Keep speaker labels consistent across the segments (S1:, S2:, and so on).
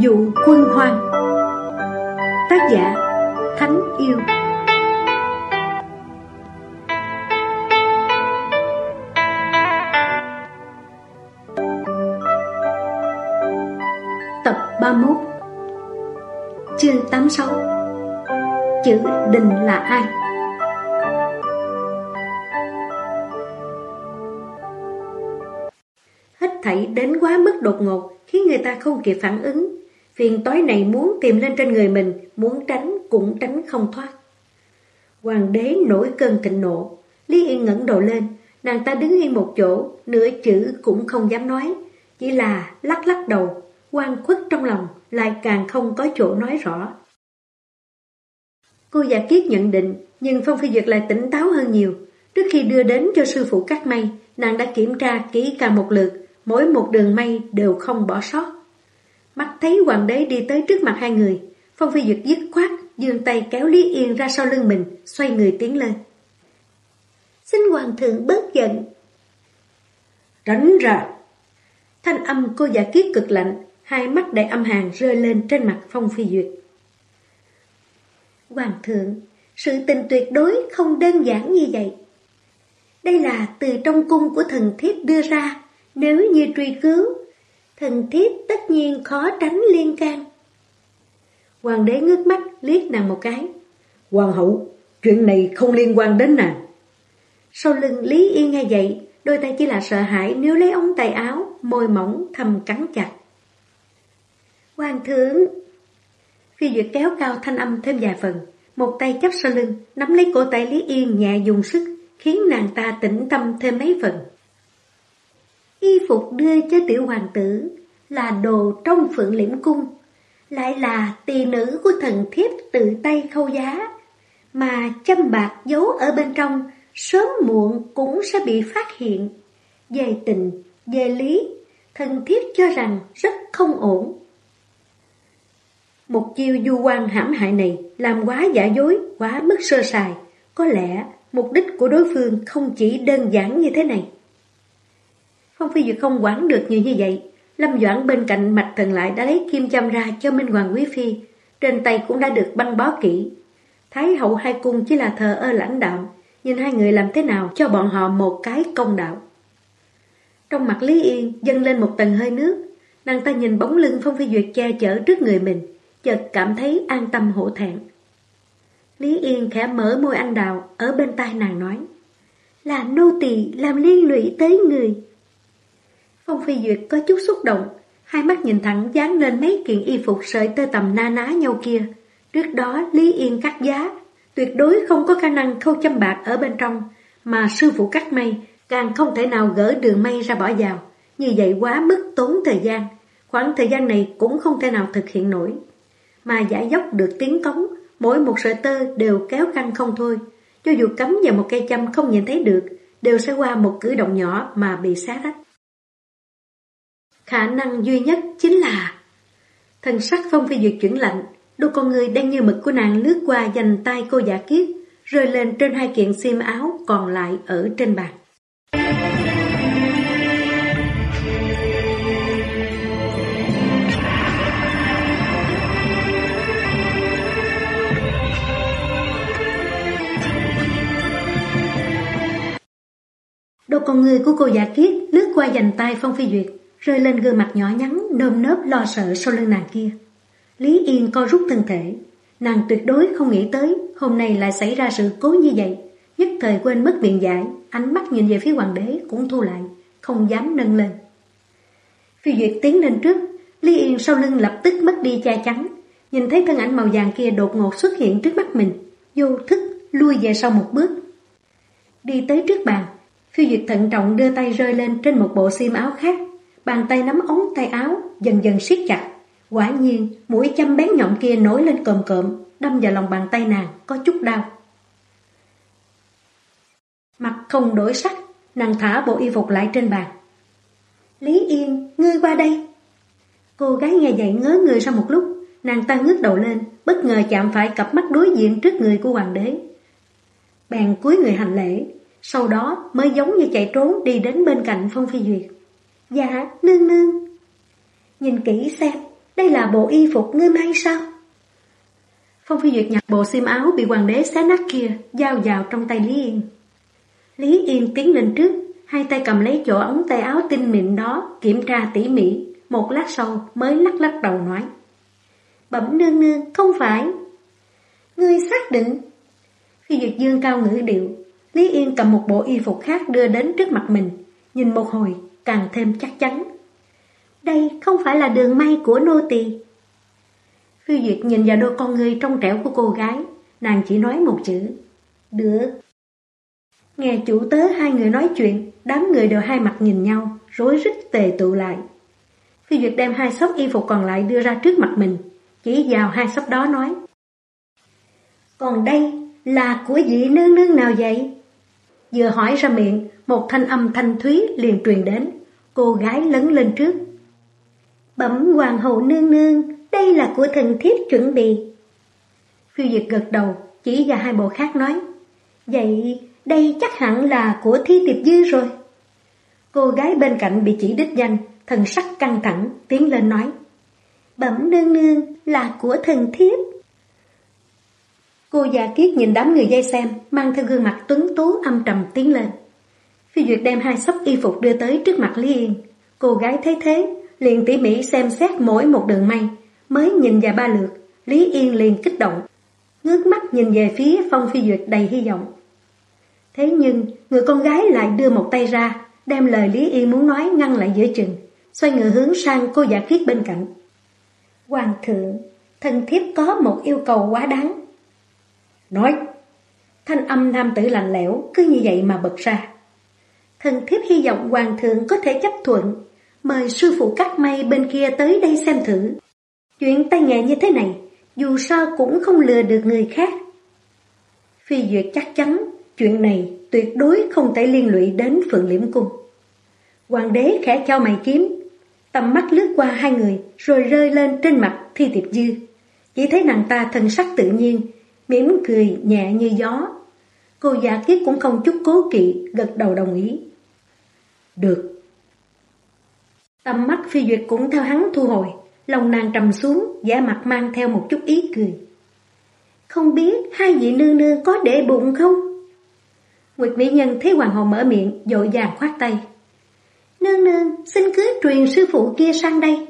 S1: Dụ quân hoang. Tác giả Thánh Yêu. Tập 31. Chương 86. Chữ Đình là ai? Hết thảy đến quá mức đột ngột, khiến người ta không kịp phản ứng. Phiền toái này muốn tìm lên trên người mình, muốn tránh cũng tránh không thoát. Hoàng đế nổi cơn thịnh nộ. Lý Yên ngẩng đầu lên, nàng ta đứng yên một chỗ, nửa chữ cũng không dám nói, chỉ là lắc lắc đầu, oan khuất trong lòng, lại càng không có chỗ nói rõ. Cô Giả Kiết nhận định, nhưng Phong Phi Duyệt lại tỉnh táo hơn nhiều. Trước khi đưa đến cho sư phụ cắt mây, nàng đã kiểm tra kỹ càng một lượt, mỗi một đường mây đều không bỏ sót. Mắt thấy hoàng đế đi tới trước mặt hai người, Phong Phi Duyệt dứt khoát giương tay kéo Lý Yên ra sau lưng mình, xoay người tiến lên. Xin hoàng thượng bớt giận. Tránh ra. Thanh âm cô Giả Kiết cực lạnh, hai mắt đầy âm hàn rơi lên trên mặt Phong Phi Duyệt. Hoàng thượng, sự tình tuyệt đối không đơn giản như vậy. Đây là từ trong cung của thần thiếp đưa ra, nếu như truy cứu, thần thiếp tất nhiên khó tránh liên can. Hoàng đế ngước mắt liếc nàng một cái. Hoàng hậu, chuyện này không liên quan đến nàng. Sau lưng Lý Yên nghe vậy, đôi tay chỉ là sợ hãi nếu lấy ống tay áo, môi mỏng thầm cắn chặt. Hoàng thượng. Phi Duyệt kéo cao thanh âm thêm vài phần, một tay chắp sau lưng, nắm lấy cổ tay Lý Yên nhẹ dùng sức, khiến nàng ta tĩnh tâm thêm mấy phần. Y phục đưa cho tiểu hoàng tử là đồ trong Phượng Liễm cung, lại là tỳ nữ của thần thiếp tự tay khâu giá, mà châm bạc giấu ở bên trong sớm muộn cũng sẽ bị phát hiện. Về tình, về lý, thần thiếp cho rằng rất không ổn. Một chiêu du quan hãm hại này làm quá giả dối, quá mức sơ sài. Có lẽ mục đích của đối phương không chỉ đơn giản như thế này. Phong Phi Duyệt không quản được nhiều như vậy. Lâm Doãn bên cạnh Mạch Thần lại đã lấy kim châm ra cho Minh Hoàng Quý Phi, trên tay cũng đã được băng bó kỹ. Thái hậu hai cung chỉ là thờ ơ lãnh đạo, nhìn hai người làm thế nào cho bọn họ một cái công đạo. Trong mặt Lý Yên dâng lên một tầng hơi nước, nàng ta nhìn bóng lưng Phong Phi Duyệt che chở trước người mình, chợt cảm thấy an tâm hổ thẹn. Lý Yên khẽ mở môi anh đào, ở bên tai nàng nói, là nô tỳ làm liên lụy tới người. Phong Phi Duyệt có chút xúc động, hai mắt nhìn thẳng dán lên mấy kiện y phục sợi tơ tằm na ná nhau kia. Trước đó Lý Yên cắt giá, tuyệt đối không có khả năng khâu châm bạc ở bên trong, mà sư phụ cắt mây càng không thể nào gỡ đường mây ra bỏ vào. Như vậy quá mức tốn thời gian, khoảng thời gian này cũng không thể nào thực hiện nổi. Mà giả dốc được tiếng cống, mỗi một sợi tơ đều kéo căng không thôi. Cho dù cắm vào một cây châm không nhìn thấy được, đều sẽ qua một cử động nhỏ mà bị xé rách. Khả năng duy nhất chính là... Thần sắc Phong Phi Duyệt chuyển lạnh, đôi con người đen như mực của nàng lướt qua vành tay cô Giả Kiết, rơi lên trên hai kiện xiêm áo còn lại ở trên bàn. Đôi con người của cô Giả Kiết lướt qua vành tay Phong Phi Duyệt, rơi lên gương mặt nhỏ nhắn nơm nớp lo sợ sau lưng nàng kia. Lý Yên co rút thân thể, nàng tuyệt đối không nghĩ tới hôm nay lại xảy ra sự cố như vậy, nhất thời quên mất biện giải, ánh mắt nhìn về phía hoàng đế cũng thu lại, không dám nâng lên. Phi Duyệt tiến lên trước, Lý Yên sau lưng lập tức mất đi che chắn, nhìn thấy thân ảnh màu vàng kia đột ngột xuất hiện trước mắt mình, vô thức lui về sau một bước. Đi tới trước bàn, Phi Duyệt thận trọng đưa tay rơi lên trên một bộ xiêm áo khác, bàn tay nắm ống tay áo dần dần siết chặt. Quả nhiên mũi châm bén nhọn kia nổi lên cộm cộm, đâm vào lòng bàn tay nàng có chút đau. Mặt không đổi sắc, nàng thả bộ y phục lại trên bàn. Lý Yên, ngươi qua đây. Cô gái nghe vậy ngớ người sau một lúc, nàng ta ngước đầu lên, bất ngờ chạm phải cặp mắt đối diện trước người của hoàng đế. Bèn cúi người hành lễ, sau đó mới giống như chạy trốn đi đến bên cạnh Phong Phi Duyệt. Dạ, nương nương. Nhìn kỹ xem, đây là bộ y phục ngươi may sao? Phong Phi Duyệt nhặt bộ xiêm áo bị hoàng đế xé nát kia, giao vào trong tay Lý Yên. Lý Yên tiến lên trước, hai tay cầm lấy chỗ ống tay áo tinh mịn đó, kiểm tra tỉ mỉ, một lát sau mới lắc lắc đầu nói. Bẩm nương nương, không phải. Ngươi xác định? Phi Duyệt dương cao ngữ điệu. Lý Yên cầm một bộ y phục khác đưa đến trước mặt mình, nhìn một hồi, càng thêm chắc chắn. Đây không phải là đường may của nô tỳ. Phi Duyệt nhìn vào đôi con ngươi trong trẻo của cô gái, nàng chỉ nói một chữ. Được. Nghe chủ tớ hai người nói chuyện, đám người đều hai mặt nhìn nhau, rối rít tề tụ lại. Phi Duyệt đem hai xốc y phục còn lại đưa ra trước mặt mình, chỉ vào hai xốc đó nói. Còn đây là của vị nương nương nào vậy? Vừa hỏi ra miệng, một thanh âm thanh thúy liền truyền đến, cô gái lấn lên trước. Bẩm hoàng hậu nương nương, đây là của thần thiếp chuẩn bị. Phiêu Duyệt gật đầu, chỉ vào hai bộ khác nói. Vậy đây chắc hẳn là của Thi Tiệp Dư rồi. Cô gái bên cạnh bị chỉ đích danh, thần sắc căng thẳng, tiến lên nói. Bẩm nương nương là của thần thiếp. Cô già kiết nhìn đám người vây xem, mang theo gương mặt tuấn tú âm trầm tiến lên. Phi Duyệt đem hai xốc y phục đưa tới trước mặt Lý Yên. Cô gái thấy thế, liền tỉ mỉ xem xét mỗi một đường may, mới nhìn vào ba lượt, Lý Yên liền kích động, ngước mắt nhìn về phía Phong Phi Duyệt đầy hy vọng. Thế nhưng, người con gái lại đưa một tay ra, đem lời Lý Yên muốn nói ngăn lại giữa chừng, xoay người hướng sang cô giả kiết bên cạnh. Hoàng thượng, thần thiếp có một yêu cầu quá đáng. Nói. Thanh âm nam tử lạnh lẽo cứ như vậy mà bật ra. Thần thiếp hy vọng hoàng thượng có thể chấp thuận, mời sư phụ cắt may bên kia tới đây xem thử. Chuyện tay nghề như thế này, dù sao cũng không lừa được người khác. Phi Duyệt chắc chắn, chuyện này tuyệt đối không thể liên lụy đến Phượng Liễm Cung. Hoàng đế khẽ chau mày kiếm, tầm mắt lướt qua hai người rồi rơi lên trên mặt Thi Tiệp Dư. Chỉ thấy nàng ta thần sắc tự nhiên, mỉm cười nhẹ như gió. Cô giả kiết cũng không chút cố kỵ, gật đầu đồng ý. Được. Tầm mắt Phi Duyệt cũng theo hắn thu hồi, lòng nàng trầm xuống, vẻ mặt mang theo một chút ý cười. Không biết hai vị nương nương có để bụng không? Nguyệt mỹ nhân thấy hoàng hậu mở miệng, vội vàng khoát tay. Nương nương, xin cứ truyền sư phụ kia sang đây.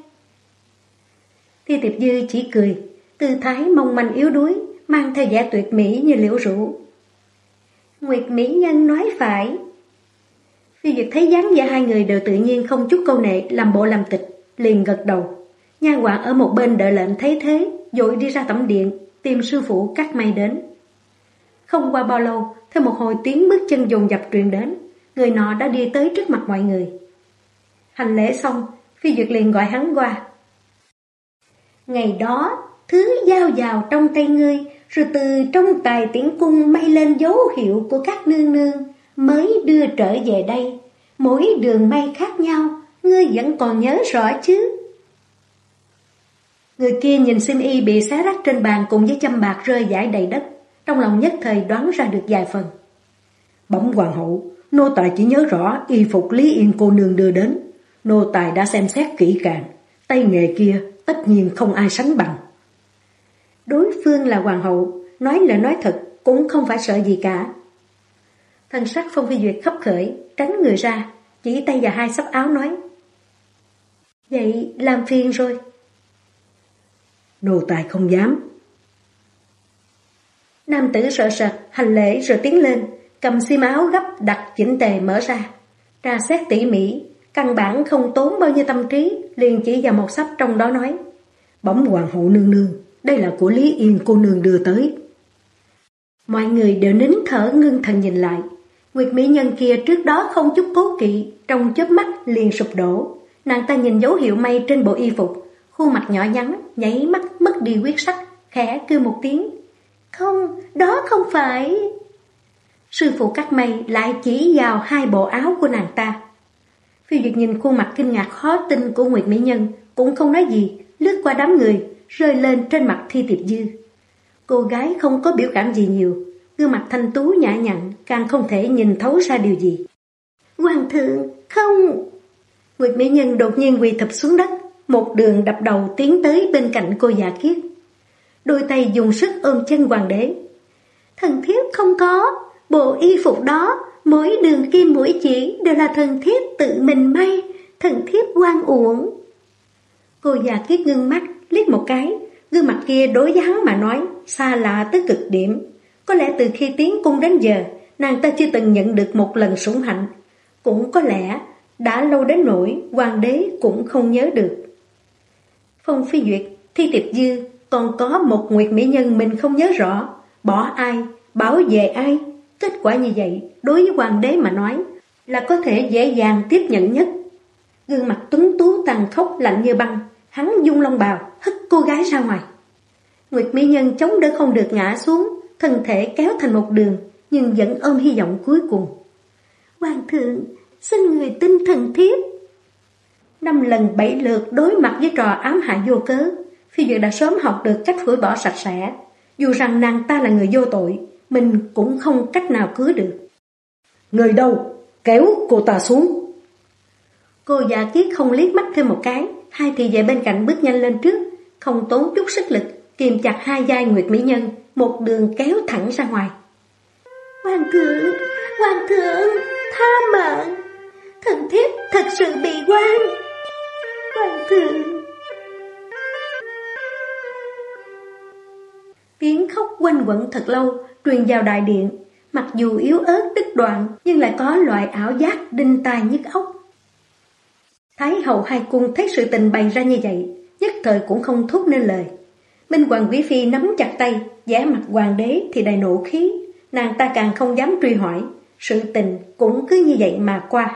S1: Thi Tiệp Dư chỉ cười, tư thái mong manh yếu đuối, mang theo vẻ tuyệt mỹ như liễu rũ. Nguyệt mỹ nhân nói phải. Phi Duyệt thấy dáng vẻ hai người đều tự nhiên không chút câu nệ, làm bộ làm tịch, liền gật đầu. Nha hoàn ở một bên đợi lệnh thấy thế, vội đi ra tẩm điện, tìm sư phụ cắt may đến. Không qua bao lâu, theo một hồi tiếng bước chân dồn dập truyền đến, người nọ đã đi tới trước mặt mọi người. Hành lễ xong, Phi Duyệt liền gọi hắn qua. Ngày đó, thứ giao vào trong tay ngươi, rồi từ trong tài tiễn cung may lên dấu hiệu của các nương nương, mới đưa trở về đây. Mỗi đường may khác nhau, ngươi vẫn còn nhớ rõ chứ? Người kia nhìn xiêm y bị xé rách trên bàn cùng với châm bạc rơi rải đầy đất, trong lòng nhất thời đoán ra được vài phần. Bẩm hoàng hậu, nô tài chỉ nhớ rõ y phục Lý Yên cô nương đưa đến. Nô tài đã xem xét kỹ càng, tay nghề kia tất nhiên không ai sánh bằng. Đối phương là hoàng hậu, nói lời nói thật cũng không phải sợ gì cả. Thân sắc Phong Phi Duyệt khấp khởi, tránh người ra, chỉ tay vào hai xấp áo nói. Vậy làm phiền rồi. Nô tài không dám. Nam tử sợ sệt, hành lễ rồi tiến lên, cầm xiêm áo gấp đặt chỉnh tề mở ra. Tra xét tỉ mỉ, căn bản không tốn bao nhiêu tâm trí, liền chỉ vào một xấp trong đó nói. Bẩm hoàng hậu nương nương, đây là của Lý Yên cô nương đưa tới. Mọi người đều nín thở ngưng thần nhìn lại. Nguyệt mỹ nhân kia trước đó không chút cố kỵ, trong chớp mắt liền sụp đổ. Nàng ta nhìn dấu hiệu may trên bộ y phục, khuôn mặt nhỏ nhắn, nháy mắt mất đi huyết sắc, khẽ kêu một tiếng. Không, đó không phải. Sư phụ cắt may lại chỉ vào hai bộ áo của nàng ta. Phi Duyệt nhìn khuôn mặt kinh ngạc khó tin của Nguyệt mỹ nhân, cũng không nói gì, lướt qua đám người, rơi lên trên mặt Thi Tiệp Dư. Cô gái không có biểu cảm gì nhiều, gương mặt thanh tú nhã nhặn, càng không thể nhìn thấu ra điều gì. Hoàng thượng, không! Nguyệt mỹ nhân đột nhiên quỳ thụp xuống đất, Một Đường đập đầu tiến tới bên cạnh cô Dạ Kiết, đôi tay dùng sức ôm chân hoàng đế. Thần thiếp không có, bộ y phục đó, mỗi đường kim mũi chỉ đều là thần thiếp tự mình may, thần thiếp oan uổng. Cô Dạ Kiết ngưng mắt, liếc một cái, gương mặt kia đối với hắn mà nói, xa lạ tới cực điểm. Có lẽ từ khi tiến cung đến giờ, nàng ta chưa từng nhận được một lần sủng hạnh. Cũng có lẽ, đã lâu đến nỗi, hoàng đế cũng không nhớ được. Phong Phi Duyệt, Thi Tiệp Dư, còn có một Nguyệt mỹ nhân mình không nhớ rõ, bỏ ai, bảo vệ ai. Kết quả như vậy, đối với hoàng đế mà nói, là có thể dễ dàng tiếp nhận nhất. Gương mặt tuấn tú tàn khốc lạnh như băng, hắn dung long bào, hất cô gái ra ngoài. Nguyệt mỹ nhân chống đỡ không được ngã xuống, thân thể kéo thành một đường, nhưng vẫn ôm hy vọng cuối cùng. Hoàng thượng, xin người tin thần thiếp. 5 lần 7 lượt đối mặt với trò ám hại vô cớ, Phi Duyệt đã sớm học được cách phủi bỏ sạch sẽ. Dù rằng nàng ta là người vô tội, mình cũng không cách nào cứu được. Người đâu? Kéo cô ta xuống. Cô Dạ Kiết không liếc mắt thêm một cái, hai thị vệ bên cạnh bước nhanh lên trước, không tốn chút sức lực, kìm chặt hai vai Nguyệt mỹ nhân, một đường kéo thẳng ra ngoài. Hoàng thượng, tha mạng, thần thiếp thật sự bị oan. Hoàng thượng. Tiếng khóc quanh quẩn thật lâu, truyền vào đại điện, mặc dù yếu ớt đứt đoạn, nhưng lại có loại ảo giác đinh tai nhức óc. Thái hậu hai cung thấy sự tình bày ra như vậy, nhất thời cũng không thốt nên lời. Minh Hoàng quý phi nắm chặt tay, vẻ mặt hoàng đế thì đầy nộ khí, nàng ta càng không dám truy hỏi, sự tình cũng cứ như vậy mà qua.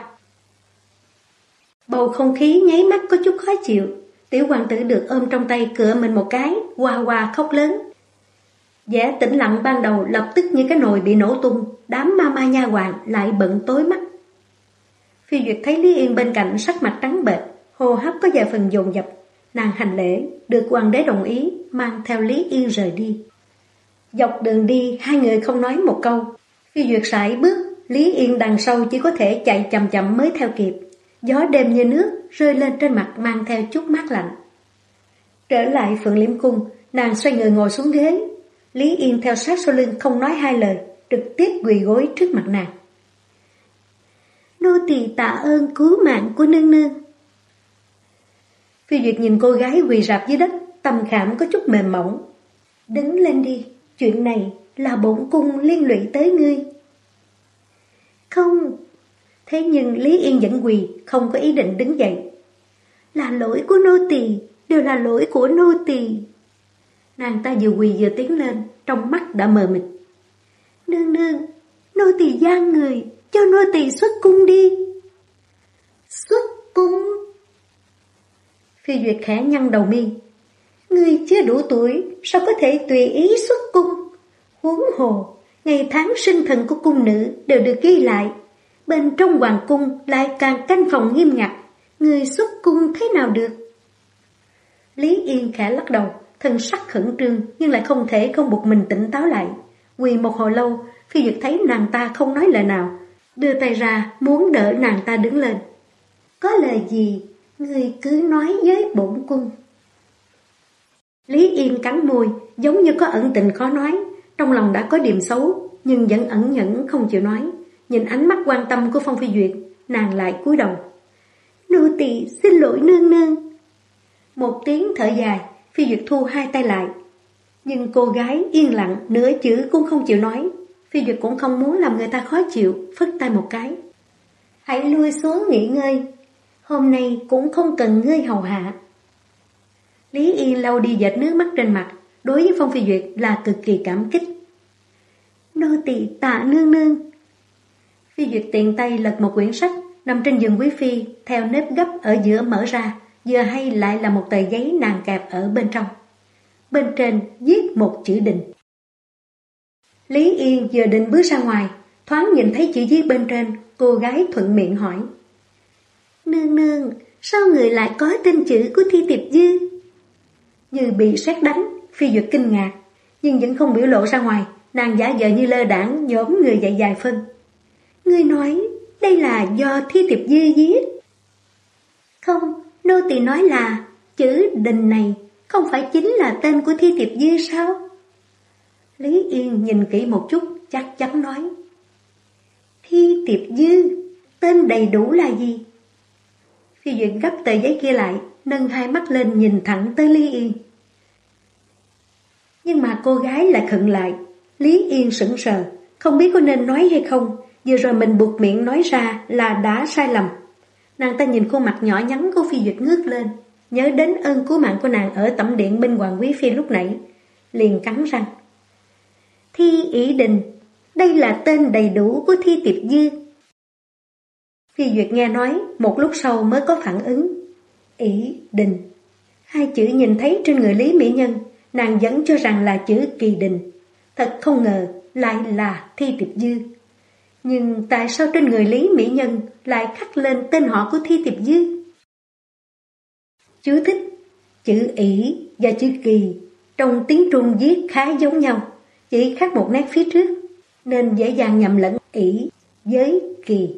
S1: Bầu không khí nháy mắt có chút khó chịu, tiểu hoàng tử được ôm trong tay cựa mình một cái, hoa hoa khóc lớn. Vẻ tĩnh lặng ban đầu lập tức như cái nồi bị nổ tung, đám ma ma nha hoàn lại bận tối mắt. Phi Duyệt thấy Lý Yên bên cạnh sắc mặt trắng bệch, hô hấp có vài phần dồn dập, nàng hành lễ, được hoàng đế đồng ý, mang theo Lý Yên rời đi. Dọc đường đi, hai người không nói một câu. Phi Duyệt sải bước, Lý Yên đằng sau chỉ có thể chạy chậm chậm mới theo kịp. Gió đêm như nước rơi lên trên mặt mang theo chút mát lạnh. Trở lại Phượng Liễm Cung, nàng xoay người ngồi xuống ghế. Lý Yên theo sát sau lưng không nói hai lời, trực tiếp quỳ gối trước mặt nàng. Nô tỳ tạ ơn cứu mạng của nương nương. Phi Duyệt nhìn cô gái quỳ rạp dưới đất, tâm khảm có chút mềm mỏng. Đứng lên đi, chuyện này là bổn cung liên lụy tới ngươi. Không. Thế nhưng Lý Yên vẫn quỳ, không có ý định đứng dậy. Là lỗi của nô tỳ, đều là lỗi của nô tỳ. Nàng ta vừa quỳ vừa tiến lên, trong mắt đã mờ mịt. Nương nương, nô tỳ gian người, cho nô tỳ xuất cung đi. Xuất cung? Phi Duyệt khẽ nhăn đầu mi. Ngươi chưa đủ tuổi, sao có thể tùy ý xuất cung? Huống hồ, ngày tháng sinh thần của cung nữ đều được ghi lại. Bên trong hoàng cung lại càng canh phòng nghiêm ngặt, người xuất cung thế nào được? Lý Yên khẽ lắc đầu, thân sắc khẩn trương nhưng lại không thể không buộc mình tỉnh táo lại. Quỳ một hồi lâu, Phi Duyệt thấy nàng ta không nói lời nào, đưa tay ra muốn đỡ nàng ta đứng lên. Có lời gì, người cứ nói với bổn cung. Lý Yên cắn môi, giống như có ẩn tình khó nói, trong lòng đã có điểm xấu, nhưng vẫn ẩn nhẫn không chịu nói. Nhìn ánh mắt quan tâm của Phong Phi Duyệt, nàng lại cúi đầu. Nô tỳ xin lỗi nương nương. Một tiếng thở dài, Phi Duyệt thu hai tay lại. Nhưng cô gái yên lặng, nửa chữ cũng không chịu nói. Phi Duyệt cũng không muốn làm người ta khó chịu, phất tay một cái. Hãy lui xuống nghỉ ngơi, hôm nay cũng không cần ngươi hầu hạ. Lý Yên lau đi vệt nước mắt trên mặt, đối với Phong Phi Duyệt là cực kỳ cảm kích. Nô tỳ tạ nương nương. Phi Duyệt tiện tay lật một quyển sách nằm trên giường quý phi, theo nếp gấp ở giữa mở ra, vừa hay lại là một tờ giấy nàng kẹp ở bên trong. Bên trên viết một chữ Đình. Lý Yên vừa định bước ra ngoài, thoáng nhìn thấy chữ viết bên trên, cô gái thuận miệng hỏi. Nương nương, sao người lại có tên chữ của Thi Tiệp Dư? Như bị sét đánh, Phi Duyệt kinh ngạc, nhưng vẫn không biểu lộ ra ngoài, nàng giả vờ như lơ đãng nhổm người dậy dài phân. Ngươi nói đây là do Thi Tiệp Dư viết? Không, nô tỳ nói là Chữ Đình này không phải chính là tên của Thi Tiệp Dư sao? Lý Yên nhìn kỹ một chút, chắc chắn nói. Thi Tiệp Dư, tên đầy đủ là gì? Phi Duyệt gấp tờ giấy kia lại, nâng hai mắt lên nhìn thẳng tới Lý Yên. Nhưng mà cô gái lại khựng lại. Lý Yên sững sờ, không biết có nên nói hay không. Vừa rồi mình buộc miệng nói ra là đã sai lầm. Nàng ta nhìn khuôn mặt nhỏ nhắn của Phi Duyệt ngước lên, nhớ đến ơn cứu mạng của nàng ở tẩm điện bên Hoàng Quý Phi lúc nãy, liền cắn răng. Thi ỷ Đình, đây là tên đầy đủ của Thi Tiệp Dư. Phi Duyệt nghe nói, một lúc sau mới có phản ứng. ỷ Đình. Hai chữ nhìn thấy trên người Lý Mỹ Nhân, nàng vẫn cho rằng là chữ Kỳ Đình. Thật không ngờ lại là Thi Tiệp Dư. Nhưng tại sao trên người Lý Mỹ Nhân lại khắc lên tên họ của Thi Tiệp Dư? Chú thích: chữ ỷ và chữ Kỳ trong tiếng Trung viết khá giống nhau, chỉ khác một nét phía trước, nên dễ dàng nhầm lẫn ỷ với Kỳ.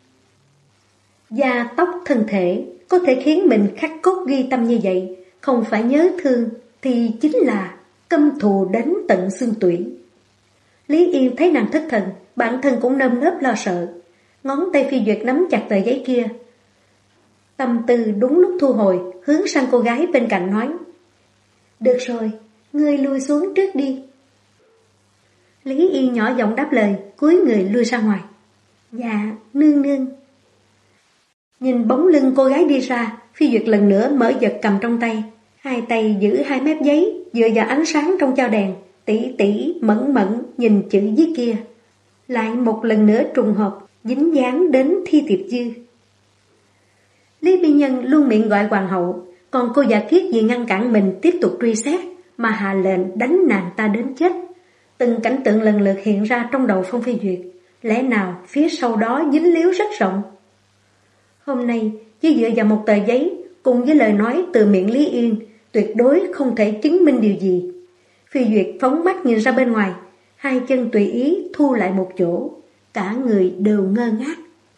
S1: Da tóc thân thể có thể khiến mình khắc cốt ghi tâm như vậy, không phải nhớ thương thì chính là căm thù đến tận xương tủy. Lý Yên thấy nàng thất thần, bản thân cũng nơm nớp lo sợ. Ngón tay Phi Duyệt nắm chặt tờ giấy kia. Tâm tư đúng lúc thu hồi, hướng sang cô gái bên cạnh nói. Được rồi, ngươi lui xuống trước đi. Lý Yên nhỏ giọng đáp lời, cúi người lui ra ngoài. Dạ, nương nương. Nhìn bóng lưng cô gái đi ra, Phi Duyệt lần nữa mở vật cầm trong tay. Hai tay giữ hai mép giấy, dựa vào ánh sáng trong chao đèn, tỉ tỉ mẫn mẫn nhìn chữ viết kia. Lại một lần nữa trùng hợp, dính dáng đến Thi Tiệp Dư. Lý Mỹ Nhân luôn miệng gọi hoàng hậu, còn cô giả kiết vì ngăn cản mình tiếp tục truy xét mà hạ lệnh đánh nàng ta đến chết. Từng cảnh tượng lần lượt hiện ra trong đầu Phong Phi Duyệt, lẽ nào phía sau đó dính líu rất rộng. Hôm nay chỉ dựa vào một tờ giấy cùng với lời nói từ miệng Lý Yên, tuyệt đối không thể chứng minh điều gì. Phi Duyệt phóng mắt nhìn ra bên ngoài, hai chân tùy ý thu lại một chỗ, cả người đều ngơ ngác.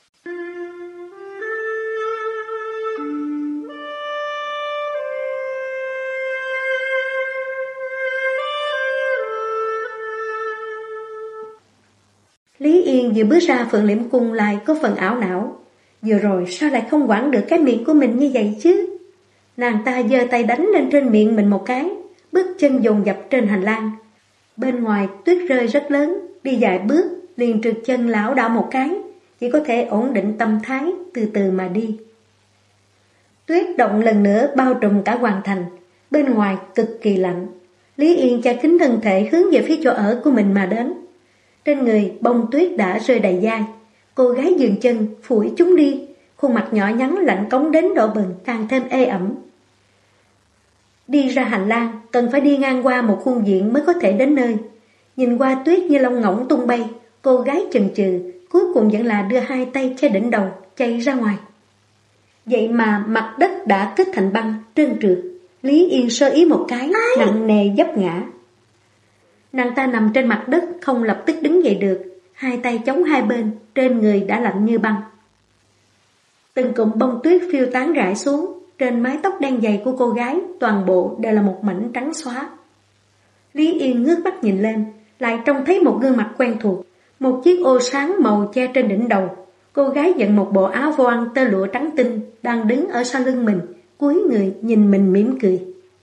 S1: Lý Yên vừa bước ra Phượng Liễm Cung lại có phần ảo não. Vừa rồi sao lại không quản được cái miệng của mình như vậy chứ? Nàng ta giơ tay đánh lên trên miệng mình một cái, bước chân dồn dập trên hành lang. Bên ngoài tuyết rơi rất lớn, đi vài bước liền trượt chân lảo đảo một cái, chỉ có thể ổn định tâm thái từ từ mà đi. Tuyết động lần nữa bao trùm cả hoàng thành, bên ngoài cực kỳ lạnh. Lý Yên che kín thân thể hướng về phía chỗ ở của mình mà đến. Trên người bông tuyết đã rơi đầy vai, cô gái dừng chân phủi chúng đi, khuôn mặt nhỏ nhắn lạnh cống đến độ bừng càng thêm ê ẩm. Đi ra hành lang cần phải đi ngang qua một khuôn viện mới có thể đến nơi. Nhìn qua tuyết như lông ngỗng tung bay, cô gái chần chừ, cuối cùng vẫn là đưa hai tay che đỉnh đầu chạy ra ngoài. Vậy mà mặt đất đã kết thành băng trơn trượt. Lý Yên sơ ý một cái, nặng nề vấp ngã. Nàng ta nằm trên mặt đất không lập tức đứng dậy được, hai tay chống hai bên, trên người đã lạnh như băng. Từng cụm bông tuyết phiêu tán rải xuống, trên mái tóc đen dày của cô gái toàn bộ đều là một mảnh trắng xóa. Lý Yên ngước mắt nhìn lên, lại trông thấy một gương mặt quen thuộc, một chiếc ô sáng màu che trên đỉnh đầu. Cô gái dẫn một bộ áo voan tơ lụa trắng tinh, đang đứng ở sau lưng mình, cúi người nhìn mình mỉm cười.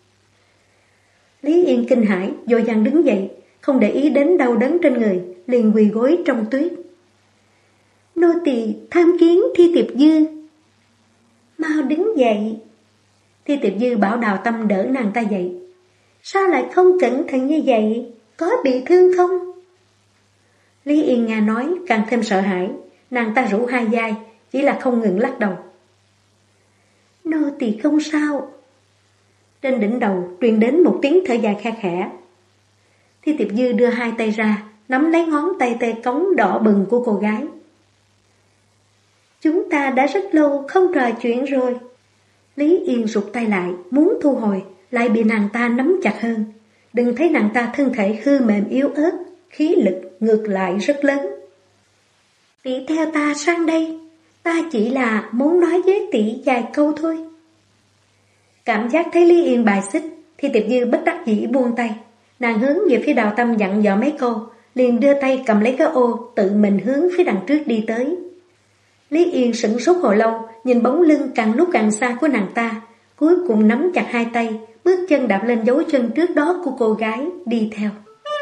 S1: Lý Yên kinh hãi, vội vàng đứng dậy, không để ý đến đau đớn trên người, liền quỳ gối trong tuyết. Nô tỳ tham kiến Thi Tiệp Dư. Mau đứng dậy. Thi Tiệp Dư bảo Đào Tâm đỡ nàng ta dậy. Sao lại không cẩn thận như vậy? Có bị thương không? Lý Yên nghe nói càng thêm sợ hãi, nàng ta rủ hai vai, chỉ là không ngừng lắc đầu. Nô tỳ không sao. Trên đỉnh đầu truyền đến một tiếng thở dài khe khẽ. Thi Tiệp Dư đưa hai tay ra, nắm lấy ngón tay tê cống đỏ bừng của cô gái. Chúng ta đã rất lâu không trò chuyện rồi. Lý Yên rụt tay lại, muốn thu hồi, lại bị nàng ta nắm chặt hơn. Đừng thấy nàng ta thân thể hư mềm yếu ớt, khí lực ngược lại rất lớn. Tỷ theo ta sang đây, ta chỉ là muốn nói với tỷ vài câu thôi. Cảm giác thấy Lý Yên bài xích, Thi Tiệp Dư bất đắc dĩ buông tay. Nàng hướng về phía Đào Tâm dặn dò mấy câu, liền đưa tay cầm lấy cái ô, tự mình hướng phía đằng trước đi tới. Lý Yên sửng sốt hồi lâu, nhìn bóng lưng càng lúc càng xa của nàng ta, cuối cùng nắm chặt hai tay, bước chân đạp lên dấu chân trước đó của cô gái, đi theo.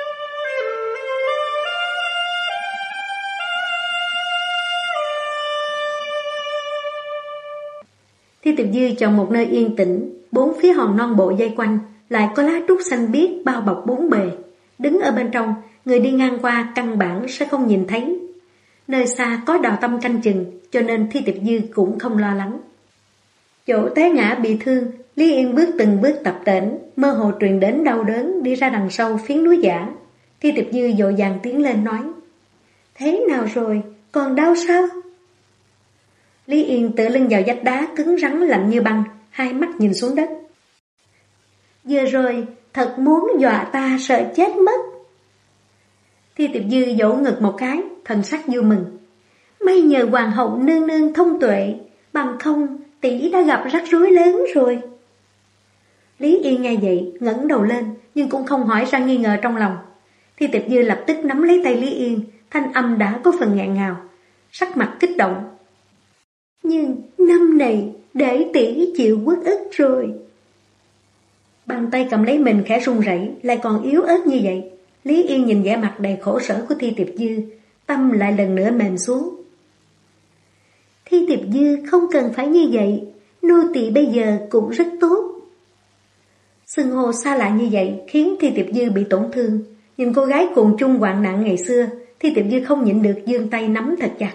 S1: Thi Tiệp Dư chọn một nơi yên tĩnh, bốn phía hòn non bộ dây quanh, lại có lá trúc xanh biếc bao bọc bốn bề. Đứng ở bên trong, người đi ngang qua căn bản sẽ không nhìn thấy. Nơi xa có Đào Tâm canh chừng, cho nên Thi Tiệp Dư cũng không lo lắng. Chỗ té ngã bị thương, Lý Yên bước từng bước tập tễnh, mơ hồ truyền đến đau đớn đi ra đằng sau phiến núi giả. Thi Tiệp Dư vội vàng tiến lên nói: Thế nào rồi, còn đau sao? Lý Yên tựa lưng vào vách đá cứng rắn lạnh như băng, hai mắt nhìn xuống đất. Vừa rồi, thật muốn dọa ta sợ chết mất. Thi Tiệp Dư vỗ ngực một cái, thần sắc vui mừng. May nhờ hoàng hậu nương nương thông tuệ, bằng không tỷ đã gặp rắc rối lớn rồi. Lý Yên nghe vậy, ngẩng đầu lên, nhưng cũng không hỏi ra nghi ngờ trong lòng. Thi Tiệp Dư lập tức nắm lấy tay Lý Yên, thanh âm đã có phần nghẹn ngào, sắc mặt kích động. Nhưng năm này để tỷ chịu uất ức rồi. Bàn tay cầm lấy mình khẽ run rẩy, lại còn yếu ớt như vậy. Lý Yên nhìn vẻ mặt đầy khổ sở của Thi Tiệp Dư, tâm lại lần nữa mềm xuống. Thi Tiệp Dư không cần phải như vậy, nô tỳ bây giờ cũng rất tốt. Xưng hô xa lạ như vậy khiến Thi Tiệp Dư bị tổn thương. Nhìn cô gái cùng chung hoạn nạn ngày xưa, Thi Tiệp Dư không nhịn được giương tay nắm thật chặt.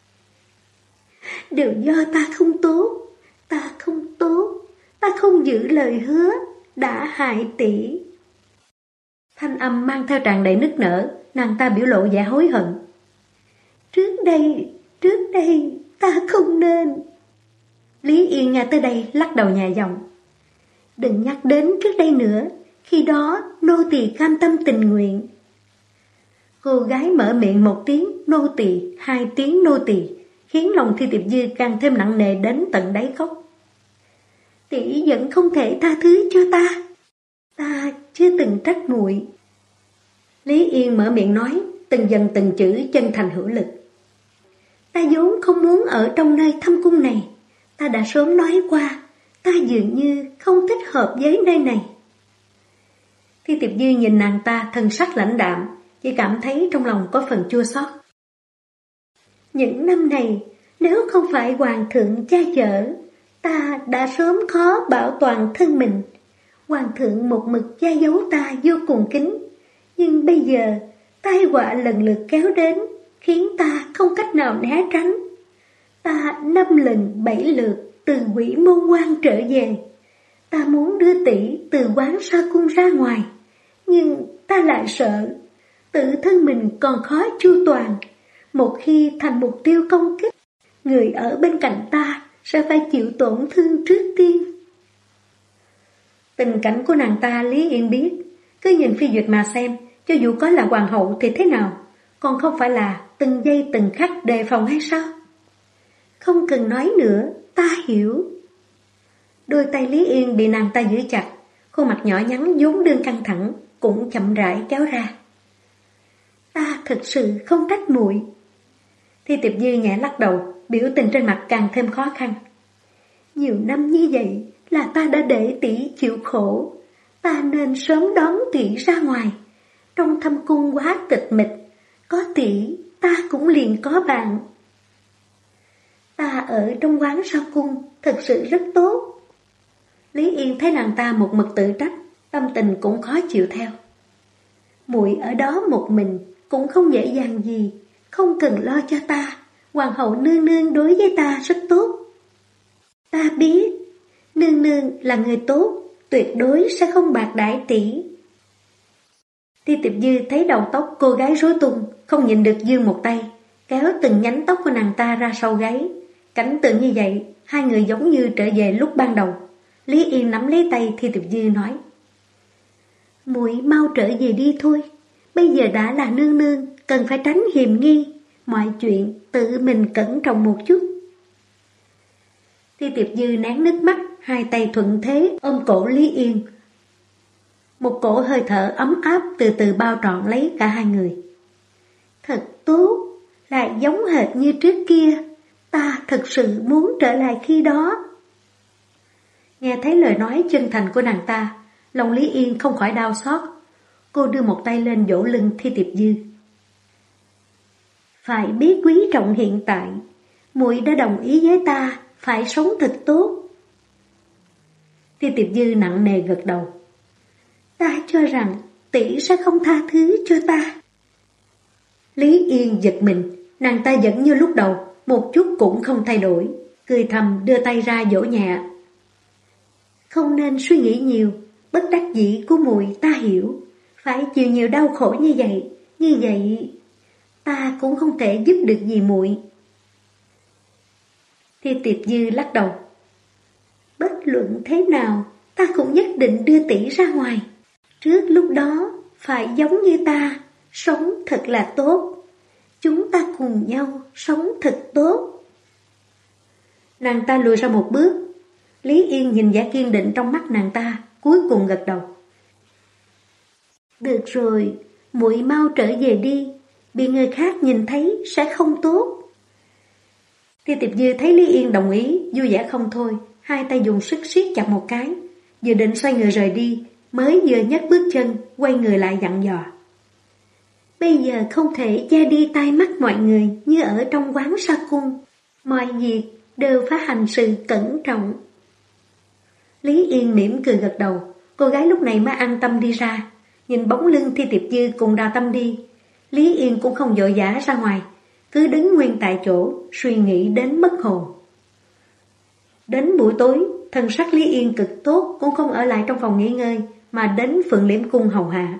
S1: Đều do ta không tốt, ta không tốt, ta không giữ lời hứa, đã hại tỷ. Thanh âm mang theo tràn đầy nức nở, nàng ta biểu lộ vẻ hối hận. Trước đây, ta không nên. Lý Yên nghe tới đây lắc đầu nhẹ giọng. Đừng nhắc đến trước đây nữa, khi đó nô tỳ cam tâm tình nguyện. Cô gái mở miệng một tiếng nô tỳ, hai tiếng nô tỳ, khiến lòng Thi Tiệp Dư càng thêm nặng nề đến tận đáy cốc. Tỷ vẫn không thể tha thứ cho ta. Ta chưa từng trách muội. Lý Yên mở miệng nói, từng dần từng chữ chân thành hữu lực. Ta vốn không muốn ở trong nơi thâm cung này. Ta đã sớm nói qua, ta dường như không thích hợp với nơi này. Thi Tiệp Dư nhìn nàng ta thân sắc lãnh đạm, chỉ cảm thấy trong lòng có phần chua xót. Những năm này, nếu không phải hoàng thượng che chở, ta đã sớm khó bảo toàn thân mình. Hoàng thượng một mực che giấu ta vô cùng kín, nhưng bây giờ tai họa lần lượt kéo đến, khiến ta không cách nào né tránh. Ta 5 lần 7 lượt từ Quỷ Môn Quan trở về. Ta muốn đưa tỷ từ quán sa cung ra ngoài, nhưng ta lại sợ tự thân mình còn khó chu toàn. Một khi thành mục tiêu công kích, người ở bên cạnh ta sẽ phải chịu tổn thương trước tiên. Tình cảnh của nàng ta Lý Yên biết, cứ nhìn phi duyệt mà xem, cho dù có là hoàng hậu thì thế nào, còn không phải là từng giây từng khắc đề phòng hay sao? Không cần nói nữa, ta hiểu. Đôi tay Lý Yên bị nàng ta giữ chặt, khuôn mặt nhỏ nhắn vốn đương căng thẳng cũng chậm rãi kéo ra. Ta thật sự không trách muội. Thi Tiệp Dư nhẹ lắc đầu, biểu tình trên mặt càng thêm khó khăn. Nhiều năm như vậy là ta đã để tỷ chịu khổ, ta nên sớm đón tỷ ra ngoài. Trong thâm cung quá tịch mịch, có tỷ ta cũng liền có bạn. Ta ở trong quán sau cung thật sự rất tốt. Lý Yên thấy nàng ta một mực tự trách, tâm tình cũng khó chịu theo. Muội ở đó một mình cũng không dễ dàng gì, không cần lo cho ta. Hoàng hậu nương nương đối với ta rất tốt. Ta biết, nương nương là người tốt, tuyệt đối sẽ không bạc đãi tỷ. Thi Tiệp Dư thấy đầu tóc cô gái rối tung, không nhịn được giương một tay, kéo từng nhánh tóc của nàng ta ra sau gáy. Cảnh tượng như vậy, hai người giống như trở về lúc ban đầu. Lý Yên nắm lấy tay Thi Tiệp Dư nói: Muội mau trở về đi thôi. Bây giờ đã là nương nương, cần phải tránh hiềm nghi. Mọi chuyện tự mình cẩn trọng một chút. Thi Tiệp Dư nén nước mắt, hai tay thuận thế ôm cổ Lý Yên. Một cổ hơi thở ấm áp từ từ bao trọn lấy cả hai người. Thật tốt, lại giống hệt như trước kia, ta thật sự muốn trở lại khi đó. Nghe thấy lời nói chân thành của nàng ta, lòng Lý Yên không khỏi đau xót. Cô đưa một tay lên vỗ lưng Thi Tiệp Dư. Phải biết quý trọng hiện tại, muội đã đồng ý với ta, phải sống thật tốt. Thi Tiệp Dư nặng nề gật đầu. Ta cho rằng tỷ sẽ không tha thứ cho ta. Lý Yên giật mình, nàng ta vẫn như lúc đầu, một chút cũng không thay đổi, cười thầm đưa tay ra dỗ nhẹ. Không nên suy nghĩ nhiều, bất đắc dĩ của muội ta hiểu, phải chịu nhiều đau khổ như vậy ta cũng không thể giúp được gì muội. Thi Tiệp Dư lắc đầu. Bất luận thế nào, ta cũng nhất định đưa tỷ ra ngoài. Trước lúc đó, phải giống như ta, sống thật là tốt. Chúng ta cùng nhau sống thật tốt. Nàng ta lùi ra một bước. Lý Yên nhìn vẻ kiên định trong mắt nàng ta, cuối cùng gật đầu. Được rồi, muội mau trở về đi, bị người khác nhìn thấy sẽ không tốt. Thi Tiệp Dư thấy Lý Yên đồng ý, vui vẻ không thôi, hai tay dùng sức siết chặt một cái, vừa định xoay người rời đi, mới vừa nhấc bước chân, quay người lại dặn dò. Bây giờ không thể che đi tai mắt mọi người như ở trong quán sa cung, mọi việc đều phải hành sự cẩn trọng. Lý Yên mỉm cười gật đầu, cô gái lúc này mới an tâm đi ra, nhìn bóng lưng Thi Tiệp Dư cùng Đào Tâm đi. Lý Yên cũng không vội vã ra ngoài, cứ đứng nguyên tại chỗ, suy nghĩ đến mất hồn. Đến buổi tối, thần sắc Lý Yên cực tốt, cũng không ở lại trong phòng nghỉ ngơi, mà đến Phượng Liễm Cung hầu hạ.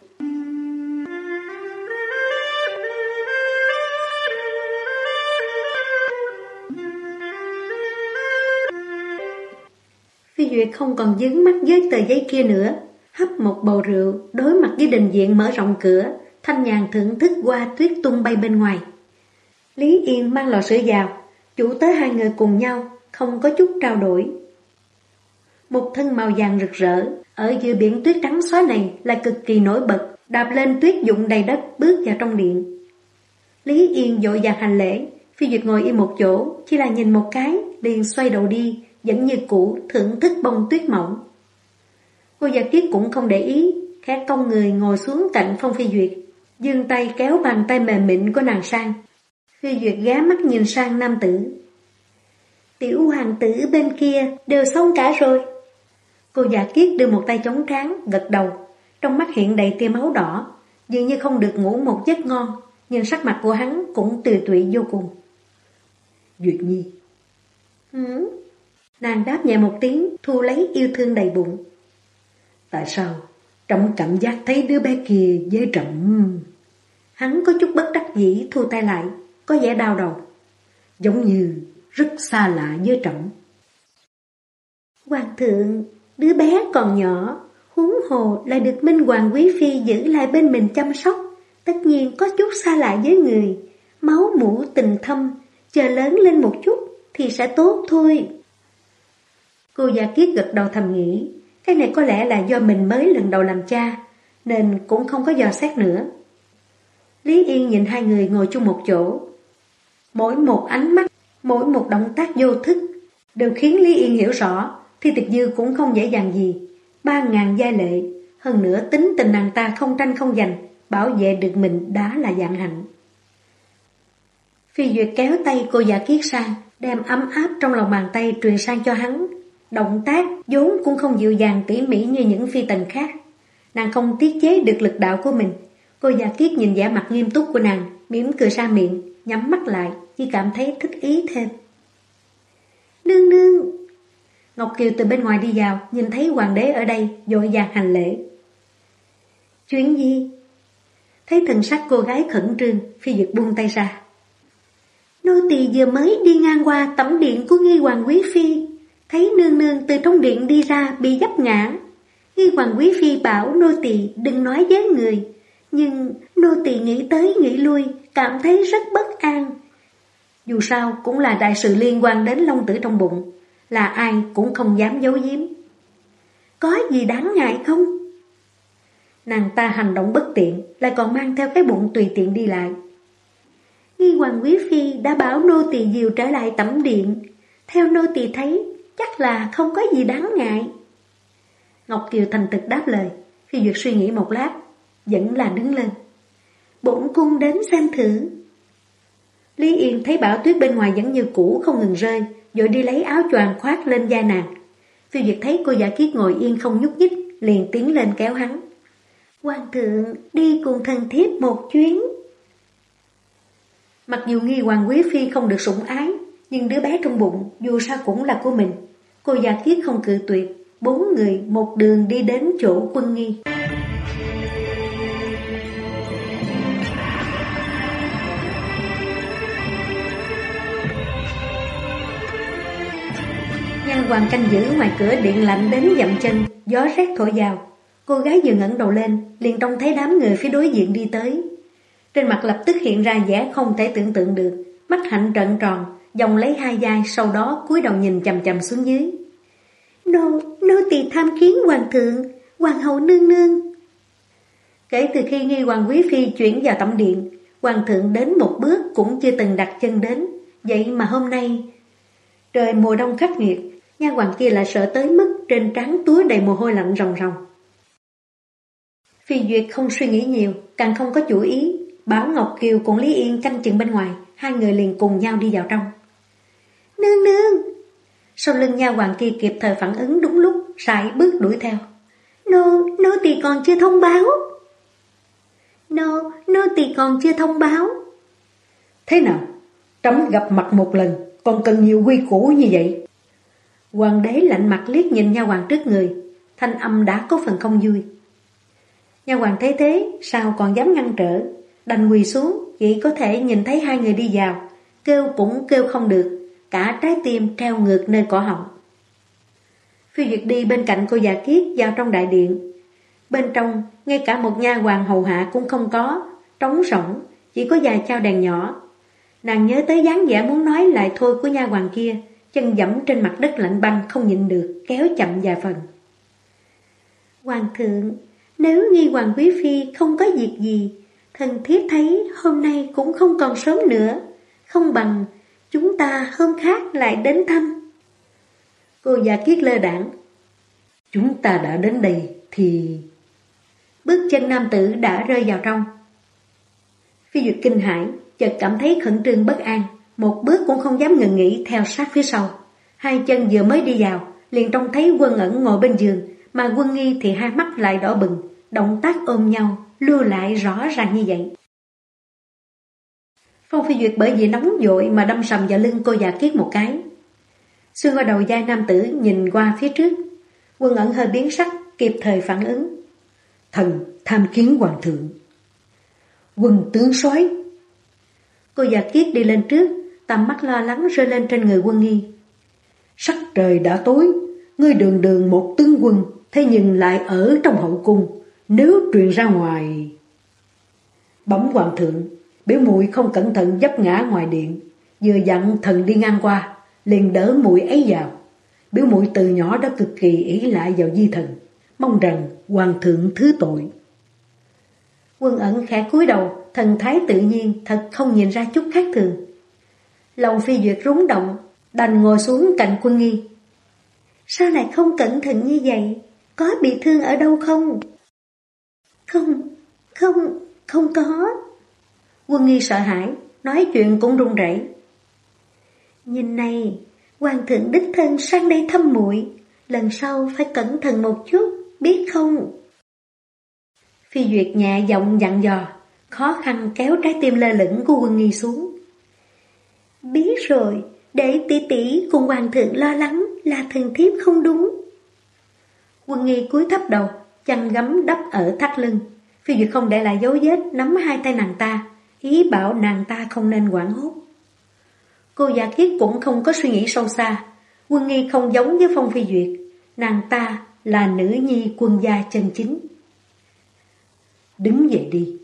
S1: Phi Duyệt không còn dướng mắt với tờ giấy kia nữa, hấp một bầu rượu, đối mặt với đình viện mở rộng cửa, thanh nhàn thưởng thức hoa tuyết tung bay bên ngoài. Lý Yên mang lò sưởi vào, chủ tới hai người cùng nhau, không có chút trao đổi. Một thân màu vàng rực rỡ, ở giữa biển tuyết trắng xóa này là cực kỳ nổi bật, đạp lên tuyết dụng đầy đất bước vào trong điện. Lý Yên vội vàng hành lễ, Phi Duyệt ngồi yên một chỗ, chỉ là nhìn một cái, liền xoay đầu đi, vẫn như cũ thưởng thức bông tuyết mỏng. Cô Gia Kiết cũng không để ý, khẽ cong người ngồi xuống cạnh Phong Phi Duyệt, giương tay kéo bàn tay mềm mịn của nàng sang. Phi Duyệt ghé mắt nhìn sang nam tử. Tiểu hoàng tử bên kia đều xong cả rồi. Cô Dạ Kiết đưa một tay chống trán, gật đầu, trong mắt hiện đầy tia máu đỏ, dường như không được ngủ một giấc ngon, nhìn sắc mặt của hắn cũng tiều tụy vô cùng. Duyệt Nhi. Nàng đáp nhẹ một tiếng, thu lấy yêu thương đầy bụng. Tại sao? Trẫm cảm giác thấy đứa bé kia với trẫm. Hắn có chút bất đắc dĩ thu tay lại, có vẻ đau đầu. Giống như rất xa lạ với trẫm. Hoàng thượng, đứa bé còn nhỏ, huống hồ lại được Minh Hoàng Quý Phi giữ lại bên mình chăm sóc, tất nhiên có chút xa lạ với người, máu mủ tình thâm, chờ lớn lên một chút thì sẽ tốt thôi. Cô Dạ Kiết gật đầu thầm nghĩ, cái này có lẽ là do mình mới lần đầu làm cha, nên cũng không có dò xét nữa. Lý Yên nhìn hai người ngồi chung một chỗ. Mỗi một ánh mắt, mỗi một động tác vô thức đều khiến Lý Yên hiểu rõ Thi Tiệp Dư cũng không dễ dàng gì. 3.000 giai lệ, hơn nữa tính tình nàng ta không tranh không giành, bảo vệ được mình đã là vạn hạnh. Phi Duyệt kéo tay cô Dạ Kiết sang, đem ấm áp trong lòng bàn tay truyền sang cho hắn. Động tác vốn cũng không dịu dàng tỉ mỉ như những phi tần khác. Nàng không tiết chế được lực đạo của mình. Cô Dạ Kiết nhìn vẻ mặt nghiêm túc của nàng, mỉm cười ra miệng, nhắm mắt lại, chỉ cảm thấy thích ý thêm. Nương nương! Ngọc Kiều từ bên ngoài đi vào, nhìn thấy hoàng đế ở đây, vội vàng hành lễ. Chuyện gì? Thấy thần sắc cô gái khẩn trương, Phi Duyệt buông tay ra. Nô tỳ vừa mới đi ngang qua tẩm điện của Nghi Hoàng Quý Phi, thấy nương nương từ trong điện đi ra bị vấp ngã. Nghi Hoàng Quý Phi bảo nô tỳ đừng nói với người, nhưng nô tỳ nghĩ tới nghĩ lui, cảm thấy rất bất an. Dù sao cũng là đại sự liên quan đến long tử trong bụng, là ai cũng không dám giấu giếm. Có gì đáng ngại không? Nàng ta hành động bất tiện, lại còn mang theo cái bụng tùy tiện đi lại. Nghi hoàng quý phi đã bảo nô tỳ dìu trở lại tẩm điện. Theo nô tỳ thấy, chắc là không có gì đáng ngại. Ngọc Kiều thành thực đáp lời. Phi Duyệt suy nghĩ một lát, vẫn là đứng lên. Bổn cung đến xem thử. Lý Yên thấy bão tuyết bên ngoài vẫn như cũ không ngừng rơi, vội đi lấy áo choàng khoác lên vai nàng. Phi Duyệt thấy cô Giả Kiết ngồi yên không nhúc nhích, liền tiến lên kéo hắn. Hoàng thượng, đi cùng thần thiếp một chuyến. Mặc dù Nghi hoàng quý phi không được sủng ái, nhưng đứa bé trong bụng dù sao cũng là của mình. Cô Giả Kiết không cự tuyệt, 4 người một đường đi đến chỗ Quân Nghi. Nha hoàn canh giữ ngoài cửa điện lạnh đến dậm chân, gió rét thổi vào. Cô gái vừa ngẩng đầu lên, liền trông thấy đám người phía đối diện đi tới. Trên mặt lập tức hiện ra vẻ không thể tưởng tượng được, mắt hạnh trợn tròn, vòng lấy hai vai, sau đó cúi đầu nhìn chằm chằm xuống dưới. Nô tỳ tham kiến hoàng thượng, hoàng hậu nương nương. Kể từ khi Nghi hoàng quý phi chuyển vào tẩm điện, hoàng thượng đến một bước cũng chưa từng đặt chân đến. Vậy mà hôm nay, trời mùa đông khắc nghiệt, nha hoàng kia lại sợ tới mức trên trán túa đầy mồ hôi lạnh ròng ròng. Phi Duyệt không suy nghĩ nhiều, càng không có chủ ý, bảo Ngọc Kiều cùng Lý Yên canh chừng bên ngoài, hai người liền cùng nhau đi vào trong. Nương nương! Sau lưng nha hoàng kia kịp thời phản ứng đúng lúc, sải bước đuổi theo. Nô tỳ còn chưa thông báo. Nô tỳ còn chưa thông báo. Thế nào? Trẫm gặp mặt một lần, còn cần nhiều quy củ như vậy? Hoàng đế lạnh mặt liếc nhìn nha hoàng trước người, thanh âm đã có phần không vui. Nha hoàng thấy thế, sao còn dám ngăn trở, đành quỳ xuống, chỉ có thể nhìn thấy hai người đi vào, kêu cũng kêu không được, cả trái tim treo ngược nơi cổ họng. Phi Duyệt đi bên cạnh cô Giả Kiết vào trong đại điện. Bên trong, ngay cả một nha hoàng hầu hạ cũng không có, trống rỗng, chỉ có vài chao đèn nhỏ. Nàng nhớ tới dáng vẻ muốn nói lại thôi của nha hoàng kia, chân dẫm trên mặt đất lạnh băng không nhịn được, kéo chậm vài phần. Hoàng thượng, nếu Nghi hoàng quý phi không có việc gì, thần thiếp thấy hôm nay cũng không còn sớm nữa, không bằng chúng ta hôm khác lại đến thăm. Cô Giả Kiết lơ đãng. Chúng ta đã đến đây thì... Bước chân nam tử đã rơi vào trong. Phi Duyệt kinh hãi, chợt cảm thấy khẩn trương bất an, một bước cũng không dám ngừng nghỉ theo sát phía sau. Hai chân vừa mới đi vào, liền trông thấy Quân Ẩn ngồi bên giường, mà Quân Nghi thì hai mắt lại đỏ bừng, động tác ôm nhau, lưu lại rõ ràng như vậy. Phong Phi Duyệt bởi vì nóng vội mà đâm sầm vào lưng cô Giả Kiết một cái. Xuyên qua đầu vai nam tử nhìn qua phía trước, Quân Ẩn hơi biến sắc, kịp thời phản ứng. Thần tham kiến hoàng thượng. Quân tướng soái. Cô Giả Kiết đi lên trước, tầm mắt lo lắng rơi lên trên người Quân Nghi. Sắc trời đã tối, ngươi đường đường một tướng quân, thế nhưng lại ở trong hậu cung, nếu truyền ra ngoài... Bẩm hoàng thượng, biểu muội không cẩn thận vấp ngã ngoài điện, vừa dặn thần đi ngang qua, liền đỡ muội ấy vào. Biểu muội từ nhỏ đã cực kỳ ỷ lại vào di thần, mong rằng hoàng thượng thứ tội. Quân Ẩn khẽ cúi đầu, thần thái tự nhiên, thật không nhìn ra chút khác thường. Lòng Phi Duyệt rúng động, đành ngồi xuống cạnh Quân Nghi. Sao lại không cẩn thận như vậy? Có bị thương ở đâu không? Không có. Quân Nghi sợ hãi, nói chuyện cũng run rẩy. Nhìn này, hoàng thượng đích thân sang đây thăm muội, lần sau phải cẩn thận một chút, biết không? Phi Duyệt nhẹ giọng dặn dò, khó khăn kéo trái tim lơ lửng của Quân Nghi xuống. Biết rồi, để tỷ tỷ cùng hoàng thượng lo lắng là thần thiếp không đúng. Quân Nghi cúi thấp đầu, chăn gấm đắp ở thắt lưng. Phi Duyệt không để lại dấu vết, nắm hai tay nàng ta, ý bảo nàng ta không nên hoảng hốt. Cô Giả Kiết cũng không có suy nghĩ sâu xa. Quân Nghi không giống với Phong Phi Duyệt, nàng ta là nữ nhi quân gia chân chính. Đứng dậy đi.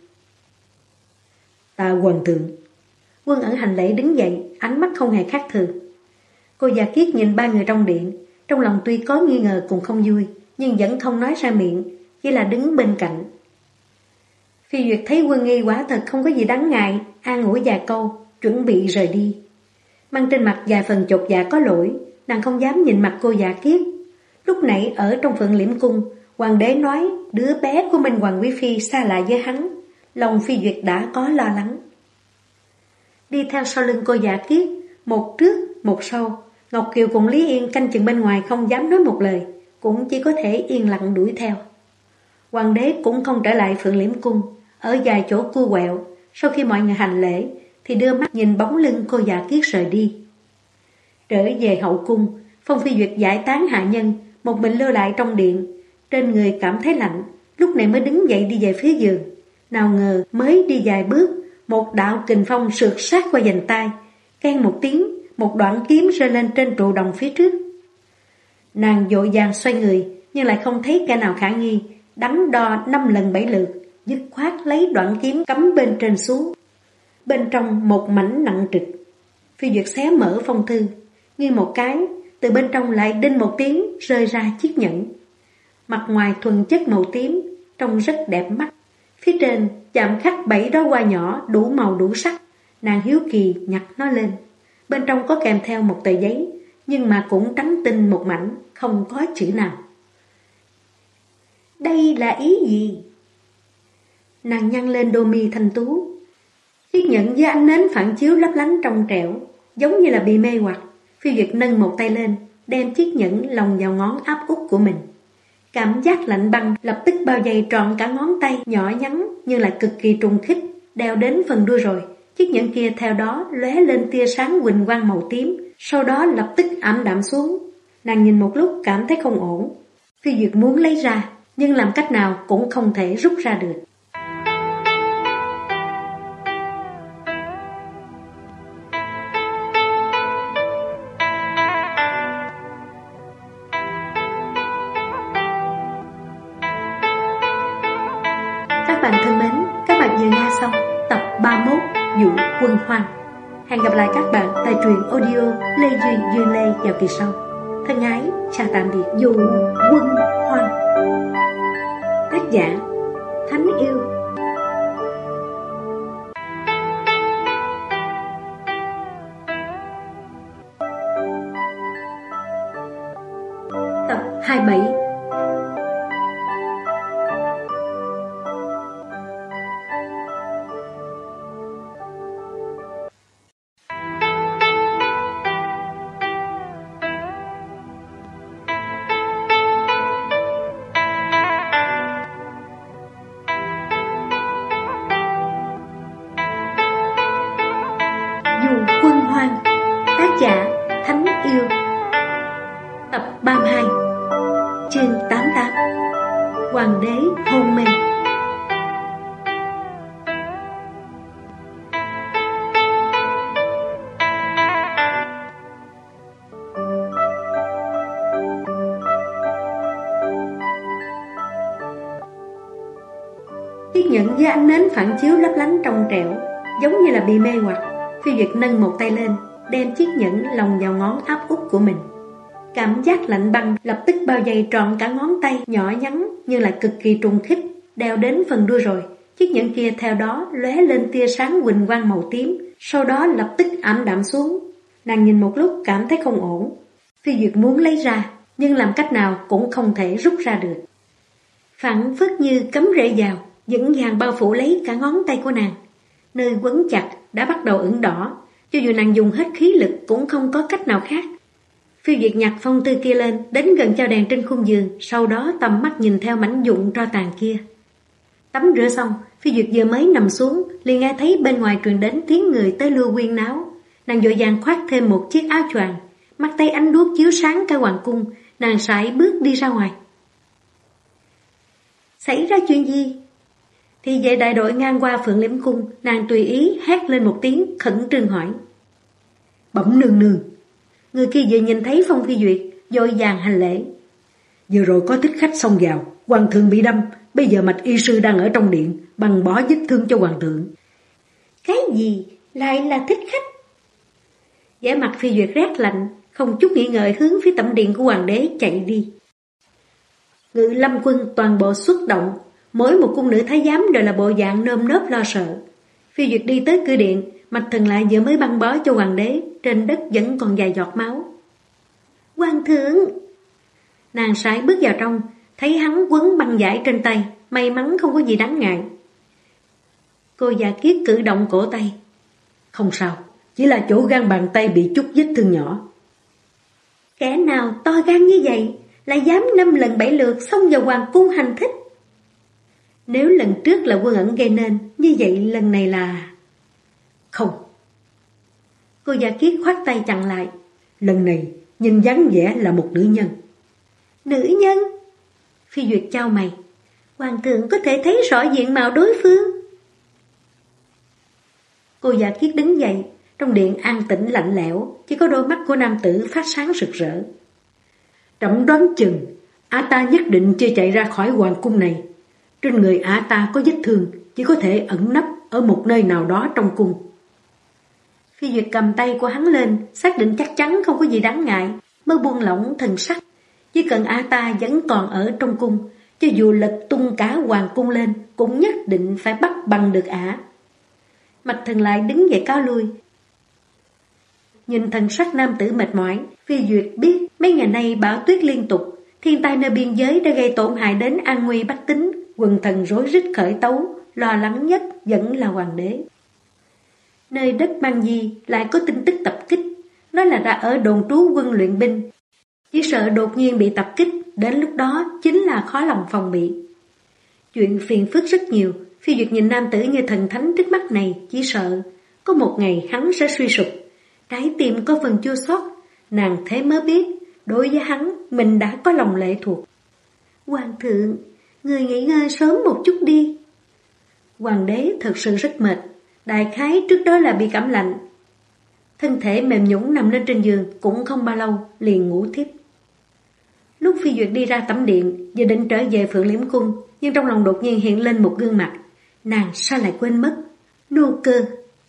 S1: Ta hoàng thượng. Quân Ẩn hành lễ đứng dậy, ánh mắt không hề khác thường. Cô Già Kiết nhìn ba người trong điện, trong lòng tuy có nghi ngờ cũng không vui, nhưng vẫn không nói ra miệng, chỉ là đứng bên cạnh. Phi Duyệt thấy Quân Nghi quả thật không có gì đáng ngại, an ủi vài câu, chuẩn bị rời đi. Mang trên mặt vài phần chột dạ có lỗi, nàng không dám nhìn mặt cô Già Kiết. Lúc nãy ở trong Phượng Liễm Cung, hoàng đế nói đứa bé của Minh Hoàng Quý Phi xa lạ với hắn, lòng Phi Duyệt đã có lo lắng. Đi theo sau lưng cô Già Kiết, một trước một sau, Ngọc Kiều cùng Lý Yên canh chừng bên ngoài không dám nói một lời, cũng chỉ có thể yên lặng đuổi theo. Hoàng đế cũng không trở lại Phượng Liễm Cung, ở vài chỗ cua quẹo, sau khi mọi người hành lễ thì đưa mắt nhìn bóng lưng cô Già Kiết rời đi. Trở về hậu cung, Phong Phi Duyệt giải tán hạ nhân, một mình lưu lại trong điện, trên người cảm thấy lạnh, lúc này mới đứng dậy đi về phía giường. Nào ngờ mới đi vài bước, một đạo kình phong sượt sát qua vành tai, keng một tiếng, một đoạn kiếm rơi lên trên trụ đồng phía trước. Nàng vội vàng xoay người, nhưng lại không thấy kẻ nào khả nghi, đắn đo 5 lần 7 lượt, dứt khoát lấy đoạn kiếm cắm bên trên xuống. Bên trong một mảnh nặng trịch. Phi Duyệt xé mở phong thư, nghiêng một cái, từ bên trong lại đinh một tiếng rơi ra chiếc nhẫn. Mặt ngoài thuần chất màu tím, trông rất đẹp mắt. Phía trên chạm khắc 7 đóa hoa nhỏ đủ màu đủ sắc. Nàng hiếu kỳ nhặt nó lên. Bên trong có kèm theo một tờ giấy, nhưng mà cũng trắng tinh một mảnh, không có chữ nào. Đây là ý gì? Nàng nhăn lên đôi mi thanh tú. Chiếc nhẫn với ánh nến phản chiếu lấp lánh trong trẻo, giống như là bị mê hoặc. Phi Duyệt nâng một tay lên, đem chiếc nhẫn lồng vào ngón áp út của mình. Cảm giác lạnh băng lập tức bao vây trọn cả ngón tay nhỏ nhắn, nhưng lại cực kỳ trùng khích, đeo đến phần đuôi rồi. Chiếc nhẫn kia theo đó lóe lên tia sáng huỳnh quang màu tím, sau đó lập tức ảm đạm xuống. Nàng nhìn một lúc cảm thấy không ổn. Phi Duyệt muốn lấy ra, nhưng làm cách nào cũng không thể rút ra được. Các bạn thân mến, các bạn vừa nghe xong tập 31 Dụ Quân Hoang. Hẹn gặp lại các bạn tại truyện audio Lê Duy Duyên Lê vào kỳ sau. Thân ái, chào tạm biệt. Dụ Quân Hoang. Tác giả Thánh Yêu. Tập 27. Dụ Quân Hoang. Tác giả Thánh Yêu. Tập 32. Chương 88. Hoàng đế hôn mê. Chiếc nhẫn với ánh nến phản chiếu lấp lánh trong trẻo, giống như là bị mê hoặc. Phi Duyệt nâng một tay lên, đem chiếc nhẫn lồng vào ngón áp út của mình. Cảm giác lạnh băng lập tức bao vây trọn cả ngón tay nhỏ nhắn, nhưng lại cực kỳ trùng khích, đeo đến phần đuôi rồi. Chiếc nhẫn kia theo đó lóe lên tia sáng huỳnh quang màu tím, sau đó lập tức ảm đạm xuống. Nàng nhìn một lúc cảm thấy không ổn. Phi Duyệt muốn lấy ra, nhưng làm cách nào cũng không thể rút ra được. Phảng phất như cấm rễ vào, vững vàng bao phủ lấy cả ngón tay của nàng. Nơi quấn chặt đã bắt đầu ửng đỏ, cho dù nàng dùng hết khí lực cũng không có cách nào khác. Phi Duyệt nhặt phong thư kia lên, đến gần chao đèn trên khung giường, sau đó tầm mắt nhìn theo mảnh vụn tro tàn kia. Tắm rửa xong, Phi Duyệt vừa mới nằm xuống, liền nghe thấy bên ngoài truyền đến tiếng người tới lưu quyên náo. Nàng vội vàng khoác thêm một chiếc áo choàng, mắt tay ánh đuốc chiếu sáng cả hoàng cung, nàng sải bước đi ra ngoài. Xảy ra chuyện gì? Thì vệ đại đội ngang qua Phượng Liễm Cung, nàng tùy ý hét lên một tiếng khẩn trương hỏi. Bẩm nương nương. Người kia vừa nhìn thấy Phong Phi Duyệt, vội vàng hành lễ. Vừa rồi có thích khách xông vào, hoàng thượng bị đâm, bây giờ mạch y sư đang ở trong điện, băng bó vết thương cho hoàng thượng. Cái gì? Lại là thích khách? Vẻ mặt Phi Duyệt rét lạnh, không chút nghĩ ngợi hướng phía tẩm điện của hoàng đế chạy đi. Ngự lâm quân toàn bộ xuất động, mỗi một cung nữ thái giám đều là bộ dạng nơm nớp lo sợ. Phi Duyệt đi tới cửa điện, Mạch Thần lại vừa mới băng bó cho hoàng đế, trên đất vẫn còn vài giọt máu. Hoàng thượng! Nàng sải bước vào trong, thấy hắn quấn băng vải trên tay, may mắn không có gì đáng ngại. Cô già Kiết cử động cổ tay. Không sao, chỉ là chỗ gan bàn tay bị chút vết thương nhỏ. Kẻ nào to gan như vậy, lại dám 5 lần 7 lượt xông vào hoàng cung hành thích? Nếu lần trước là Quân Ẩn gây nên, như vậy lần này là... Không. Cô già Kiết khoát tay chặn lại. Lần này, nhìn dáng vẻ là một nữ nhân. Nữ nhân? Phi Duyệt chau mày. Hoàng thượng có thể thấy rõ diện mạo đối phương. Cô già Kiết đứng dậy, trong điện an tĩnh lạnh lẽo, chỉ có đôi mắt của nam tử phát sáng rực rỡ. Trẫm đoán chừng, ả ta nhất định chưa chạy ra khỏi hoàng cung này. Trên người ả ta có vết thương, chỉ có thể ẩn nấp ở một nơi nào đó trong cung. Phi Duyệt cầm tay của hắn lên, xác định chắc chắn không có gì đáng ngại, mới buông lỏng thần sắc. Chỉ cần ả ta vẫn còn ở trong cung, cho dù lật tung cả hoàng cung lên, cũng nhất định phải bắt bằng được ả. Mạch Thần lại đứng dậy cáo lui. Nhìn thần sắc nam tử mệt mỏi, Phi Duyệt biết mấy ngày nay bão tuyết liên tục, thiên tai nơi biên giới đã gây tổn hại đến an nguy bách tính, quần thần rối rít khởi tấu, lo lắng nhất vẫn là hoàng đế. Nơi đất Mang Di lại có tin tức tập kích, nói là đã ở đồn trú quân luyện binh. Chỉ sợ đột nhiên bị tập kích, đến lúc đó chính là khó lòng phòng bị. Chuyện phiền phức rất nhiều, Phi Duyệt nhìn nam tử như thần thánh trước mắt này, chỉ sợ có một ngày hắn sẽ suy sụp. Trái tim có phần chua xót, nàng thế mới biết, đối với hắn mình đã có lòng lệ thuộc. Hoàng thượng, người nghỉ ngơi sớm một chút đi. Hoàng đế thật sự rất mệt, đại khái trước đó là bị cảm lạnh. Thân thể mềm nhũn nằm lên trên giường, cũng không bao lâu liền ngủ thiếp. Lúc Phi Duyệt đi ra tẩm điện, dự định trở về Phượng Liễm Cung, nhưng trong lòng đột nhiên hiện lên một gương mặt. Nàng sao lại quên mất? Nô Cơ.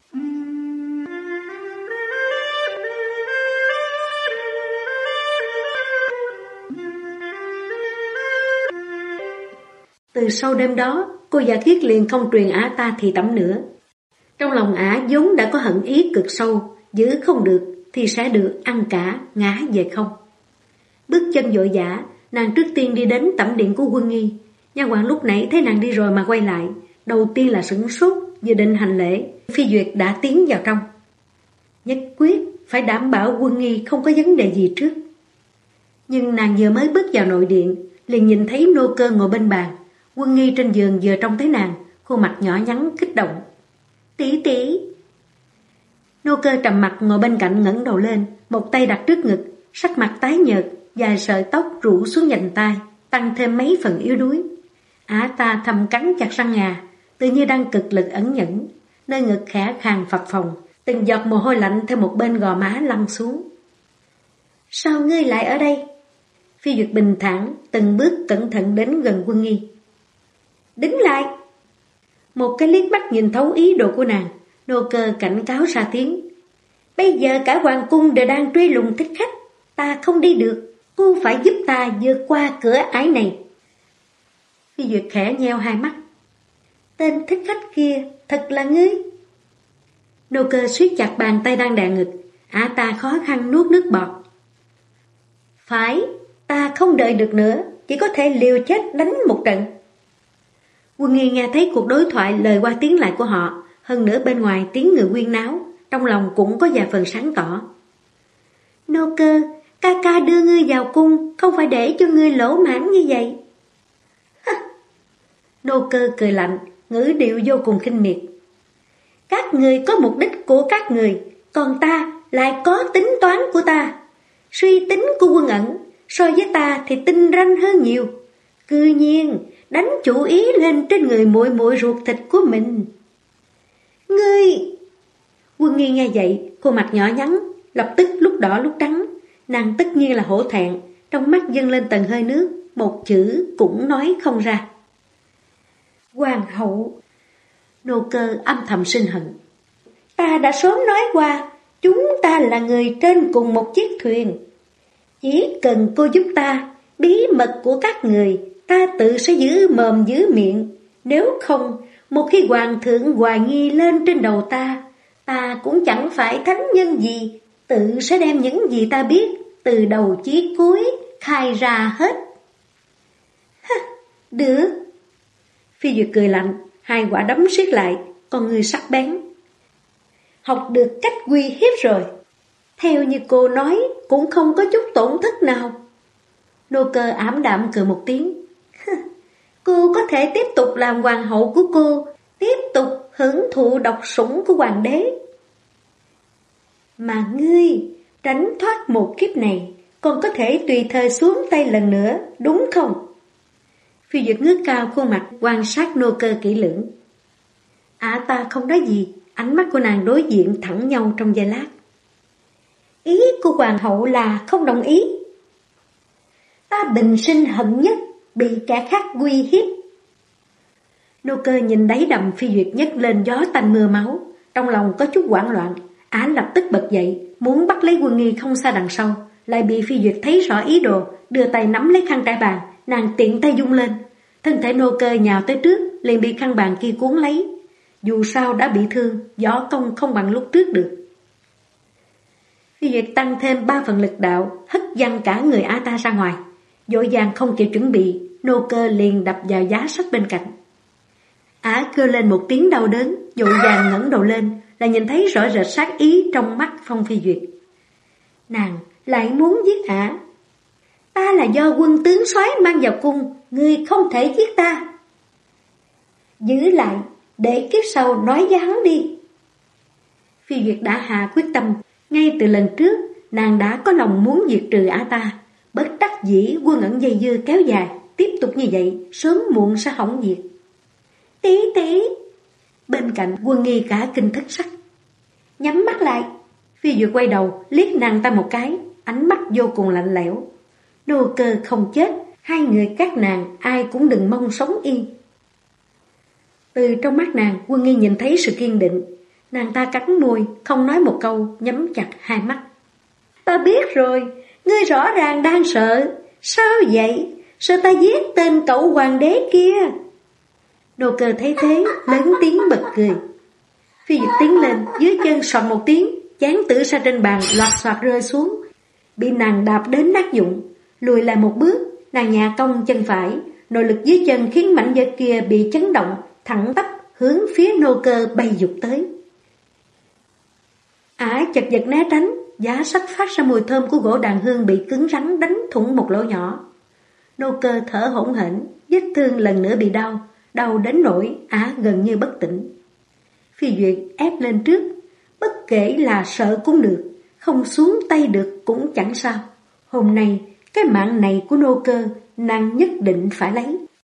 S1: Từ sau đêm đó, cô già Kiết liền không truyền ả ta thì tẩm nữa. Trong lòng ả vốn đã có hận ý cực sâu, giữ không được thì sẽ được ăn cả, ngã về không. Bước chân vội vã, nàng trước tiên đi đến tẩm điện của Quân Nghi. Nha hoàn lúc nãy thấy nàng đi rồi mà quay lại, đầu tiên là sửng sốt, vừa định hành lễ, Phi Duyệt đã tiến vào trong. Nhất quyết phải đảm bảo Quân Nghi không có vấn đề gì trước. Nhưng nàng vừa mới bước vào nội điện, liền nhìn thấy Nô Cơ ngồi bên bàn. Quân Nghi trên giường vừa trông thấy nàng, khuôn mặt nhỏ nhắn kích động. Tỷ tỷ. Nô Cơ trầm mặt ngồi bên cạnh ngẩng đầu lên, một tay đặt trước ngực, sắc mặt tái nhợt, dài sợi tóc rủ xuống vành tai, tăng thêm mấy phần yếu đuối. Ả ta thầm cắn chặt răng ngà, tự như đang cực lực ẩn nhẫn, nơi ngực khẽ khàng phập phồng, từng giọt mồ hôi lạnh theo một bên gò má lăn xuống. Sao ngươi lại ở đây? Phi Duyệt bình thản, từng bước cẩn thận đến gần Quân Nghi. Đứng lại! Một cái liếc mắt nhìn thấu ý đồ của nàng, Nô Cơ cảnh cáo ra tiếng. Bây giờ cả hoàng cung đều đang truy lùng thích khách, ta không đi được, cô phải giúp ta vượt qua cửa ải này. Phi Duyệt khẽ nheo hai mắt. Tên thích khách kia thật là ngươi? Nô Cơ siết chặt bàn tay đang đè ngực, ả ta khó khăn nuốt nước bọt. Phải, ta không đợi được nữa, chỉ có thể liều chết đánh một trận. Quân Nghi nghe thấy cuộc đối thoại lời qua tiếng lại của họ, hơn nữa bên ngoài tiếng người huyên náo, trong lòng cũng có vài phần sáng tỏ. Nô Cơ, ca ca đưa ngươi vào cung, không phải để cho ngươi lỗ mãn như vậy. Nô Cơ cười lạnh, ngữ điệu vô cùng khinh miệt. Các người có mục đích của các người, còn ta lại có tính toán của ta. Suy tính của Quân Ẩn so với ta thì tinh ranh hơn nhiều. Cư nhiên đánh chủ ý lên trên người muội muội ruột thịt của mình. Ngươi! Quân Nghi nghe vậy, khuôn mặt nhỏ nhắn, lập tức lúc đỏ lúc trắng. Nàng tất nhiên là hổ thẹn, trong mắt dâng lên tầng hơi nước, một chữ cũng nói không ra. Hoàng hậu! Nô Cơ âm thầm sinh hận. Ta đã sớm nói qua, Chúng ta là người trên cùng một chiếc thuyền. Chỉ cần cô giúp ta, bí mật của các người, ta tự sẽ giữ mồm giữ miệng. Nếu không, một khi hoàng thượng hoài nghi lên trên đầu ta cũng chẳng phải thánh nhân gì, tự sẽ đem những gì ta biết từ đầu chí cuối khai ra hết. Được. Phi Duyệt cười lạnh, hai quả đấm siết lại, con người sắc bén. Học được cách uy hiếp rồi. Theo như cô nói, cũng không có chút tổn thất nào. Nô Cơ ảm đạm cười một tiếng. Cô có thể tiếp tục làm hoàng hậu của cô, tiếp tục hưởng thụ độc sủng của hoàng đế. Mà ngươi, tránh thoát một kiếp này, còn có thể tùy thời xuống tay lần nữa, đúng không? Phi Duyệt ngước cao khuôn mặt quan sát Nô Cơ kỹ lưỡng. Ta không nói gì, ánh mắt của nàng đối diện thẳng nhau trong giây lát. Ý của hoàng hậu là không đồng ý. Ta bình sinh hận nhất bị kẻ khác uy hiếp. Nô Cơ nhìn đáy đầm Phi Duyệt nhấc lên gió tanh mưa máu, trong lòng có chút hoảng loạn. Lập tức bật dậy, muốn bắt lấy Quân Nghi không xa đằng sau, lại bị Phi Duyệt thấy rõ ý đồ, đưa tay nắm lấy khăn trải bàn, nàng tiện tay vung lên. Thân thể Nô Cơ nhào tới trước, liền bị khăn bàn kia cuốn lấy. Dù sao đã bị thương, võ công không bằng lúc trước được. Phi Duyệt tăng thêm 3 phần lực đạo, hất văng cả người ta ra ngoài. Vội vàng không kịp chuẩn bị, Nô Cơ liền đập vào giá sách bên cạnh. Kêu lên một tiếng đau đớn, vội vàng ngẩng đầu lên, là nhìn thấy rõ rệt sát ý trong mắt Phong Phi Duyệt. Nàng lại muốn giết ta là do quân tướng soái mang vào cung, ngươi không thể giết ta. Giữ lại, để kiếp sau nói với hắn đi. Phi Duyệt đã hạ quyết tâm, ngay từ lần trước, nàng đã có lòng muốn diệt trừ ta. Bất đắc dĩ Quân Ẩn dây dưa kéo dài, tiếp tục như vậy, sớm muộn sẽ hỏng việc. Tí. Bên cạnh Quân Nghi cả kinh thất sắc. Nhắm mắt lại. Phi Duyệt quay đầu, liếc nàng ta một cái, ánh mắt vô cùng lạnh lẽo. Nô Cơ không chết, hai người các nàng ai cũng đừng mong sống yên. Từ trong mắt nàng, Quân Nghi nhìn thấy sự kiên định. Nàng ta cắn môi, không nói một câu, nhắm chặt hai mắt. Ta biết rồi, ngươi rõ ràng đang sợ. Sao vậy? Sợ ta giết tên cậu hoàng đế kia? Nô Cơ thấy thế, lớn tiếng bật cười. Phi Duyệt tiến lên, dưới chân soạt một tiếng, chán tử sa trên bàn loạt soạt rơi xuống, bị nàng đạp đến nát vụn. Lùi lại một bước, nàng nhả cong chân phải, nội lực dưới chân khiến mảnh vỡ kia bị chấn động, thẳng tắp hướng phía Nô Cơ bay vụt tới. Chật vật né tránh, giá sách phát ra mùi thơm của gỗ đàn hương bị cứng rắn đánh thủng một lỗ nhỏ. Nô Cơ thở hổn hển, vết thương lần nữa bị đau đến nỗi gần như bất tỉnh. Phi Duyệt ép lên trước, bất kể là sợ cũng được, không xuống tay được cũng chẳng sao. Hôm nay, cái mạng này của Nô Cơ, nàng nhất định phải lấy.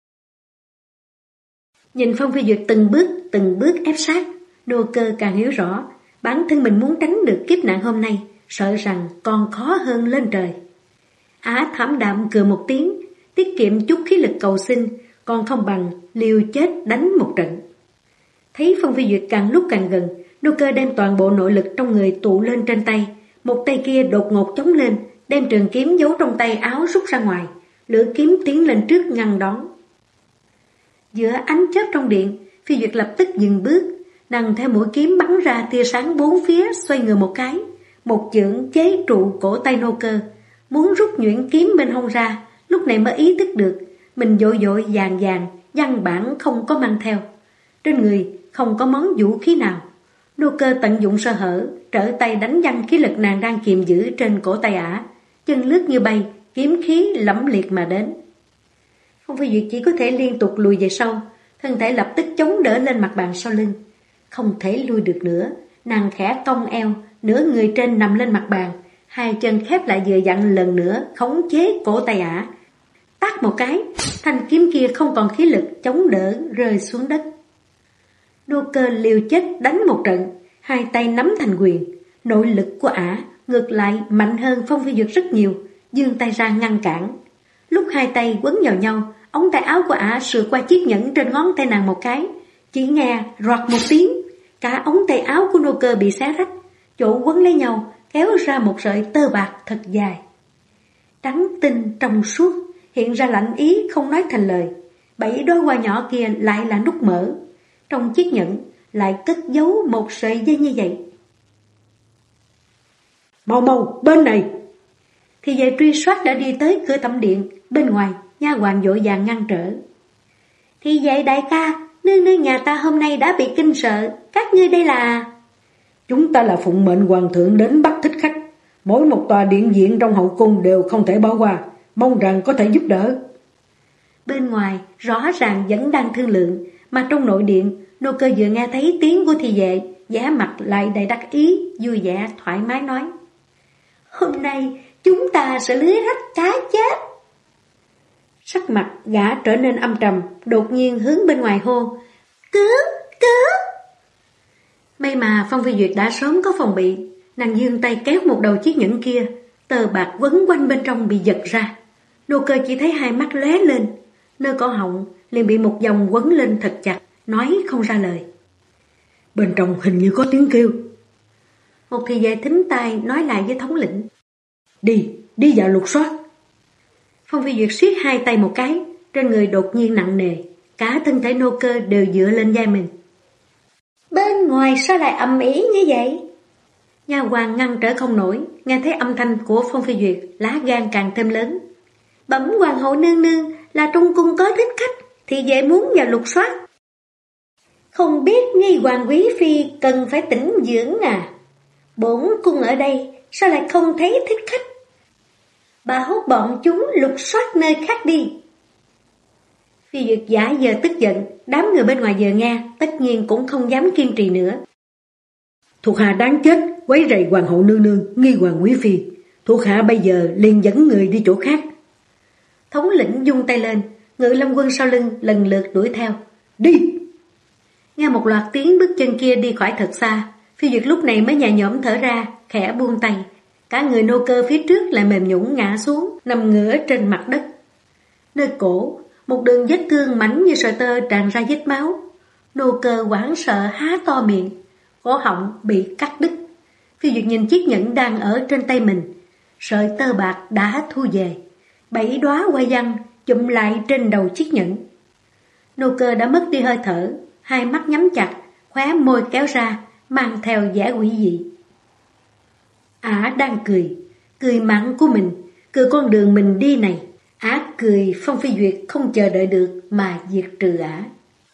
S1: Nhìn Phong Phi Duyệt từng bước ép sát, Nô Cơ càng hiểu rõ, bản thân mình muốn tránh được kiếp nạn hôm nay, sợ rằng còn khó hơn lên trời. Thảm đạm cười một tiếng, tiết kiệm chút khí lực cầu xin, còn không bằng liều chết đánh một trận. Thấy Phong Phi Duyệt càng lúc càng gần, Nô Cơ đem toàn bộ nội lực trong người tụ lên trên tay, một tay kia đột ngột chống lên, đem trường kiếm giấu trong tay áo rút ra ngoài, lưỡi kiếm tiến lên trước ngăn đón. Giữa ánh chớp trong điện, Phi Duyệt lập tức dừng bước, nàng theo mũi kiếm bắn ra tia sáng bốn phía, xoay người một cái, một chưởng chế trụ cổ tay Nô Cơ, muốn rút nhuyễn kiếm bên hông ra, lúc này mới ý thức được mình vội vàng văn bản không có mang theo, trên người không có món vũ khí nào. Nô Cơ tận dụng sơ hở, trở tay đánh văng khí lực nàng đang kiềm giữ trên cổ tay chân lướt như bay, kiếm khí lẫm liệt mà đến. Phong Phi Duyệt chỉ có thể liên tục lùi về sau, thân thể lập tức chống đỡ lên mặt bàn sau lưng. Không thể lui được nữa, nàng khẽ cong eo, nửa người trên nằm lên mặt bàn, hai chân khép lại vừa dặn lần nữa khống chế cổ tay tát một cái, thanh kiếm kia không còn khí lực chống đỡ rơi xuống đất. Nô Cơ liều chết đánh một trận, hai tay nắm thành quyền, nội lực của ngược lại mạnh hơn Phong Phi Duyệt rất nhiều, giương tay ra ngăn cản. Lúc hai tay quấn vào nhau, ống tay áo của sượt qua chiếc nhẫn trên ngón tay nàng một cái, chỉ nghe roạt một tiếng, cả ống tay áo của Nô Cơ bị xé rách, chỗ quấn lấy nhau, kéo ra một sợi tơ bạc thật dài. Trắng tinh trong suốt, hiện ra lạnh ý không nói thành lời. 7 đóa hoa nhỏ kia lại là nút mở. Trong chiếc nhẫn lại cất giấu một sợi dây như vậy. Mau mau, bên này! Thì vệ truy soát đã đi tới cửa tẩm điện. Bên ngoài, nha hoàn vội vàng ngăn trở. Thì vậy đại ca, nương nương nhà ta hôm nay đã bị kinh sợ. Các ngươi đây là...
S2: Chúng ta là phụng mệnh hoàng thượng đến bắt thích khách. Mỗi một tòa điện viện trong hậu cung đều không thể bỏ qua. Mong rằng có thể giúp đỡ.
S1: Bên ngoài rõ ràng vẫn đang thương lượng, mà trong nội điện nô cơ vừa nghe thấy tiếng của thị vệ, vẻ mặt lại đầy đắc ý, vui vẻ thoải mái nói: Hôm nay chúng ta sẽ lưới rách cá chết. Sắc mặt gã trở nên âm trầm, đột nhiên hướng bên ngoài hô: Cứu! May mà Phong Phi Duyệt đã sớm có phòng bị, nàng giương tay kéo một đầu chiếc nhẫn kia, tờ bạc quấn quanh bên trong bị giật ra. Nô cơ chỉ thấy hai mắt lóe lên, nơi cổ họng liền bị một vòng quấn lên thật chặt, nói không ra lời.
S2: Bên trong hình như có tiếng kêu.
S1: Một thị vệ thính tai nói lại với thống lĩnh:
S2: Đi vào lục soát.
S1: Phong Phi Duyệt siết hai tay một cái, trên người đột nhiên nặng nề, cả thân thể nô cơ đều dựa lên vai mình. Bên ngoài sao lại ầm ĩ như vậy? Nha hoàn ngăn trở không nổi, nghe thấy âm thanh của Phong Phi Duyệt, lá gan càng thêm lớn. Bẩm hoàng hậu nương nương, là trong cung có thích khách, thì vệ muốn vào lục soát. Không biết nghi hoàng quý phi cần phải tĩnh dưỡng à? Bổn cung ở đây, sao lại không thấy thích khách? Bà hốt bọn chúng lục soát nơi khác đi. Phi Duyệt giả giờ tức giận, đám người bên ngoài giờ nghe, tất nhiên cũng không dám kiên trì nữa.
S2: Thuộc hạ đáng chết, quấy rầy hoàng hậu nương nương, nghi hoàng quý phi. Thuộc hạ bây giờ liền dẫn người đi chỗ khác.
S1: Thống lĩnh vung tay lên, Ngự Lâm quân sau lưng lần lượt đuổi theo.
S2: Đi!
S1: Nghe một loạt tiếng bước chân kia đi khỏi thật xa, Phi Duyệt lúc này mới nhẹ nhõm thở ra, khẽ buông tay. Cả người nô cơ phía trước lại mềm nhũn ngã xuống, nằm ngửa trên mặt đất. Nơi cổ, một đường vết thương mảnh như sợi tơ tràn ra vết máu. Nô cơ hoảng sợ há to miệng, cổ họng bị cắt đứt. Phi Duyệt nhìn chiếc nhẫn đang ở trên tay mình, sợi tơ bạc đã thu về, 7 đóa hoa văn chụm lại trên đầu chiếc nhẫn. Nô cơ đã mất đi hơi thở, hai mắt nhắm chặt, khóe môi kéo ra, mang theo vẻ quỷ dị. Ả đang cười mặn của mình, cười con đường mình đi này. Ả cười Phong Phi Duyệt không chờ đợi được mà diệt trừ Ả.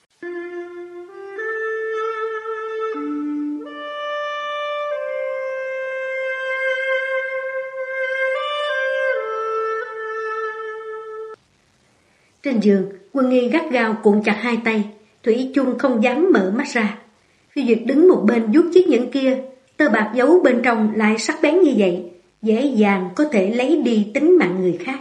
S1: Trên giường, Quân Nghi gắt gao cuộn chặt hai tay, thủy chung không dám mở mắt ra. Phi Duyệt đứng một bên vuốt chiếc nhẫn kia, tơ bạc giấu bên trong lại sắc bén như vậy, dễ dàng có thể lấy đi tính mạng người khác.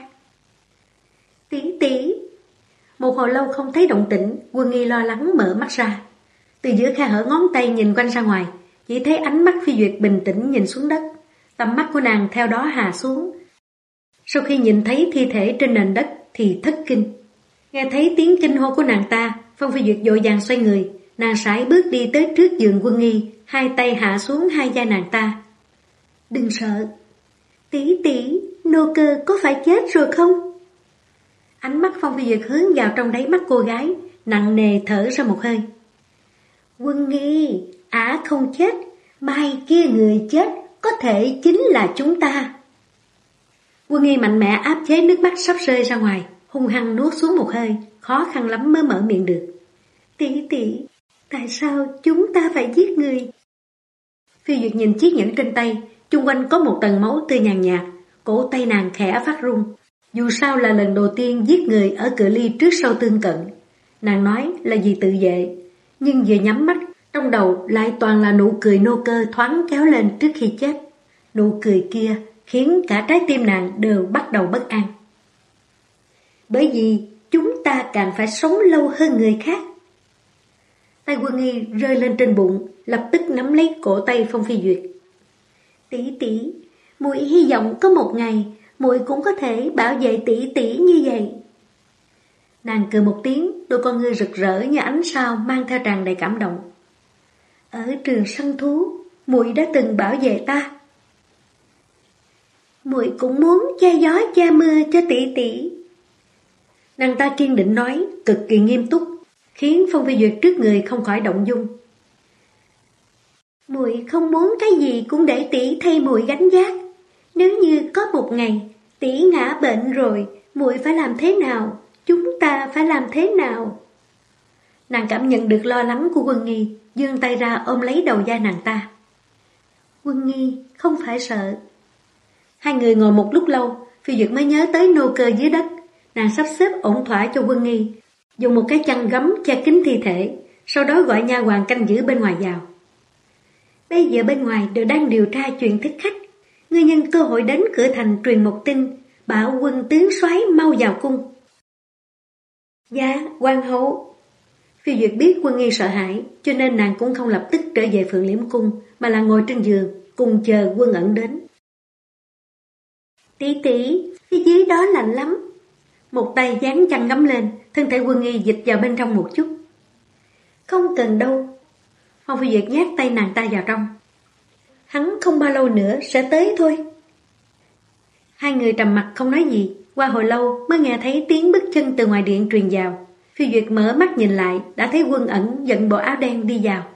S1: Tỷ. Một hồi lâu không thấy động tĩnh, Quân Nghi lo lắng mở mắt ra. Từ giữa khe hở ngón tay nhìn quanh ra ngoài, chỉ thấy ánh mắt Phi Duyệt bình tĩnh nhìn xuống đất. Tầm mắt của nàng theo đó hạ xuống. Sau khi nhìn thấy thi thể trên nền đất thì thất kinh. Nghe thấy tiếng kinh hô của nàng ta, Phong Phi Duyệt vội vàng xoay người, nàng sải bước đi tới trước giường Quân Nghi, hai tay hạ xuống hai vai nàng ta. Đừng sợ. Tỷ, nô cơ có phải chết rồi không? Ánh mắt Phong Phi Duyệt hướng vào trong đáy mắt cô gái, nặng nề thở ra một hơi. Quân Nghi, Ả không chết, mai kia người chết có thể chính là chúng ta. Quân Nghi mạnh mẽ áp chế nước mắt sắp rơi ra ngoài, hung hăng nuốt xuống một hơi, khó khăn lắm mới mở miệng được. Tỷ, tại sao chúng ta phải giết người? Phi Duyệt nhìn chiếc nhẫn trên tay, chung quanh có một tầng máu tươi nhàn nhạt, cổ tay nàng khẽ phát run. Dù sao là lần đầu tiên giết người ở cự ly trước sau tương cận. Nàng nói là vì tự vệ, nhưng vừa nhắm mắt, trong đầu lại toàn là nụ cười nô cơ thoáng kéo lên trước khi chết. Nụ cười kia khiến cả trái tim nàng đều bắt đầu bất an. Bởi vì chúng ta càng phải sống lâu hơn người khác. Tay Quân Nghi rơi lên trên bụng, lập tức nắm lấy cổ tay Phong Phi Duyệt. Tỷ, muội hy vọng có một ngày muội cũng có thể bảo vệ tỷ như vậy. Nàng cười một tiếng, đôi con ngươi rực rỡ như ánh sao mang theo tràn đầy cảm động. Ở trường săn thú, muội đã từng bảo vệ ta. Muội cũng muốn che gió che mưa cho tỷ tỷ. Nàng ta kiên định nói, cực kỳ nghiêm túc, khiến Phong Phi Duyệt trước người không khỏi động dung. Muội không muốn cái gì cũng để tỷ thay muội gánh vác. Nếu như có một ngày tỷ ngã bệnh rồi, muội phải làm thế nào? Chúng ta phải làm thế nào? Nàng cảm nhận được lo lắng của Quân Nghi, giương tay ra ôm lấy đầu vai nàng ta. Quân Nghi, không phải sợ. Hai người ngồi một lúc lâu, Phi Duyệt mới nhớ tới nô cơ dưới đất. Nàng sắp xếp ổn thỏa cho Quân Nghi, dùng một cái chăn gấm che kín thi thể, sau đó gọi nha hoàn canh giữ bên ngoài vào. Bây giờ bên ngoài đều đang điều tra chuyện thích khách. Ngươi nhân cơ hội đến cửa thành truyền một tin, bảo quân tướng soái mau vào cung. Dạ, hoàng hậu. Phi Duyệt biết Quân Nghi sợ hãi, cho nên nàng cũng không lập tức trở về Phượng Liễm cung, mà là ngồi trên giường, cùng chờ Quân Ẩn đến. Tỷ tỷ, phía dưới đó lạnh lắm. Một tay dán chăn gấm lên, thân thể Quân Nghi dịch vào bên trong một chút. Không cần đâu. Phong Phi Duyệt nhét tay nàng ta vào trong. Hắn không bao lâu nữa sẽ tới thôi. Hai người trầm mặt không nói gì. Qua hồi lâu mới nghe thấy tiếng bước chân từ ngoài điện truyền vào. Phi Duyệt mở mắt nhìn lại, đã thấy Quân Ẩn dẫn bộ áo đen đi vào.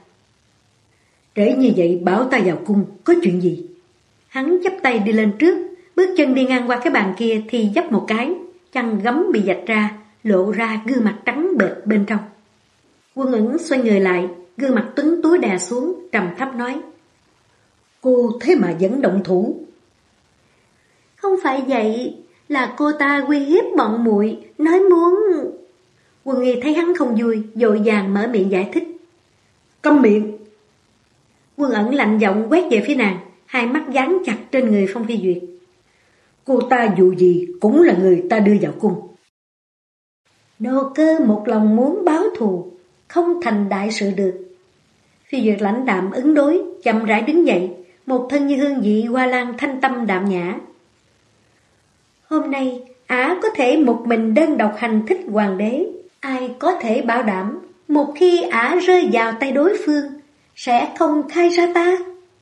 S2: Trễ như vậy bảo ta vào cung, có chuyện gì?
S1: Hắn chắp tay đi lên trước, bước chân đi ngang qua cái bàn kia thì dấp một cái, chăn gấm bị vạch ra, lộ ra gương mặt trắng bệch bên trong. Quân Ẩn xoay người lại, gương mặt tuấn tú đè xuống, trầm thấp nói.
S2: Cô thế mà vẫn động thủ?
S1: Không phải vậy, là cô ta uy hiếp bọn muội, nói muốn... Quân Nghi thấy hắn không vui, vội vàng mở miệng giải thích.
S2: Câm miệng!
S1: Quân Ẩn lạnh giọng quét về phía nàng, hai mắt dán chặt trên người Phong Phi Duyệt.
S2: Cô ta dù gì cũng là người ta đưa vào cung.
S1: Nô cơ một lòng muốn báo thù, không thành đại sự được. Phi Duyệt lãnh đạm ứng đối, chậm rãi đứng dậy, một thân như hương vị hoa lan thanh tâm đạm nhã. Hôm nay, ả có thể một mình đơn độc hành thích hoàng đế. Ai có thể bảo đảm, một khi ả rơi vào tay đối phương, sẽ không khai ra ta?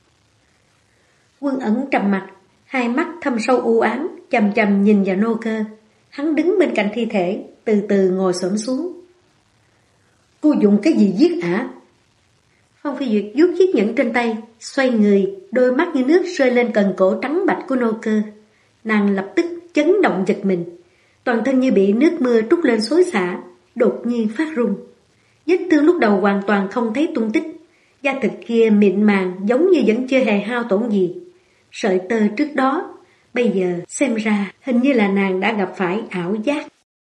S1: Quân Ẩn trầm mặt, hai mắt thâm sâu u ám, chằm chằm nhìn vào nô cơ. Hắn đứng bên cạnh thi thể, từ từ ngồi xổm xuống.
S2: Cô dùng cái gì giết ả?
S1: Phong Phi Duyệt vuốt chiếc nhẫn trên tay, xoay người, đôi mắt như nước rơi lên cần cổ trắng bạch của nô cơ. Nàng lập tức chấn động giật mình, toàn thân như bị nước mưa trút lên xối xả, đột nhiên phát run. Vết thương lúc đầu hoàn toàn không thấy tung tích, da thịt kia mịn màng giống như vẫn chưa hề hao tổn gì. Sợi tơ trước đó, bây giờ xem ra hình như là nàng đã gặp phải ảo giác.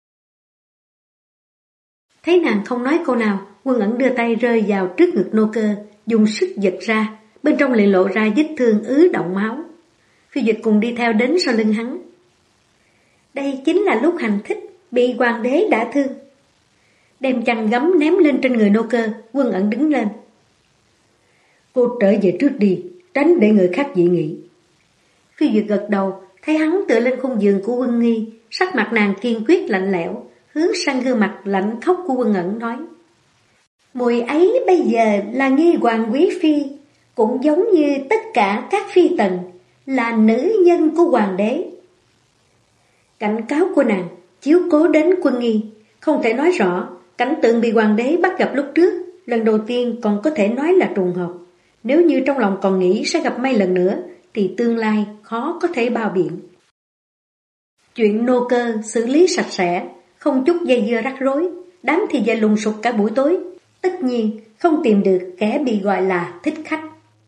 S1: Thấy nàng không nói câu nào, Quân Ẩn đưa tay rơi vào trước ngực nô cơ, dùng sức giật ra, bên trong lại lộ ra vết thương ứ động máu. Phi Duyệt cùng đi theo đến sau lưng hắn. Đây chính là lúc hành thích, bị hoàng đế đã thương. Đem chăn gấm ném lên trên người nô cơ, Quân Ẩn đứng lên.
S2: Cô trở về trước đi, tránh để người khác dị nghị.
S1: Phi Duyệt gật đầu, thấy hắn tựa lên khung giường của Quân Nghi, sắc mặt nàng kiên quyết lạnh lẽo, hướng sang gương mặt lạnh khóc của Quân Ẩn nói. Muội ấy bây giờ là Nghi hoàng quý phi, cũng giống như tất cả các phi tần, là nữ nhân của hoàng đế. Cảnh cáo của nàng chiếu cố đến Quân Nghi, không thể nói rõ cảnh tượng bị hoàng đế bắt gặp lúc trước, lần đầu tiên còn có thể nói là trùng hợp. Nếu như trong lòng còn nghĩ sẽ gặp may lần nữa, thì tương lai khó có thể bao biện. Chuyện nô cơ xử lý sạch sẽ, không chút dây dưa rắc rối, đám thì về lùng sục cả buổi tối, tất nhiên không tìm được kẻ bị gọi là thích khách.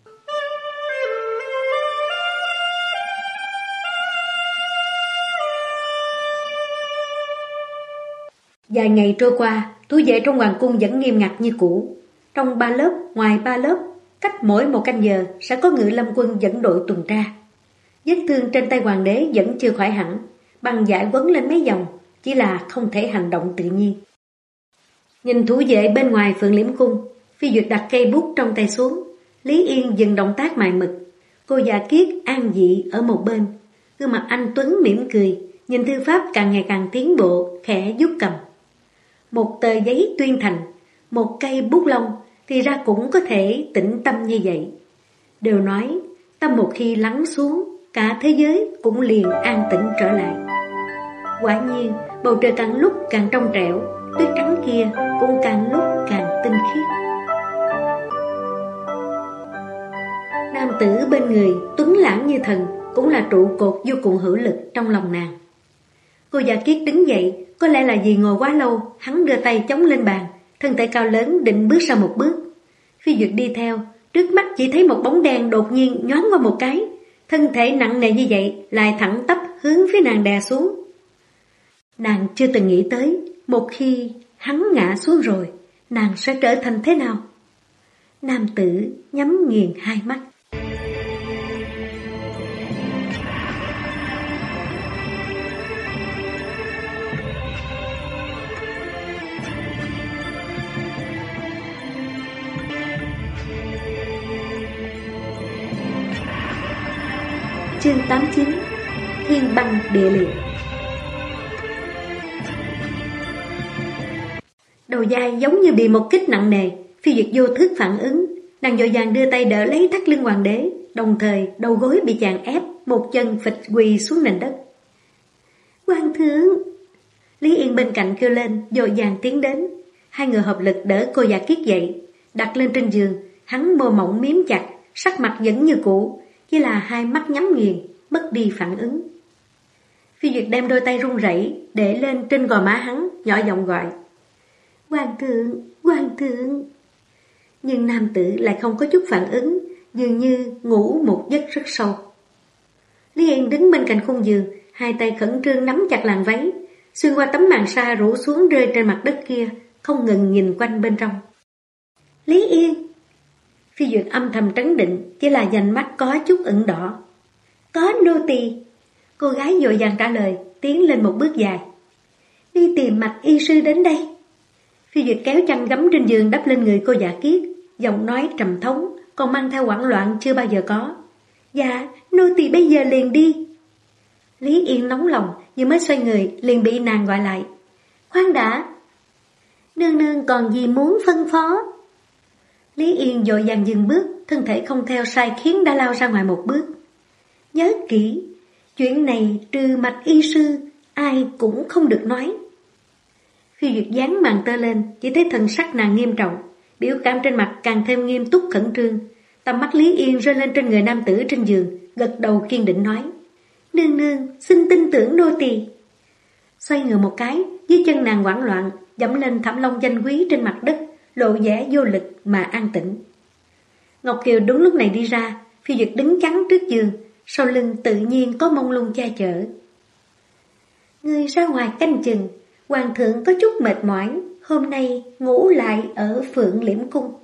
S1: Vài ngày trôi qua, thủ vệ trong hoàng cung vẫn nghiêm ngặt như cũ. Trong 3 lớp, ngoài 3 lớp, cách mỗi 1 canh giờ sẽ có ngự lâm quân dẫn đội tuần tra. Vết thương trên tay hoàng đế vẫn chưa khỏi hẳn, băng vải quấn lên mấy vòng, chỉ là không thể hành động tự nhiên. Nhìn thủ vệ bên ngoài Phượng Liễm cung, Phi Duyệt đặt cây bút trong tay xuống. Lý Yên dừng động tác mài mực. Cô già Kiết an dị ở một bên, gương mặt anh tuấn mỉm cười, nhìn thư pháp càng ngày càng tiến bộ, khẽ vuốt cầm. Một tờ giấy tuyên thành, một cây bút lông thì ra cũng có thể tĩnh tâm như vậy. Đều nói tâm một khi lắng xuống, cả thế giới cũng liền an tĩnh trở lại. Quả nhiên, bầu trời càng lúc càng trong trẻo, tuyết trắng kia cũng càng lúc càng tinh khiết. Nam tử bên người, tuấn lãng như thần, cũng là trụ cột vô cùng hữu lực trong lòng nàng. Cô Dạ Kiết đứng dậy, có lẽ là vì ngồi quá lâu, hắn đưa tay chống lên bàn, thân thể cao lớn định bước ra một bước. Phi Duyệt đi theo, trước mắt chỉ thấy một bóng đen đột nhiên nhoáng qua một cái, thân thể nặng nề như vậy lại thẳng tắp hướng phía nàng đè xuống. Nàng chưa từng nghĩ tới, một khi hắn ngã xuống rồi, nàng sẽ trở thành thế nào? Nam tử nhắm nghiền hai mắt. Chương 89 Thiên băng địa liệt. Đầu vai giống như bị một kích nặng nề, Phi Duyệt vô thức phản ứng, nàng vội vàng đưa tay đỡ lấy thắt lưng hoàng đế, đồng thời đầu gối bị chàng ép, một chân phịch quỳ xuống nền đất. Hoàng thượng! Lý Yên bên cạnh kêu lên, vội vàng tiến đến. Hai người hợp lực đỡ cô Dạ Kiết dậy, đặt lên trên giường, hắn môi mỏng miếm chặt, sắc mặt vẫn như cũ, chỉ là hai mắt nhắm nghiền, mất đi phản ứng. Phi Duyệt đem đôi tay run rẩy để lên trên gò má hắn, nhỏ giọng gọi. Hoàng thượng, hoàng thượng. Nhưng nam tử lại không có chút phản ứng, dường như ngủ một giấc rất sâu. Lý Yên đứng bên cạnh khung giường, hai tay khẩn trương nắm chặt làn váy, xuyên qua tấm màn sa rủ xuống rơi trên mặt đất kia, không ngừng nhìn quanh bên trong. Lý Yên! Phi Duyệt âm thầm trấn định, chỉ là dành mắt có chút ửng đỏ. Có nô tỳ. Cô gái vội vàng trả lời, tiến lên một bước dài. Đi tìm Mạch y sư đến đây. Phi Duyệt kéo chăn gấm trên giường đắp lên người cô Dạ Kiết, giọng nói trầm thống, còn mang theo hoảng loạn chưa bao giờ có. Dạ, nô tỳ bây giờ liền đi. Lý Yên nóng lòng, nhưng mới xoay người, liền bị nàng gọi lại. Khoan đã. Nương nương còn gì muốn phân phó? Lý Yên vội vàng dừng bước, thân thể không theo sai khiến đã lao ra ngoài một bước. Nhớ kỹ, chuyện này trừ Mạch y sư, ai cũng không được nói. Phi Duyệt dán màn tơ lên, chỉ thấy thần sắc nàng nghiêm trọng, biểu cảm trên mặt càng thêm nghiêm túc khẩn trương. Tầm mắt Lý Yên rơi lên trên người nam tử trên giường, gật đầu kiên định nói. Nương nương, xin tin tưởng nô tỳ. Xoay người một cái, dưới chân nàng hoảng loạn, dẫm lên thảm lông danh quý trên mặt đất, lộ vẻ vô lực mà an tĩnh. Ngọc Kiều đúng lúc này đi ra, Phi Duyệt đứng chắn trước giường, sau lưng tự nhiên có mông lung che chở. Ngươi ra ngoài canh chừng, hoàng thượng có chút mệt mỏi, hôm nay ngủ lại ở Phượng Liễm Cung.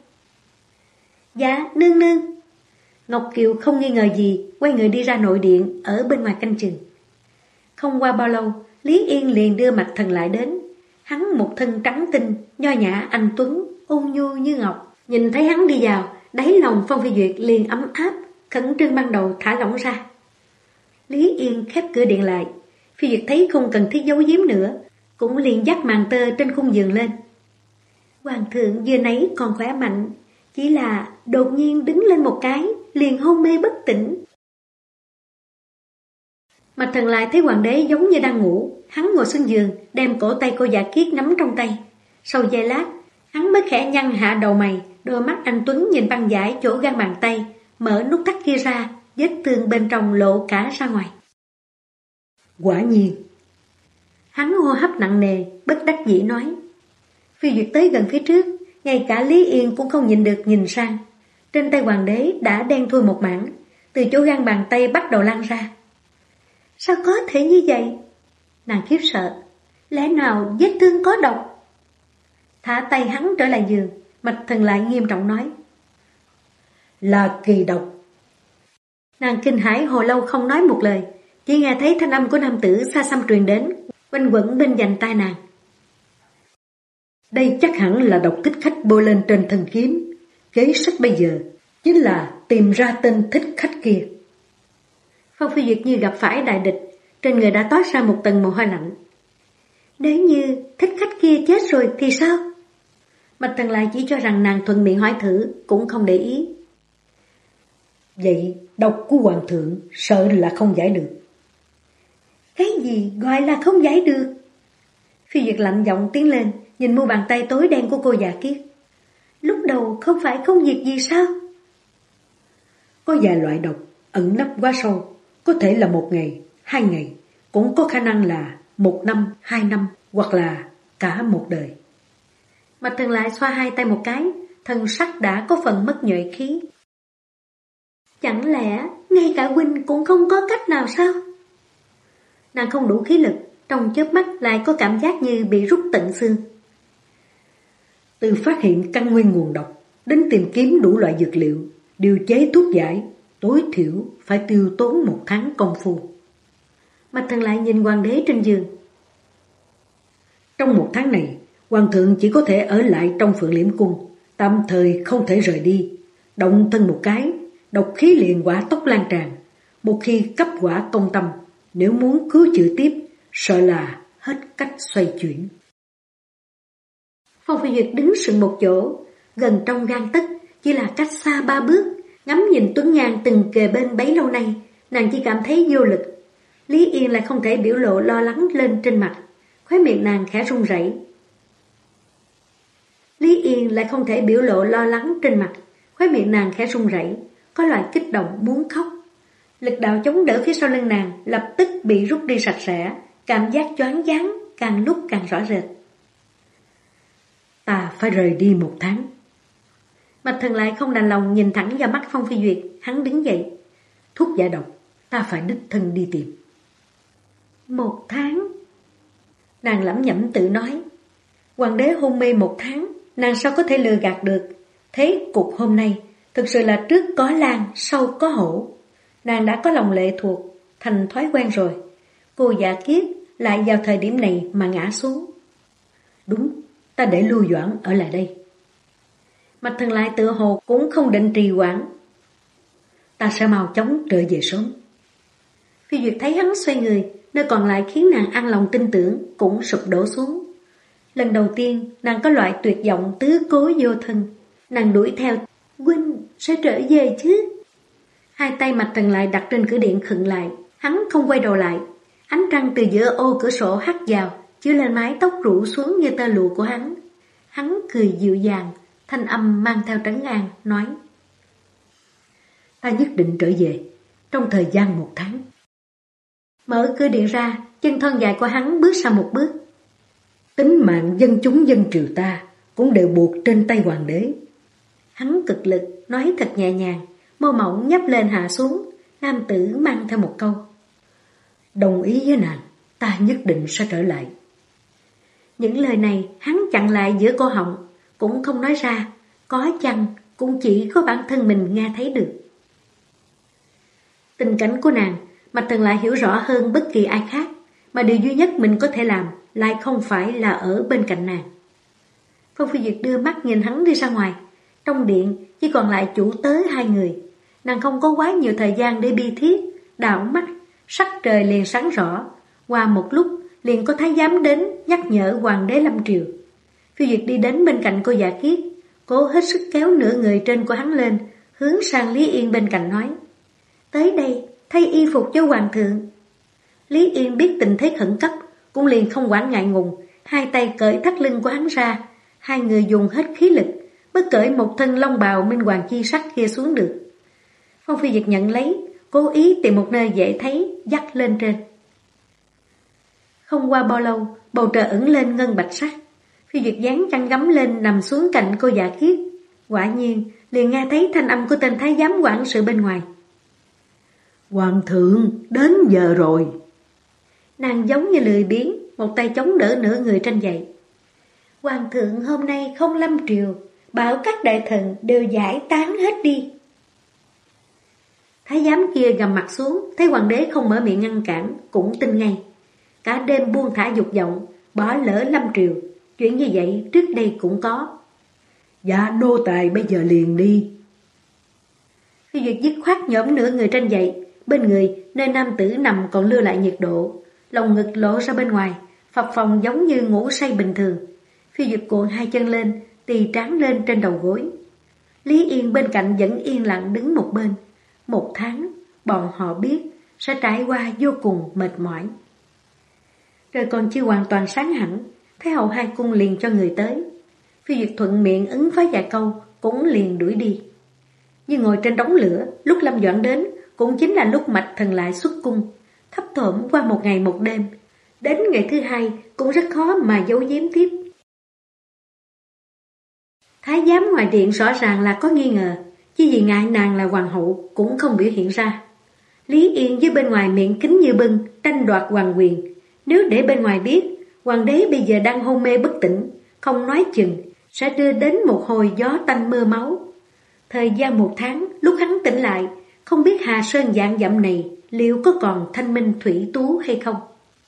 S1: Dạ, nương nương. Ngọc Kiều không nghi ngờ gì, quay người đi ra nội điện, ở bên ngoài canh chừng. Không qua bao lâu, Lý Yên liền đưa Mạch Thần lại đến. Hắn một thân trắng tinh, nho nhã anh tuấn, ôn nhu như ngọc. Nhìn thấy hắn đi vào, đáy lòng Phong Phi Duyệt liền ấm áp, khẩn trương ban đầu thả lỏng ra. Lý Yên khép cửa điện lại, Phi Duyệt thấy không cần thiết giấu giếm nữa, cũng liền dắt màn tơ trên khung giường lên. Hoàng thượng vừa nãy còn khỏe mạnh, chỉ là đột nhiên đứng lên một cái, liền hôn mê bất tỉnh. Mạch Thần lại thấy hoàng đế giống như đang ngủ, hắn ngồi xuống giường, đem cổ tay cô Dạ Kiết nắm trong tay. Sau giây lát, hắn mới khẽ nhăn hạ đầu mày, đôi mắt anh tuấn nhìn băng vải chỗ gan bàn tay, mở nút thắt kia ra, vết thương bên trong lộ cả ra ngoài.
S2: Quả nhiên.
S1: Hắn hô hấp nặng nề, bất đắc dĩ nói. Phi Duyệt tới gần phía trước, ngay cả Lý Yên cũng không nhìn được nhìn sang. Trên tay hoàng đế đã đen thui một mảng, từ chỗ gan bàn tay bắt đầu lan ra. Sao có thể như vậy? Nàng khiếp sợ. Lẽ nào vết thương có độc? Thả tay hắn trở lại giường, Mạch Thần lại nghiêm trọng nói.
S2: Là kỳ độc.
S1: Nàng kinh hãi hồi lâu không nói một lời, chỉ nghe thấy thanh âm của nam tử xa xăm truyền đến, quanh quẩn bên vành tai nàng.
S2: Đây chắc hẳn là độc thích khách bôi lên trên thân kiếm. Kế sách bây giờ chính là tìm ra tên thích khách kia.
S1: Phong Phi Duyệt như gặp phải đại địch, trên người đã toát ra một tầng mồ hôi lạnh. Nếu như thích khách kia chết rồi thì sao? Mạch Thần lại chỉ cho rằng nàng thuận miệng hỏi thử, cũng không để ý.
S2: Vậy độc của hoàng thượng sợ là không giải được.
S1: Cái gì gọi là không giải được? Phi Duyệt lạnh giọng tiến lên, nhìn mu bàn tay tối đen của cô Dạ Kiết. Lúc đầu không phải không việc gì sao?
S2: Có vài loại độc ẩn nấp quá sâu, có thể là 1 ngày, 2 ngày, cũng có khả năng là 1 năm, 2 năm, hoặc là cả một đời.
S1: Mạch Thần lại xoa hai tay một cái, thần sắc đã có phần mất nhuệ khí. Chẳng lẽ ngay cả huynh cũng không có cách nào sao? Nàng không đủ khí lực, trong chớp mắt lại có cảm giác như bị rút tận xương.
S2: Từ phát hiện căn nguyên nguồn độc đến tìm kiếm đủ loại dược liệu, điều chế thuốc giải, tối thiểu phải tiêu tốn 1 tháng công phu.
S1: Mạch Thần lại nhìn hoàng đế trên giường.
S2: Trong 1 tháng này, hoàng thượng chỉ có thể ở lại trong Phượng Liễm Cung, tạm thời không thể rời đi. Động thân một cái, độc khí liền hỏa tốc lan tràn. Một khi cấp hỏa công tâm, nếu muốn cứu chữa tiếp, sợ là hết cách xoay chuyển.
S1: Phong Phi Duyệt đứng sững một chỗ, gần trong gang tấc, chỉ là cách xa 3 bước, ngắm nhìn Tuấn Nhan từng kề bên bấy lâu nay, nàng chỉ cảm thấy vô lực. Lý Yên lại không thể biểu lộ lo lắng lên trên mặt, khóe miệng nàng khẽ run rẩy. Có loại kích động muốn khóc. Lực đạo chống đỡ phía sau lưng nàng lập tức bị rút đi sạch sẽ, cảm giác choáng váng càng lúc càng rõ rệt.
S2: Ta phải rời đi 1 tháng.
S1: Mạch Thần lại không đành lòng nhìn thẳng vào mắt Phong Phi Duyệt, hắn đứng dậy.
S2: Thuốc giải độc, ta phải đích thân đi tìm.
S1: 1 tháng? Nàng lẩm nhẩm tự nói. Hoàng đế hôn mê 1 tháng, nàng sao có thể lừa gạt được. Thế cục hôm nay, thực sự là trước có Lan, sau có Hổ. Nàng đã có lòng lệ thuộc, thành thói quen rồi. Cô Dạ Kiết lại vào thời điểm này mà ngã xuống.
S2: Đúng, ta để Lưu Doãn ở lại đây.
S1: Mạch Thần lại tựa hồ cũng không định trì hoãn.
S2: Ta sẽ mau chóng trở về sớm.
S1: Phi Duyệt thấy hắn xoay người, nơi còn lại khiến nàng an lòng tin tưởng cũng sụp đổ xuống. Lần đầu tiên nàng có loại tuyệt vọng tứ cố vô thân. Nàng đuổi theo. Huynh sẽ trở về chứ? Hai tay Mạch Thần lại đặt trên cửa điện khựng lại. Hắn không quay đầu lại. Ánh trăng từ giữa ô cửa sổ hắt vào, chiếu lên mái tóc rủ xuống như tơ lụa của hắn. Hắn cười dịu dàng, thanh âm mang theo trấn an, nói:
S2: Ta nhất định trở về, trong thời gian 1 tháng.
S1: Mở cửa điện ra, chân thon dài của hắn bước sang một bước.
S2: Tính mạng dân chúng dân triều ta cũng đều buộc trên tay hoàng đế.
S1: Hắn cực lực, nói thật nhẹ nhàng, môi mỏng nhấp lên hạ xuống, nam tử mang theo một câu:
S2: Đồng ý với nàng, ta nhất định sẽ trở lại.
S1: Những lời này hắn chặn lại giữa cổ họng, cũng không nói ra, có chăng cũng chỉ có bản thân mình nghe thấy được. Tình cảnh của nàng, Mạch Thần lại hiểu rõ hơn bất kỳ ai khác, mà điều duy nhất mình có thể làm lại không phải là ở bên cạnh nàng. Phong Phi Duyệt đưa mắt nhìn hắn đi ra ngoài. Trong điện chỉ còn lại chủ tớ 2 người. Nàng không có quá nhiều thời gian để bi thiết, đảo mắt, sắc trời liền sáng rõ. Qua một lúc liền có thái giám đến nhắc nhở hoàng đế lâm triều. Phi Duyệt đi đến bên cạnh cô Dạ Kiết, cố hết sức kéo nửa người trên của hắn lên, hướng sang Lý Yên bên cạnh nói: Tới đây, thay y phục cho hoàng thượng. Lý Yên biết tình thế khẩn cấp, cũng liền không quản ngại ngùng, hai tay cởi thắt lưng của hắn ra. Hai người dùng hết khí lực mới cởi một thân long bào minh hoàng chi sắc kia xuống được. Phong Phi Duyệt nhận lấy, cố ý tìm một nơi dễ thấy, dắt lên trên. Không qua bao lâu, bầu trời ửng lên ngân bạch sắc. Phi Duyệt dán chăn gấm lên nằm xuống cạnh cô Dạ Kiết. Quả nhiên, liền nghe thấy thanh âm của tên thái giám quản sự bên ngoài:
S2: Hoàng thượng, đến giờ rồi.
S1: Nàng giống như lười biếng, một tay chống đỡ nửa người trên dậy. Hoàng thượng hôm nay không lâm triều, bảo các đại thần đều giải tán hết đi. Thái giám kia gầm mặt xuống, thấy hoàng đế không mở miệng ngăn cản, cũng tin ngay. Cả đêm buông thả dục vọng, bỏ lỡ lâm triều. Chuyện như vậy trước đây cũng có.
S2: Dạ nô tài bây giờ liền đi.
S1: Phi Duyệt dứt khoát nhổm nửa người trên dậy, bên người nơi nam tử nằm còn lưu lại nhiệt độ, lồng ngực lộ ra bên ngoài, phập phồng giống như ngủ say bình thường. Phi Duyệt cuộn hai chân lên, tì trán lên trên đầu gối. Lý Yên bên cạnh vẫn yên lặng đứng một bên. 1 tháng, bọn họ biết sẽ trải qua vô cùng mệt mỏi. Trời còn chưa hoàn toàn sáng hẳn, Thái hậu hai cung liền cho người tới. Phi Duyệt thuận miệng ứng phó vài câu, cũng liền đuổi đi. Nhưng ngồi trên đống lửa, lúc Lâm Doãn đến, cũng chính là lúc Mạch Thần lại xuất cung, thấp thỏm qua 1 ngày 1 đêm. Đến ngày thứ 2 cũng rất khó mà giấu giếm tiếp. Thái giám ngoài điện rõ ràng là có nghi ngờ, chỉ vì ngại nàng là hoàng hậu cũng không biểu hiện ra. Lý Yên với bên ngoài miệng kính như bưng, tranh đoạt hoàng quyền. Nếu để bên ngoài biết, hoàng đế bây giờ đang hôn mê bất tỉnh, không nói chừng, sẽ đưa đến một hồi gió tanh mưa máu. Thời gian 1 tháng, lúc hắn tỉnh lại, không biết Hà Sơn vạn dặm này liệu có còn thanh minh thủy tú hay không.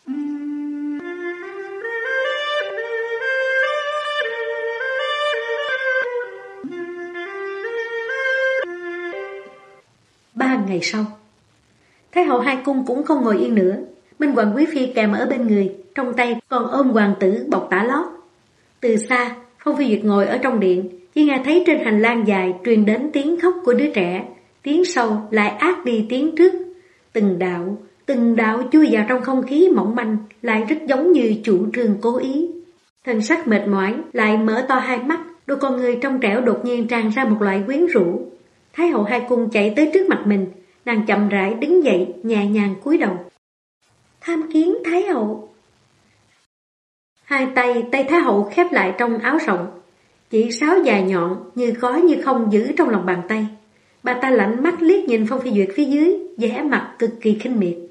S1: Ba ngày sau, Thái hậu hai cung cũng không ngồi yên nữa. Minh Hoàng quý phi kèm ở bên người, trong tay còn ôm hoàng tử bọc tả lót. Từ xa, Phong Phi Duyệt ngồi ở trong điện, chỉ nghe thấy trên hành lang dài truyền đến tiếng khóc của đứa trẻ, tiếng sau lại át đi tiếng trước. Từng đạo chui vào trong không khí mỏng manh, lại rất giống như chủ trương cố ý. Thần sắc mệt mỏi, lại mở to hai mắt, đôi con người trong trẻo đột nhiên tràn ra một loại quyến rũ. Thái hậu hai cung chạy tới trước mặt mình, nàng chậm rãi đứng dậy, nhẹ nhàng cúi đầu. Tham kiến Thái hậu. Hai tay Thái hậu khép lại trong áo rộng, chỉ sáo dài nhọn như có như không giữ trong lòng bàn tay. Bà ta lạnh mắt liếc nhìn Phong Phi Duyệt phía dưới, vẻ mặt cực kỳ khinh miệt.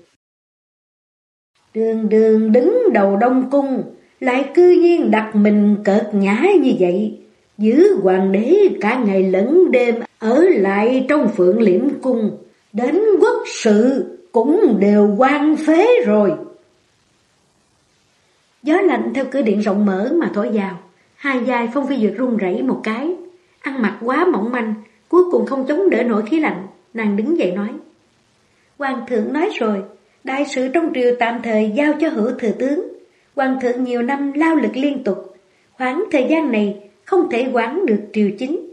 S1: Đường đường đứng đầu Đông Cung, lại cư nhiên đặt mình cợt nhã như vậy, giữ hoàng đế cả ngày lẫn đêm ở lại trong Phượng Liễm Cung, đến quốc sự cũng đều quan phế rồi. Gió lạnh theo cửa điện rộng mở mà thổi vào, hai vai Phong Phi Duyệt run rẩy một cái, ăn mặc quá mỏng manh, cuối cùng không chống đỡ nổi khí lạnh. Nàng đứng dậy nói: Hoàng thượng nói rồi, đại sự trong triều tạm thời giao cho Hữu thừa tướng. Hoàng thượng nhiều năm lao lực liên tục, khoảng thời gian này không thể quản được triều chính.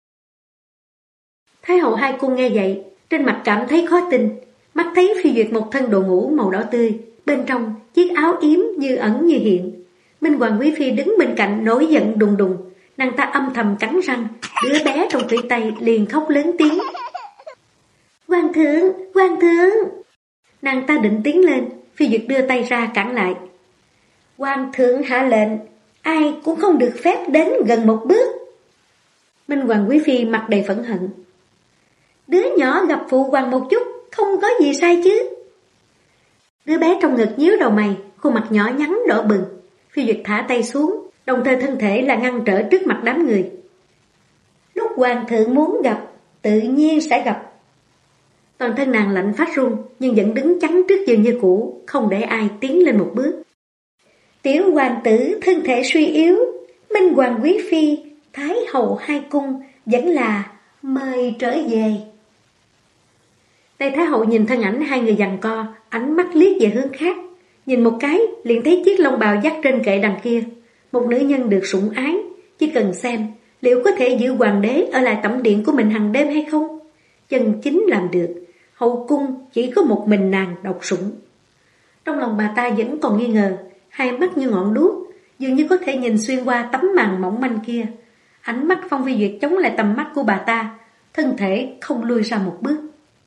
S1: Thái hậu hai cung nghe vậy, trên mặt cảm thấy khó tin, mắt thấy Phi Duyệt một thân đồ ngủ màu đỏ tươi, bên trong chiếc áo yếm như ẩn như hiện. Minh Hoàng quý phi đứng bên cạnh nổi giận đùng đùng, nàng ta âm thầm cắn răng, đứa bé trong tủy tay liền khóc lớn tiếng. Hoàng thượng, hoàng thượng! Nàng ta định tiến lên, Phi Duyệt đưa tay ra cản lại. Hoàng thượng hạ lệnh, ai cũng không được phép đến gần một bước. Minh Hoàng quý phi mặt đầy phẫn hận. Đứa nhỏ gặp phụ hoàng một chút, không có gì sai chứ? Đứa bé trong ngực nhíu đầu mày, khuôn mặt nhỏ nhắn đỏ bừng. Phi Duyệt thả tay xuống, đồng thời thân thể là ngăn trở trước mặt đám người. Lúc hoàng thượng muốn gặp, tự nhiên sẽ gặp. Toàn thân nàng lạnh phát run, nhưng vẫn đứng chắn trước giường như cũ, không để ai tiến lên một bước. Tiểu hoàng tử thân thể suy yếu, Minh Hoàng quý phi, Thái hậu hai cung vẫn là mời trở về. Tây Thái hậu nhìn thân ảnh hai người giằng co, ánh mắt liếc về hướng khác, nhìn một cái liền thấy chiếc lông bào dắt trên kệ đằng kia, một nữ nhân được sủng ái, chỉ cần xem liệu có thể giữ hoàng đế ở lại tẩm điện của mình hàng đêm hay không. Chân chính làm được, hậu cung chỉ có một mình nàng độc sủng. Trong lòng bà ta vẫn còn nghi ngờ, hai mắt như ngọn đuốc, dường như có thể nhìn xuyên qua tấm màn mỏng manh kia. Ánh mắt Phong Phi Duyệt chống lại tầm mắt của bà ta, thân thể không lui ra một bước.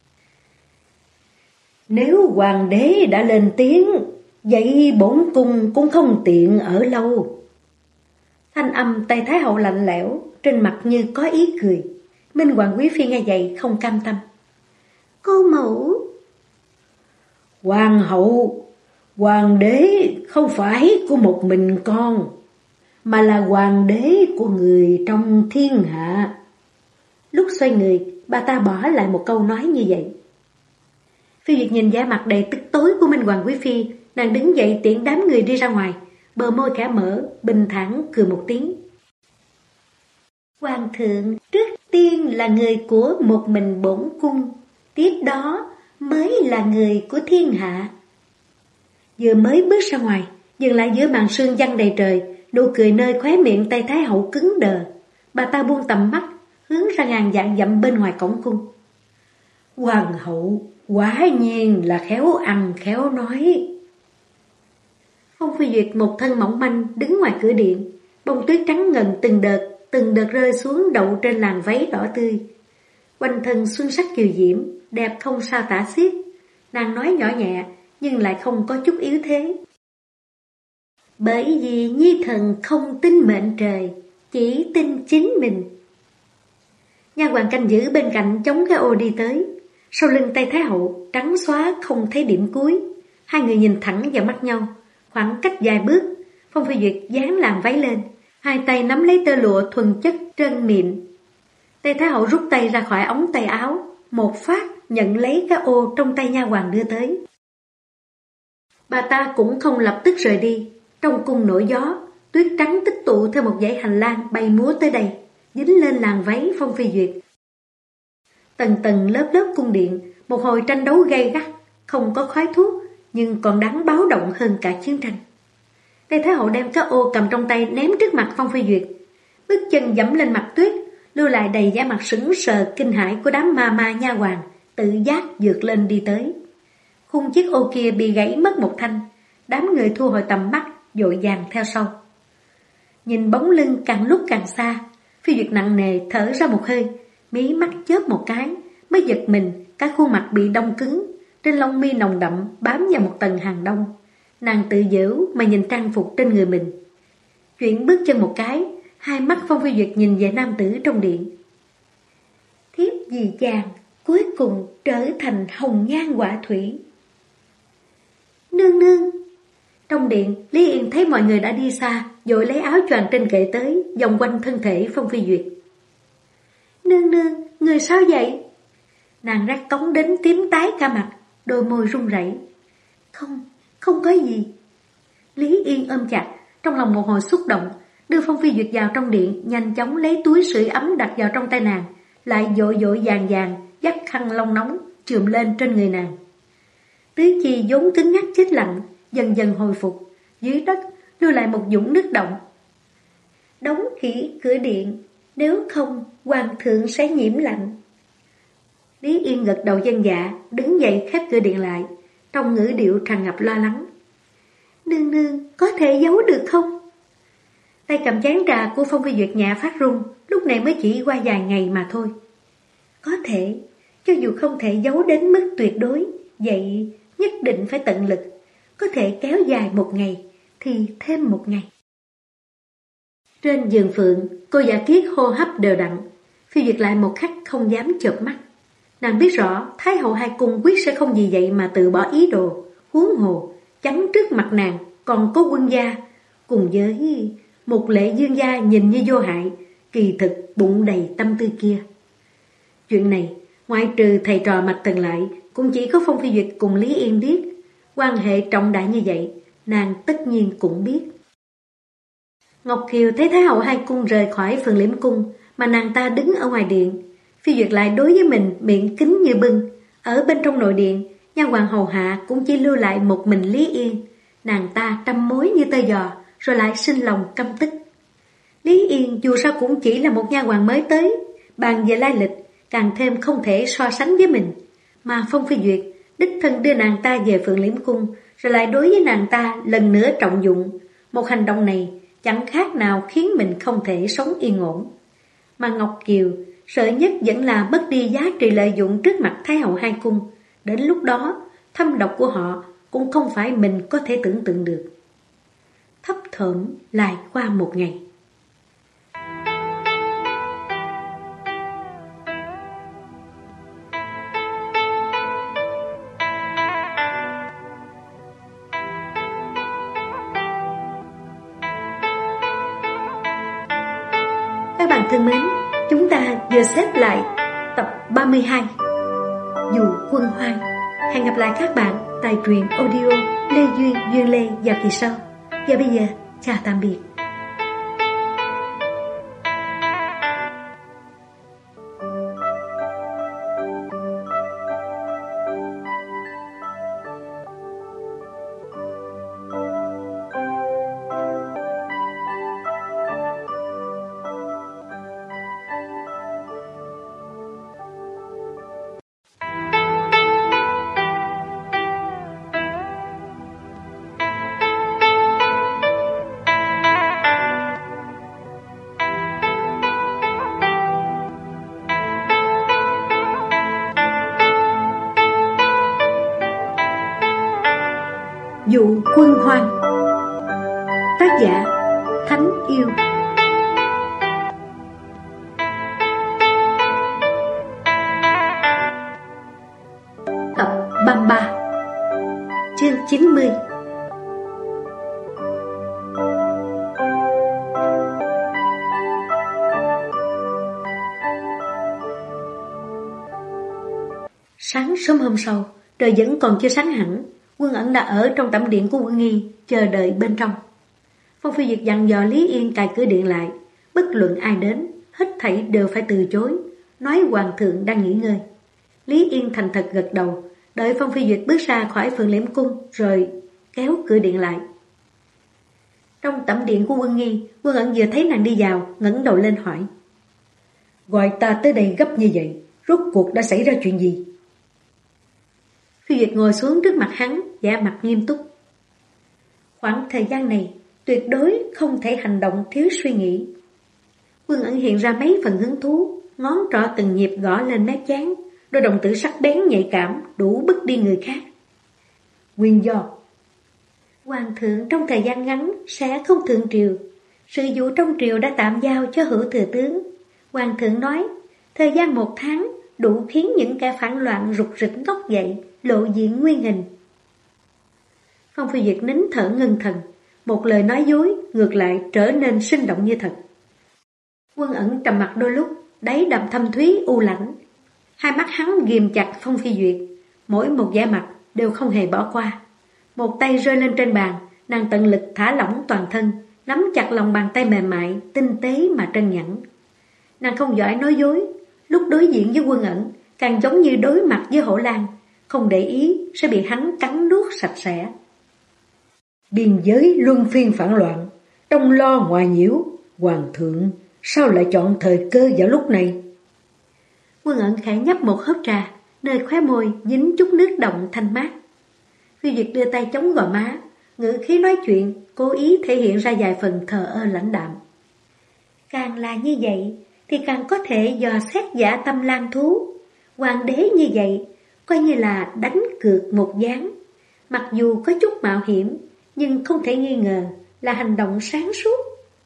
S1: Nếu hoàng đế đã lên tiếng, vậy bổn cung cũng không tiện ở lâu. Thanh âm Tây Thái hậu lạnh lẽo, trên mặt như có ý cười. Minh Hoàng quý phi nghe vậy không cam tâm. Cô mẫu. Hoàng hậu, hoàng đế không phải của một mình con, mà là hoàng đế của người trong thiên hạ. Lúc xoay người, bà ta bỏ lại một câu nói như vậy. Phi Duyệt nhìn vẻ mặt đầy tức tối của Minh Hoàng quý phi, nàng đứng dậy tiễn đám người đi ra ngoài, bờ môi khẽ mở, bình thản cười một tiếng. Hoàng thượng trước tiên là người của một mình bổn cung, tiếp đó mới là người của thiên hạ. Vừa mới bước ra ngoài, dừng lại giữa màn sương giăng đầy trời, nụ cười nơi khóe miệng Tây Thái hậu cứng đờ. Bà ta buông tầm mắt, hướng ra ngàn vạn dặm bên ngoài cổng cung.
S2: Hoàng hậu quả nhiên là khéo ăn khéo nói.
S1: Phong Phi Duyệt một thân mỏng manh đứng ngoài cửa điện, bông tuyết trắng ngần từng đợt rơi xuống đậu trên làn váy đỏ tươi. Quanh thân xuân sắc kiều diễm, đẹp không sao tả xiết. Nàng nói nhỏ nhẹ nhưng lại không có chút yếu thế. Bởi vì nhi thần không tin mệnh trời, chỉ tin chính mình. Nha hoàn canh giữ bên cạnh chống cái ô đi tới. Sau lưng tay Thái hậu trắng xóa không thấy điểm cuối. Hai người nhìn thẳng vào mắt nhau. Khoảng cách vài bước, Phong Phi Duyệt dán làn váy lên, hai tay nắm lấy tơ lụa thuần chất trơn mịn. Tay Thái hậu rút tay ra khỏi ống tay áo, một phát nhận lấy cái ô trong tay nha hoàn đưa tới. Bà ta cũng không lập tức rời đi. Trong cung nổi gió, tuyết trắng tích tụ theo một dãy hành lang bay múa tới đây, dính lên làn váy Phong Phi Duyệt. Tầng tầng lớp lớp cung điện, một hồi tranh đấu gay gắt, không có khói thuốc, nhưng còn đáng báo động hơn cả chiến tranh. Tây Thái hậu đem cái ô cầm trong tay ném trước mặt Phong Phi Duyệt. Bước chân dẫm lên mặt tuyết, lưu lại đầy vẻ mặt sững sờ kinh hãi của đám ma nha hoàn, tự giác vượt lên đi tới. Khung chiếc ô kia bị gãy mất một thanh, đám người thu hồi tầm mắt, vội vàng theo sau. Nhìn bóng lưng càng lúc càng xa, Phi Duyệt nặng nề thở ra một hơi, mí mắt chớp một cái, mới giật mình, cả khuôn mặt bị đông cứng, trên lông mi nồng đậm bám vào một tầng hàng đông. Nàng tự giễu mà nhìn trang phục trên người mình. Chuyển bước chân một cái, hai mắt Phong Phi Duyệt nhìn về nam tử trong điện. Thiếp vì chàng cuối cùng trở thành hồng nhan họa thủy. Nương nương. Trong điện, Lý Yên thấy mọi người đã đi xa, vội lấy áo choàng trên kệ tới, vòng quanh thân thể Phong Phi Duyệt. Nương nương, người sao vậy? Nàng rát cống đến tím tái cả mặt, đôi môi run rẩy. Không có gì. Lý Yên ôm chặt, trong lòng một hồi xúc động, đưa Phong Phi Duyệt vào trong điện, nhanh chóng lấy túi sưởi ấm đặt vào trong tay nàng, lại vội vội vàng vàng dắt khăn lông nóng chườm lên trên người nàng. Tứ chi vốn cứng ngắc chết lặng, dần dần hồi phục, dưới đất lưu lại một vũng nước động. Đóng kỹ cửa điện, nếu không hoàng thượng sẽ nhiễm lạnh. Lý Yên gật đầu vâng dạ, đứng dậy khép cửa điện lại, trong ngữ điệu tràn ngập lo lắng. Nương nương, có thể giấu được không? Tay cầm chén trà của Phong Phi Duyệt nhẹ phát run, lúc này mới chỉ qua vài ngày mà thôi. Có thể, cho dù không thể giấu đến mức tuyệt đối, vậy nhất định phải tận lực. Có thể kéo dài một ngày, thì thêm một ngày. Trên giường phượng, cô giả kiết hô hấp đều đặn. Phi Duyệt lại một khắc không dám chợp mắt. Nàng biết rõ Thái hậu hai cung quyết sẽ không vì vậy mà từ bỏ ý đồ. Huống hồ, chắn trước mặt nàng còn có quân gia, cùng với một lệ dương gia nhìn như vô hại, kỳ thực bụng đầy tâm tư kia. Chuyện này, ngoại trừ thầy trò Mạch Thần lại, cũng chỉ có Phong Phi Duyệt cùng Lý Yên biết. Quan hệ trọng đại như vậy, nàng tất nhiên cũng biết. Ngọc Kiều thấy Thái hậu hai cung rời khỏi Phượng Liễm cung, mà nàng ta đứng ở ngoài điện. Phi Duyệt lại đối với mình miệng kín như bưng. Ở bên trong nội điện, nha hoàn hầu hạ cũng chỉ lưu lại một mình Lý Yên. Nàng ta trăm mối như tơ giò, rồi lại sinh lòng căm tức. Lý Yên dù sao cũng chỉ là một nha hoàn mới tới, bàn về lai lịch, càng thêm không thể so sánh với mình. Mà Phong Phi Duyệt đích thân đưa nàng ta về Phượng Liễm cung, rồi lại đối với nàng ta lần nữa trọng dụng. Một hành động này chẳng khác nào khiến mình không thể sống yên ổn. Mà Ngọc Kiều sợ nhất vẫn là mất đi giá trị lợi dụng trước mặt Thái hậu hai cung. Đến lúc đó, thâm độc của họ cũng không phải mình có thể tưởng tượng được. Thấp thỏm lại qua một ngày. Các bạn thân mến, chúng ta vừa xếp lại tập 32 Dù Quân Hoang. Hẹn gặp lại các bạn tại truyện audio Lê Duyên Duyên Lê vào kỳ sau. Và bây giờ, chào tạm biệt. Tác giả Thánh Yêu. Tập 33, chương 90. Sáng sớm hôm sau, trời vẫn còn chưa sáng hẳn. Quân Ẩn đã ở trong tẩm điện của Quân Nghi, chờ đợi bên trong. Phong Phi Duyệt dặn dò Lý Yên cài cửa điện lại, bất luận ai đến, hết thảy đều phải từ chối, nói hoàng thượng đang nghỉ ngơi. Lý Yên thành thật gật đầu, đợi Phong Phi Duyệt bước ra khỏi Phượng Liễm Cung, rồi kéo cửa điện lại. Trong tẩm điện của Quân Nghi, Quân Ẩn vừa thấy nàng đi vào, ngẩng đầu lên hỏi:
S2: Gọi ta tới đây gấp như vậy, rốt cuộc đã xảy ra chuyện gì?
S1: Phi Duyệt ngồi xuống trước mặt hắn, vẻ mặt nghiêm túc. Khoảng thời gian này, tuyệt đối không thể hành động thiếu suy nghĩ. Quân Ẩn hiện ra mấy phần hứng thú, ngón trỏ từng nhịp gõ lên mép trán, đôi đồng tử sắc bén nhạy cảm, đủ bức đi người khác.
S2: Nguyên do?
S1: Hoàng thượng trong thời gian ngắn sẽ không thượng triều. Sự vụ trong triều đã tạm giao cho Hữu thừa tướng. Hoàng thượng nói, thời gian 1 tháng đủ khiến những kẻ phản loạn rục rịch ngóc dậy, lộ diện nguyên hình. Phong Phi Duyệt nín thở ngưng thần, một lời nói dối ngược lại trở nên sinh động như thật. Quân Ẩn trầm mặt đôi lúc, đáy đầm thâm thúy u lãnh. Hai mắt hắn ghìm chặt Phong Phi Duyệt, mỗi một vẻ mặt đều không hề bỏ qua. Một tay rơi lên trên bàn, nàng tận lực thả lỏng toàn thân, nắm chặt lòng bàn tay mềm mại, tinh tế mà trân nhẵn. Nàng không giỏi nói dối, lúc đối diện với Quân Ẩn càng giống như đối mặt với hổ lang, không để ý sẽ bị hắn cắn nuốt sạch sẽ.
S2: Biên giới luân phiên phản loạn, trong lo ngoài nhiễu, hoàng thượng sao lại chọn thời cơ vào lúc này?
S1: Quân Ẩn khẽ nhấp một hớp trà, nơi khóe môi dính chút nước động thanh mát. Phi Duyệt đưa tay chống gò má, ngữ khí nói chuyện, cố ý thể hiện ra vài phần thờ ơ lãnh đạm. Càng là như vậy, thì càng có thể dò xét dã tâm lang thú. Hoàng đế như vậy, coi như là đánh cược một ván. Mặc dù có chút mạo hiểm, nhưng không thể nghi ngờ là hành động sáng suốt.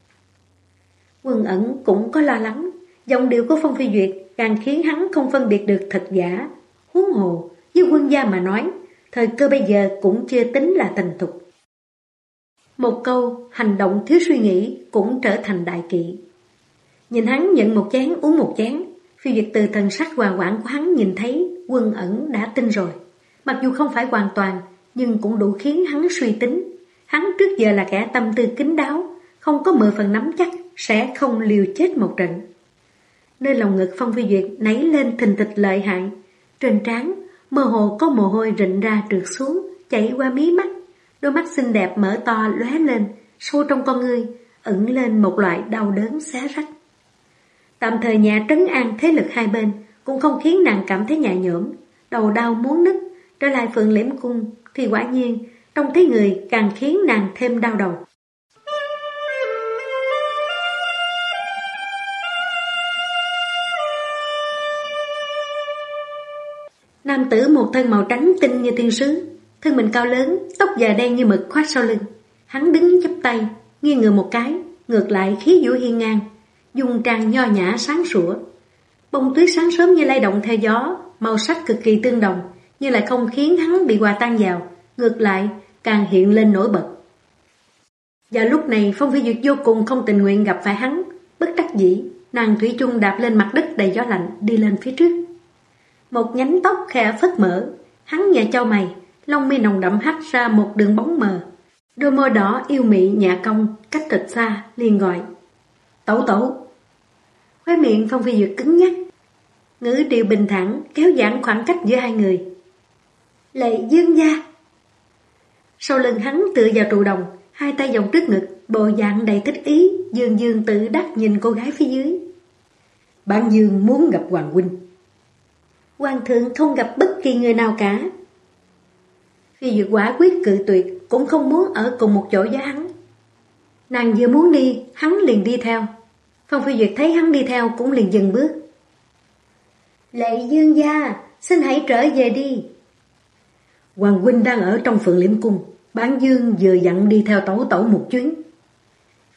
S1: Quân Ẩn cũng có lo lắng, giọng điệu của Phong Phi Duyệt càng khiến hắn không phân biệt được thật giả. Huống hồ, với quân gia mà nói, thời cơ bây giờ cũng chưa tính là thành thục. Một câu hành động thiếu suy nghĩ cũng trở thành đại kỵ. Nhìn hắn nhận một chén uống một chén, Phi Duyệt từ thần sắc hòa quảng của hắn nhìn thấy Quân Ẩn đã tin rồi. Mặc dù không phải hoàn toàn, nhưng cũng đủ khiến hắn suy tính. Hắn trước giờ là kẻ tâm tư kín đáo, không có 10 phần nắm chắc sẽ không liều chết một trận. Nơi lòng ngực Phong Phi Duyệt nảy lên thình thịch lợi hại, trên trán mơ hồ có mồ hôi rịn ra trượt xuống, chảy qua mí mắt. Đôi mắt xinh đẹp mở to lóe lên, sâu trong con ngươi ẩn lên một loại đau đớn xé rách. Tạm thời nhà trấn an thế lực hai bên cũng không khiến nàng cảm thấy nhẹ nhõm, đầu đau muốn nứt. Trở lại Phượng Liễm Cung thì quả nhiên trông thấy người càng khiến nàng thêm đau đầu. Nam tử một thân màu trắng tinh như thiên sứ, thân mình cao lớn, tóc dài đen như mực khoác sau lưng. Hắn đứng chắp tay, nghiêng người một cái, ngược lại khí vũ hiên ngang, dung trang nho nhã sáng sủa. Bông tuyết sáng sớm như lay động theo gió, màu sắc cực kỳ tương đồng, nhưng lại không khiến hắn bị hòa tan vào, ngược lại càng hiện lên nổi bật. Và lúc này Phong Phi Duyệt vô cùng không tình nguyện gặp phải hắn, bất đắc dĩ, nàng thủy chung đạp lên mặt đất đầy gió lạnh đi lên phía trước. Một nhánh tóc khẽ phất mở, hắn nhẹ chau mày, lông mi nồng đậm hắt ra một đường bóng mờ. Đôi môi đỏ yêu mị nhẹ cong, cách thật xa, liền gọi: Tẩu tẩu. Khóe miệng Phong Phi Duyệt cứng nhắc, ngữ điệu bình thản kéo giãn khoảng cách giữa hai người. Lệ Dương gia. Sau lưng hắn tựa vào trụ đồng, hai tay vòng trước ngực, bộ dạng đầy thích ý, dương dương tự đắc nhìn cô gái phía dưới.
S2: Bản Dương muốn gặp Hoàng huynh.
S1: Hoàng thượng không gặp bất kỳ người nào cả. Phi Duyệt quả quyết cự tuyệt, cũng không muốn ở cùng một chỗ với hắn. Nàng vừa muốn đi, hắn liền đi theo. Phong Phi Duyệt thấy hắn đi theo cũng liền dừng bước. Lệ Dương gia, xin hãy trở về đi.
S2: Hoàng huynh đang ở trong Phượng Liễm Cung, Bản Dương vừa dặn đi theo tẩu tẩu một chuyến.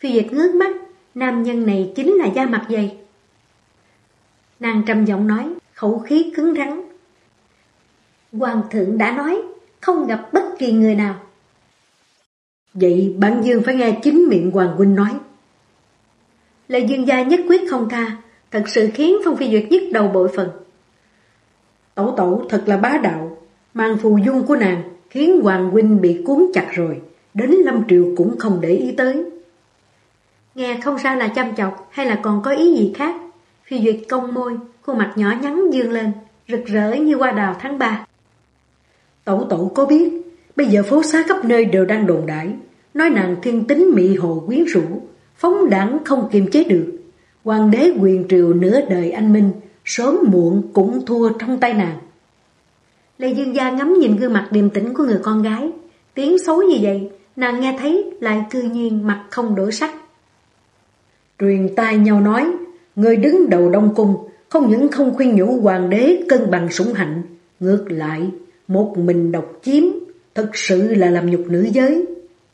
S1: Phi Duyệt ngước mắt, nam nhân này chính là Da Mặt Dày. Nàng trầm giọng nói, khẩu khí cứng rắn. Hoàng thượng đã nói, không gặp bất kỳ người nào.
S2: Vậy bản dương phải nghe chính miệng Hoàng huynh nói.
S1: Lệ Dương gia nhất quyết không tha, thật sự khiến Phong Phi Duyệt nhức đầu bội phần.
S2: Tẩu tẩu thật là bá đạo, mang phù dung của nàng khiến Hoàng huynh bị cuốn chặt rồi, đến Lâm Triều cũng không để ý tới.
S1: Nghe không sao là chăm chọc hay là còn có ý gì khác. Phi Duyệt cong môi, khuôn mặt nhỏ nhắn dương lên, rực rỡ như hoa đào tháng 3.
S2: Tẩu tẩu có biết, bây giờ phố xá khắp nơi đều đang đồn đại, nói nàng thiên tính mị hồ quyến rũ, phóng đãng không kiềm chế được. Hoàng đế quyền triều nửa đời anh minh, sớm muộn cũng thua trong tay nàng.
S1: Lệ Dương gia ngắm nhìn gương mặt điềm tĩnh của người con gái, tiếng xấu như vậy, nàng nghe thấy lại cư nhiên mặt không đổi sắc.
S2: Truyền tai nhau nói, người đứng đầu Đông Cung không những không khuyên nhủ hoàng đế cân bằng sủng hạnh, ngược lại một mình độc chiếm, thật sự là làm nhục nữ giới.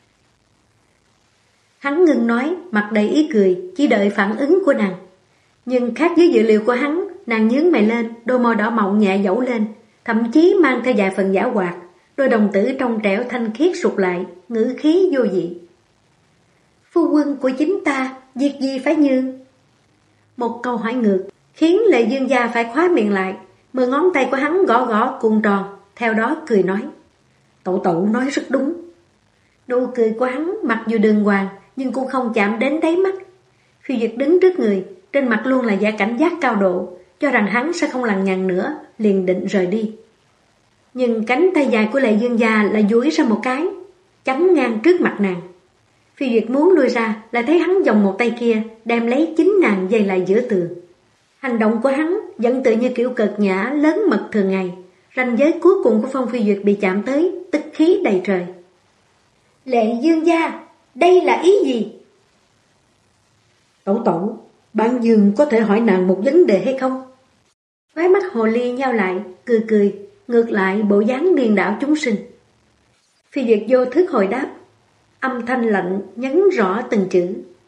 S1: Hắn ngừng nói, mặt đầy ý cười, chỉ đợi phản ứng của nàng. Nhưng khác với dự liệu của hắn, nàng nhướng mày lên, đôi môi đỏ mọng nhẹ dẫu lên, thậm chí mang theo vài phần giả hoạt, đôi đồng tử trong trẻo thanh khiết sụt lại, ngữ khí vô dị. Phu quân của chính ta, việc gì phải nhường? Một câu hỏi ngược, khiến Lệ Dương gia phải khóa miệng lại, 10 ngón tay của hắn gõ gõ cuộn tròn, theo đó cười nói.
S2: Tẩu tẩu nói rất đúng.
S1: Nụ cười của hắn mặc dù đường hoàng, nhưng cũng không chạm đến đáy mắt. Phi Duyệt đứng trước người, trên mặt luôn là vẻ cảnh giác cao độ, cho rằng hắn sẽ không lằng nhằng nữa, liền định rời đi. Nhưng cánh tay dài của Lệ Dương gia lại duỗi ra một cái, chắn ngang trước mặt nàng. Phi Duyệt muốn lui ra, lại thấy hắn vòng một tay kia, đem lấy chính nàng dây lại giữa tường. Hành động của hắn vẫn tự như kiểu cợt nhã lớn mật thường ngày. Ranh giới cuối cùng của Phong Phi Duyệt bị chạm tới, tức khí đầy trời. Lệ Dương gia, đây là ý gì?
S2: Tẩu tẩu, bản dương có thể hỏi nàng một vấn đề hay không?
S1: Khóe mắt hồ ly nheo lại, cười cười, ngược lại bộ dáng điên đảo chúng sinh. Phi Duyệt vô thức hồi đáp, âm thanh lạnh nhấn rõ từng chữ.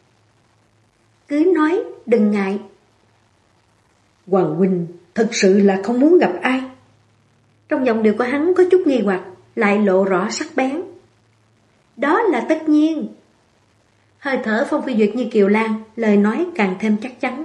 S1: Cứ nói, đừng ngại.
S2: Hoàng huynh thật sự là không muốn gặp ai.
S1: Trong giọng điệu của hắn có chút nghi hoặc, lại lộ rõ sắc bén. Đó là tất nhiên. Hơi thở Phong Phi Duyệt như kiều lan, lời nói càng thêm chắc chắn.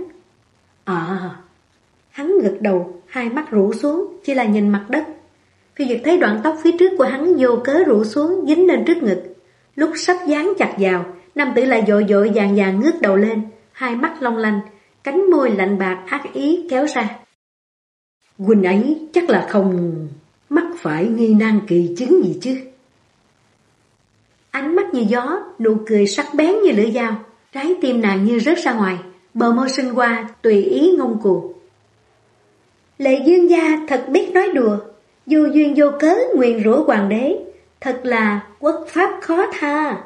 S1: Hắn gật đầu, hai mắt rũ xuống, chỉ là nhìn mặt đất. Phi Duyệt thấy đoạn tóc phía trước của hắn vô cớ rũ xuống, dính lên trước ngực. Lúc sắp dán chặt vào, nam tử lại vội vội vàng vàng ngước đầu lên, hai mắt long lanh, cánh môi lạnh bạc ác ý kéo ra.
S2: Huynh ấy chắc là không mắc phải nghi nan kỳ chứng gì chứ?
S1: Ánh mắt như gió, nụ cười sắc bén như lưỡi dao, trái tim nàng như rớt ra ngoài, bờ môi xinh qua tùy ý ngông cuồng. Lệ Dương gia thật biết nói đùa, vô duyên vô cớ nguyền rủa hoàng đế, thật là quốc pháp khó tha.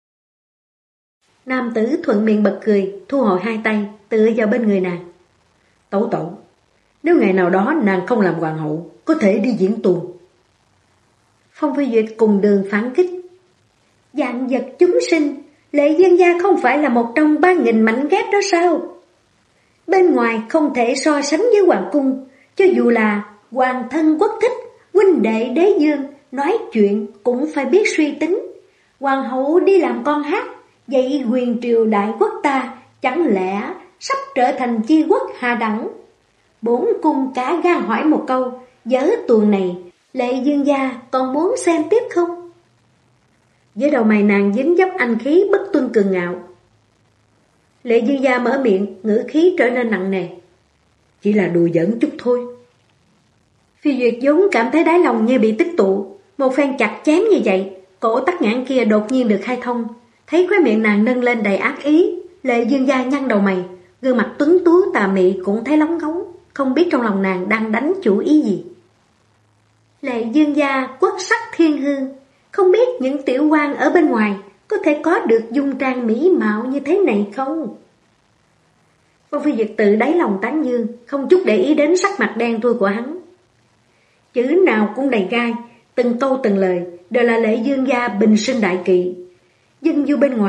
S1: Nam tử thuận miệng bật cười, thu hồi hai tay, tựa vào bên người nàng.
S2: Tẩu tẩu, nếu ngày nào đó nàng không làm hoàng hậu, có thể đi diễn tuồng.
S1: Phong Phi Duyệt cùng đường phản kích. Dạng vật chúng sinh, Lệ Dương gia không phải là một trong 3.000 mảnh ghép đó sao? Bên ngoài không thể so sánh với hoàng cung, cho dù là hoàng thân quốc thích, huynh đệ đế dương, nói chuyện cũng phải biết suy tính. Hoàng hậu đi làm con hát, vậy quyền triều đại quốc ta chẳng lẽ sắp trở thành chi quốc hạ đẳng? Bổn cung cả gan hỏi một câu, vở tuồng này Lệ Dương gia còn muốn xem tiếp không? Với đầu mày nàng dính dấp anh khí bất tuân cường ngạo. Lệ Dương gia mở miệng, ngữ khí trở nên nặng nề.
S2: Chỉ là đùa giỡn chút thôi.
S1: Phi Duyệt vốn cảm thấy đáy lòng như bị tích tụ, một phen chặt chém như vậy, cổ tắc nghẽn kia đột nhiên được khai thông. Thấy khóe miệng nàng nâng lên đầy ác ý, Lệ Dương gia nhăn đầu mày, gương mặt tuấn tú tà mị cũng thấy lóng ngóng, không biết trong lòng nàng đang đánh chủ ý gì. Lệ Dương gia quốc sắc thiên hương, không biết những tiểu quan ở bên ngoài có thể có được dung trang mỹ mạo như thế này không? Phong Phi Duyệt tự đáy lòng tán dương, không chút để ý đến sắc mặt đen thui của hắn. Chữ nào cũng đầy gai, từng câu từng lời đều là Lệ Dương gia bình sinh đại kỵ. Nhưng dù bên ngoài,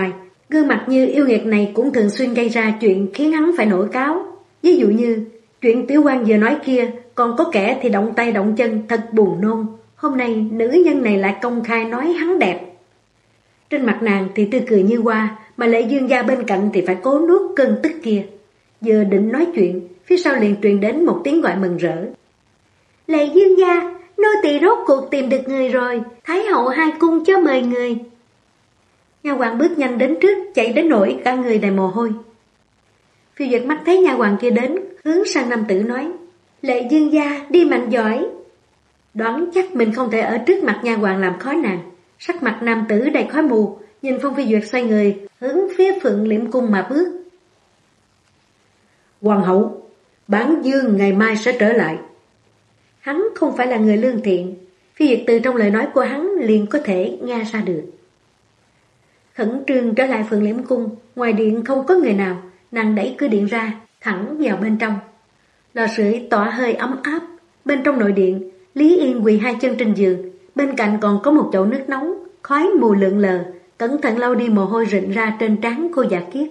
S1: Gương mặt như yêu nghiệt này cũng thường xuyên gây ra chuyện khiến hắn phải nổi cáo. Ví dụ như chuyện Tiểu Quan vừa nói kia, còn có kẻ thì động tay động chân, thật buồn nôn. Hôm nay nữ nhân này lại công khai nói hắn đẹp. Trên mặt nàng thì tươi cười như hoa, mà Lệ Dương gia bên cạnh thì phải cố nuốt cơn tức kia. Vừa định nói chuyện, phía sau liền truyền đến một tiếng gọi mừng rỡ. Lệ Dương gia, nô tỳ rốt cuộc tìm được người rồi, Thái hậu hai cung cho mời người. Nha hoàn bước nhanh đến trước, chạy đến nỗi cả người đầy mồ hôi. Phiêu Duyệt mắt thấy nha hoàn kia đến, hướng sang nam tử nói, Lệ Dương gia đi mạnh giỏi. Đoán chắc mình không thể ở trước mặt nha hoàn làm khó nàng. Sắc mặt nam tử đầy khói mù, nhìn Phong Phi Duyệt xoay người, hướng phía Phượng Liễm cung mà bước.
S2: Hoàng hậu, bản dương ngày mai sẽ trở lại.
S1: Hắn không phải là người lương thiện, Phi Duyệt từ trong lời nói của hắn liền có thể nghe ra được. Khẩn trương trở lại Phượng Liễm cung, ngoài điện không có người nào, nàng đẩy cửa điện ra, thẳng vào bên trong. Lò sưởi tỏa hơi ấm áp, bên trong nội điện, Lý Yên quỳ hai chân trên giường, bên cạnh còn có một chậu nước nóng, khói mù lượn lờ, cẩn thận lau đi mồ hôi rịn ra trên trán cô Dạ Kiết.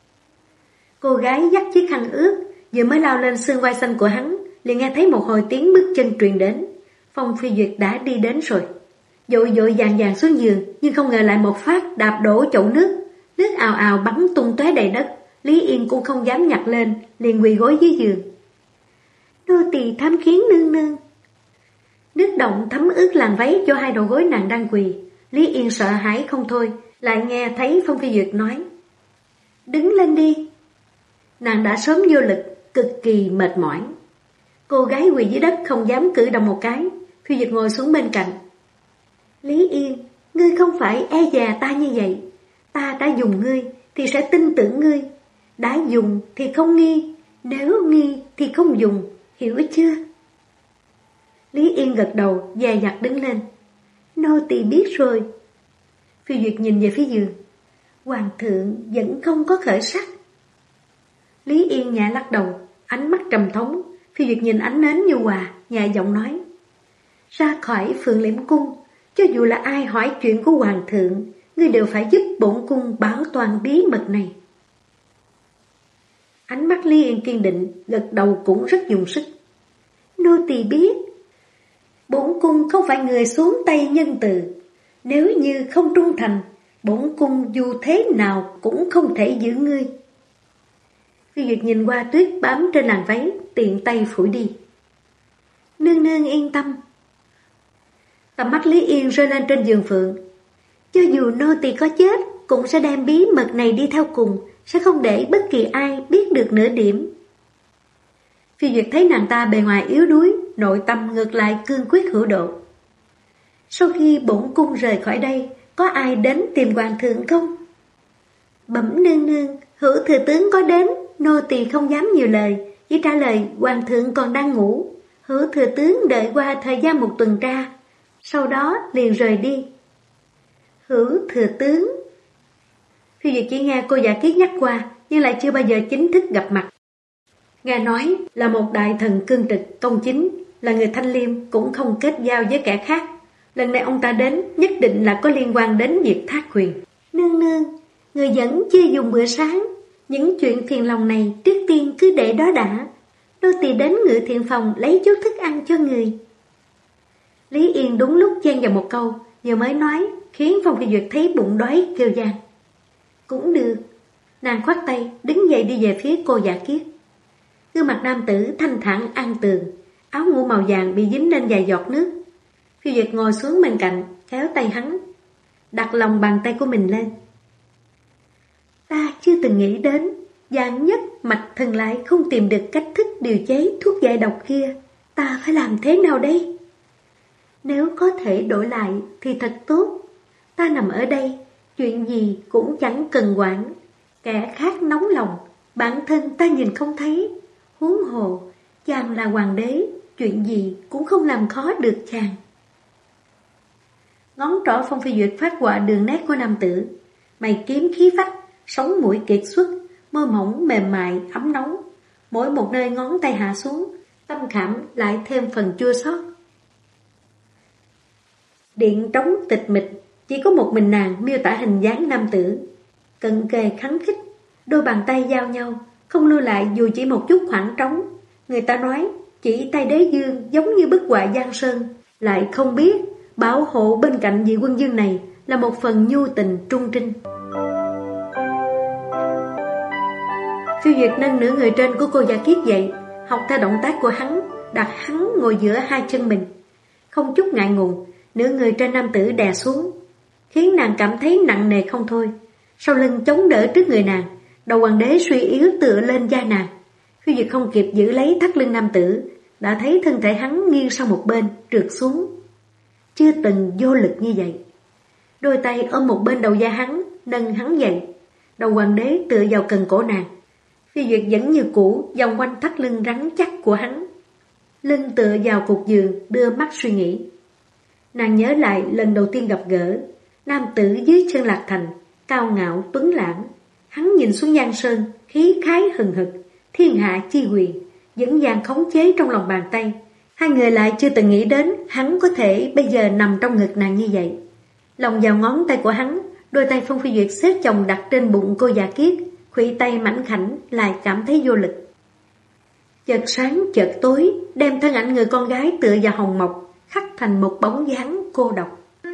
S1: Cô gái dắt chiếc khăn ướt, vừa mới lao lên xương vai xanh của hắn, liền nghe thấy một hồi tiếng bước chân truyền đến. Phong Phi Duyệt đã đi đến rồi. Vội vội vàng xuống giường, nhưng không ngờ lại một phát đạp đổ chậu nước. Nước ào ào bắn tung tóe đầy đất. Lý Yên cũng không dám nhặt lên, liền quỳ gối dưới giường. Nô tỳ tham kiến nương nương. Nước động thấm ướt làn váy cho hai đầu gối nàng đang quỳ. Lý Yên sợ hãi không thôi, lại nghe thấy Phong Phi Duyệt nói, đứng lên đi. Nàng đã sớm vô lực, cực kỳ mệt mỏi. Cô gái quỳ dưới đất không dám cử động một cái. Phi Duyệt ngồi xuống bên cạnh. Lý Yên, ngươi không phải e dè ta như vậy. Ta đã dùng ngươi thì sẽ tin tưởng ngươi. Đã dùng thì không nghi, nếu nghi thì không dùng, hiểu chưa? Lý Yên gật đầu, dè dặt đứng lên. Nô tỳ biết rồi. Phi Duyệt nhìn về phía giường. Hoàng thượng vẫn không có khởi sắc. Lý Yên nhẹ lắc đầu, ánh mắt trầm thống. Phi Duyệt nhìn ánh nến như hòa, nhẹ giọng nói, ra khỏi Phượng Liễm cung, cho dù là ai hỏi chuyện của hoàng thượng, ngươi đều phải giúp bổn cung bảo toàn bí mật này. Ánh mắt Lý Yên kiên định, gật đầu cũng rất dùng sức. Nô tỳ biết, bổn cung không phải người xuống tay nhân từ. Nếu như không trung thành, bổn cung dù thế nào cũng không thể giữ ngươi. Phi Duyệt nhìn qua tuyết bám trên làn váy, tiện tay phủi đi. Nương nương yên tâm. Tầm mắt Lý Yên rơi lên trên giường Phượng. Cho dù nô tỳ có chết, cũng sẽ đem bí mật này đi theo cùng, sẽ không để bất kỳ ai biết được nửa điểm. Phi Duyệt thấy nàng ta bề ngoài yếu đuối, nội tâm ngược lại cương quyết hữu độ. Sau khi bổn cung rời khỏi đây, có ai đến tìm hoàng thượng không? Bẩm nương nương, Hữu thừa tướng có đến, nô tỳ không dám nhiều lời, chỉ trả lời hoàng thượng còn đang ngủ. Hữu thừa tướng đợi qua thời gian một tuần tra, sau đó liền rời đi. Hữu thừa tướng. Phi Duyệt chỉ nghe cô Dạ Kiết nhắc qua, nhưng lại chưa bao giờ chính thức gặp mặt. Nghe nói là một đại thần cương trực, công chính, là người thanh liêm, cũng không kết giao với kẻ khác. Lần này ông ta đến nhất định là có liên quan đến việc thác quyền. Nương nương, người vẫn chưa dùng bữa sáng, những chuyện phiền lòng này trước tiên cứ để đó đã. Nô tỳ đến Ngự Thiện phòng lấy chút thức ăn cho người. Lý Yên đúng lúc chen vào một câu, vừa mới nói khiến Phong Phi Duyệt thấy bụng đói kêu vang. Cũng được. Nàng khoát tay đứng dậy đi về phía cô Dạ Kiết. Gương mặt nam tử thanh thản an tường, áo ngủ màu vàng bị dính lên vài giọt nước. Phi Duyệt ngồi xuống bên cạnh, kéo tay hắn, đặt lòng bàn tay của mình lên. Ta chưa từng nghĩ đến, vạn nhất Mạch Thần lại không tìm được cách thức điều chế thuốc giải độc kia, ta phải làm thế nào đây? Nếu có thể đổi lại thì thật tốt. Ta nằm ở đây, chuyện gì cũng chẳng cần quản. Kẻ khác nóng lòng, bản thân ta nhìn không thấy. Huống hồ, chàng là hoàng đế, chuyện gì cũng không làm khó được chàng. Ngón trỏ Phong Phi Duyệt phát họa đường nét của nam tử, mày kiếm khí phách, sống mũi kiệt xuất, môi mỏng mềm mại ấm nóng. Mỗi một nơi ngón tay hạ xuống, tâm khảm lại thêm phần chua xót. Điện trống tịch mịch, chỉ có một mình nàng miêu tả hình dáng nam tử. cận kề khắng khích, đôi bàn tay giao nhau, không lưu lại dù chỉ một chút khoảng trống. Người ta nói chỉ tay đế dương giống như bức họa Giang Sơn, lại không biết bảo hộ bên cạnh vị quân dương này là một phần nhu tình trung trinh. Phiêu Duyệt nâng nửa người trên của cô Giả Kiết dậy, học theo động tác của hắn, đặt hắn ngồi giữa hai chân mình. Không chút ngại ngùng, nửa người trên nam tử đè xuống, khiến nàng cảm thấy nặng nề không thôi. Sau lưng chống đỡ trước người nàng, đầu hoàng đế suy yếu tựa lên vai nàng. Phiêu Duyệt không kịp giữ lấy thắt lưng nam tử, đã thấy thân thể hắn nghiêng sang một bên, trượt xuống. Chưa từng vô lực như vậy. Đôi tay ôm một bên đầu vai hắn, nâng hắn dậy. Đầu hoàng đế tựa vào cần cổ nàng. Phiêu Duyệt vẫn như cũ vòng quanh thắt lưng rắn chắc của hắn, lưng tựa vào cột giường, đưa mắt suy nghĩ. Nàng nhớ lại lần đầu tiên gặp gỡ, nam tử dưới chân Lạc Thành, cao ngạo tuấn lãng. Hắn nhìn xuống Giang Sơn, khí khái hừng hực, thiên hạ chi quyền, vững vàng khống chế trong lòng bàn tay. Hai người lại chưa từng nghĩ đến hắn có thể bây giờ nằm trong ngực nàng như vậy. Lòng vào ngón tay của hắn, đôi tay Phong Phi Duyệt xếp chồng đặt trên bụng cô Giả Kiết, khuỷu tay mảnh khảnh lại cảm thấy vô lực. Chợt sáng chợt tối, đem thân ảnh người con gái tựa vào hồng mộc, khắc thành một bóng dáng cô độc.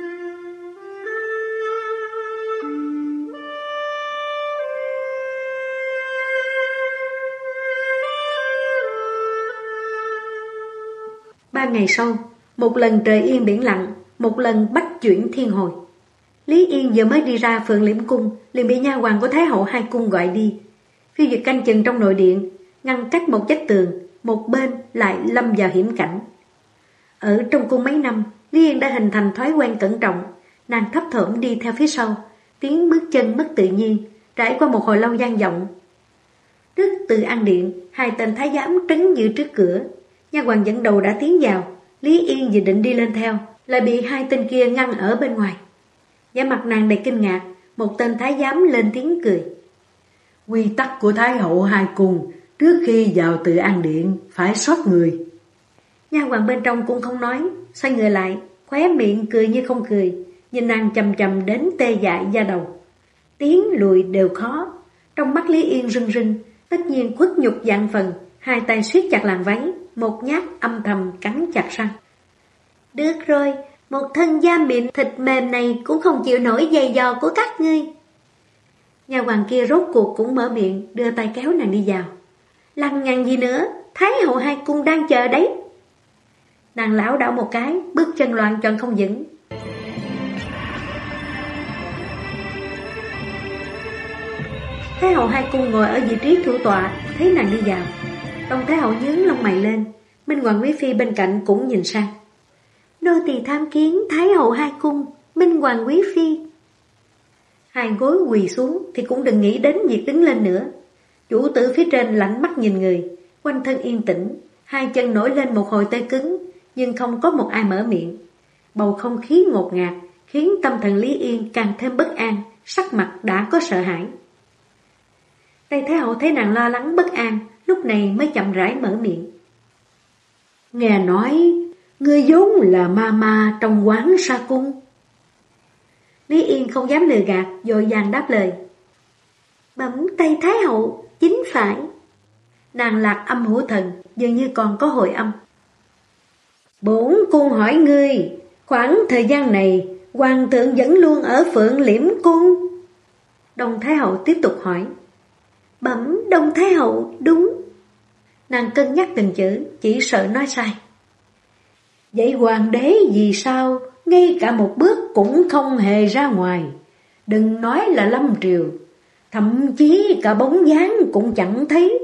S1: Ba ngày sau, một lần trời yên biển lặng, một lần bách chuyển thiên hồi. Lý Yên vừa mới đi ra Phượng Liễm Cung, liền bị nha hoàn của Thái hậu hai cung gọi đi. Phiêu Duyệt canh chừng trong nội điện, ngăn cách một vách tường, một bên lại lâm vào hiểm cảnh. Ở trong cung mấy năm, Lý Yên đã hình thành thói quen cẩn trọng. Nàng thấp thỏm đi theo phía sau, tiếng bước chân mất tự nhiên, trải qua một hồi lâu vang vọng. Trước từ An Điện, hai tên thái giám trấn giữ trước cửa. Nha hoàn dẫn đầu đã tiến vào. Lý Yên vừa định đi lên theo, lại bị hai tên kia ngăn ở bên ngoài. vẻ mặt nàng đầy kinh ngạc, một tên thái giám lên tiếng cười.
S2: Quy tắc của Thái hậu hai cung, trước khi vào Từ An Điện phải sót người.
S1: Nha hoàn bên trong cũng không nói, xoay người lại, khóe miệng cười như không cười, nhìn nàng chầm chầm đến tê dại da đầu. Tiến lùi đều khó. Trong mắt Lý Yên rưng rưng, tất nhiên khuất nhục vạn phần, hai tay siết chặt làn váy, một nhát âm thầm cắn chặt răng. Được rồi, một thân da mịn thịt mềm này cũng không chịu nổi giày dò của các ngươi. Nhà hoàng kia rốt cuộc cũng mở miệng, đưa tay kéo nàng đi vào. Lằng nhằng gì nữa, Thái hậu hai cung đang chờ đấy. Nàng lảo đảo một cái, bước chân loạn tròn không vững. Thái hậu hai cung ngồi ở vị trí thủ tọa, thấy nàng đi vào. Đông Thái hậu nhướng lông mày lên, Minh Hoàng quý phi bên cạnh cũng nhìn sang. Nô tỳ tham kiến Thái hậu hai cung, Minh Hoàng quý phi. Hai gối quỳ xuống thì cũng đừng nghĩ đến việc đứng lên nữa. Chủ tử phía trên lạnh mắt nhìn người, quanh thân yên tĩnh, hai chân nổi lên một hồi tê cứng, nhưng không có một ai mở miệng. Bầu không khí ngột ngạt khiến tâm thần Lý Yên càng thêm bất an, sắc mặt đã có sợ hãi. Tây Thái hậu thấy nàng lo lắng bất an, lúc này mới chậm rãi mở miệng.
S2: Nghe nói ngươi vốn là ma trong quán sa cung.
S1: Lý Yên không dám lừa gạt, vội vàng đáp lời. Bẩm Tây Thái hậu, chính phải. Nàng lạc âm hữu thần, dường như còn có hồi âm.
S2: Bổn cung hỏi ngươi, khoảng thời gian này hoàng thượng vẫn luôn ở Phượng Liễm Cung?
S1: Đông Thái hậu tiếp tục hỏi. Bẩm Đông Thái hậu, đúng. Nàng cân nhắc từng chữ, chỉ sợ nói sai.
S2: Vậy hoàng đế vì sao ngay cả một bước cũng không hề ra ngoài? Đừng nói là lâm triều, thậm chí cả bóng dáng cũng chẳng thấy.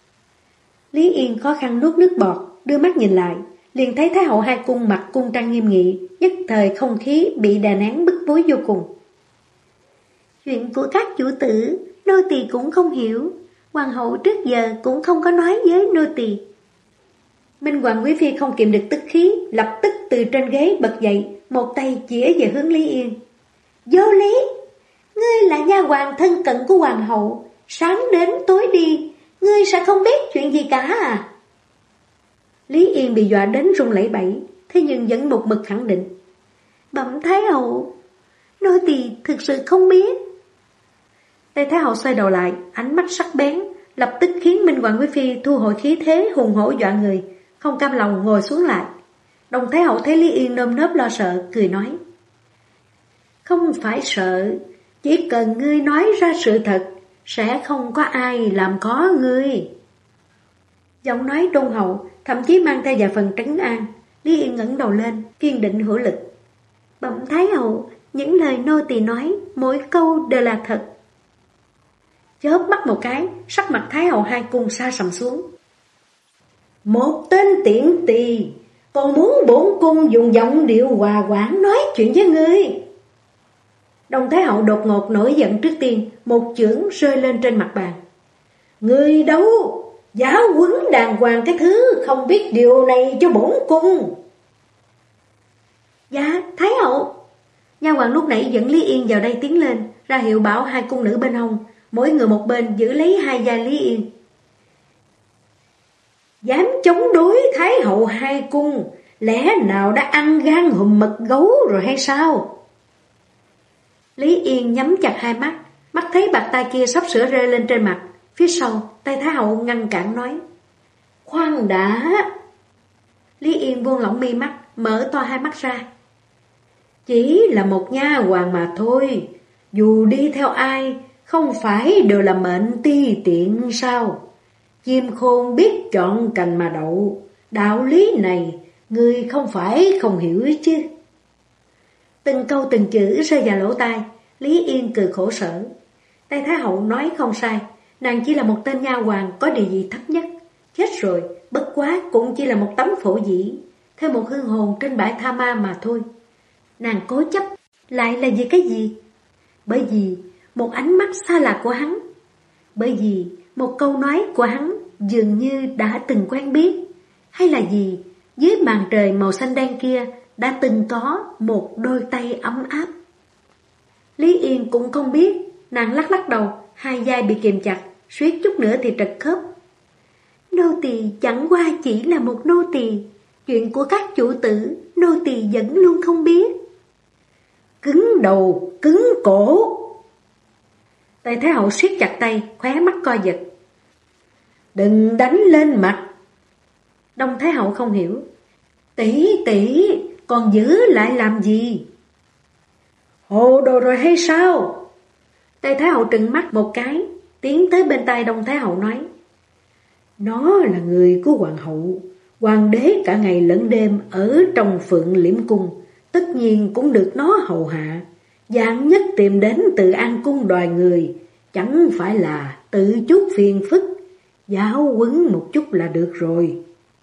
S1: Lý Yên khó khăn nuốt nước bọt, đưa mắt nhìn lại, liền thấy Thái hậu hai cung mặt cung trang nghiêm nghị, nhất thời không khí bị đè nén bức bối vô cùng. Chuyện của các chủ tử, nô tỳ cũng không hiểu, hoàng hậu trước giờ cũng không có nói với nô tỳ. Minh Hoàng quý phi không kiềm được tức khí, lập tức từ trên ghế bật dậy, một tay chĩa về hướng Lý Yên. Vô lý! Ngươi là nha hoàn thân cận của hoàng hậu, sáng đến tối đi, ngươi sẽ không biết chuyện gì cả à? Lý Yên bị dọa đến run lẩy bẩy, thế nhưng vẫn một mực khẳng định. Bẩm Thái hậu, nô tỳ thực sự không biết. Tây Thái Hậu xoay đầu lại, ánh mắt sắc bén, lập tức khiến Minh Hoàng Quý Phi thu hồi khí thế hùng hổ dọa người, không cam lòng ngồi xuống lại. Đồng Thái Hậu thấy Lý Yên nơm nớp lo sợ, cười nói: Không phải sợ, chỉ cần ngươi nói ra sự thật, sẽ không có ai làm khó ngươi. Giọng nói đôn hậu, thậm chí mang theo vài phần trấn an. Lý Yên ngẩng đầu lên, kiên định hữu lực. Bẩm Thái Hậu, những lời nô tỳ nói, mỗi câu đều là thật. Chớp mắt một cái, sắc mặt Thái Hậu hai cung sa sầm xuống. Một tên tiện tỳ, còn muốn bổn cung dùng giọng điệu hòa quản nói chuyện với ngươi. Đồng Thái Hậu đột ngột nổi giận trước tiên, một chưởng rơi lên trên mặt bàn. Ngươi đâu? Giáo huấn đàng hoàng cái thứ không biết điều này cho bổn cung. Dạ, Thái Hậu. Nha hoàn lúc nãy dẫn Lý Yên vào đây tiến lên, ra hiệu bảo hai cung nữ bên hông, mỗi người một bên giữ lấy hai vai Lý Yên. Dám chống đối Thái Hậu hai cung, lẽ nào đã ăn gan hùm mật gấu rồi hay sao? Lý Yên nhắm chặt hai mắt, mắt thấy bạt tai kia sắp sửa rơi lên trên mặt. Phía sau, Tây Thái Hậu ngăn cản nói: Khoan đã. Lý Yên buông lỏng mi mắt, mở to hai mắt ra. Chỉ là một nha hoàn mà thôi, dù đi theo ai, không phải đều là mệnh ti tiện sao? Chim khôn biết chọn cành mà đậu, đạo lý này ngươi không phải không hiểu chứ. Từng câu từng chữ rơi vào lỗ tai, Lý Yên cười khổ sở. Tây Thái Hậu nói không sai, nàng chỉ là một tên nha hoàn có địa vị thấp nhất. Chết rồi, bất quá cũng chỉ là một tấm phổ dĩ, thêm một hương hồn trên bãi tha ma mà thôi. Nàng cố chấp lại là vì cái gì? Bởi vì một ánh mắt xa lạ của hắn, bởi vì một câu nói của hắn dường như đã từng quen biết, hay là gì dưới màn trời màu xanh đen kia đã từng có một đôi tay ấm áp. Lý Yên cũng không biết, nàng lắc lắc đầu, hai vai bị kìm chặt, suýt chút nữa thì trật khớp. Nô tỳ chẳng qua chỉ là một nô tỳ, chuyện của các chủ tử nô tỳ vẫn luôn không biết. Cứng đầu, cứng cổ. Tây Thái Hậu siết chặt tay, khóe mắt co giật. Đừng đánh lên mặt. Đông Thái Hậu không hiểu. Tỷ, còn giữ lại làm gì? Hồ đồ rồi hay sao? Tây Thái Hậu trừng mắt một cái, tiến tới bên tai Đông Thái Hậu nói. Nó là người của hoàng hậu, hoàng đế cả ngày lẫn đêm ở trong Phượng Liễm Cung, tất nhiên cũng được nó hầu hạ. Dạng nhất tìm đến từ An Cung đòi người, chẳng phải là tự chút phiền phức, giáo huấn một chút là được rồi.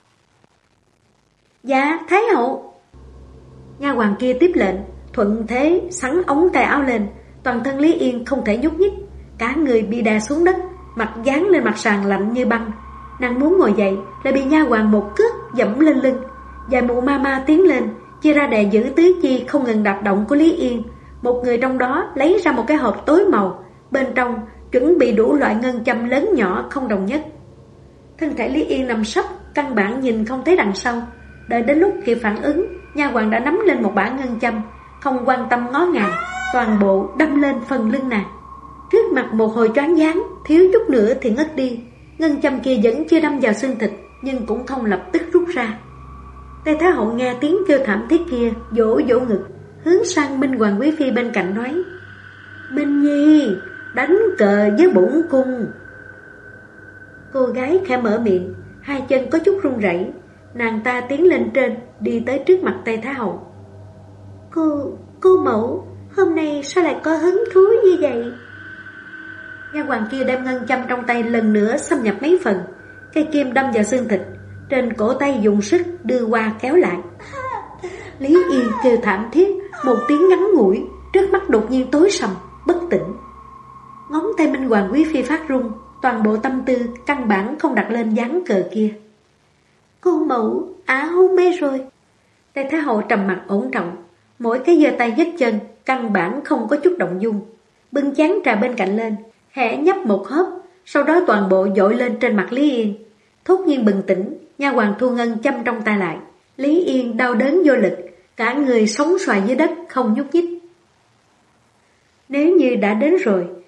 S1: Dạ, Thái Hậu. Nha hoàn kia tiếp lệnh, thuận thế sắn ống tay áo lên, toàn thân Lý Yên không thể nhúc nhích, cả người bị đè xuống đất, mặt dán lên mặt sàn lạnh như băng. Nàng muốn ngồi dậy, lại bị nha hoàn một cước dẫm lên lưng. Vài mụ ma ma tiến lên, chia ra đè giữ tứ chi không ngừng đạp động của Lý Yên. Một người trong đó lấy ra một cái hộp tối màu, bên trong chuẩn bị đủ loại ngân châm lớn nhỏ không đồng nhất. Thân thể Lý Yên nằm sấp, căn bản nhìn không thấy đằng sau. Đợi đến lúc kịp phản ứng, nha hoàn đã nắm lên một bả ngân châm, không quan tâm ngó ngàng, toàn bộ đâm lên phần lưng nàng. Trước mặt một hồi choáng váng, thiếu chút nữa thì ngất đi. Ngân châm kia vẫn chưa đâm vào xương thịt, nhưng cũng không lập tức rút ra. Tây Thái Hậu nghe tiếng kêu thảm thiết kia, vỗ vỗ ngực, hướng sang Minh Hoàng Quý Phi bên cạnh nói. Minh Nhi, đánh cờ với bổn cung. Cô gái khẽ mở miệng, hai chân có chút run rẩy. Nàng ta tiến lên trên, đi tới trước mặt Tây Thái Hậu. Cô mẫu, hôm nay sao lại có hứng thú như vậy? Nha hoàn kia đem ngân châm trong tay lần nữa xâm nhập mấy phần, cây kim đâm vào xương thịt, trên cổ tay dùng sức đưa qua kéo lại. Lý Yên kêu thảm thiết, một tiếng ngắn ngủi, trước mắt đột nhiên tối sầm, bất tỉnh. Ngón tay Minh Hoàng Quý Phi phát run, toàn bộ tâm tư căn bản không đặt lên ván cờ kia. Cô mẫu, hôn mê rồi. Tây Thái Hậu trầm mặt ổn trọng, mỗi cái giơ tay nhấc chân căn bản không có chút động dung, bưng chén trà bên cạnh lên, khẽ nhấp một hớp, sau đó toàn bộ dội lên trên mặt Lý Yên. Thốt nhiên bừng tỉnh, nha hoàn thu ngân châm trong tay lại. Lý Yên đau đớn vô lực, cả người sóng xoài dưới đất không nhúc nhích. Nếu như đã đến rồi,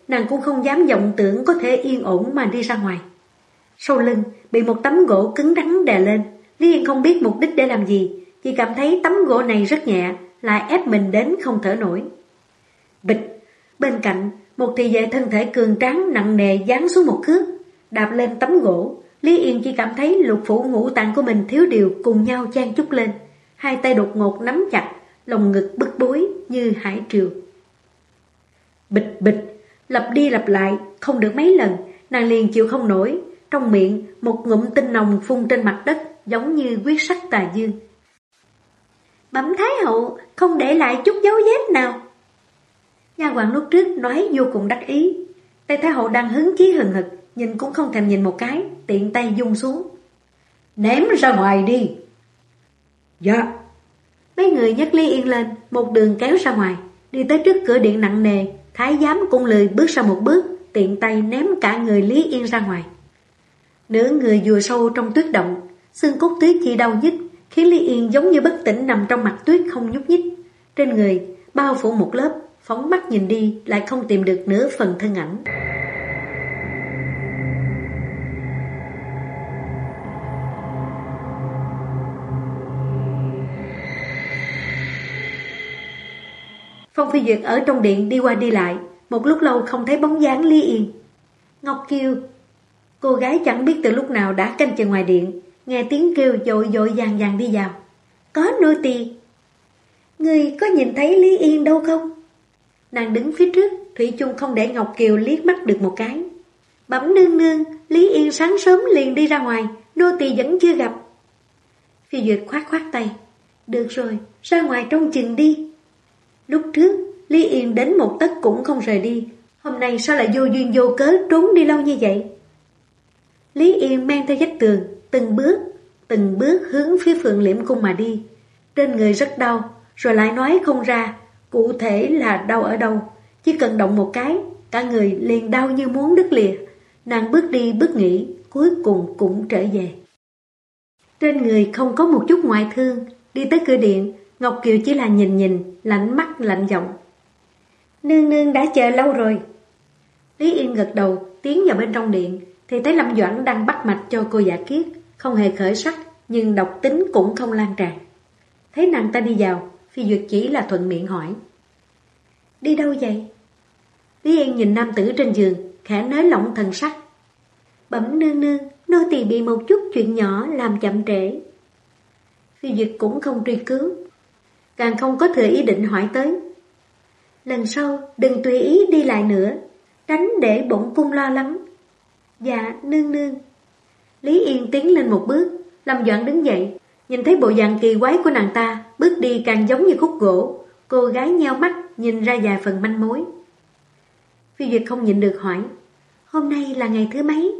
S1: nàng cũng không dám vọng tưởng có thể yên ổn mà đi ra ngoài. Sau lưng bị một tấm gỗ cứng rắn đè lên, Lý Yên không biết mục đích để làm gì, chỉ cảm thấy tấm gỗ này rất nhẹ, lại ép mình đến không thở nổi. Bịch, bên cạnh, một thị vệ thân thể cường tráng nặng nề giáng xuống một cước, đạp lên tấm gỗ. Lý Yên chỉ cảm thấy lục phủ ngũ tạng của mình thiếu điều cùng nhau chan chúc lên, hai tay đột ngột nắm chặt, lồng ngực bức bối như hải triều. Bịch bịch, lặp đi lặp lại, không được mấy lần, nàng liền chịu không nổi, trong miệng một ngụm tinh nồng phun trên mặt đất giống như quyết sắc tà dương. Bẩm Thái hậu, không để lại chút dấu vết nào. Nha hoàn lúc trước nói vô cùng đắc ý, tay Thái hậu đang hứng chí hừng hực, nhìn cũng không thèm nhìn một cái, tiện tay vung xuống. Ném ra ngoài đi. Dạ. Mấy người nhấc Lý Yên lên, một đường kéo ra ngoài, đi tới trước cửa điện nặng nề. Thái giám cũng lười bước ra một bước, tiện tay ném cả người Lý Yên ra ngoài. Nửa người vùi sâu trong tuyết động, xương cốt tuyết chi đau nhức, khiến Lý Yên giống như bất tỉnh nằm trong mặt tuyết không nhúc nhích. Trên người bao phủ một lớp, phóng mắt nhìn đi lại không tìm được nửa phần thân ảnh. Phong Phi Duyệt ở trong điện đi qua đi lại, một lúc lâu không thấy bóng dáng Lý Yên. Ngọc Kiều, cô gái chẳng biết từ lúc nào đã canh chừng ngoài điện, nghe tiếng kêu dội dội vàng vàng đi vào. Có nô tỳ. Người có nhìn thấy Lý Yên đâu không? Nàng đứng phía trước, thủy chung không để Ngọc Kiều liếc mắt được một cái. Bẩm nương nương, Lý Yên sáng sớm liền đi ra ngoài, nô tỳ vẫn chưa gặp. Phi Duyệt khoát khoát tay. Được rồi, ra ngoài trông chừng đi. Lúc trước, Lý Yên đến một tấc cũng không rời đi, hôm nay sao lại vô duyên vô cớ trốn đi lâu như vậy? Lý Yên men theo vách tường, từng bước hướng phía Phượng Liễm Cung mà đi. Trên người rất đau, rồi lại nói không ra cụ thể là đau ở đâu. Chỉ cần động một cái, cả người liền đau như muốn đứt lìa. Nàng bước đi bước nghỉ, cuối cùng cũng trở về. Trên người không có một chút ngoại thương, đi tới cửa điện, Ngọc Kiều chỉ là nhìn, lạnh mắt lạnh giọng. Nương nương đã chờ lâu rồi. Lý Yên gật đầu, tiến vào bên trong điện, thì thấy Lâm Doãn đang bắt mạch cho cô giả kiết, không hề khởi sắc, nhưng độc tính cũng không lan tràn. Thấy nàng ta đi vào, Phi Duyệt chỉ là thuận miệng hỏi. Đi đâu vậy? Lý Yên nhìn nam tử trên giường, khẽ nới lỏng thần sắc. Bẩm nương nương, nô tỳ bị một chút chuyện nhỏ làm chậm trễ. Phi Duyệt cũng không truy cứu, càng không có thừa ý định hỏi tới. Lần sau đừng tùy ý đi lại nữa, tránh để bổn cung lo lắng. Dạ nương nương. Lý Yên tiến lên một bước, Lâm Doãn đứng dậy, nhìn thấy bộ dạng kỳ quái của nàng ta, bước đi càng giống như khúc gỗ. Cô gái nheo mắt nhìn ra vài phần manh mối. Phi Duyệt không nhịn được hỏi, hôm nay là ngày thứ mấy?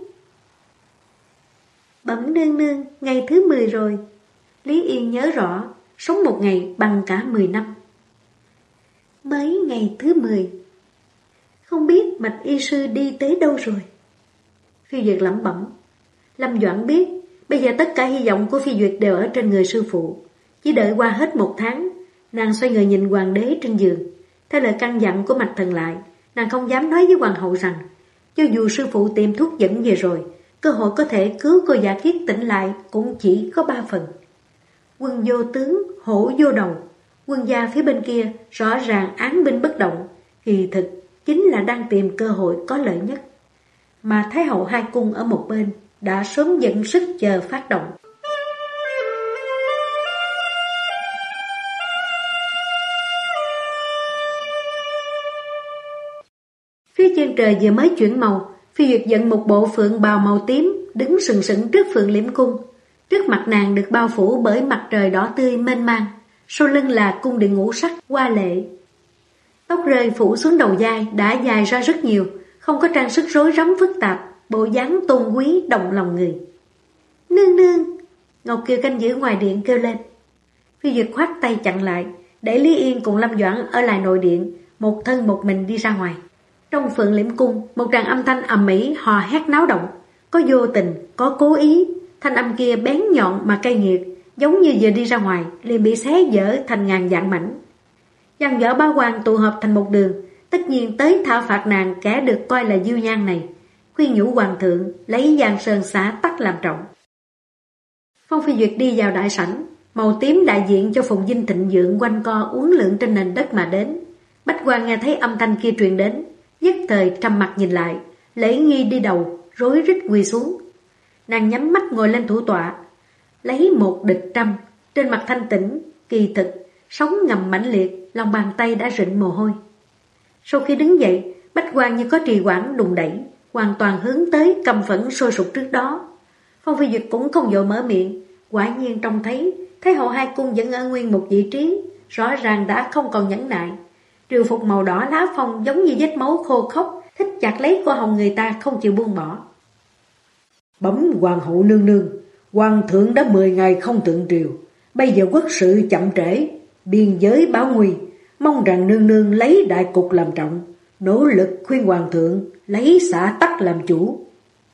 S1: Bẩm nương nương, ngày thứ 10 rồi. Lý Yên nhớ rõ, sống một ngày bằng cả 10 năm. Mới ngày thứ 10. Không biết Mạch y sư đi tới đâu rồi? Phi Duyệt lẩm bẩm. Lâm Doãn biết, bây giờ tất cả hy vọng của Phi Duyệt đều ở trên người sư phụ. Chỉ đợi qua hết 1 tháng, nàng xoay người nhìn hoàng đế trên giường. Theo lời căn dặn của Mạch Thần Lại, nàng không dám nói với hoàng hậu rằng, cho dù sư phụ tìm thuốc dẫn về rồi, cơ hội có thể cứu cô giả kiết tỉnh lại cũng chỉ có 3 phần. Quân vô tướng, hổ vô đầu. Quân gia phía bên kia rõ ràng án binh bất động, kỳ thực chính là đang tìm cơ hội có lợi nhất. Mà Thái hậu hai cung ở một bên đã sớm dẫn sức chờ phát động. Phía chân trời vừa mới chuyển màu, Phi Duyệt dẫn một bộ phượng bào màu tím đứng sừng sững trước Phượng Liễm Cung. Trước mặt nàng được bao phủ bởi mặt trời đỏ tươi mênh mang, sau lưng là cung điện ngũ sắc hoa lệ. Tóc rơi phủ xuống đầu vai đã dài ra rất nhiều, không có trang sức rối rắm phức tạp, bộ dáng tôn quý động lòng người. Nương nương! Ngọc Kiều canh giữ ngoài điện kêu lên. Phi Duyệt khoát tay chặn lại, để Lý Yên cùng Lâm Doãn ở lại nội điện, một thân một mình đi ra ngoài. Trong Phượng Liễm Cung, một tràng âm thanh ầm ĩ hò hét náo động, có vô tình, có cố ý. Thanh âm kia bén nhọn mà cay nghiệt, giống như vừa đi ra ngoài liền bị xé vỡ thành ngàn vạn mảnh. Dàn dở ba hoàng tụ hợp thành một đường, tất nhiên tới thảo phạt nàng kẻ được coi là Diêu Nhan này, khuyên nhủ hoàng thượng lấy Giang Sơn xã tắc làm trọng. Phong Phi Duyệt đi vào đại sảnh, màu tím đại diện cho Phùng Dinh thịnh vượng quanh co uốn lượn trên nền đất mà đến. Bách Quan nghe thấy âm thanh kia truyền đến, nhất thời trầm mặt nhìn lại, Lễ Nghi đi đầu, rối rít quỳ xuống. Nàng nhắm mắt ngồi lên thủ tọa, lấy một địch trăm, trên mặt thanh tĩnh, kỳ thực, sống ngầm mãnh liệt, lòng bàn tay đã rịn mồ hôi. Sau khi đứng dậy, Bách Quan như có trì hoãn đùng đẩy, hoàn toàn hướng tới căm phẫn sôi sục trước đó. Phong Phi Duyệt cũng không vội mở miệng, quả nhiên trông thấy Thái hậu hai cung vẫn ở nguyên một vị trí, rõ ràng đã không còn nhẫn nại. Triều phục màu đỏ lá phong giống như vết máu khô khốc, thích chặt lấy cổ họng người ta không chịu buông bỏ.
S2: Bẩm hoàng hậu nương nương, hoàng thượng đã 10 ngày không thượng triều, bây giờ quốc sự chậm trễ, biên giới báo nguy, mong rằng nương nương lấy đại cục làm trọng, nỗ lực khuyên hoàng thượng lấy xã tắc làm chủ.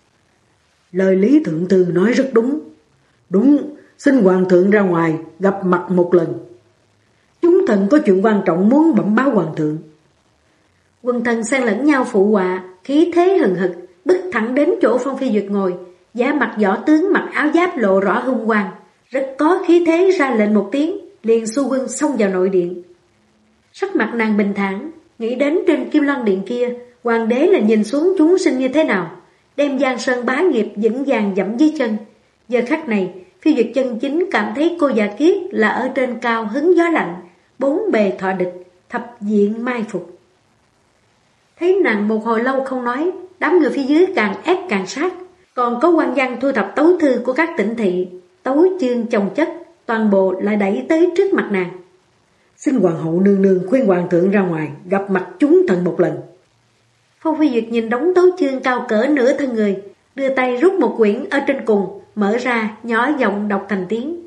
S2: Lời Lý Thượng Thư nói rất đúng. Đúng, xin hoàng thượng ra ngoài gặp mặt một lần. Chúng thần có chuyện quan trọng muốn bẩm báo hoàng thượng.
S1: Quần thần xen lẫn nhau phụ họa, khí thế hừng hực, bước thẳng đến chỗ Phong Phi Duyệt ngồi, giả mặt võ tướng mặc áo giáp lộ rõ hung quang, rất có khí thế ra lệnh một tiếng, liền xu quân xông vào nội điện. Sắc mặt nàng bình thản, nghĩ đến trên Kim Loan điện kia, hoàng đế là nhìn xuống chúng sinh như thế nào, đem Giang Sơn bá nghiệp vững vàng dẫm dưới chân. Giờ khắc này, Phi Duyệt chân chính cảm thấy cô già kiết là ở trên cao hứng gió lạnh, bốn bề thọ địch, thập diện mai phục. Thấy nàng một hồi lâu không nói, đám người phía dưới càng ép càng sát. Còn có quan văn thu thập tấu thư của các tỉnh thị, tấu chương chồng chất, toàn bộ lại đẩy tới trước mặt nàng.
S2: Xin hoàng hậu nương nương khuyên hoàng thượng ra ngoài gặp mặt chúng thần một lần.
S1: Phong Phi Duyệt nhìn đống tấu chương cao cỡ nửa thân người, đưa tay rút một quyển ở trên cùng, mở ra, nhỏ giọng đọc thành tiếng.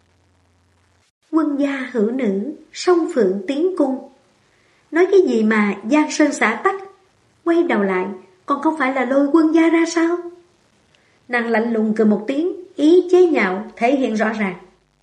S1: Quân gia hữu nữ, song phượng tiến cung. Nói cái gì mà Giang Sơn xã tắc? Quay đầu lại, còn không phải là lôi quân gia ra sao? Nàng lạnh lùng cười một tiếng, ý chế nhạo thể hiện rõ ràng.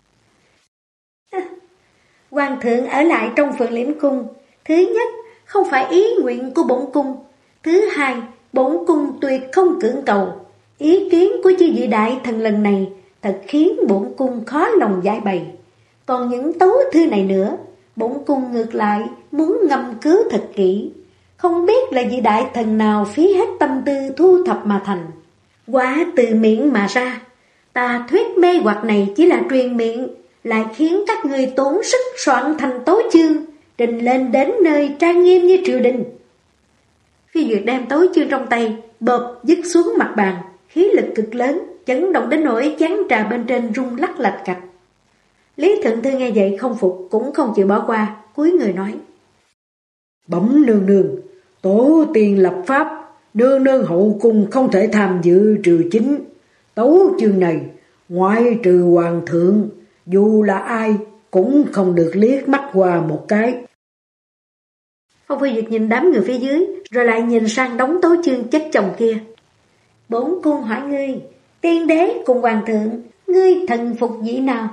S1: Hoàng thượng ở lại trong Phượng Liễm cung, thứ nhất không phải ý nguyện của bổn cung, thứ hai bổn cung tuyệt không cưỡng cầu. Ý kiến của chư vị đại thần lần này thật khiến bổn cung khó lòng giải bày. Còn những tấu thư này nữa, bổn cung ngược lại muốn ngâm cứu thật kỹ, không biết là vị đại thần nào phí hết tâm tư thu thập mà thành. Quả từ miệng mà ra, ta thuyết mê hoặc này chỉ là truyền miệng, lại khiến các người tốn sức soạn thành tấu chương, trình lên đến nơi trang nghiêm như triều đình. Phi Duyệt đem tấu chương trong tay, bợp dứt xuống mặt bàn, khí lực cực lớn, chấn động đến nỗi chén trà bên trên rung lắc lạch cạch. Lý Thượng Thư nghe vậy không phục, cũng không chịu bỏ qua, cúi người nói.
S2: Bẩm nương nương, tổ tiên lập pháp, nương nương hậu cung không thể tham dự triều chính. Tấu chương này, ngoại trừ hoàng thượng, dù là ai cũng không được liếc mắt qua một cái.
S1: Phong Phi Duyệt nhìn đám người phía dưới, rồi lại nhìn sang đống tấu chương chất chồng kia. Bổn cung hỏi ngươi, tiên đế cùng hoàng thượng, ngươi thần phục vị nào?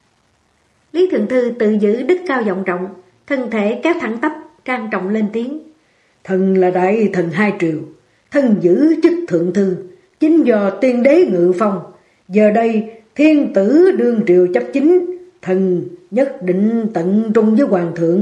S1: Lý Thượng Thư tự giữ đức cao vọng trọng, thân thể kéo thẳng tắp, trang trọng lên tiếng.
S2: Thần là đại thần hai triều, thân giữ chức thượng thư, chính do tiên đế ngự phong. Giờ đây thiên tử đương triều chấp chính, thần nhất định tận trung với hoàng thượng.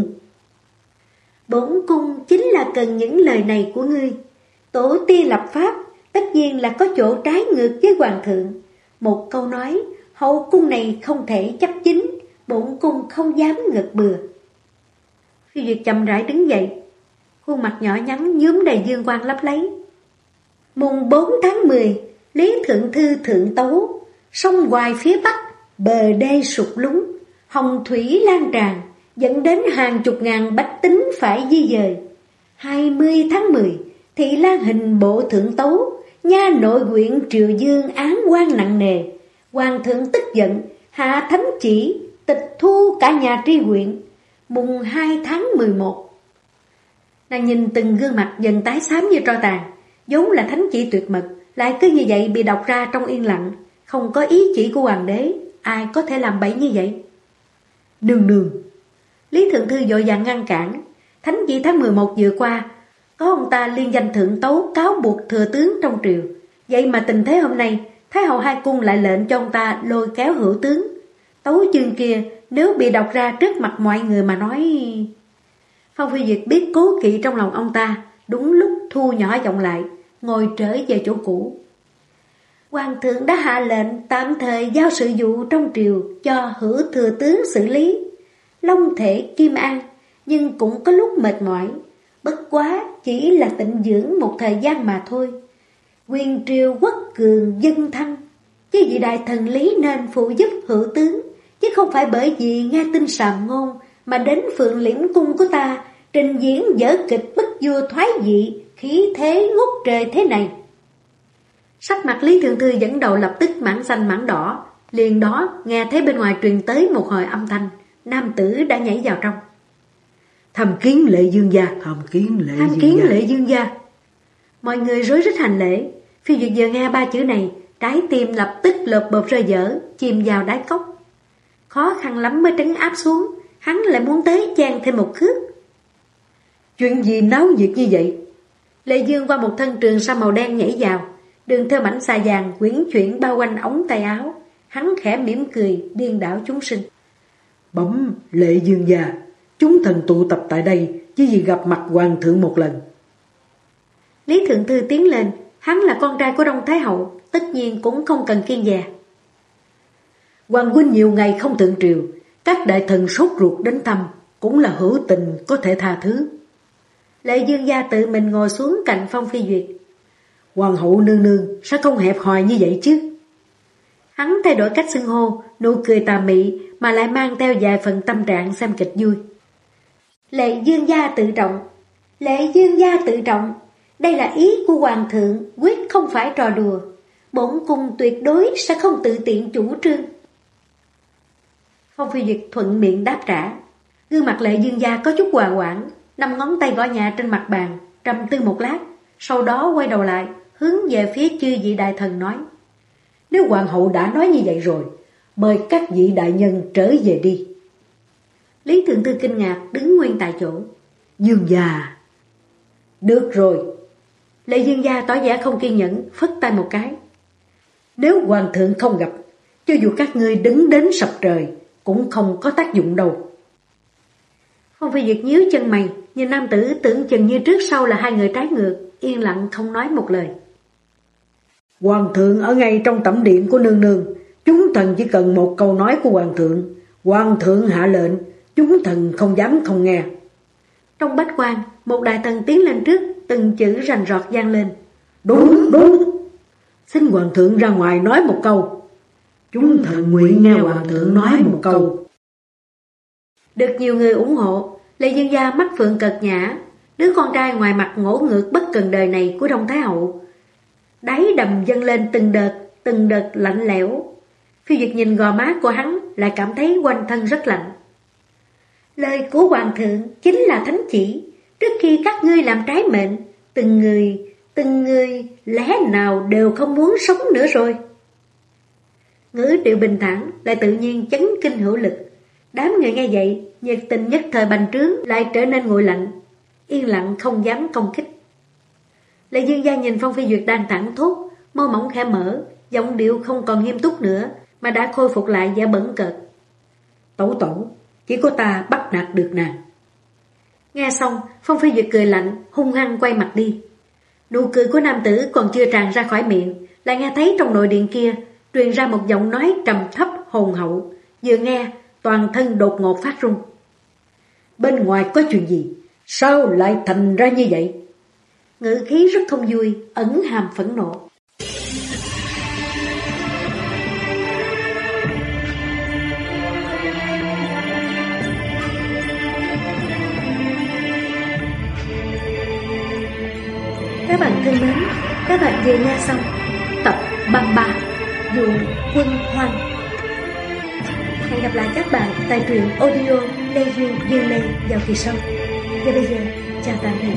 S1: Bổn cung chính là cần những lời này của ngươi. Tổ tiên lập pháp, tất nhiên là có chỗ trái ngược với hoàng thượng. Một câu nói, hậu cung này không thể chấp chính, bổn cung không dám ngược bừa. Phi Duyệt chậm rãi đứng dậy, khuôn mặt nhỏ nhắn nhuốm đầy dương quang lấp lấy. Mùng 4 tháng 10, Lý Thượng Thư thượng tấu, sông Hoài phía bắc, bờ đê sụt lún, hồng thủy lan tràn, dẫn đến hàng chục ngàn bách tính phải di dời. 20 tháng 10, Thị Lan Hình bộ thượng tấu, nha nội huyện Triều Dương án quan nặng nề. Hoàng thượng tức giận, hạ thánh chỉ, tịch thu cả nhà tri huyện. Mùng 2 tháng 11. Nàng nhìn từng gương mặt dần tái xám như tro tàn, vốn là thánh chỉ tuyệt mật, lại cứ như vậy bị đọc ra trong yên lặng, không có ý chỉ của hoàng đế, ai có thể làm bậy như vậy?
S2: Nương nương.
S1: Lý Thượng Thư vội vàng ngăn cản, Thánh chỉ tháng 11 vừa qua, có ông ta liên danh thượng tấu cáo buộc thừa tướng trong triều. Vậy mà tình thế hôm nay, Thái hậu hai cung lại lệnh cho ông ta lôi kéo hữu tướng. Tấu chương kia nếu bị đọc ra trước mặt mọi người mà nói... Phong Phi Duyệt biết cố kỵ trong lòng ông ta, đúng lúc thu nhỏ giọng lại, ngồi trở về chỗ cũ. Hoàng thượng đã hạ lệnh tạm thời giao sự vụ trong triều cho hữu thừa tướng xử lý. Long thể kim an, nhưng cũng có lúc mệt mỏi. Bất quá chỉ là tịnh dưỡng một thời gian mà thôi. Quyền triều quốc cường dân thăng, chứ vị đại thần lý nên phụ giúp hữu tướng, chứ không phải bởi vì nghe tin sàm ngôn mà đến Phượng Liễm cung của ta trình diễn vở kịch bức vua thoái vị, khí thế ngút trời thế này. Sắc mặt Lý Thượng Thư dẫn đầu lập tức mảng xanh mảng đỏ. Liền đó nghe thấy bên ngoài truyền tới một hồi âm thanh, nam tử đã nhảy vào trong.
S2: Tham kiến lệ dương gia,
S1: tham kiến lệ dương gia. Mọi người rối rít hành lễ. Phi Duyệt vừa nghe ba chữ này, trái tim lập tức lợp bợp rơi dở, chìm vào đáy cốc. Khó khăn lắm mới trấn áp xuống, hắn lại muốn tới chen thêm một khước.
S2: Chuyện gì náo nhiệt như vậy?
S1: Lệ Dương qua một thân trường sa màu đen nhảy vào, đường theo mảnh xà vàng quyển chuyển bao quanh ống tay áo. Hắn khẽ mỉm cười, điên đảo chúng sinh.
S2: Bẩm lệ dương gia, chúng thần tụ tập tại đây chỉ vì gặp mặt hoàng thượng một lần.
S1: Lý Thượng Thư tiến lên, hắn là con trai của Đông Thái Hậu, tất nhiên cũng không cần kiêng dè.
S2: Hoàng huynh nhiều ngày không thượng triều, các đại thần sốt ruột đến thăm, cũng là hữu tình có thể tha thứ.
S1: Lệ Dương gia tự mình ngồi xuống cạnh Phong Phi Duyệt.
S2: Hoàng hậu nương nương sẽ không hẹp hòi như vậy chứ?
S1: Hắn thay đổi cách xưng hô, nụ cười tà mị mà lại mang theo vài phần tâm trạng xem kịch vui. Lệ Dương gia tự trọng, Lệ Dương gia tự trọng, đây là ý của hoàng thượng, quyết không phải trò đùa. Bổn cung tuyệt đối sẽ không tự tiện chủ trương. Phong Phi Duyệt thuận miệng đáp trả. Gương mặt Lệ Dương gia có chút hòa hoãn, 5 ngón tay gõ nhẹ trên mặt bàn, trầm tư một lát, sau đó quay đầu lại, hướng về phía chư vị đại thần nói.
S2: Nếu hoàng hậu đã nói như vậy rồi, mời các vị đại nhân trở về đi.
S1: Lý Thượng Thư kinh ngạc đứng nguyên tại chỗ.
S2: Dương gia.
S1: Được rồi. Lệ Dương gia tỏ vẻ không kiên nhẫn, phất tay một cái.
S2: Nếu hoàng thượng không gặp, cho dù các ngươi đứng đến sập trời, cũng không có tác dụng đâu.
S1: Phong Phi Duyệt nhíu chân mày, nhìn nam tử tưởng chừng như trước sau là hai người trái ngược, yên lặng không nói một lời.
S2: Hoàng thượng ở ngay trong tẩm điện của nương nương, chúng thần chỉ cần một câu nói của hoàng thượng hạ lệnh, chúng thần không dám không nghe.
S1: Trong bách quan, một đại thần tiến lên trước, từng chữ rành rọt vang lên.
S2: Đúng. Xin hoàng thượng ra ngoài nói một câu. Chúng thần nguyện nghe hoàng thượng nói một câu.
S1: Được nhiều người ủng hộ, Lệ Dương gia mắt phượng cợt nhã, đứa con trai ngoài mặt ngỗ ngược bất cần đời này của Đông Thái Hậu. Đáy đầm dâng lên từng đợt lạnh lẽo. Phi Duyệt nhìn gò má của hắn lại cảm thấy quanh thân rất lạnh. Lời của hoàng thượng chính là thánh chỉ. Trước khi các ngươi làm trái mệnh, từng người lẽ nào đều không muốn sống nữa rồi. Ngữ điệu bình thản lại tự nhiên chấn kinh hữu lực. Đám người nghe vậy, nhiệt tình nhất thời bành trướng lại trở nên nguội lạnh, yên lặng không dám công kích. Lệ Dương gia nhìn Phong Phi Duyệt đang thẳng thốt, môi mỏng khẽ mở, giọng điệu không còn nghiêm túc nữa mà đã khôi phục lại vẻ bẩn cợt.
S2: Tẩu, chỉ có ta bắt nạt được nàng.
S1: Nghe xong, Phong Phi Duyệt cười lạnh, hung hăng quay mặt đi. Nụ cười của nam tử còn chưa tràn ra khỏi miệng, lại nghe thấy trong nội điện kia truyền ra một giọng nói trầm thấp hồn hậu. Vừa nghe, toàn thân đột ngột phát run.
S2: Bên ngoài có chuyện gì? Sao lại thành ra như vậy?
S1: Ngữ khí rất không vui, ẩn hàm phẫn nộ. Các bạn thân mến, các bạn vừa nghe xong tập 33 Dụ Quân Hoang. Hẹn gặp lại các bạn tại truyện audio Lê Duyên Dương Lê vào kỳ sau. Và bây giờ, chào tạm biệt.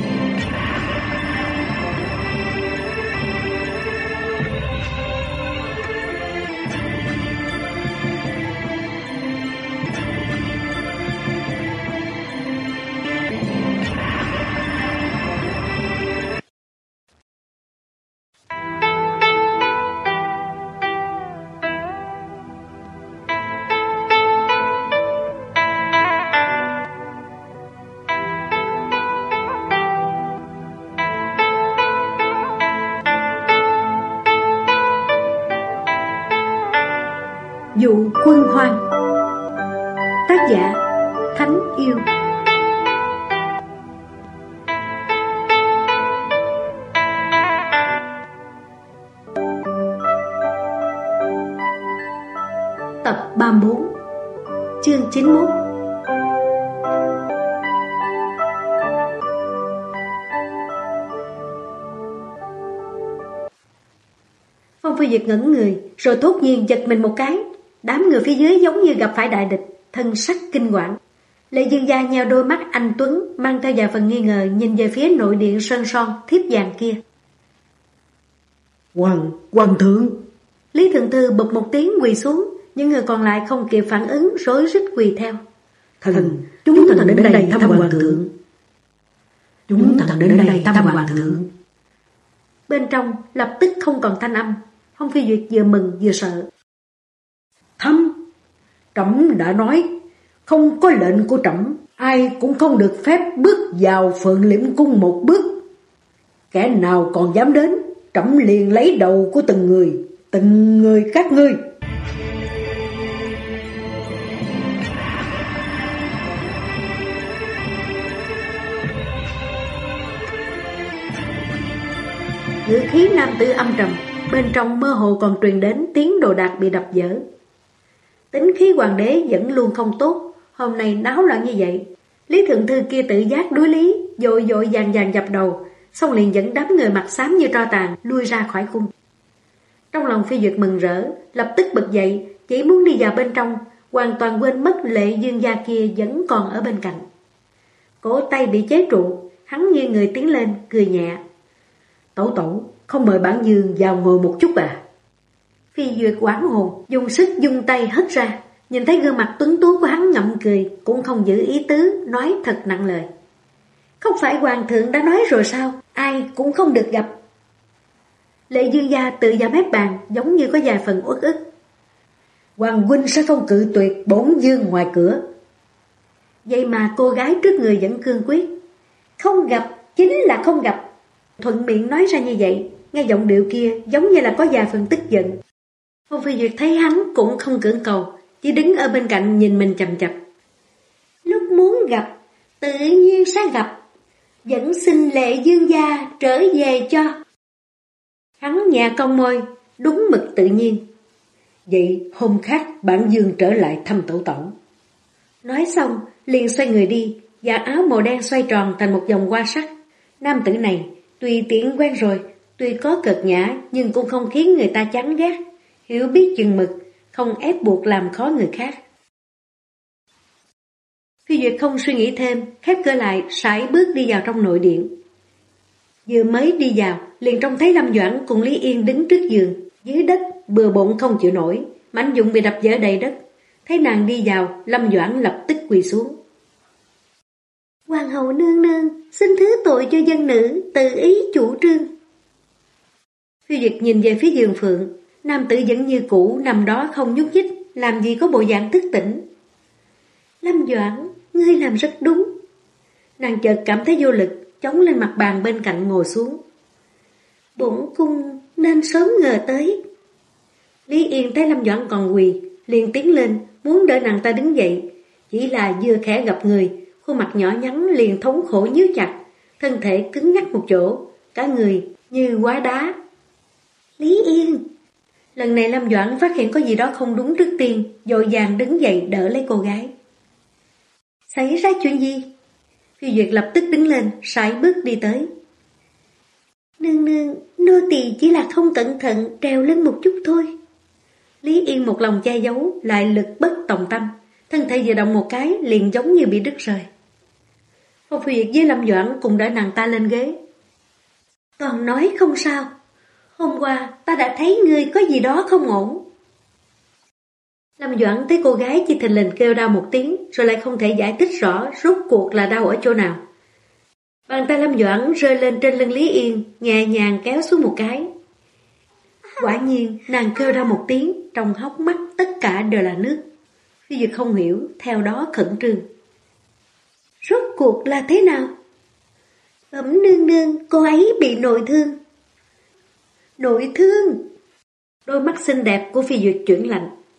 S1: Dụ Quân Hoang. Tác giả Thánh Yêu. Tập 34, chương 91. Phong Phi Duyệt ngẩn người, rồi thốt nhiên giật mình một cái. Đám người phía dưới giống như gặp phải đại địch, thân sắc kinh hoàng. Lệ Dương Gia nheo đôi mắt anh tuấn, mang theo vài phần nghi ngờ, nhìn về phía nội điện sơn son thiếp vàng kia.
S2: Hoàng thượng!
S1: Lý Thượng Thư bụp một tiếng quỳ xuống, những người còn lại không kịp phản ứng, rối rít quỳ theo.
S2: Chúng thần đến đây thăm hoàng thượng. Chúng thần đến đây thăm hoàng thượng.
S1: Bên trong lập tức không còn thanh âm. Phong Phi Duyệt vừa mừng vừa sợ.
S2: Thăm! Trẫm đã nói, không có lệnh của trẫm, ai cũng không được phép bước vào Phượng Liễm Cung một bước. Kẻ nào còn dám đến, trẫm liền lấy đầu của từng người các ngươi.
S1: Ngữ khí nam tử âm trầm, bên trong mơ hồ còn truyền đến tiếng đồ đạc bị đập vỡ. Tính khí hoàng đế vẫn luôn không tốt, hôm nay náo loạn như vậy. Lý Thượng Thư kia tự giác đối lý, vội vàng dập đầu, xong liền dẫn đám người mặt xám như tro tàn lui ra khỏi cung. Trong lòng Phi Duyệt mừng rỡ, lập tức bật dậy, chỉ muốn đi vào bên trong, hoàn toàn quên mất Lệ Dương Gia kia vẫn còn ở bên cạnh. Cổ tay bị chế trụ, hắn nghiêng người tiến lên, cười nhẹ.
S2: Tẩu, không mời bản dương vào ngồi một chút à?
S1: Phi Duyệt hoảng hồn, dùng sức dung tay hất ra, nhìn thấy gương mặt tuấn tú của hắn ngậm cười, cũng không giữ ý tứ, nói thật nặng lời. Không phải hoàng thượng đã nói rồi sao, ai cũng không được gặp. Lệ Dương Gia tự vào mép bàn, giống như có vài phần uất ức.
S2: Hoàng huynh sẽ không cự tuyệt bổn dương ngoài cửa.
S1: Vậy mà cô gái trước người vẫn cương quyết. Không gặp, chính là không gặp. Thuận miệng nói ra như vậy, nghe giọng điệu kia giống như là có vài phần tức giận. Phong Phi Duyệt thấy hắn cũng không cưỡng cầu, chỉ đứng ở bên cạnh nhìn mình chằm chằm. Lúc muốn gặp, tự nhiên sẽ gặp. Vẫn xin Lệ Dương Gia trở về cho. Hắn nhẹ cong môi, đúng mực tự nhiên.
S2: Vậy hôm khác bản dương trở lại thăm tẩu.
S1: Nói xong, liền xoay người đi, và áo màu đen xoay tròn thành một vòng hoa sắc. Nam tử này, tuy tiện quen rồi, tuy có cợt nhã, nhưng cũng không khiến người ta chán ghét, hiểu biết chừng mực, không ép buộc làm khó người khác. Phi Duyệt không suy nghĩ thêm, khép cửa lại, sải bước đi vào trong nội điện. Vừa mới đi vào, liền trông thấy Lâm Doãn cùng Lý Yên đứng trước giường, dưới đất, bừa bộn không chịu nổi, mảnh dụng bị đập vỡ đầy đất. Thấy nàng đi vào, Lâm Doãn lập tức quỳ xuống. Hoàng hậu nương nương, xin thứ tội cho dân nữ, tự ý chủ trương. Phi Duyệt nhìn về phía giường Phượng, nam tử vẫn như cũ nằm đó không nhúc nhích, làm gì có bộ dạng thức tỉnh. Lâm Doãn, ngươi làm rất đúng. Nàng chợt cảm thấy vô lực, chống lên mặt bàn bên cạnh ngồi xuống. Bổn cung nên sớm ngờ tới. Lý Yên thấy Lâm Doãn còn quỳ, liền tiến lên, muốn đỡ nàng ta đứng dậy. Chỉ là vừa khẽ gặp người, khuôn mặt nhỏ nhắn liền thống khổ nhíu chặt, thân thể cứng ngắc một chỗ, cả người như hóa đá. Lý Yên! Lần này Lâm Doãn phát hiện có gì đó không đúng trước tiên, vội vàng đứng dậy đỡ lấy cô gái. Xảy ra chuyện gì? Phi Duyệt lập tức đứng lên, sải bước đi tới. Nương, nô tỳ chỉ là không cẩn thận trèo lên một chút thôi. Lý Yên một lòng che giấu, lại lực bất tòng tâm, thân thể vừa động một cái liền giống như bị đứt rời. Phong Phi Duyệt với Lâm Doãn cùng đỡ nàng ta lên ghế. Toàn nói không sao. Hôm qua ta đã thấy ngươi có gì đó không ổn. Lâm Doãn thấy cô gái chỉ thình lình kêu đau một tiếng, rồi lại không thể giải thích rõ rốt cuộc là đau ở chỗ nào. Bàn tay Lâm Doãn rơi lên trên lưng Lý Yên, nhẹ nhàng kéo xuống một cái. Quả nhiên nàng kêu đau một tiếng, trong hốc mắt tất cả đều là nước. Phi Duyệt không hiểu, theo đó khẩn trương. Rốt cuộc là thế nào? Bẩm nương nương, cô ấy bị nội thương. Nội thương? Đôi mắt xinh đẹp của Phi Duyệt chuyển lạnh.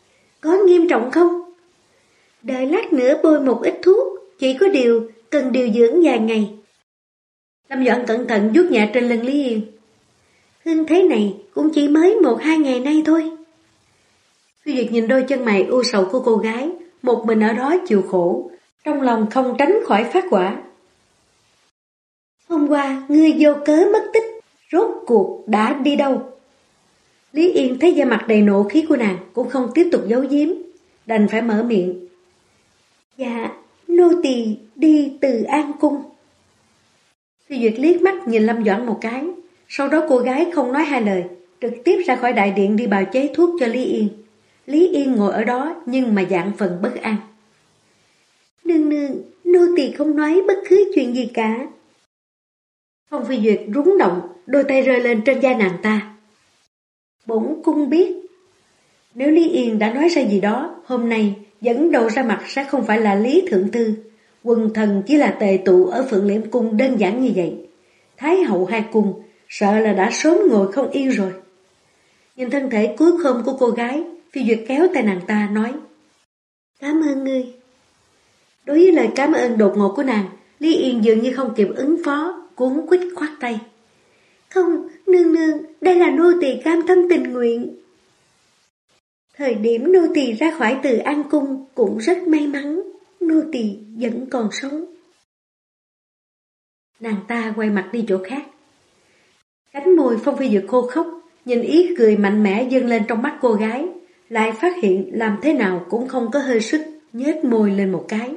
S1: Có nghiêm trọng không? Đợi lát nữa bôi một ít thuốc, chỉ có điều cần điều dưỡng vài ngày.
S2: Lâm Doãn cẩn thận vuốt nhẹ trên lưng Lý Yên.
S1: Hương thế này cũng chỉ mới 1-2 ngày nay thôi.
S2: Phi Duyệt nhìn đôi chân mày u sầu của cô gái, một mình ở đó chịu khổ, trong lòng không tránh khỏi phát hỏa.
S1: Hôm qua ngươi vô cớ mất tích, rốt cuộc đã đi đâu?
S2: Lý Yên thấy da mặt đầy nộ khí của nàng cũng không tiếp tục giấu giếm, đành phải mở miệng.
S1: Dạ, nô tỳ đi Từ An Cung.
S2: Phi Duyệt liếc mắt nhìn Lâm Doãn một cái, sau đó cô gái không nói hai lời, trực tiếp ra khỏi đại điện đi bào chế thuốc cho Lý Yên. Lý Yên ngồi ở đó nhưng mà dạng phần bất an.
S1: Nương nương, nô tỳ không nói bất cứ chuyện gì cả.
S2: Phong Phi Duyệt rúng động, đôi tay rơi lên trên vai nàng ta.
S1: Bổn cung biết.
S2: Nếu Lý Yên đã nói ra gì đó, hôm nay dẫn đầu ra mặt sẽ không phải là Lý Thượng Thư. Quần thần chỉ là tề tụ ở Phượng Liễm Cung đơn giản như vậy. Thái hậu hai cung sợ là đã sớm ngồi không yên rồi. Nhìn thân thể cúi khom của cô gái, Phi Duyệt kéo tay nàng ta nói.
S1: Cảm ơn ngươi.
S2: Đối với lời cảm ơn đột ngột của nàng, Lý Yên dường như không kịp ứng phó, cuống quýt khoát tay.
S1: Không, nương nương, đây là nô tỳ cam tâm tình nguyện. Thời điểm nô tỳ ra khỏi Từ An Cung cũng rất may mắn, nô tỳ vẫn còn sống.
S2: Nàng ta quay mặt đi chỗ khác. Cánh môi Phong Phi Duyệt khô khốc, nhìn ý cười mạnh mẽ dâng lên trong mắt cô gái, lại phát hiện làm thế nào cũng không có hơi sức, nhếch môi lên một cái.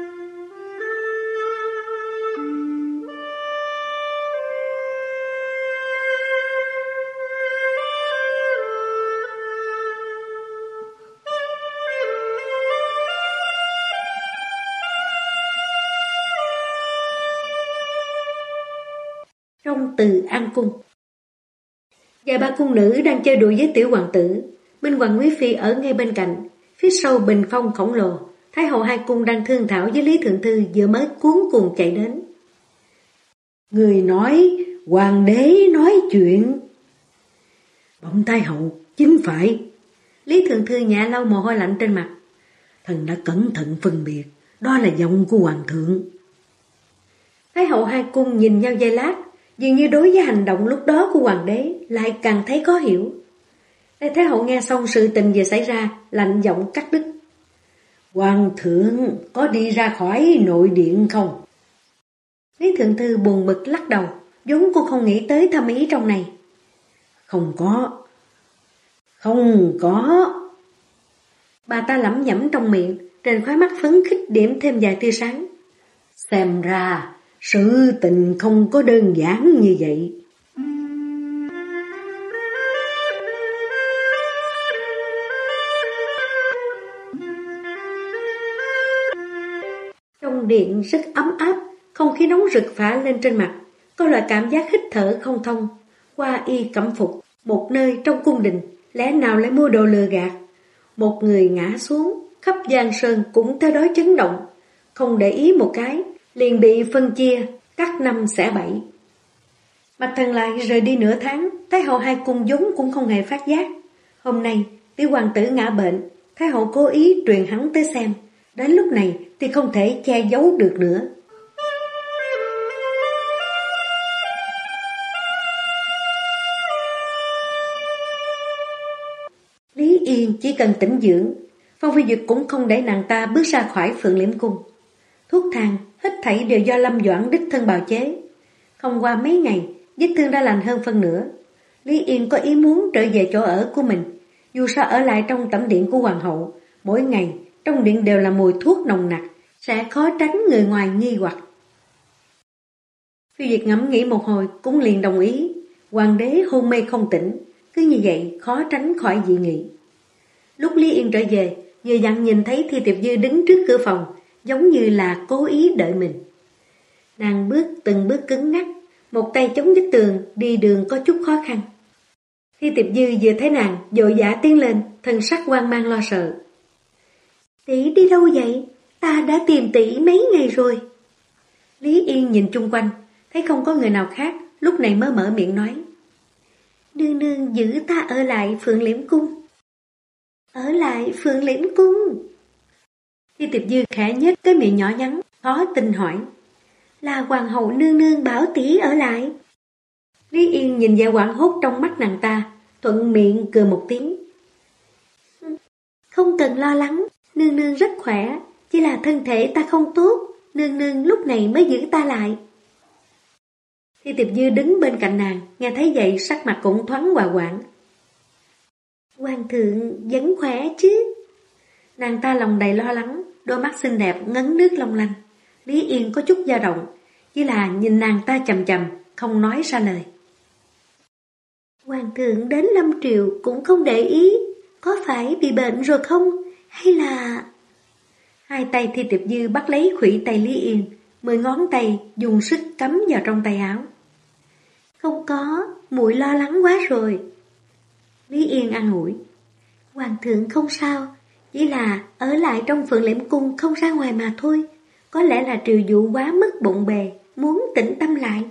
S2: Trong Từ An Cung, vài ba cung nữ đang chơi đùa với tiểu hoàng tử. Minh Hoàng Quý Phi ở ngay bên cạnh. Phía sau bình phong khổng lồ, Thái hậu hai cung đang thương thảo với Lý Thượng Thư vừa mới cuống cuồng chạy đến. Người nói, hoàng đế nói chuyện. Bẩm Thái hậu, chính phải. Lý Thượng Thư nhẹ lau mồ hôi lạnh trên mặt. Thần đã cẩn thận phân biệt, đó là giọng của hoàng thượng. Thái hậu hai cung nhìn nhau giây lát, dường như đối với hành động lúc đó của hoàng đế lại càng thấy khó hiểu. Lê Thái hậu nghe xong sự tình vừa xảy ra, lạnh giọng cắt đứt. Hoàng thượng có đi ra khỏi nội điện không? Lý Thượng Thư buồn bực lắc đầu, vốn cô không nghĩ tới thâm ý trong này. Không có. Không có. Bà ta lẩm nhẩm trong miệng, trên khóe mắt phấn khích điểm thêm vài tia sáng. Xem ra, sự tình không có đơn giản như vậy. Trong điện rất ấm áp, không khí nóng rực phả lên trên mặt, có loại cảm giác hít thở không thông. Qua y cẩm phục, một nơi trong cung đình, lẽ nào lại mua đồ lừa gạt. Một người ngã xuống, khắp Giang Sơn cũng theo đó chấn động. Không để ý một cái, liền bị phân chia, cắt 5 xẻ 7. Mạch Thần lại rời đi nửa tháng, Thái hậu hai cung vốn cũng không hề phát giác. Hôm nay, tiểu hoàng tử ngã bệnh, Thái hậu cố ý truyền hắn tới xem. Đến lúc này thì không thể che giấu được nữa. Lý Yên chỉ cần tĩnh dưỡng, Phong Phi Duyệt cũng không để nàng ta bước ra khỏi Phượng Liễm Cung. Thuốc thang, hết thảy đều do Lâm Doãn đích thân bào chế. Không qua mấy ngày, vết thương đã lành hơn phân nửa. Lý Yên có ý muốn trở về chỗ ở của mình. Dù sao ở lại trong tẩm điện của hoàng hậu, mỗi ngày trong điện đều là mùi thuốc nồng nặc, sẽ khó tránh người ngoài nghi hoặc. Phi Duyệt ngẫm nghĩ một hồi cũng liền đồng ý. Hoàng đế hôn mê không tỉnh, cứ như vậy khó tránh khỏi dị nghị. Lúc Lý Yên trở về, vừa dặn nhìn thấy Thi Tiệp Dư đứng trước cửa phòng, giống như là cố ý đợi mình. Nàng bước từng bước cứng ngắc, một tay chống vách tường, đi đường có chút khó khăn. Thi Tiệp Dư vừa thấy nàng, vội vã tiến lên, thân sắc hoang mang lo sợ.
S1: Tỷ đi đâu vậy? Ta đã tìm tỷ mấy ngày rồi.
S2: Lý Yên nhìn chung quanh, thấy không có người nào khác, lúc này mới mở miệng nói.
S1: Nương nương giữ ta ở lại Phượng Liễm Cung. Ở lại Phượng Liễm Cung. Thi Tiệp Dư khẽ nhếch cái miệng nhỏ nhắn, khó tin hỏi. Là hoàng hậu nương nương bảo tỷ ở lại. Lý Yên nhìn vẻ hoảng hốt trong mắt nàng ta, thuận miệng cười một tiếng. Không cần lo lắng, nương nương rất khỏe, chỉ là thân thể ta không tốt, nương nương lúc này mới giữ ta lại. Thi Tiệp Dư đứng bên cạnh nàng, nghe thấy vậy sắc mặt cũng thoáng hòa hoãn. Hoàng thượng vẫn khỏe chứ? Nàng ta lòng đầy lo lắng, đôi mắt xinh đẹp ngấn nước long lanh. Lý Yên có chút dao động, chỉ là nhìn nàng ta chằm chằm, không nói ra lời. Hoàng thượng đến Lâm Triều cũng không để ý, có phải bị bệnh rồi không? Hay là... Hai tay Thi Tiệp Dư bắt lấy khuỷu tay Lý Yên, 10 ngón tay dùng sức cắm vào trong tay áo. Không có, muội lo lắng quá rồi. Lý Yên an ủi. Hoàng thượng không sao, chỉ là ở lại trong Phượng Liễm Cung không ra ngoài mà thôi. Có lẽ là triều vụ quá mức bộn bề, muốn tĩnh tâm lại.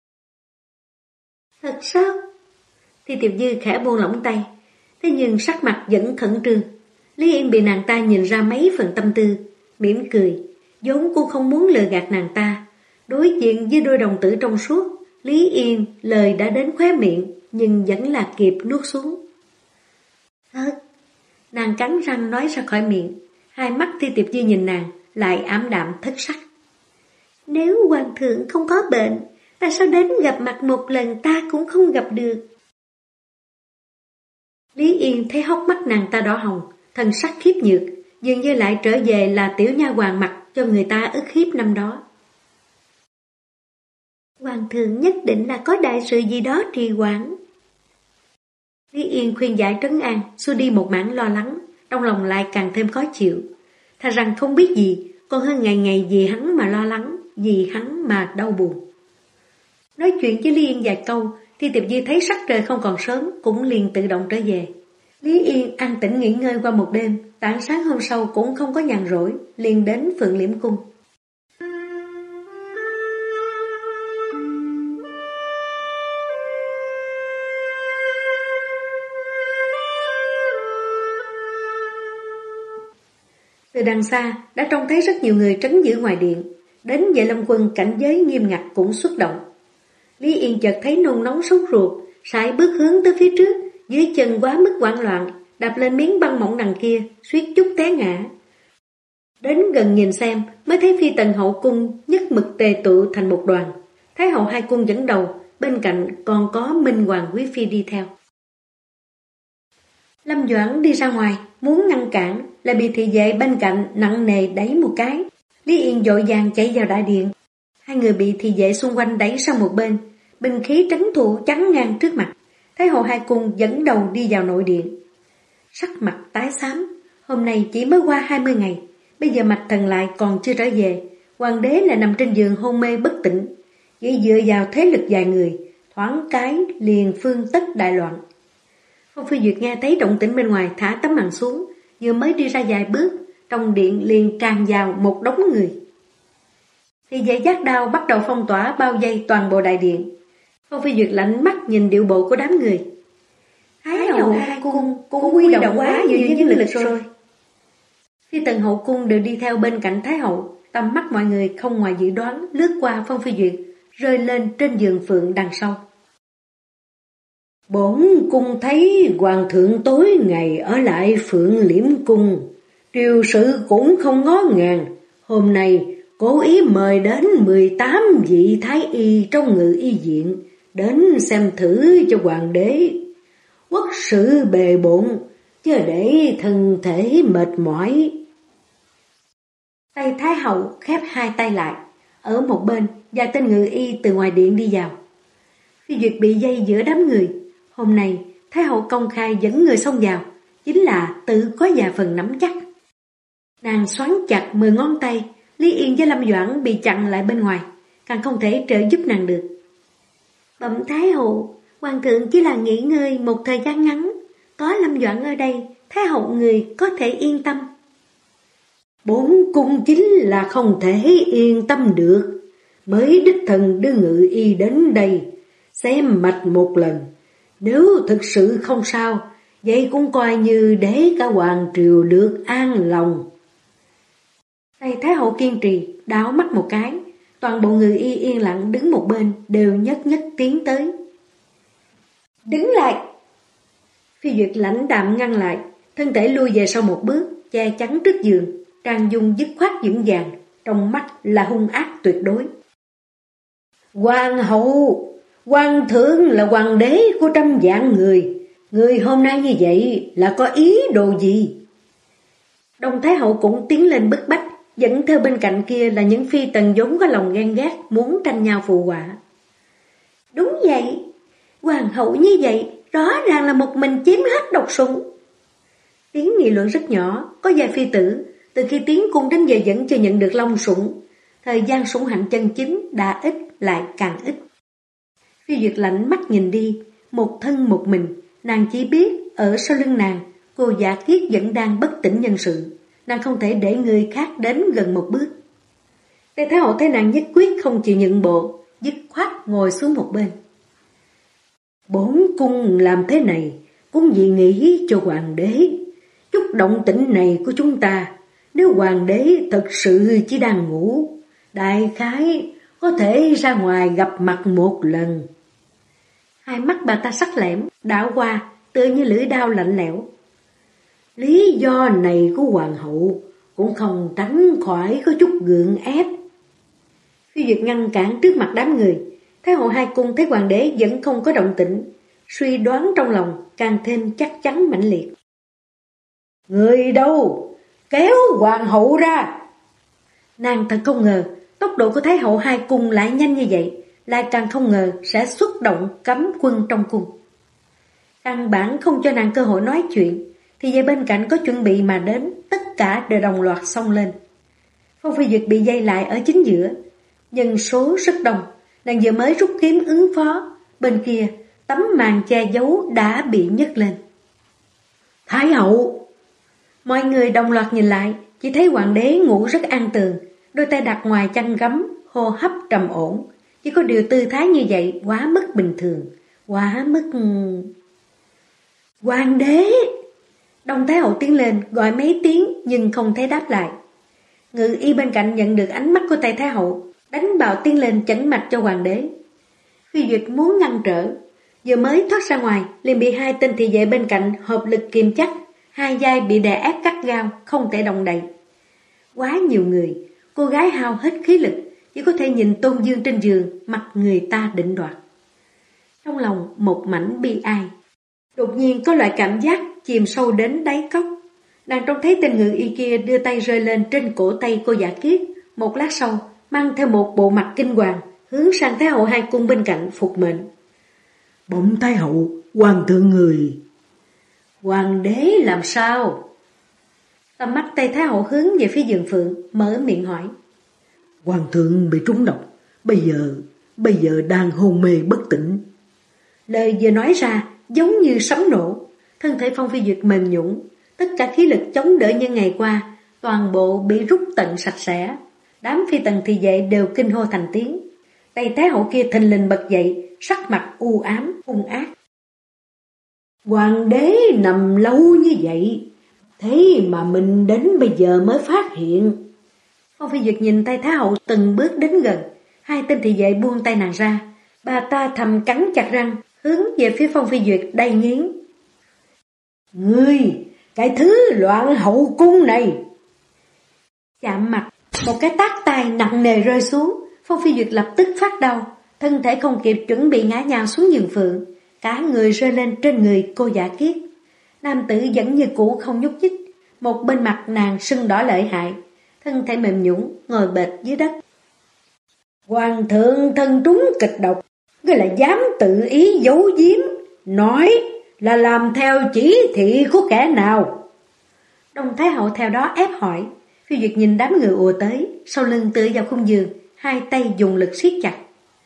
S1: Thật sao? Thi Tiệp Dư khẽ buông lỏng tay, thế nhưng sắc mặt vẫn khẩn trương. Lý Yên bị nàng ta nhìn ra mấy phần tâm tư, mỉm cười, vốn cô không muốn lừa gạt nàng ta. Đối diện với đôi đồng tử trong suốt, Lý Yên lời đã đến khóe miệng, nhưng vẫn là kịp nuốt xuống. Thật, nàng cắn răng nói ra khỏi miệng, hai mắt Thi Tiệp Dư nhìn nàng, lại ảm đạm thất sắc. Nếu hoàng thượng không có bệnh, tại sao đến gặp mặt một lần ta cũng không gặp được? Lý Yên thấy hốc mắt nàng ta đỏ hồng, thần sắc khiếp nhược, dường như lại trở về là tiểu nha hoàn mặt cho người ta ức hiếp năm đó. Hoàng thượng nhất định là có đại sự gì đó trì hoãn. Lý Yên khuyên giải trấn an, xua đi một mảng lo lắng, trong lòng lại càng thêm khó chịu. Thà rằng không biết gì, còn hơn ngày ngày vì hắn mà lo lắng, vì hắn mà đau buồn. Nói chuyện với Lý Yên vài câu, Thi Tiệp Dư thấy sắc trời không còn sớm, cũng liền tự động trở về. Lý Yên an tĩnh nghỉ ngơi qua một đêm, tảng sáng hôm sau cũng không có nhàn rỗi, liền đến Phượng Liễm Cung. Từ đằng xa đã trông thấy rất nhiều người trấn giữ ngoài điện, đến Vệ Lâm Quân cảnh giới nghiêm ngặt cũng xuất động. Lý Yên chợt thấy nôn nóng sốt ruột, sải bước hướng tới phía trước, dưới chân quá mức hoảng loạn, đạp lên miếng băng mỏng đằng kia, suýt chút té ngã. Đến gần nhìn xem, mới thấy Phi Tần hậu cung nhất mực tề tụ thành một đoàn. Thái hậu hai cung dẫn đầu, bên cạnh còn có Minh Hoàng quý phi đi theo. Lâm Doãn đi ra ngoài, muốn ngăn cản, lại bị thị vệ bên cạnh nặng nề đẩy một cái. Lý Yên vội vàng chạy vào đại điện. Hai người bị thị vệ xung quanh đẩy sang một bên, binh khí trấn thủ chắn ngang trước mặt. Thái hậu hai cung dẫn đầu đi vào nội điện. Sắc mặt tái xám, hôm nay chỉ mới qua 20 ngày, bây giờ Mạch Thần lại còn chưa trở về. Hoàng đế lại nằm trên giường hôn mê bất tỉnh, chỉ dựa vào thế lực vài người, thoáng cái liền phương tất đại loạn. Phong Phi Duyệt nghe thấy động tĩnh bên ngoài, thả tấm màn xuống, vừa mới đi ra vài bước, trong điện liền tràn vào một đống người. Thì vệ giác đao bắt đầu phong tỏa bao vây toàn bộ đại điện. Phong Phi Duyệt lạnh mắt nhìn điệu bộ của đám người. Thái hậu hai cung cũng huy động quá nhiều nhân lực rồi. Phi Tần hậu cung đều đi theo bên cạnh Thái hậu, tầm mắt mọi người không ngoài dự đoán lướt qua Phong Phi Duyệt, rơi lên trên giường phượng đằng sau. Bổn cung thấy hoàng thượng tối ngày ở lại Phượng Liễm Cung, triều sự cũng không ngó ngàng. Hôm nay cố ý mời đến 18 vị thái y trong Ngự Y viện đến xem thử cho hoàng đế. Quốc sự bề bộn, chớ để thân thể mệt mỏi. Tay Thái hậu khép hai tay lại, ở một bên vài tên Ngự Y từ ngoài điện đi vào. Phi Duyệt bị dây giữa đám người. Hôm nay Thái hậu công khai dẫn người xông vào, chính là tự có vài phần nắm chắc. Nàng xoắn chặt 10 ngón tay. Lý Yên với Lâm Doãn bị chặn lại bên ngoài, càng không thể trợ giúp nàng được. Bẩm Thái hậu, hoàng thượng chỉ là nghỉ ngơi một thời gian ngắn, có Lâm Doãn ở đây, Thái hậu người có thể yên tâm. Bổn cung chính là không thể yên tâm được, mới đích thân đưa Ngự Y đến đây xem mạch một lần. Nếu thực sự không sao,
S2: Vậy cũng coi như để cả hoàng triều được an lòng.
S1: Tây Thái Hậu kiên trì, đảo mắt một cái, toàn bộ người y yên lặng đứng một bên, đều nhất nhất tiến tới. Đứng lại! Phi Duyệt lãnh đạm ngăn lại, thân thể lui về sau một bước, che chắn trước giường, trang dung dứt khoát vững vàng, trong mắt là hung ác tuyệt đối.
S2: Hoàng hậu, hoàng thượng là hoàng đế của trăm vạn người hôm nay như vậy là có ý đồ gì?
S1: Đông Thái Hậu cũng tiến lên bức bách, dẫn theo bên cạnh kia là những phi tần vốn có lòng ghen ghét, muốn tranh nhau phụ họa. Đúng vậy, hoàng hậu như vậy, rõ ràng là một mình chiếm hết độc sủng. Tiếng nghị luận rất nhỏ, có vài phi tử, từ khi tiến cung đến giờ vẫn chưa nhận được long sủng. Thời gian sủng hạnh chân chính đã ít lại càng ít. Phi Duyệt lạnh mắt nhìn đi, một thân một mình, nàng chỉ biết ở sau lưng nàng, cô Dạ Kiết vẫn đang bất tỉnh nhân sự. Nàng không thể để người khác đến gần một bước. Tề Thái Hậu thấy nàng nhất quyết không chịu nhượng bộ, dứt khoát ngồi xuống một bên.
S2: Bổn cung làm thế này cũng vì nghĩ cho hoàng đế. Chút động tĩnh này của chúng ta, nếu hoàng đế thật sự chỉ đang ngủ, đại khái có thể ra ngoài gặp mặt một lần.
S1: Hai mắt bà ta sắc lẻm, đảo qua, tựa như lưỡi dao lạnh lẽo.
S2: Lý do này của hoàng hậu cũng không tránh khỏi có chút gượng ép.
S1: Phi Duyệt ngăn cản trước mặt đám người. Thái Hậu hai cung thấy hoàng đế vẫn không có động tĩnh, suy đoán trong lòng càng thêm chắc chắn mãnh liệt.
S2: Người đâu? Kéo hoàng hậu ra!
S1: Nàng thật không ngờ tốc độ của Thái Hậu hai cung lại nhanh như vậy, lại càng không ngờ sẽ xuất động cấm quân trong cung. Căn bản không cho nàng cơ hội nói chuyện, thì về bên cạnh có chuẩn bị mà đến, tất cả đều đồng loạt xông lên. Phong Phi Duyệt bị dây lại ở chính giữa, nhân số rất đông, nàng vừa mới rút kiếm ứng phó, bên kia tấm màn che giấu đã bị nhấc lên.
S2: Thái hậu!
S1: Mọi người đồng loạt nhìn lại, chỉ thấy hoàng đế ngủ rất an tường, đôi tay đặt ngoài chăn gấm, hô hấp trầm ổn. Chỉ có điều tư thái như vậy quá mức bình thường, quá mức... Hoàng đế! Đông Thái Hậu tiến lên gọi mấy tiếng nhưng không thấy đáp lại. Ngự y bên cạnh nhận được ánh mắt của Tây Thái Hậu, đánh bạo tiến lên chẩn mạch cho hoàng đế. Phi Duyệt muốn ngăn trở, vừa mới thoát ra ngoài liền bị hai tên thị vệ bên cạnh hợp lực kiềm chắc, hai vai bị đè ép cắt gao, không thể động đậy. Quá nhiều người, cô gái hao hết khí lực, chỉ có thể nhìn Tôn Dương trên giường, mặt người ta định đoạt. Trong lòng một mảnh bi ai, đột nhiên có loại cảm giác chìm sâu đến đáy cốc. Nàng trông thấy tên ngự y kia đưa tay rơi lên trên cổ tay cô Dạ Kiết, một lát sau mang theo một bộ mặt kinh hoàng, hướng sang Thái Hậu hai cung bên cạnh phục mệnh.
S2: Bẩm Thái Hậu, hoàng thượng người.
S1: Hoàng đế làm sao? Tầm mắt Tây Thái Hậu hướng về phía giường Phượng, mở miệng hỏi.
S2: Hoàng thượng bị trúng độc, bây giờ đang hôn mê bất tỉnh.
S1: Lời vừa nói ra giống như sấm nổ, thân thể Phong Phi Duyệt mềm nhũn, tất cả khí lực chống đỡ như ngày qua, toàn bộ bị rút tận sạch sẽ. Đám phi tần thị vệ đều kinh hô thành tiếng. Tây Thái Hậu kia thình lình bật dậy, sắc mặt u ám, hung ác.
S2: Hoàng đế nằm lâu như vậy, thế mà mình đến bây giờ mới phát hiện.
S1: Phong Phi Duyệt nhìn Tây Thái Hậu từng bước đến gần, hai tên thị vệ buông tay nàng ra. Bà ta thầm cắn chặt răng, hướng về phía Phong Phi Duyệt đầy nghiến.
S2: Ngươi, cái thứ loạn hậu cung này!
S1: Chạm mặt, một cái tát tay nặng nề rơi xuống, Phong Phi Duyệt lập tức phát đau, thân thể không kịp chuẩn bị ngã nhào xuống giường Phượng, cả người rơi lên trên người cô Dạ Kiết. Nam tử vẫn như cũ không nhúc nhích, một bên mặt nàng sưng đỏ lợi hại, thân thể mềm nhũn ngồi bệt dưới đất.
S2: Hoàng thượng thân trúng kịch độc, ngươi là dám tự ý giấu giếm, nói là làm theo chỉ thị của kẻ nào?
S1: Đông Thái Hậu theo đó ép hỏi. Phi Duyệt nhìn đám người ùa tới, sau lưng tựa vào khung giường, hai tay dùng lực siết chặt.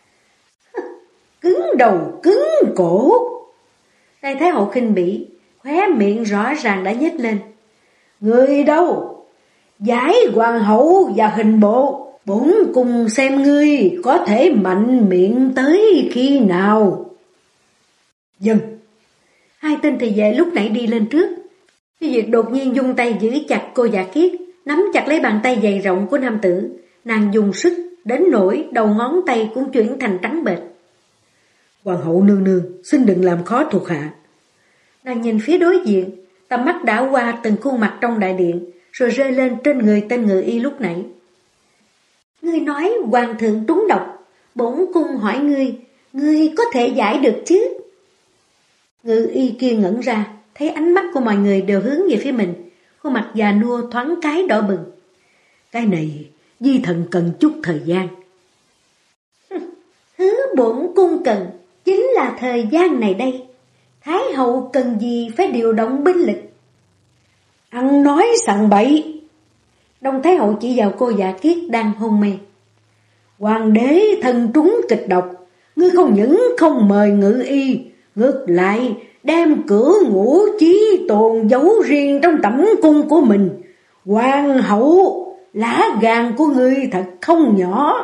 S2: Cứng đầu cứng cổ.
S1: Tây Thái Hậu khinh bỉ, khóe miệng rõ ràng đã nhếch lên.
S2: Ngươi đâu? Giải hoàng hậu vào hình bộ, bổn cung xem ngươi có thể mạnh miệng tới khi nào.
S1: Dừng. Hai tên thị vệ lúc nãy đi lên trước. Phi Duyệt đột nhiên dung tay giữ chặt cô Dạ Kiết, nắm chặt lấy bàn tay dày rộng của nam tử. Nàng dùng sức đến nỗi đầu ngón tay cũng chuyển thành trắng bệch.
S2: Hoàng hậu nương nương, xin đừng làm khó thuộc hạ.
S1: Nàng nhìn phía đối diện, tầm mắt đảo qua từng khuôn mặt trong đại điện, rồi rơi lên trên người tên ngự y lúc nãy. Ngươi nói hoàng thượng trúng độc, bổn cung hỏi ngươi có thể giải được chứ? Ngự y kia ngẩn ra, thấy ánh mắt của mọi người đều hướng về phía mình, khuôn mặt già nua thoáng cái đỏ bừng.
S2: Cái này, di thần cần chút thời gian.
S1: Thứ bổn cung cần chính là thời gian này đây. Thái hậu cần gì phải điều động binh lực?
S2: Ăn nói sằng bậy.
S1: Đông Thái hậu chỉ vào cô Dạ Kiết đang hôn mê.
S2: Hoàng đế thân trúng kịch độc, ngươi không những không mời ngự y, ngược lại đem cửa ngũ chí tồn giấu riêng trong tẩm cung của mình. Hoàng hậu, lá gan của ngươi thật không nhỏ.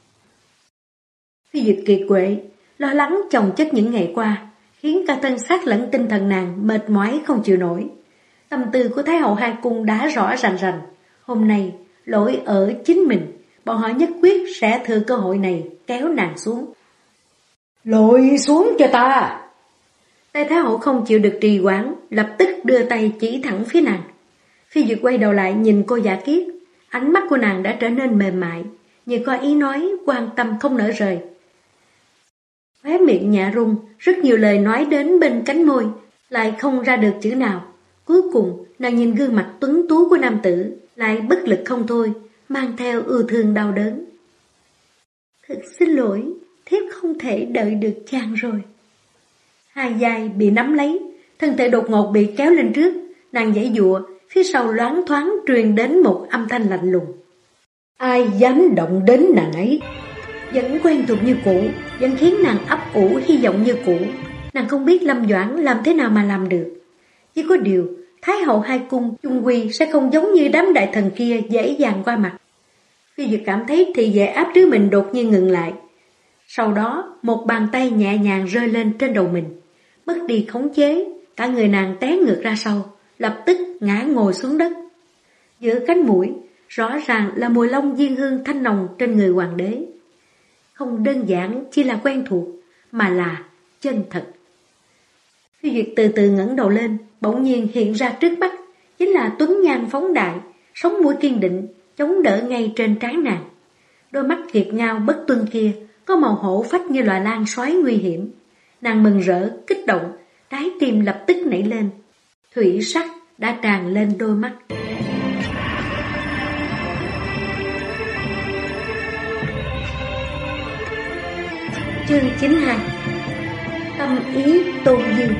S1: Phi Duyệt kiệt quệ, lo lắng chồng chất những ngày qua, khiến cả thân xác lẫn tinh thần nàng mệt mỏi không chịu nổi. Tâm tư của Thái hậu hai cung đã rõ rành rành. Hôm nay, lỗi ở chính mình, bọn họ nhất quyết sẽ thừa cơ hội này kéo nàng xuống.
S2: Lội xuống cho ta!
S1: Tay Thái hậu không chịu được trì hoãn, lập tức đưa tay chỉ thẳng phía nàng. Phi Duyệt quay đầu lại nhìn cô Dạ Kiết, ánh mắt của nàng đã trở nên mềm mại, như có ý nói quan tâm không nỡ rời. Khóe miệng nhẹ rung, rất nhiều lời nói đến bên cánh môi, lại không ra được chữ nào. Cuối cùng, nàng nhìn gương mặt tuấn tú của nam tử, lại bất lực không thôi, mang theo ưu thương đau đớn. Thật xin lỗi, thiếp không thể đợi được chàng rồi. Hai vai bị nắm lấy, thân thể đột ngột bị kéo lên trước, nàng giãy giụa, phía sau loáng thoáng truyền đến một âm thanh lạnh lùng.
S2: Ai dám động đến nàng ấy?
S1: Vẫn quen thuộc như cũ, vẫn khiến nàng ấp ủ hy vọng như cũ. Nàng không biết Lâm Doãn làm thế nào mà làm được. Chỉ có điều, Thái hậu hai cung chung quy sẽ không giống như đám đại thần kia dễ dàng qua mặt. Phi Duyệt cảm thấy thị vệ áp trứ mình đột nhiên ngừng lại. Sau đó, một bàn tay nhẹ nhàng rơi lên trên đầu mình. Mất đi khống chế, cả người nàng té ngược ra sau, lập tức ngã ngồi xuống đất. Giữa cánh mũi, rõ ràng là mùi lông diên hương thanh nồng trên người hoàng đế. Không đơn giản chỉ là quen thuộc, mà là chân thật. Phi Duyệt từ từ ngẩng đầu lên, bỗng nhiên hiện ra trước mắt, chính là tuấn nhan phóng đại, sống mũi kiên định, chống đỡ ngay trên trán nàng. Đôi mắt kiệt ngao bất tuân kia, có màu hổ phách như loài lan sói nguy hiểm. Nàng mừng rỡ, kích động, trái tim lập tức nảy lên. Thủy sắc đã tràn lên đôi mắt. Chương 92. Tâm ý tôn dương.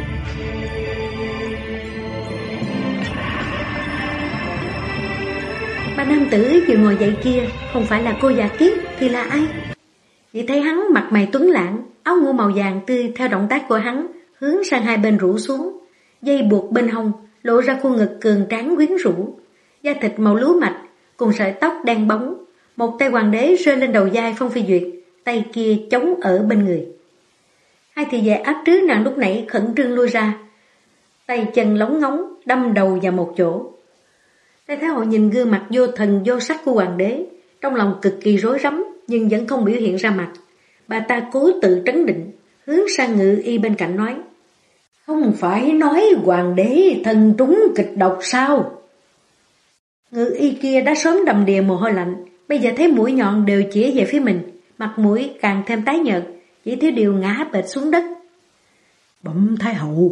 S1: Bà nam tử vừa ngồi dậy kia không phải là cô Dạ Kiết thì là ai? Chỉ thấy hắn mặt mày tuấn lãng, áo ngủ màu vàng tươi theo động tác của hắn hướng sang hai bên rũ xuống, dây buộc bên hông lộ ra khuôn ngực cường tráng quyến rũ, da thịt màu lúa mạch cùng sợi tóc đen bóng. Một tay hoàng đế rơi lên đầu vai Phong Phi Duyệt, tay kia chống ở bên người. Hai thị vệ áp trứ nàng lúc nãy khẩn trương lui ra, tay chân lóng ngóng đâm đầu vào một chỗ. Tây Thái hậu nhìn gương mặt vô thần vô sắc của hoàng đế, trong lòng cực kỳ rối rắm nhưng vẫn không biểu hiện ra mặt. Bà ta cố tự trấn định, hướng sang ngự y bên cạnh nói:
S2: Không phải nói hoàng đế thần trúng kịch độc sao?
S1: Ngự y kia đã sớm đầm đìa mồ hôi lạnh, bây giờ thấy mũi nhọn đều chĩa về phía mình, mặt mũi càng thêm tái nhợt, chỉ thiếu điều ngã bệt xuống đất.
S2: Bẩm Thái hậu,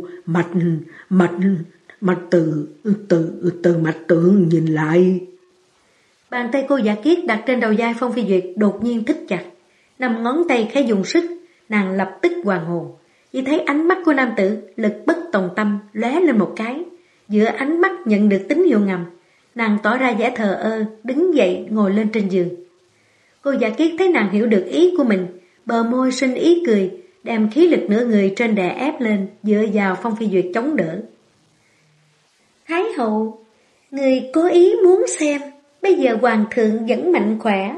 S2: mạch từ mạch tượng nhìn lại.
S1: Bàn tay cô Dạ Kiết đặt trên đầu vai Phong Phi Duyệt đột nhiên thích chặt, 5 ngón tay khẽ dùng sức, nàng lập tức hoàn hồn. Chỉ thấy ánh mắt của nam tử lực bất tòng tâm lóe lên một cái, giữa ánh mắt nhận được tín hiệu ngầm, nàng tỏ ra vẻ thờ ơ, đứng dậy ngồi lên trên giường. Cô Dạ Kiết thấy nàng hiểu được ý của mình, bờ môi sinh ý cười, đem khí lực nửa người trên đè ép lên, dựa vào Phong Phi Duyệt chống đỡ. Thái hậu, người cố ý muốn xem, bây giờ hoàng thượng vẫn mạnh khỏe.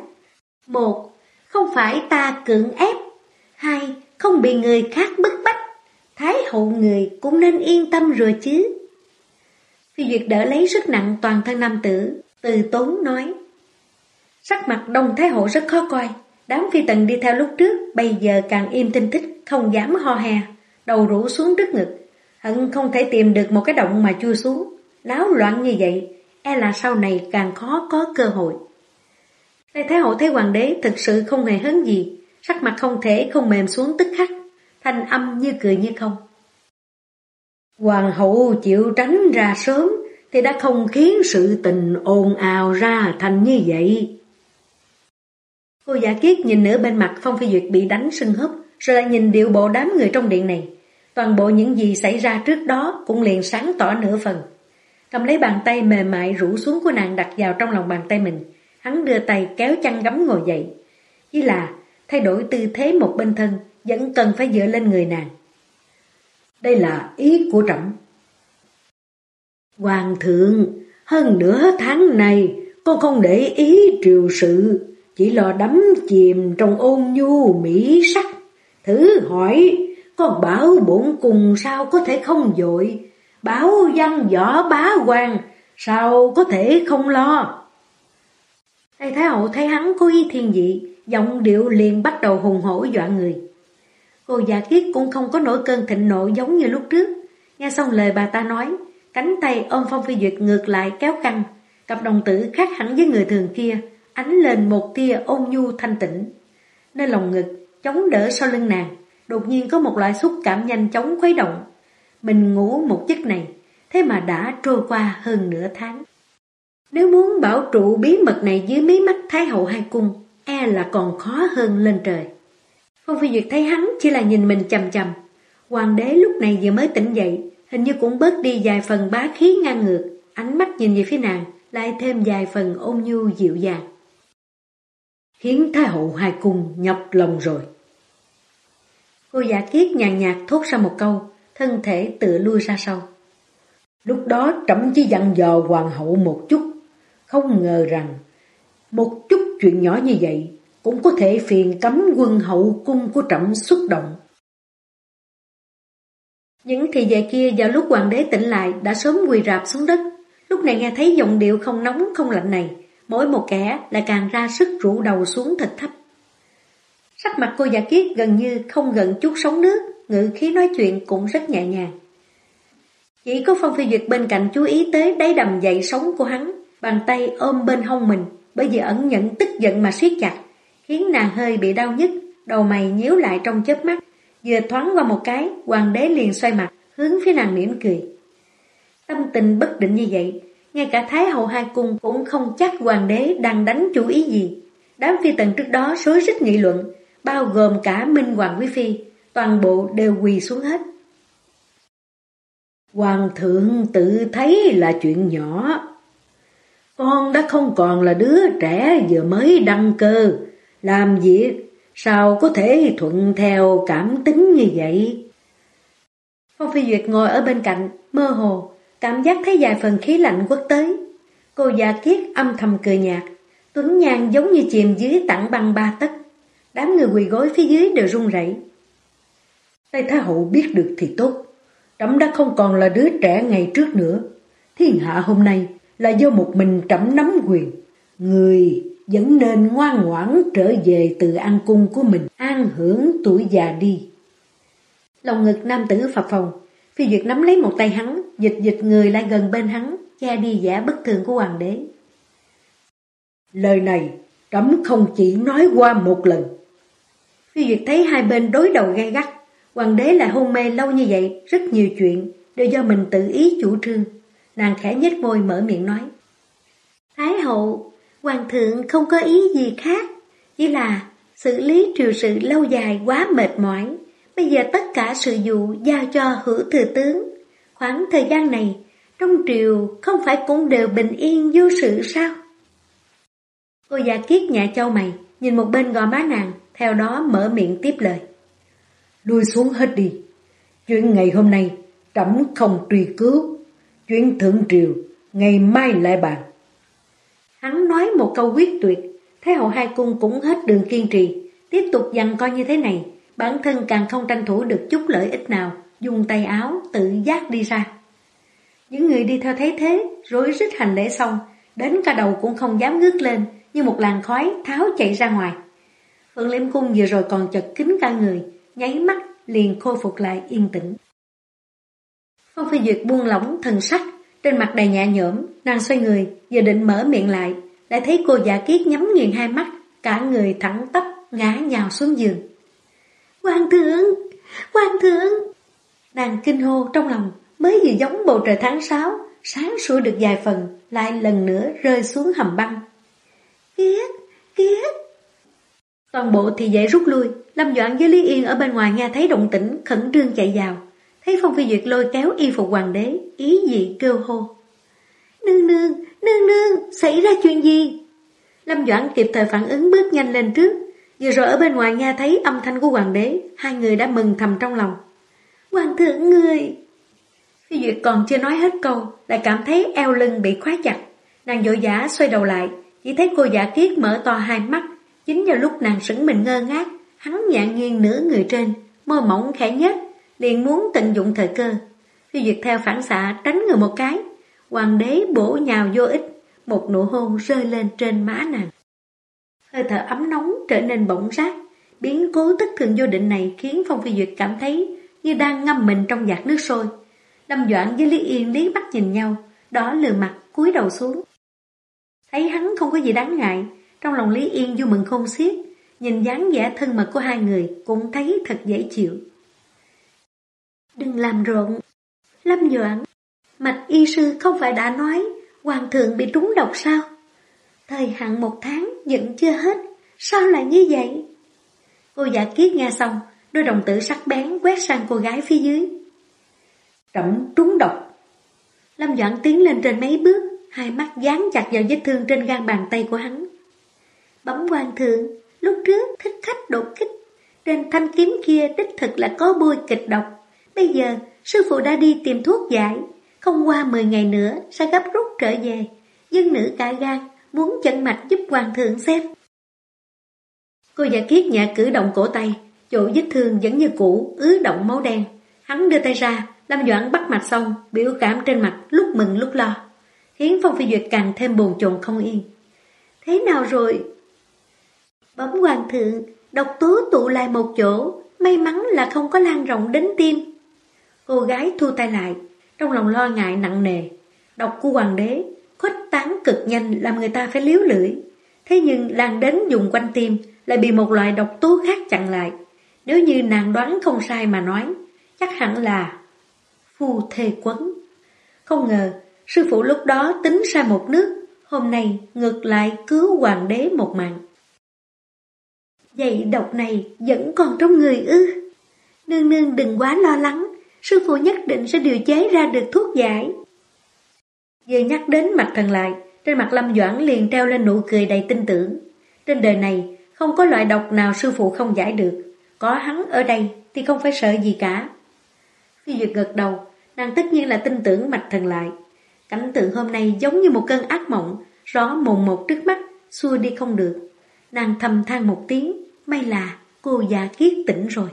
S1: 1. Không phải ta cưỡng ép. 2. Không bị người khác bức bách. Thái hậu người cũng nên yên tâm rồi chứ. Phi Duyệt đỡ lấy sức nặng toàn thân nam tử, từ tốn nói. Sắc mặt Đông Thái hậu rất khó coi, đám phi tần đi theo lúc trước bây giờ càng im tinh tích, không dám ho he, đầu rũ xuống trước ngực, hận không thể tìm được một cái động mà chui xuống. Náo loạn như vậy, e là sau này càng khó có cơ hội. Tây Thái hậu thấy hoàng đế thực sự không hề hấn gì, sắc mặt không thể không mềm xuống tức khắc, thanh âm như cười như không. Hoàng hậu chịu tránh ra sớm thì đã không khiến sự tình ồn ào ra thành như vậy. Cô Giả Kiết nhìn nửa bên mặt Phong Phi Duyệt bị đánh sưng húp, rồi lại nhìn điệu bộ đám người trong điện này. Toàn bộ những gì xảy ra trước đó cũng liền sáng tỏ nửa phần. Cầm lấy bàn tay mềm mại rũ xuống của nàng đặt vào trong lòng bàn tay mình, hắn đưa tay kéo chăn gấm ngồi dậy. Chỉ là thay đổi tư thế một bên thân, vẫn cần phải dựa lên người nàng. Đây là ý của trẫm. Hoàng thượng, hơn nửa tháng này con không để ý triều sự, chỉ lo đắm chìm trong ôn nhu mỹ sắc. Thử hỏi, con bảo bổn cung sao có thể không vội, bảo văn võ bá quan sao có thể không lo. Tây Thái hậu thấy hắn có ý thiên vị, giọng điệu liền bắt đầu hùng hổ dọa người. Cô Giả Kiết cũng không có nổi cơn thịnh nộ giống như lúc trước. Nghe xong lời bà ta nói, cánh tay ôm Phong Phi Duyệt ngược lại kéo căng, cặp đồng tử khác hẳn với người thường kia, ánh lên một tia ôn nhu thanh tĩnh. Nơi lòng ngực, chống đỡ sau lưng nàng, đột nhiên có một loại xúc cảm nhanh chóng khuấy động. Mình ngủ một giấc này, thế mà đã trôi qua hơn nửa tháng. Nếu muốn bảo trụ bí mật này dưới mí mắt Thái hậu hai cung, e là còn khó hơn lên trời. Phong Phi Duyệt thấy hắn chỉ là nhìn mình chằm chằm. Hoàng đế lúc này vừa mới tỉnh dậy, hình như cũng bớt đi vài phần bá khí ngang ngược, ánh mắt nhìn về phía nàng lại thêm vài phần ôn nhu dịu dàng. Khiến Thái hậu hai cung nhọc lòng rồi. Cô Giả Kiết nhàn nhạt thốt ra một câu, thân thể tựa lui ra sau. Lúc đó trẫm chỉ dặn dò hoàng hậu một chút, không ngờ rằng một chút chuyện nhỏ như vậy cũng có thể phiền cấm quân hậu cung của trẫm xuất động. Những thị vệ kia vào lúc hoàng đế tỉnh lại đã sớm quỳ rạp xuống đất. Lúc này nghe thấy giọng điệu không nóng không lạnh này, mỗi một kẻ lại càng ra sức rũ đầu xuống thật thấp. Sắc mặt cô Giả Kiết gần như không gần chút sóng nước, ngữ khí nói chuyện cũng rất nhẹ nhàng. Chỉ có Phong Phi Duyệt bên cạnh chú ý tới đáy đầm dậy sóng của hắn, bàn tay ôm bên hông mình, bởi vì ẩn nhẫn tức giận mà siết chặt, khiến nàng hơi bị đau nhức, đầu mày nhíu lại trong chớp mắt. Vừa thoáng qua một cái, hoàng đế liền xoay mặt, hướng phía nàng mỉm cười. Tâm tình bất định như vậy, ngay cả Thái hậu hai cung cũng không chắc hoàng đế đang đánh chủ ý gì. Đám phi tần trước đó rối rít nghị luận, bao gồm cả Minh Hoàng quý phi, toàn bộ đều quỳ xuống hết. Hoàng thượng tự thấy là chuyện nhỏ. Con đã không còn là đứa trẻ vừa mới đăng cơ, làm việc sao có thể thuận theo cảm tính như vậy? Phong Phi Duyệt ngồi ở bên cạnh, mơ hồ, cảm giác thấy vài phần khí lạnh quất tới. Cô Giả Kiết âm thầm cười nhạt, tuấn nhan giống như chìm dưới tảng băng 3 tấc. Đám người quỳ gối phía dưới đều run rẩy. Tây Thái hậu biết được thì tốt, trẫm đã không còn là đứa trẻ ngày trước nữa. Thiên hạ hôm nay là do một mình trẫm nắm quyền, người vẫn nên ngoan ngoãn trở về từ an cung của mình, an hưởng tuổi già đi. Lòng ngực nam tử phập phồng, Phi Duyệt nắm lấy một tay hắn, dịch người lại gần bên hắn, che đi vẻ bất thường của hoàng đế. Lời này trẫm không chỉ nói qua một lần. Phi Duyệt thấy hai bên đối đầu gay gắt, hoàng đế lại hôn mê lâu như vậy, rất nhiều chuyện đều do mình tự ý chủ trương. Nàng khẽ nhếch môi mở miệng nói. Thái hậu, hoàng thượng không có ý gì khác, chỉ là xử lý triều sự lâu dài quá mệt mỏi. Bây giờ tất cả sự vụ giao cho Hữu thừa tướng. Khoảng thời gian này, trong triều không phải cũng đều bình yên vô sự sao? Cô Giả Kiết nhẹ chau mày, nhìn một bên gò má nàng, theo đó mở miệng tiếp lời. Lui xuống hết đi. Chuyện ngày hôm nay, trẫm không truy cứu. Chuyện thượng triều, ngày mai lại bàn. Hắn nói một câu quyết tuyệt, Thái hậu hai cung cũng hết đường kiên trì. Tiếp tục giằng co như thế này, bản thân càng không tranh thủ được chút lợi ích nào, dùng tay áo tự giác đi ra. Những người đi theo thấy thế, rối rít hành lễ xong, đến cả đầu cũng không dám ngước lên, như một làn khói tháo chạy ra ngoài. Phượng Liễm Cung vừa rồi còn chật kín cả người, nháy mắt liền khôi phục lại yên tĩnh. Phong Phi Duyệt buông lỏng thần sắc, trên mặt đầy nhẹ nhõm, nàng xoay người, vừa định mở miệng lại, đã thấy cô Dạ Kiết nhắm nghiền hai mắt, cả người thẳng tắp ngã nhào xuống giường. Hoàng thượng, hoàng thượng! Nàng kinh hô trong lòng, mới vừa giống bầu trời tháng 6, sáng sủa được vài phần, lại lần nữa rơi xuống hầm băng. Kiết, Kiết! Toàn bộ thì dễ rút lui, Lâm Doãn với Lý Yên ở bên ngoài nghe thấy động tĩnh, khẩn trương chạy vào. Thấy Phong Phi Duyệt lôi kéo y phục hoàng đế, ý dị kêu hô. Nương nương, nương nương, xảy ra chuyện gì? Lâm Doãn kịp thời phản ứng bước nhanh lên trước. Vừa rồi ở bên ngoài nghe thấy âm thanh của hoàng đế, hai người đã mừng thầm trong lòng. Hoàng thượng người! Phi Duyệt còn chưa nói hết câu, lại cảm thấy eo lưng bị khóa chặt. Nàng vội vã xoay đầu lại, chỉ thấy cô Dạ Kiết mở to hai mắt. Chính vào lúc nàng sững mình ngơ ngác, hắn nhạn nghiêng nửa người trên, môi mỏng khẽ nhếch, liền muốn tận dụng thời cơ. Phi Duyệt theo phản xạ tránh người một cái, hoàng đế bổ nhào vô ích, một nụ hôn rơi lên trên má nàng. Hơi thở ấm nóng trở nên bỏng rát, biến cố thất thường vô định này khiến Phong Phi Duyệt cảm thấy như đang ngâm mình trong vạc nước sôi. Lâm Doãn với Lý Yên liếc mắt nhìn nhau, đỏ lừ mặt cúi đầu xuống. Thấy hắn không có gì đáng ngại, trong lòng Lý Yên vui mừng khôn xiết, nhìn dáng vẻ thân mật của hai người cũng thấy thật dễ chịu. Đừng làm rộn. Lâm Doãn, Mạch y sư không phải đã nói hoàng thượng bị trúng độc sao? Thời hạn 1 tháng vẫn chưa hết, sao lại như vậy? Cô Dạ Kiết nghe xong, đôi đồng tử sắc bén quét sang cô gái phía dưới. Trẫm trúng độc. Lâm Doãn tiến lên trên mấy bước, hai mắt dán chặt vào vết thương trên gan bàn tay của hắn. Bẩm hoàng thượng, lúc trước thích khách đột kích, trên thanh kiếm kia đích thực là có bôi kịch độc. Bây giờ sư phụ đã đi tìm thuốc giải, không qua 10 ngày nữa sẽ gấp rút trở về. Dân nữ cả gan muốn chẩn mạch giúp hoàng thượng xem. Cô Dạ Kiết nhẹ cử động cổ tay, chỗ vết thương vẫn như cũ, ứ động máu đen. Hắn đưa tay ra, Lâm Doãn bắt mạch xong, biểu cảm trên mặt lúc mừng lúc lo, khiến Phong Phi Duyệt càng thêm bồn chồn không yên. Thế nào rồi? Bẩm hoàng thượng, độc tố tụ lại một chỗ, may mắn là không có lan rộng đến tim. Cô gái thu tay lại, trong lòng lo ngại nặng nề. Độc của hoàng đế khuếch tán cực nhanh làm người ta phải liếu lưỡi. Thế nhưng lan đến vùng quanh tim lại bị một loại độc tố khác chặn lại. Nếu như nàng đoán không sai mà nói, chắc hẳn là phu thê quấn. Không ngờ, sư phụ lúc đó tính sai một nước, hôm nay ngược lại cứu hoàng đế một mạng. Vậy độc này vẫn còn trong người ư? Nương nương đừng quá lo lắng, sư phụ nhất định sẽ điều chế ra được thuốc giải. Vừa nhắc đến Mạch Thần lại, trên mặt Lâm Doãn liền treo lên nụ cười đầy tin tưởng. Trên đời này không có loại độc nào sư phụ không giải được, có hắn ở đây thì không phải sợ gì cả. Phi Duyệt gật đầu, nàng tất nhiên là tin tưởng Mạch Thần lại. Cảnh tượng hôm nay giống như một cơn ác mộng, rõ mồn một trước mắt, xua đi không được. Nàng thầm than một tiếng, may là cô Dạ Kiết tỉnh rồi.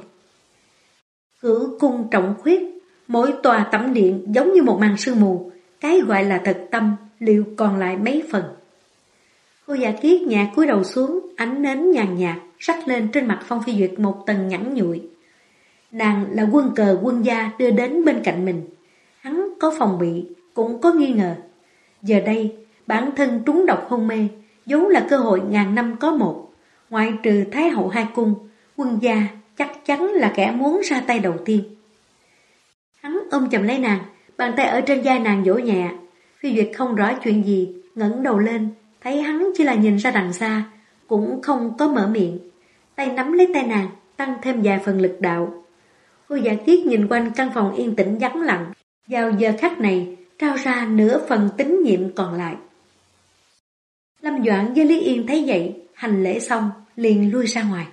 S1: Cửu cung trọng khuyết, mỗi tòa tẩm điện giống như một màn sương mù, cái gọi là thật tâm liệu còn lại mấy phần. Cô Dạ Kiết nhẹ cúi đầu xuống, ánh nến nhàn nhạt rắc lên trên mặt Phong Phi Duyệt một tầng nhẵn nhụi. Nàng là quân cờ quân gia đưa đến bên cạnh mình, hắn có phòng bị, cũng có nghi ngờ. Giờ đây, bản thân trúng độc hôn mê, vốn là cơ hội ngàn năm có một. Ngoại trừ Thái hậu hai cung, quân gia chắc chắn là kẻ muốn ra tay đầu tiên. Hắn ôm chầm lấy nàng, bàn tay ở trên vai nàng vỗ nhẹ. Phi Duyệt không rõ chuyện gì, ngẩng đầu lên, thấy hắn chỉ là nhìn ra đằng xa, cũng không có mở miệng. Tay nắm lấy tay nàng, tăng thêm vài phần lực đạo. Cô Dạ Kiết nhìn quanh căn phòng yên tĩnh vắng lặng, vào giờ khắc này trao ra nửa phần tín nhiệm còn lại. Lâm Doãn với Lý Yên thấy vậy, hành lễ xong liền lui ra ngoài.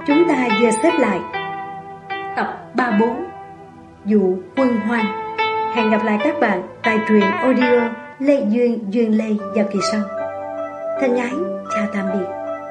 S1: Chúng ta vừa xếp lại tập 34 Dụ Quân Hoang. Hẹn gặp lại các bạn tại truyện audio Lê Duyên Lê vào kỳ sau. Thân ái, chào tạm biệt.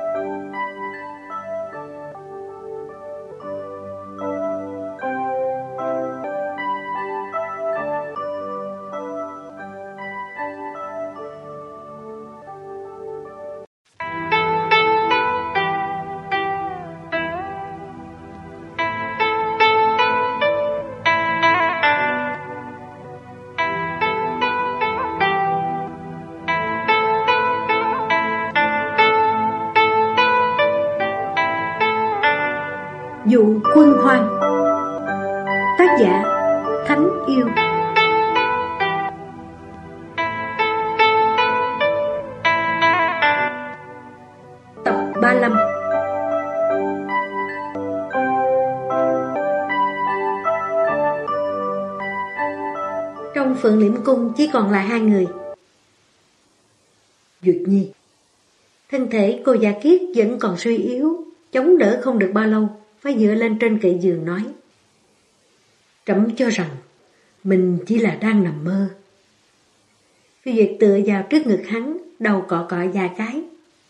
S1: Dụ Quân Hoang. Tác giả Thánh Yêu. Tập 35. Trong Phượng Liễm Cung chỉ còn lại hai người.
S2: Duyệt Nhi.
S1: Thân thể cô Dạ Kiết vẫn còn suy yếu, chống đỡ không được bao lâu, phải dựa lên trên kệ giường nói:
S2: Trẫm cho rằng mình chỉ là đang nằm mơ.
S1: Phi Duyệt tựa vào trước ngực hắn, đầu cọ cọ vài cái.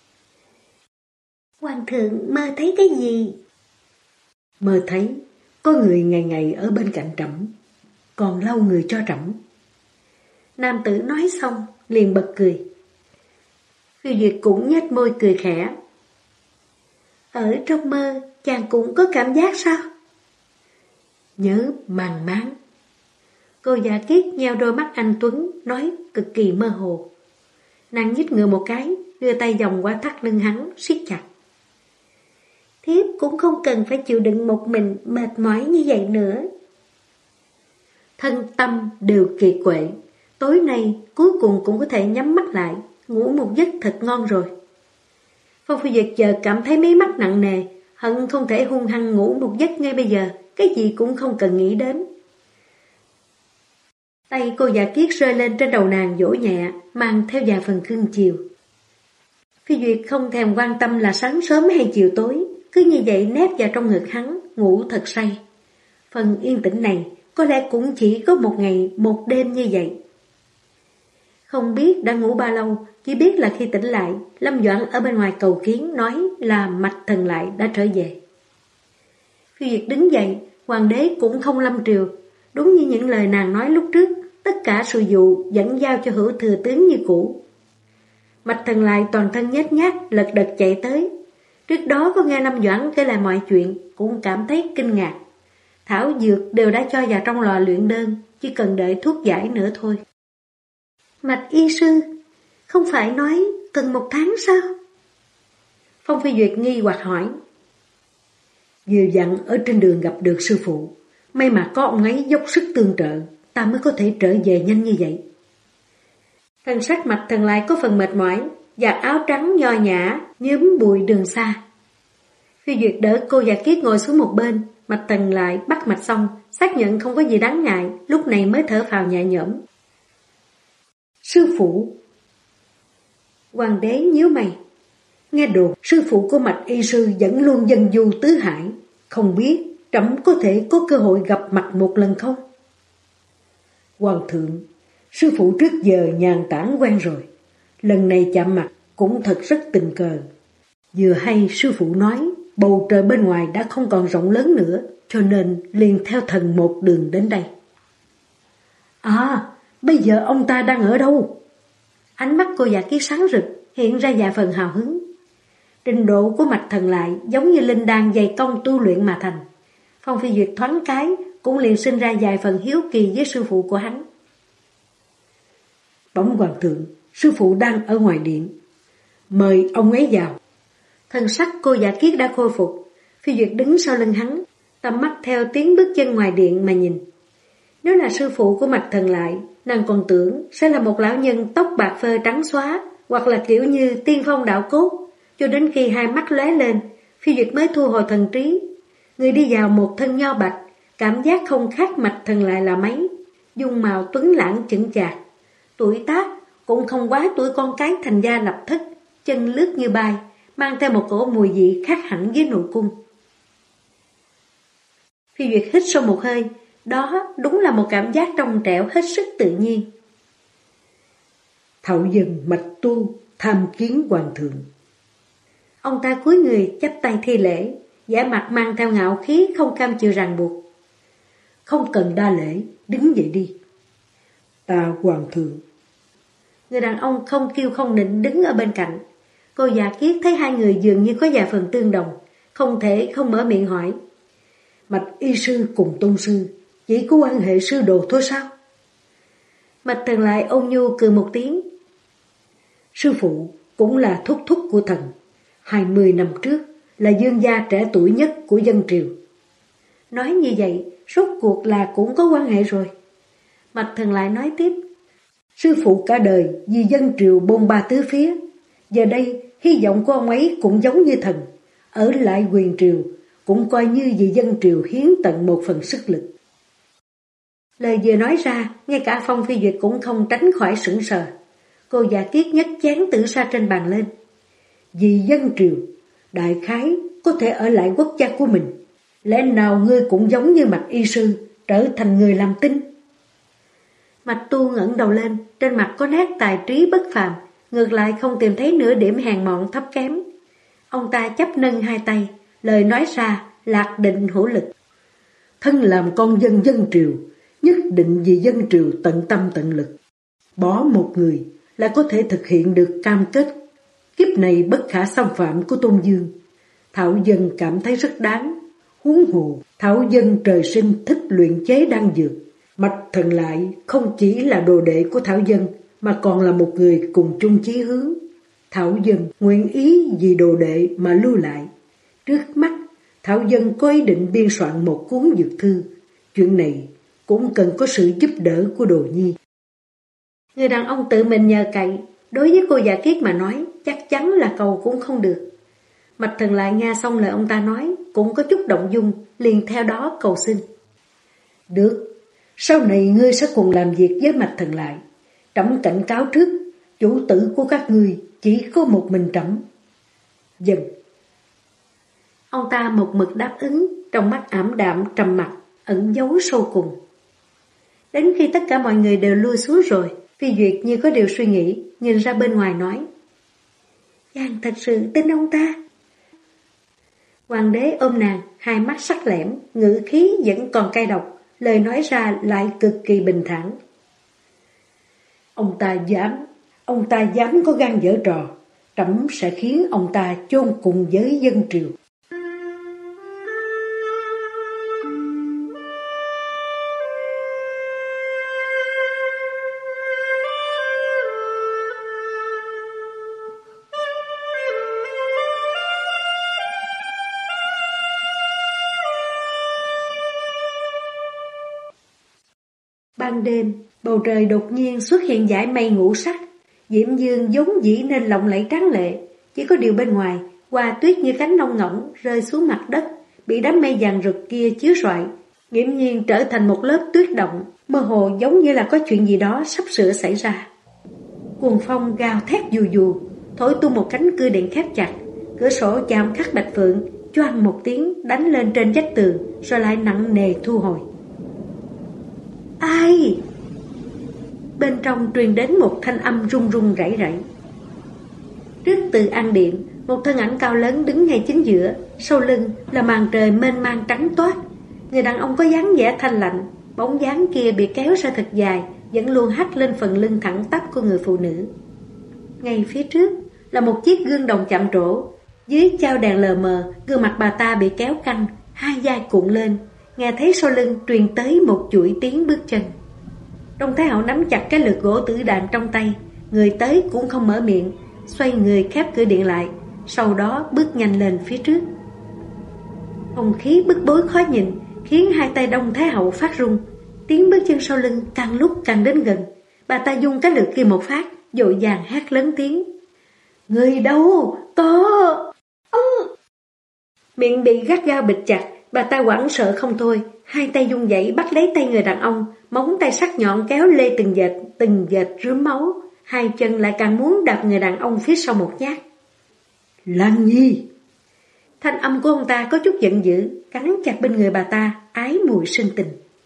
S1: Hoàng thượng mơ thấy cái gì?
S2: Mơ thấy có người ngày ngày ở bên cạnh trẫm, còn lau người cho trẫm.
S1: Nam tử nói xong liền bật cười. Phi Duyệt cũng nhếch môi cười khẽ. Ở trong mơ chàng cũng có cảm giác sao?
S2: Nhớ màng máng.
S1: Cô Dạ Kiết nheo đôi mắt anh tuấn, nói cực kỳ mơ hồ. Nàng nhích ngựa một cái, đưa tay vòng qua thắt lưng hắn, siết chặt. Thiếp cũng không cần phải chịu đựng một mình mệt mỏi như vậy nữa. Thân tâm đều kiệt quệ, tối nay cuối cùng cũng có thể nhắm mắt lại, ngủ một giấc thật ngon rồi. Phong Phi Duyệt giờ cảm thấy mấy mắt nặng nề, hận không thể hung hăng ngủ một giấc ngay bây giờ, cái gì cũng không cần nghĩ đến. Tay cô Dạ Kiết rơi lên trên đầu nàng vỗ nhẹ, mang theo vài phần cưng chiều. Phi Duyệt không thèm quan tâm là sáng sớm hay chiều tối, cứ như vậy nép vào trong ngực hắn, ngủ thật say. Phần yên tĩnh này có lẽ cũng chỉ có một ngày, một đêm như vậy. Không biết đã ngủ bao lâu, chỉ biết là khi tỉnh lại, Lâm Doãn ở bên ngoài cầu kiến nói là Mạch Thần Lại đã trở về. Phi Duyệt đứng dậy, hoàng đế cũng không lâm triều. Đúng như những lời nàng nói lúc trước, tất cả sự vụ vẫn giao cho Hữu thừa tướng như cũ. Mạch Thần Lại toàn thân nhếch nhác, lật đật chạy tới. Trước đó có nghe Lâm Doãn kể lại mọi chuyện, cũng cảm thấy kinh ngạc. Thảo dược đều đã cho vào trong lò luyện đơn, chỉ cần đợi thuốc giải nữa thôi. Mạch y sư, không phải nói cần 1 tháng sao? Phong Phi Duyệt nghi hoặc hỏi.
S2: Vừa dặn ở trên đường gặp được sư phụ, may mà có ông ấy dốc sức tương trợ, ta mới có thể trở về nhanh như vậy.
S1: Thân sắc Mạch Thần Lại có phần mệt mỏi, giặt áo trắng nho nhã, nhuốm bụi đường xa. Phi Duyệt đỡ cô Dạ Kiết ngồi xuống một bên, Mạch Thần Lại bắt mạch xong, xác nhận không có gì đáng ngại, lúc này mới thở phào nhẹ nhõm.
S2: Sư phụ.
S1: Hoàng đế nhíu mày.
S2: Nghe đồn sư phụ của Mạch y sư vẫn luôn dân du tứ hải, không biết trẫm có thể có cơ hội gặp mặt một lần không? Hoàng thượng, sư phụ trước giờ nhàn tản quen rồi, lần này chạm mặt cũng thật rất tình cờ. Vừa hay sư phụ nói bầu trời bên ngoài đã không còn rộng lớn nữa, cho nên liền theo thần một đường đến đây. À, bây giờ ông ta đang ở đâu?
S1: Ánh mắt cô Dạ Kiết sáng rực, hiện ra vài phần hào hứng. Trình độ của Mạch Thần Lại giống như linh đan dày công tu luyện mà thành. Phong Phi Duyệt thoáng cái cũng liền sinh ra vài phần hiếu kỳ với sư phụ của hắn.
S2: Bẩm hoàng thượng, sư phụ đang ở ngoài điện, mời ông ấy vào.
S1: Thân sắc cô Dạ Kiết đã khôi phục. Phi Duyệt đứng sau lưng hắn, tầm mắt theo tiếng bước chân ngoài điện mà nhìn. Nếu là sư phụ của Mạch Thần Lại, nàng còn tưởng sẽ là một lão nhân tóc bạc phơ trắng xóa, hoặc là kiểu như tiên phong đạo cốt. Cho đến khi hai mắt lóe lên, Phi Duyệt mới thu hồi thần trí. Người đi vào một thân nho bạch, cảm giác không khác Mạch Thần Lại là mấy. Dung mạo tuấn lãng chững chạc, tuổi tác cũng không quá tuổi con cái thành gia lập thất, chân lướt như bay, mang theo một cổ mùi vị khác hẳn với nội cung. Phi Duyệt hít sâu một hơi, đó đúng là một cảm giác trong trẻo hết sức tự nhiên.
S2: Thảo Dân mạch tu tham kiến hoàng thượng.
S1: Ông ta cúi người chắp tay thi lễ, vẻ mặt mang theo ngạo khí không cam chịu ràng buộc.
S2: Không cần đa lễ, đứng dậy đi. Ta hoàng thượng.
S1: Người đàn ông không kêu không nịnh đứng ở bên cạnh. Cô Dạ Kiết thấy hai người dường như có vài phần tương đồng, không thể không mở miệng hỏi.
S2: Mạch y sư cùng tôn sư, chỉ có quan hệ sư đồ thôi sao?
S1: Mạch Thần lại ôn nhu cười một tiếng.
S2: Sư phụ cũng là thúc thúc của thần. 20 năm trước là dương gia trẻ tuổi nhất của dân triều.
S1: Nói như vậy, rốt cuộc là cũng có quan hệ rồi. Mạch Thần lại nói tiếp.
S2: Sư phụ cả đời vì dân triều bôn ba tứ phía. Giờ đây hy vọng của ông ấy cũng giống như thần. Ở lại quyền triều cũng coi như vì dân triều hiến tận một phần sức lực.
S1: Lời vừa nói ra, ngay cả Phong Phi Duyệt cũng không tránh khỏi sững sờ. Cô Dạ Kiết nhấc chén tử sa trên bàn lên.
S2: Vì dân triều, đại khái có thể ở lại quốc gia của mình. Lẽ nào ngươi cũng giống như Mạch y sư, trở thành người làm tinh?
S1: Mạch Tu ngẩng đầu lên, trên mặt có nét tài trí bất phàm, ngược lại không tìm thấy nửa điểm hèn mọn thấp kém. Ông ta chấp nâng hai tay, lời nói ra lạc định hữu lực.
S2: Thân làm con dân dân triều, nhất định vì dân triều tận tâm tận lực. Bỏ một người là có thể thực hiện được cam kết kiếp này bất khả xâm phạm của Tôn Dương. Thảo Dân cảm thấy rất đáng. Huống hồ, Thảo Dân trời sinh thích luyện chế đan dược. Mạch Thần lại không chỉ là đồ đệ của Thảo Dân, mà còn là một người cùng chung chí hướng. Thảo Dân nguyện ý vì đồ đệ mà lưu lại. Trước mắt, Thảo Dân có ý định biên soạn một cuốn dược thư. Chuyện này cũng cần có sự giúp đỡ của Đồ Nhi.
S1: Người đàn ông tự mình nhờ cậy, đối với cô Dạ Kiết mà nói, chắc chắn là cầu cũng không được. Mạch Thần lại nghe xong lời ông ta nói, cũng có chút động dung, liền theo đó cầu xin.
S2: Được, sau này ngươi sẽ cùng làm việc với Mạch Thần lại. Trẫm cảnh cáo trước, chủ tử của các ngươi chỉ có một mình trẫm. Dần.
S1: Ông ta một mực đáp ứng, trong mắt ảm đạm trầm mặc, ẩn giấu sâu cùng. Đến khi tất cả mọi người đều lui xuống rồi, Phi Duyệt như có điều suy nghĩ, nhìn ra bên ngoài nói. Chàng thật sự tin ông ta. Hoàng đế ôm nàng, hai mắt sắc lẻm, ngữ khí vẫn còn cay độc, lời nói ra lại cực kỳ bình thản. Ông ta dám có gan giở trò, trẫm sẽ khiến ông ta chôn cùng với dân triều. Ban đêm, bầu trời đột nhiên xuất hiện dải mây ngũ sắc, diễm dương vốn dĩ nên lộng lẫy tráng lệ, chỉ có điều bên ngoài, hoa tuyết như cánh lông ngỗng rơi xuống mặt đất, bị đám mây vàng rực kia chiếu rọi, nghiễm nhiên trở thành một lớp tuyết động, mơ hồ giống như là có chuyện gì đó sắp sửa xảy ra. Cuồng phong gào thét dù dù, thổi tung một cánh cửa điện khép chặt, cửa sổ chạm khắc bạch phượng, choang một tiếng đánh lên trên vách tường, rồi lại nặng nề thu hồi. Ai? Bên trong truyền đến một thanh âm run run rẩy rẩy. Trước Từ An Điện, một thân ảnh cao lớn đứng ngay chính giữa, sau lưng là màn trời mênh mang trắng toát. Người đàn ông có dáng vẻ thanh lạnh, bóng dáng kia bị kéo ra thật dài, vẫn luôn hắt lên phần lưng thẳng tắp của người phụ nữ. Ngay phía trước là một chiếc gương đồng chạm trổ, dưới chao đèn lờ mờ, gương mặt bà ta bị kéo căng, hai vai cuộn lên, nghe thấy sau lưng truyền tới một chuỗi tiếng bước chân. Đông Thái Hậu nắm chặt cái lược gỗ tử đàn trong tay, người tới cũng không mở miệng, xoay người khép cửa điện lại, sau đó bước nhanh lên phía trước. Không khí bức bối khó nhìn, khiến hai tay Đông Thái Hậu phát run. Tiếng bước chân sau lưng càng lúc càng đến gần. Bà ta dung cái lược kia một phát, vội vàng hét lớn tiếng. Người đâu? Có! Miệng bị gắt gao bịt chặt, bà ta hoảng sợ không thôi, hai tay run rẩy bắt lấy tay người đàn ông, móng tay sắc nhọn kéo lê từng vệt rướm máu, hai chân lại càng muốn đạp người đàn ông phía sau một nhát.
S2: Lan Nhi!
S1: Thanh âm của ông ta có chút giận dữ, cắn chặt bên người bà ta, ái mùi sinh tình.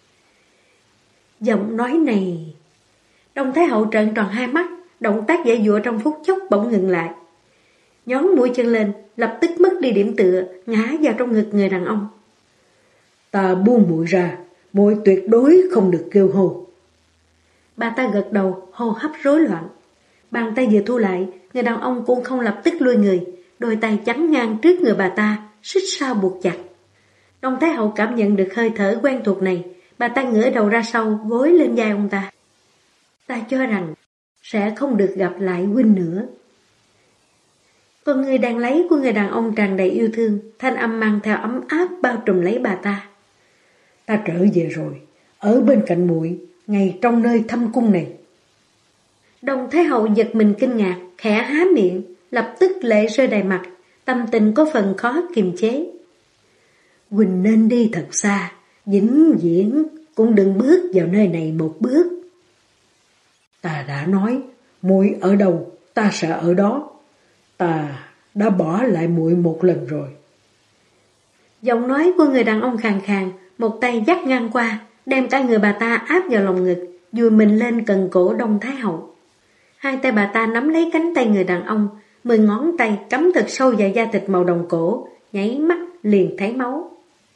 S1: Giọng nói này... Đông Thái Hậu trợn tròn hai mắt, động tác giãy giụa trong phút chốc bỗng ngừng lại. Nhón mũi chân lên, lập tức mất đi điểm tựa, ngã vào trong ngực người đàn ông.
S2: Ta buông muội ra, muội tuyệt đối không được kêu hô.
S1: Bà ta gật đầu, hô hấp rối loạn. Bàn tay vừa thu lại, người đàn ông cũng không lập tức lui người, đôi tay chắn ngang trước người bà ta, xích sao buộc chặt. Đông Thái Hậu cảm nhận được hơi thở quen thuộc này, bà ta ngửa đầu ra sau, gối lên vai ông ta. Ta cho rằng sẽ không được gặp lại huynh nữa. Con người đang lấy của người đàn ông tràn đầy yêu thương, thanh âm mang theo ấm áp bao trùm lấy bà ta.
S2: Ta trở về rồi, ở bên cạnh muội, ngay trong nơi thâm cung này.
S1: Đông Thái Hậu giật mình kinh ngạc, khẽ há miệng, lập tức lệ rơi đầy mặt, tâm tình có phần khó kiềm chế.
S2: Huynh nên đi thật xa, vĩnh viễn cũng đừng bước vào nơi này một bước. Ta đã nói, muội ở đâu, ta sẽ ở đó. Ta đã bỏ lại muội một lần rồi.
S1: Giọng nói của người đàn ông khàn khàn, một tay dắt ngang qua, đem cả người bà ta áp vào lòng ngực, dùi mình lên cần cổ Đông Thái Hậu. Hai tay bà ta nắm lấy cánh tay người đàn ông, 10 ngón tay cắm thật sâu vào da thịt màu đồng cổ, nháy mắt liền thấy máu.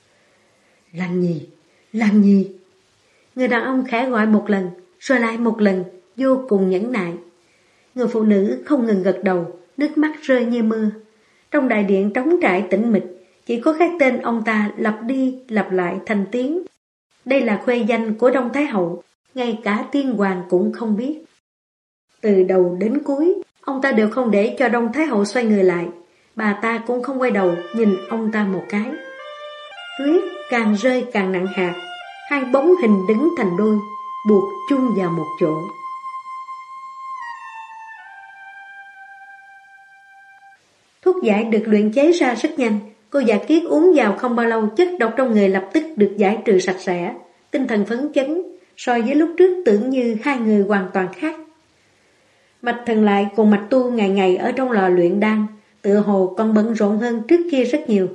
S2: Lan Nhi, Lan Nhi.
S1: Người đàn ông khẽ gọi một lần, rồi lại một lần, vô cùng nhẫn nại. Người phụ nữ không ngừng gật đầu, nước mắt rơi như mưa. Trong đại điện trống trải tĩnh mịch, chỉ có cái tên ông ta lặp đi lặp lại thành tiếng. Đây là khuê danh của Đông Thái Hậu, ngay cả tiên hoàng cũng không biết. Từ đầu đến cuối, ông ta đều không để cho Đông Thái Hậu xoay người lại. Bà ta cũng không quay đầu nhìn ông ta một cái. Tuyết càng rơi càng nặng hạt, hai bóng hình đứng thành đôi, buộc chung vào một chỗ. Thuốc giải được luyện chế ra rất nhanh. Cô Dạ Kiết uống vào không bao lâu, chất độc trong người lập tức được giải trừ sạch sẽ, tinh thần phấn chấn, so với lúc trước tưởng như hai người hoàn toàn khác. Mạch Thần Lại cùng Mạch Tu ngày ngày ở trong lò luyện đan, tựa hồ còn bận rộn hơn trước kia rất nhiều.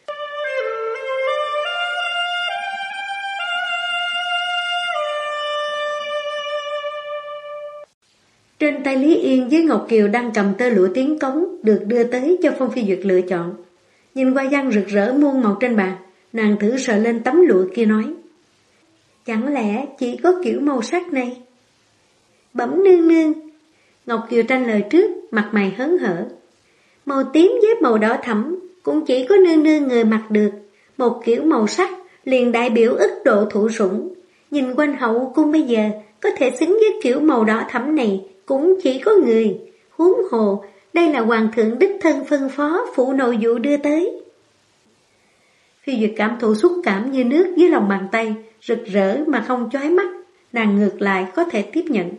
S1: Trên tay Lý Yên với Ngọc Kiều đang cầm tơ lụa tiến cống được đưa tới cho Phong Phi Duyệt lựa chọn. Nhìn qua văn rực rỡ muôn màu trên bàn, nàng thử sờ lên tấm lụa kia nói: chẳng lẽ chỉ có kiểu màu sắc này? Bẩm nương nương. Ngọc Kiều tranh lời trước, mặt mày hớn hở. Màu tím với màu đỏ thẫm cũng chỉ có nương nương người mặc được. Một kiểu màu sắc liền đại biểu ức độ thụ sủng. Nhìn quanh hậu cung bây giờ, có thể xứng với kiểu màu đỏ thẫm này cũng chỉ có người. Huống hồ, đây là hoàng thượng đích thân phân phó phụ nội vụ đưa tới. Phi Duyệt cảm thụ xúc cảm như nước dưới lòng bàn tay, rực rỡ mà không chói mắt, nàng ngược lại có thể tiếp nhận.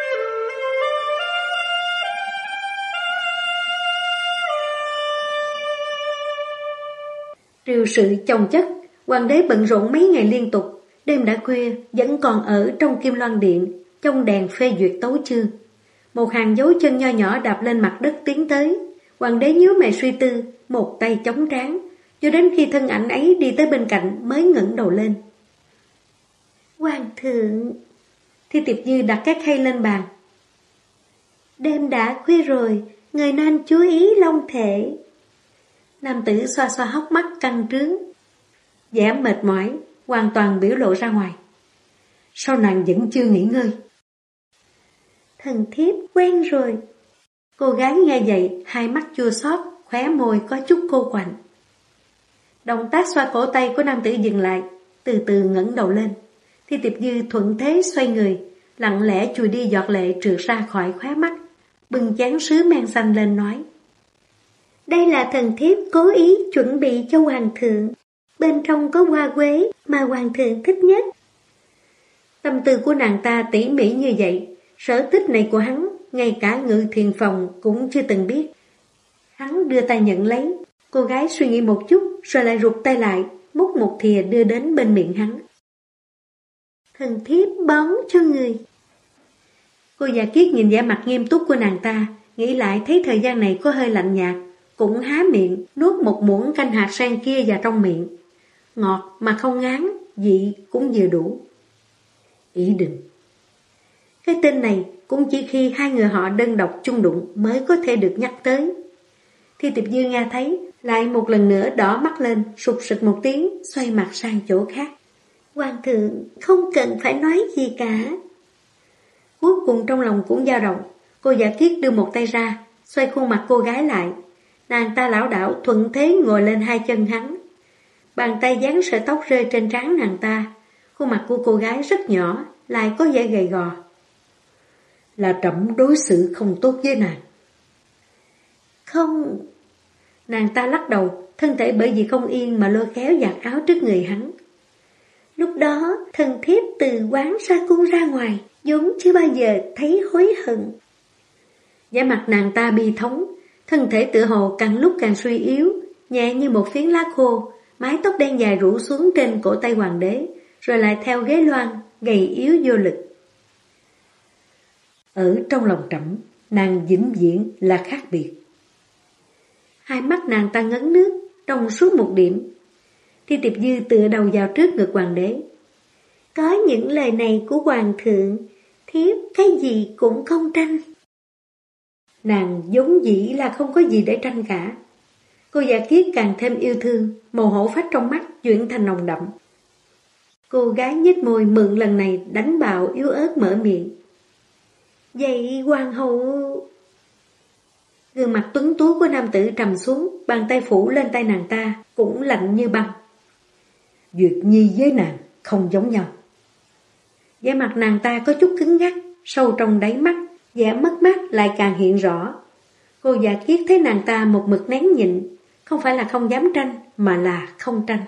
S1: Triều sự chồng chất, hoàng đế bận rộn mấy ngày liên tục, đêm đã khuya vẫn còn ở trong Kim Loan Điện, trong đèn phê duyệt tấu chương. Một hàng dấu chân nho nhỏ đạp lên mặt đất tiến tới, hoàng đế nhíu mày suy tư, một tay chống trán, cho đến khi thân ảnh ấy đi tới bên cạnh mới ngẩng đầu lên. Hoàng thượng. Thi Tiệp Dư đặt cái khay lên bàn. Đêm đã khuya rồi, người nên chú ý long thể. Nam tử xoa xoa hốc mắt căng trướng, vẻ mệt mỏi hoàn toàn biểu lộ ra ngoài.
S2: Sao nàng vẫn chưa nghỉ ngơi?
S1: Thần thiếp quen rồi. Cô gái nghe vậy, hai mắt chua xót, khóe môi có chút cô quạnh. Động tác xoa cổ tay của nam tử dừng lại, từ từ ngẩng đầu lên. Thi Tiệp Dư thuận thế xoay người, lặng lẽ chùi đi giọt lệ trượt ra khỏi khóe mắt, bưng chén sứ men xanh lên nói: đây là thần thiếp cố ý chuẩn bị cho hoàng thượng, bên trong có hoa quế mà hoàng thượng thích nhất. Tâm tư của nàng ta tỉ mỉ như vậy, sở thích này của hắn, ngay cả Ngự Thiền Phòng cũng chưa từng biết. Hắn đưa tay nhận lấy, cô gái suy nghĩ một chút rồi lại rụt tay lại, múc một thìa đưa đến bên miệng hắn. Thần thiếp bón cho người. Cô Dạ Kiết nhìn vẻ mặt nghiêm túc của nàng ta, nghĩ lại thấy thời gian này có hơi lạnh nhạt, cũng há miệng nuốt một muỗng canh hạt sen kia vào trong miệng. Ngọt mà không ngán, vị cũng vừa đủ.
S2: Ý Định.
S1: Cái tên này cũng chỉ khi hai người họ đơn độc chung đụng mới có thể được nhắc tới. Thi Tiệp Dư nghe thấy, lại một lần nữa đỏ mắt lên, sụt sịt một tiếng, xoay mặt sang chỗ khác. Hoàng thượng không cần phải nói gì cả. Cuối cùng trong lòng cũng dao động, cô Dạ Kiết đưa một tay ra, xoay khuôn mặt cô gái lại. Nàng ta lảo đảo thuận thế ngồi lên hai chân hắn. Bàn tay dán sợi tóc rơi trên trán nàng ta. Khuôn mặt của cô gái rất nhỏ, lại có vẻ gầy gò.
S2: Là trẫm đối xử không tốt với nàng.
S1: Không. Nàng ta lắc đầu, thân thể bởi vì không yên mà lôi kéo giặt áo trước người hắn. Lúc đó, thần thiếp từ quán ra cung ra ngoài, vốn chưa bao giờ thấy hối hận. Vẻ mặt nàng ta bi thống, thân thể tựa hồ càng lúc càng suy yếu, nhẹ như một phiến lá khô, mái tóc đen dài rủ xuống trên cổ tay hoàng đế, rồi lại theo ghế loan, gầy yếu vô lực.
S2: Ở trong lòng trẫm, nàng vĩnh viễn là khác biệt.
S1: Hai mắt nàng ta ngấn nước, trong suốt một điểm. Thi Tiệp Dư tựa đầu vào trước ngực hoàng đế. Có những lời này của hoàng thượng, thiếp cái gì cũng không tranh. Nàng vốn dĩ là không có gì để tranh cả. Cô Dạ Kiết càng thêm yêu thương, màu hổ phách trong mắt chuyển thành nồng đậm. Cô gái nhếch môi mượn lần này đánh bạo yếu ớt mở miệng. Vậy hoàng hậu... Gương mặt tuấn tú của nam tử trầm xuống, bàn tay phủ lên tay nàng ta, cũng lạnh như băng.
S2: Duyệt Nhi với nàng không giống nhau.
S1: Vẻ mặt nàng ta có chút cứng ngắc, sâu trong đáy mắt, vẻ mất mát lại càng hiện rõ. Cô Dạ Kiết thấy nàng ta một mực nén nhịn, không phải là không dám tranh, mà là không tranh.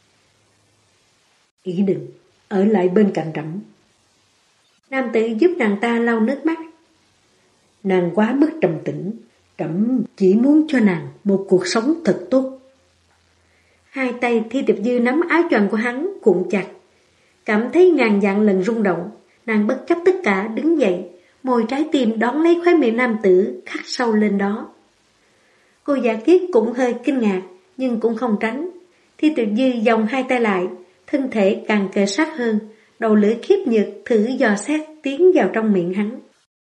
S2: Ý Định, ở lại bên cạnh trẫm.
S1: Nam tử giúp nàng ta lau nước mắt.
S2: Nàng quá mức trầm tĩnh, trẫm chỉ muốn cho nàng một cuộc sống thật tốt.
S1: Hai tay Thi Tiệp Dư nắm áo choàng của hắn cuộn chặt. Cảm thấy ngàn vạn lần rung động, nàng bất chấp tất cả đứng dậy, môi trái tim đón lấy khóe miệng nam tử khắc sâu lên đó. Cô Dạ Kiết cũng hơi kinh ngạc, nhưng cũng không tránh. Thi Tiệp Dư vòng hai tay lại, thân thể càng kề sát hơn, đầu lưỡi khiếp nhược thử dò xét tiến vào trong miệng hắn.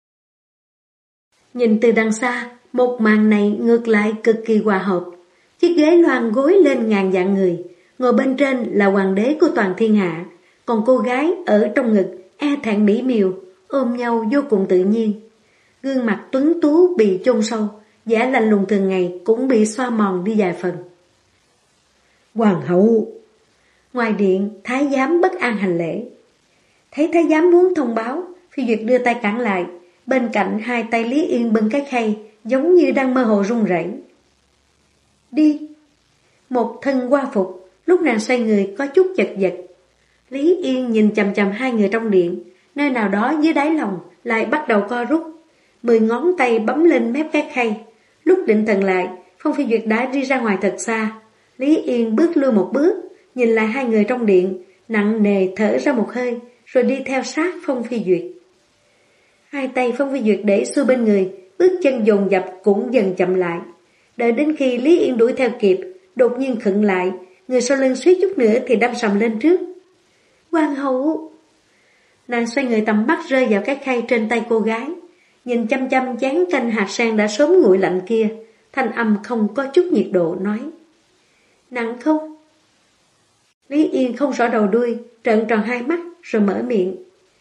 S1: Nhìn từ đằng xa, một màn này ngược lại cực kỳ hòa hợp. Chiếc ghế loan gối lên ngàn vạn người, ngồi bên trên là hoàng đế của toàn thiên hạ, còn cô gái ở trong ngực e thẹn mỹ miều, ôm nhau vô cùng tự nhiên. Gương mặt tuấn tú bị chôn sâu, vẻ lạnh lùng thường ngày cũng bị xoa mòn đi vài phần.
S2: Hoàng hậu!
S1: Ngoài điện, thái giám bất an hành lễ. Thấy thái giám muốn thông báo, Phi Duyệt đưa tay cản lại, bên cạnh hai tay Lý Yên bưng cái khay, giống như đang mơ hồ run rẩy. Đi! Một thân hoa phục, lúc nàng xoay người có chút chật vật. Lý Yên nhìn chằm chằm hai người trong điện, nơi nào đó dưới đáy lòng lại bắt đầu co rút. 10 ngón tay bấm lên mép cái khay. Lúc định thần lại, Phong Phi Duyệt đã đi ra ngoài thật xa. Lý Yên bước lui một bước, nhìn lại hai người trong điện, nặng nề thở ra một hơi, rồi đi theo sát Phong Phi Duyệt. Hai tay Phong Phi Duyệt để xuôi bên người, bước chân dồn dập cũng dần chậm lại. Đợi đến khi Lý Yên đuổi theo kịp, đột nhiên khựng lại, người sau lưng suýt chút nữa thì đâm sầm lên trước. Hoàng hậu! Nàng xoay người tầm mắt rơi vào cái khay trên tay cô gái, nhìn chăm chăm chén canh hạt sen đã sớm nguội lạnh kia, thanh âm không có chút nhiệt độ nói. Nặng không? Lý Yên không rõ đầu đuôi, trợn tròn hai mắt rồi mở miệng.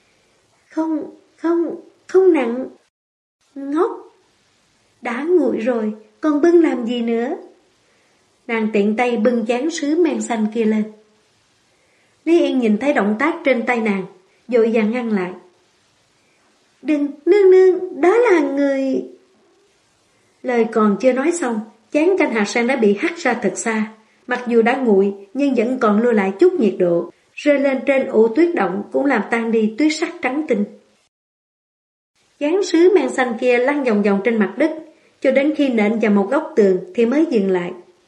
S1: Không nặng. Ngốc! Đã nguội rồi, còn bưng làm gì nữa? Nàng tiện tay bưng chén sứ men xanh kia lên. Lý Yên nhìn thấy động tác trên tay nàng, vội vàng ngăn lại. Đừng, nương, đó là người... Lời còn chưa nói xong, chén canh hạt sen đã bị hắt ra thật xa. Mặc dù đã nguội, nhưng vẫn còn lưu lại chút nhiệt độ, rơi lên trên ụ tuyết động cũng làm tan đi tuyết sắc trắng tinh. Chén sứ men xanh kia lăn vòng vòng trên mặt đất, cho đến khi nện vào một góc tường thì mới dừng lại.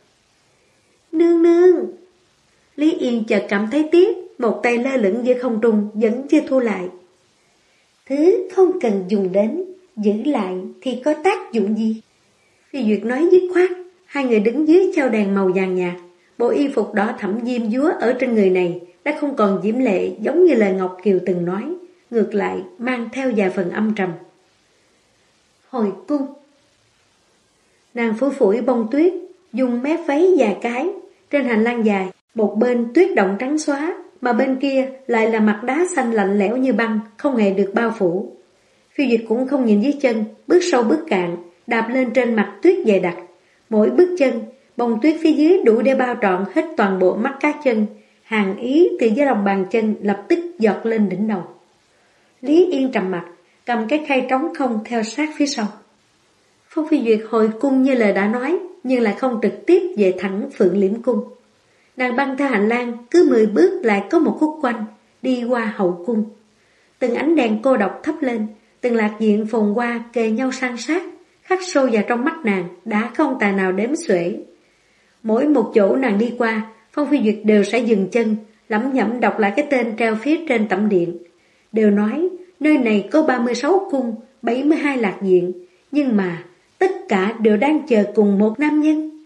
S1: Nương! Lý Yên chợt cảm thấy tiếc, một tay lơ lửng giữa không trung vẫn chưa thu lại. Thứ không cần dùng đến, giữ lại thì có tác dụng gì? Phi Duyệt nói dứt khoát, Hai người đứng dưới chao đèn màu vàng nhạt. Bộ y phục đỏ thẫm diêm dúa ở trên người này đã không còn diễm lệ giống như lời Ngọc Kiều từng nói, ngược lại mang theo vài phần âm trầm. Hồi cung. Nàng phủi phủi bông tuyết, dùng mép váy dài cái. Trên hành lang dài, một bên tuyết động trắng xóa, mà bên kia lại là mặt đá xanh lạnh lẽo như băng, không hề được bao phủ. Phiêu Dịch cũng không nhìn dưới chân, bước sâu bước cạn, đạp lên trên mặt tuyết dày đặc. Mỗi bước chân, bông tuyết phía dưới đủ để bao trọn hết toàn bộ mắt cá chân. Hàn ý từ dưới lòng bàn chân lập tức giọt lên đỉnh đầu. Lý Yên trầm mặt, cầm cái khay trống không theo sát phía sau. Phong Phi Duyệt hồi cung như lời đã nói, nhưng lại không trực tiếp về thẳng Phượng Liễm Cung. Nàng băng theo hành lang, cứ 10 bước lại có một khúc quanh, đi qua hậu cung. Từng ánh đèn cô độc thắp lên, từng lạc diện phồn hoa kề nhau san sát, khắc sâu vào trong mắt nàng, đã không tài nào đếm xuể. Mỗi một chỗ nàng đi qua, Phong Phi Duyệt đều sẽ dừng chân, lẩm nhẩm đọc lại cái tên treo phía trên tẩm điện. Đều nói, nơi này có 36 cung, 72 lạc diện, nhưng mà tất cả đều đang chờ cùng một nam nhân.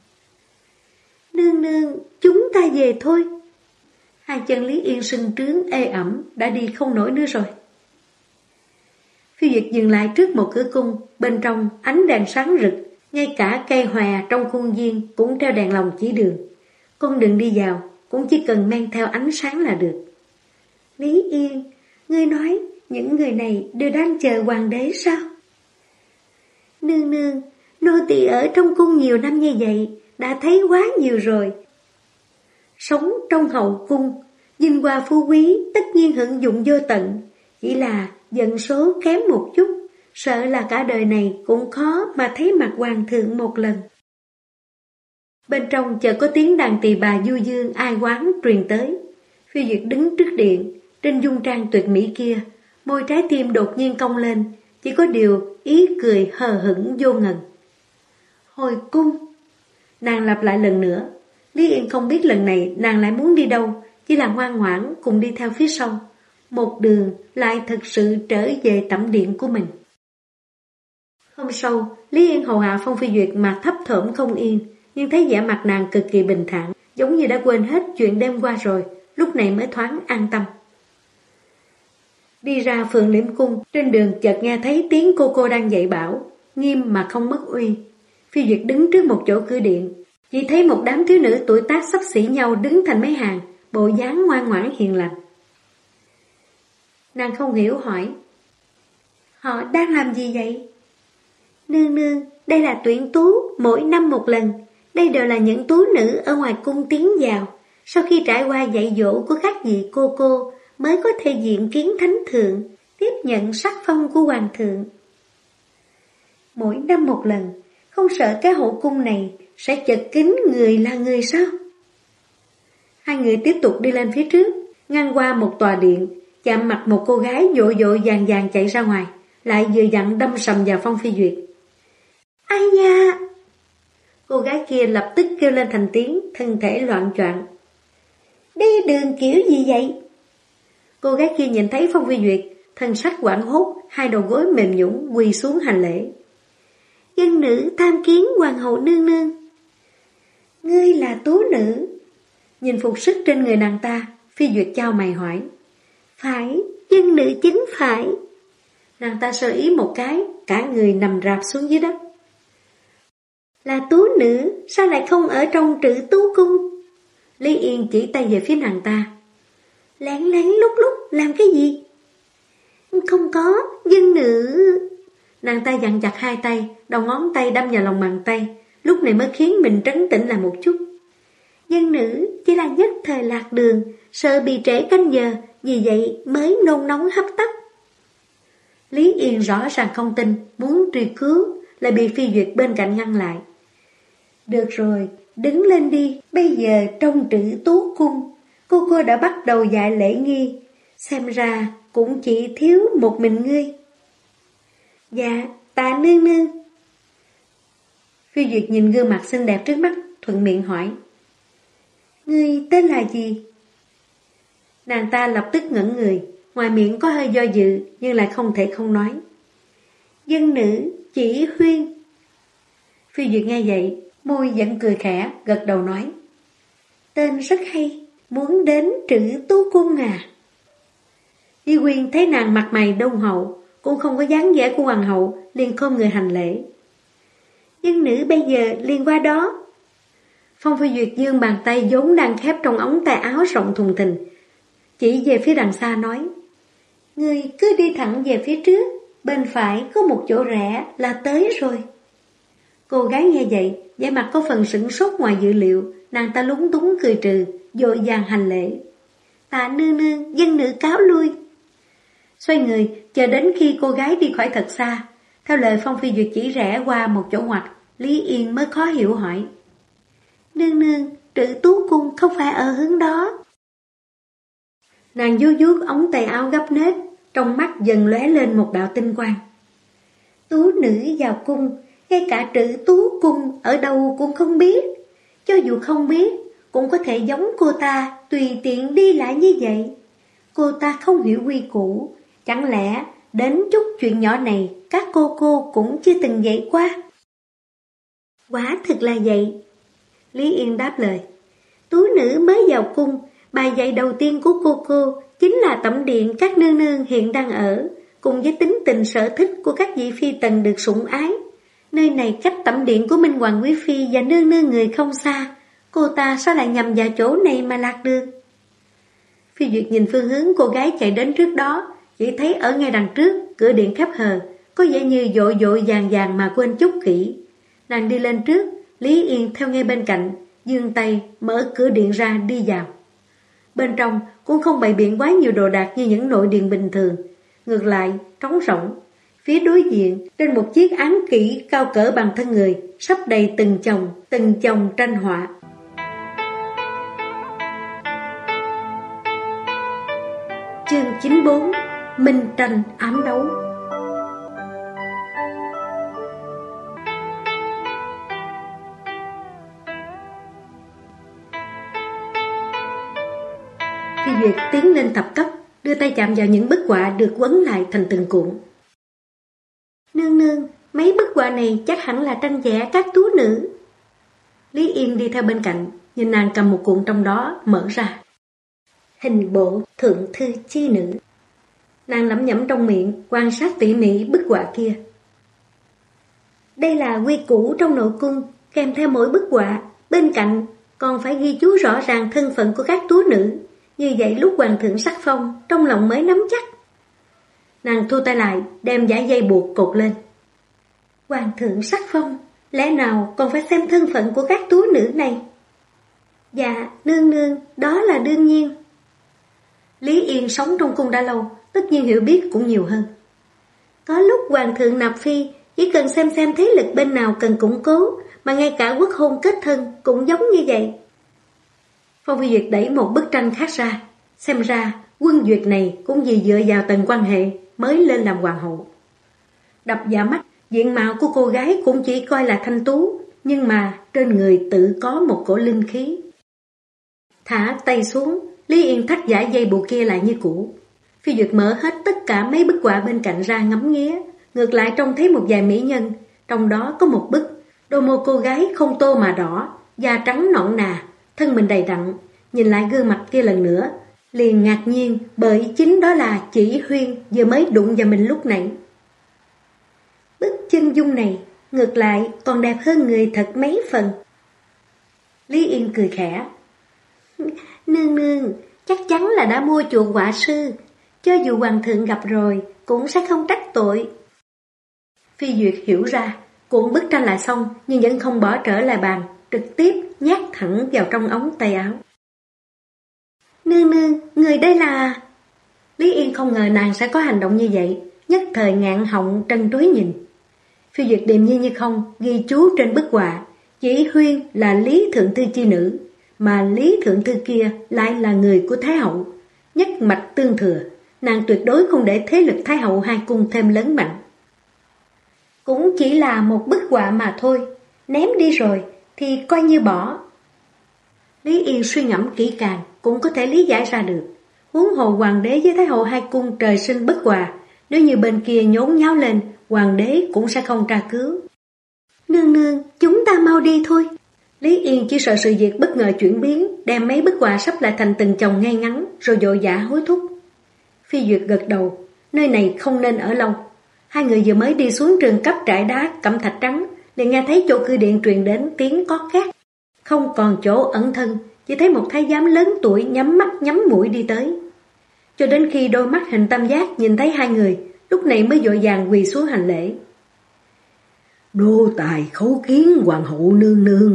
S1: Nương nương, chúng ta về thôi. Hai chân Lý Yên sưng trướng ê ẩm, đã đi không nổi nữa rồi. Phiêu Duyệt dừng lại trước một cửa cung, bên trong ánh đèn sáng rực, ngay cả cây hòe trong khuôn viên cũng treo đèn lồng chỉ đường. Con đường đi vào cũng chỉ cần men theo ánh sáng là được. Lý Yên, ngươi nói những người này đều đang chờ hoàng đế sao? Nương nương, nô tỳ ở trong cung nhiều năm như vậy, đã thấy quá nhiều rồi. Sống trong hậu cung, vinh hoa phú quý tất nhiên hưởng dụng vô tận, chỉ là dân số kém một chút, sợ là cả đời này cũng khó mà thấy mặt hoàng thượng một lần. Bên trong chợt có tiếng đàn tỳ bà du dương ai oán truyền tới. Phiêu Duyệt đứng trước điện, trên dung trang tuyệt mỹ kia, môi trái tim đột nhiên cong lên, chỉ có điều ý cười hờ hững vô ngần. Hồi cung. Nàng lặp lại lần nữa. Lý Yên không biết lần này nàng lại muốn đi đâu, chỉ là ngoan ngoãn cùng đi theo phía sau. Một đường lại thật sự trở về tẩm điện của mình. Hôm sau, Lý Yên hầu hạ Phong Phi Duyệt mà thấp thởm không yên, nhưng thấy vẻ mặt nàng cực kỳ bình thản, giống như đã quên hết chuyện đêm qua rồi, lúc này mới thoáng an tâm. Đi ra Phượng Liễm Cung, trên đường chợt nghe thấy tiếng cô đang dạy bảo, nghiêm mà không mất uy. Phi Duyệt đứng trước một chỗ cửa điện, chỉ thấy một đám thiếu nữ tuổi tác xấp xỉ nhau đứng thành mấy hàng, bộ dáng ngoan ngoãn hiền lành. Nàng không hiểu hỏi, họ đang làm gì vậy? Nương nương, đây là tuyển tú, mỗi năm một lần. Đây đều là những tú nữ ở ngoài cung tiến vào. Sau khi trải qua dạy dỗ của các vị cô mới có thể diện kiến thánh thượng, tiếp nhận sắc phong của hoàng thượng. Mỗi năm một lần, không sợ cái hậu cung này sẽ chật kín người là người sao? Hai người tiếp tục đi lên phía trước, ngang qua một tòa điện, chạm mặt một cô gái vội vội vàng vàng chạy ra ngoài, lại vừa dặn đâm sầm vào Phong Phi Duyệt. Ai nha! Cô gái kia lập tức kêu lên thành tiếng, thân thể loạn choạng. Đi đường kiểu gì vậy? Cô gái kia nhìn thấy Phong Phi Duyệt, thân sắc hoảng hốt, hai đầu gối mềm nhũn quỳ xuống hành lễ. Dân nữ tham kiến hoàng hậu nương nương. Ngươi là tú nữ? Nhìn phục sức trên người nàng ta, Phi Duyệt chau mày hỏi. Phải, dân nữ chính phải. Nàng ta sơ ý một cái, cả người nằm rạp xuống dưới đất. Là tú nữ, sao lại không ở trong Trữ Tú Cung? Lý Yên chỉ tay về phía nàng ta. Lén lén lúc lúc làm cái gì? Không có, dân nữ. Nàng ta dặn chặt hai tay, đầu ngón tay đâm vào lòng bàn tay, lúc này mới khiến mình trấn tĩnh lại một chút. Dân nữ chỉ là nhất thời lạc đường, sợ bị trễ canh giờ, vì vậy mới nôn nóng hấp tấp. Lý Yên rõ ràng không tin, muốn truy cứu, lại bị Phi Duyệt bên cạnh ngăn lại. Được rồi, đứng lên đi, bây giờ trong Trữ Tú Cung, cô đã bắt đầu dạy lễ nghi, xem ra cũng chỉ thiếu một mình ngươi. Dạ, tạ nương nương. Phi Duyệt nhìn gương mặt xinh đẹp trước mắt, thuận miệng hỏi. Ngươi tên là gì? Nàng ta lập tức ngẩn người, ngoài miệng có hơi do dự, nhưng lại không thể không nói. Dân nữ chỉ Huyên. Phi Duyệt nghe vậy, Môi vẫn cười khẽ, gật đầu nói. Tên rất hay, muốn đến Trữ Tú Cung à? Di Quyên thấy nàng mặt mày đông hậu, cũng không có dáng vẻ của hoàng hậu, liền khom người hành lễ. Dân nữ bây giờ liền qua đó. Phong Phi Duyệt giương bàn tay vốn đang khép trong ống tay áo rộng thùng thình, chỉ về phía đằng xa nói. Ngươi cứ đi thẳng về phía trước, bên phải có một chỗ rẽ là tới rồi. Cô gái nghe vậy, vẻ mặt có phần sửng sốt ngoài dự liệu, nàng ta lúng túng cười trừ, vội vàng hành lễ. Tạ nương nương, dân nữ cáo lui. Xoay người, chờ đến khi cô gái đi khỏi thật xa, theo lời Phong Phi Duyệt chỉ rẽ qua một chỗ ngoặt, Lý Yên mới khó hiểu hỏi. Nương nương, Trữ Tú Cung không phải ở hướng đó. Nàng vuốt vuốt ống tay áo gấp nết, trong mắt dần lóe lên một đạo tinh quang. Tú nữ vào cung, ngay cả Trữ Tú Cung ở đâu cũng không biết. Cho dù không biết, cũng có thể giống cô ta tùy tiện đi lại như vậy. Cô ta không hiểu quy củ, chẳng lẽ đến chút chuyện nhỏ này các cô cũng chưa từng dạy qua? Quả thực là vậy. Lý Yên đáp lời. Tú nữ mới vào cung, bài dạy đầu tiên của cô chính là tẩm điện các nương nương hiện đang ở, cùng với tính tình sở thích của các vị phi tần được sủng ái. Nơi này cách tẩm điện của Minh Hoàng Quý Phi và nương nương người không xa, cô ta sao lại nhầm vào chỗ này mà lạc được? Phi Duyệt nhìn phương hướng cô gái chạy đến trước đó, chỉ thấy ở ngay đằng trước, cửa điện khép hờ, có vẻ như vội vội vàng mà quên chút kỹ. Nàng đi lên trước, Lý Yên theo ngay bên cạnh, giương tay mở cửa điện ra đi vào. Bên trong cũng không bày biện quá nhiều đồ đạc như những nội điện bình thường, ngược lại trống rỗng. Phía đối diện, trên một chiếc án kỷ cao cỡ bằng thân người, sắp đầy từng chồng tranh họa. Chương 94: Minh tranh ám đấu. Phi Duyệt tiến lên thập cấp, đưa tay chạm vào những bức họa được quấn lại thành từng cuộn. Nương nương, mấy bức họa này chắc hẳn là tranh vẽ các tú nữ. Lý Yên đi theo bên cạnh, nhìn nàng cầm một cuộn trong đó mở ra. Hình bộ thượng thư chi nữ. Nàng lẩm nhẩm trong miệng, quan sát tỉ mỉ bức họa kia. Đây là quy củ trong nội cung, kèm theo mỗi bức họa, bên cạnh còn phải ghi chú rõ ràng thân phận của các tú nữ. Như vậy lúc hoàng thượng sắc phong, trong lòng mới nắm chắc. Nàng thu tay lại, đem dải dây buộc cột lên. Hoàng thượng sắc phong, lẽ nào còn phải xem thân phận của các tú nữ này? Dạ, nương nương, đó là đương nhiên. Lý Yên sống trong cung đã lâu, tất nhiên hiểu biết cũng nhiều hơn. Có lúc hoàng thượng nạp phi, chỉ cần xem thế lực bên nào cần củng cố, mà ngay cả quốc hôn kết thân cũng giống như vậy. Phong Phi Duyệt đẩy một bức tranh khác ra, xem ra Quân Duyệt này cũng vì dựa vào tầng quan hệ mới lên làm hoàng hậu. Đập vào mắt, diện mạo của cô gái cũng chỉ coi là thanh tú, nhưng mà trên người tự có một cổ linh khí. Thả tay xuống, Lý Yên thắt dải dây buộc kia lại như cũ. Phi Duyệt mở hết tất cả mấy bức họa bên cạnh ra ngắm nghía, ngược lại trông thấy một vài mỹ nhân, trong đó có một bức, đôi môi cô gái không tô mà đỏ, da trắng nõn nà, thân mình đầy đặn. Nhìn lại gương mặt kia lần nữa, liền ngạc nhiên bởi chính đó là Chỉ Huyên vừa mới đụng vào mình lúc nãy. Bức chân dung này ngược lại còn đẹp hơn người thật mấy phần. Lý Yên cười khẽ. Nương nương, chắc chắn là đã mua chuộc họa sư, cho dù hoàng thượng gặp rồi cũng sẽ không trách tội. Phi Duyệt hiểu ra, cuộn bức tranh lại xong nhưng vẫn không bỏ trở lại bàn, trực tiếp nhét thẳng vào trong ống tay áo. Nương nương, người đây là... Lý Yên không ngờ nàng sẽ có hành động như vậy, nhất thời ngạn họng trân trối nhìn. Phi Duyệt điềm nhiên như không, ghi chú trên bức họa, Chỉ Huyên là Lý Thượng Thư chi nữ, mà Lý Thượng Thư kia lại là người của Thái Hậu. Nhất mạch tương thừa, nàng tuyệt đối không để thế lực Thái Hậu hai cung thêm lớn mạnh. Cũng chỉ là một bức họa mà thôi, ném đi rồi thì coi như bỏ. Lý Yên suy ngẫm kỹ càng cũng có thể lý giải ra được. Huống hồ hoàng đế với Thái Hậu hai cung trời sinh bất hòa, nếu như bên kia nhốn nháo lên, hoàng đế cũng sẽ không tra cứu. Nương nương, chúng ta mau đi thôi. Lý Yên chỉ sợ sự việc bất ngờ chuyển biến, đem mấy bức họa sắp lại thành từng chồng ngay ngắn, rồi vội vã hối thúc. Phi Duyệt gật đầu, nơi này không nên ở lâu. Hai người vừa mới đi xuống trường cấp trại đá Cẩm Thạch Trắng, liền nghe thấy chỗ cửa điện truyền đến tiếng có két. Không còn chỗ ẩn thân, chỉ thấy một thái giám lớn tuổi nhắm mắt nhắm mũi đi tới. Cho đến khi đôi mắt hình tam giác nhìn thấy hai người, lúc này mới vội vàng quỳ xuống hành lễ.
S2: Nô tài khấu kiến hoàng hậu nương nương.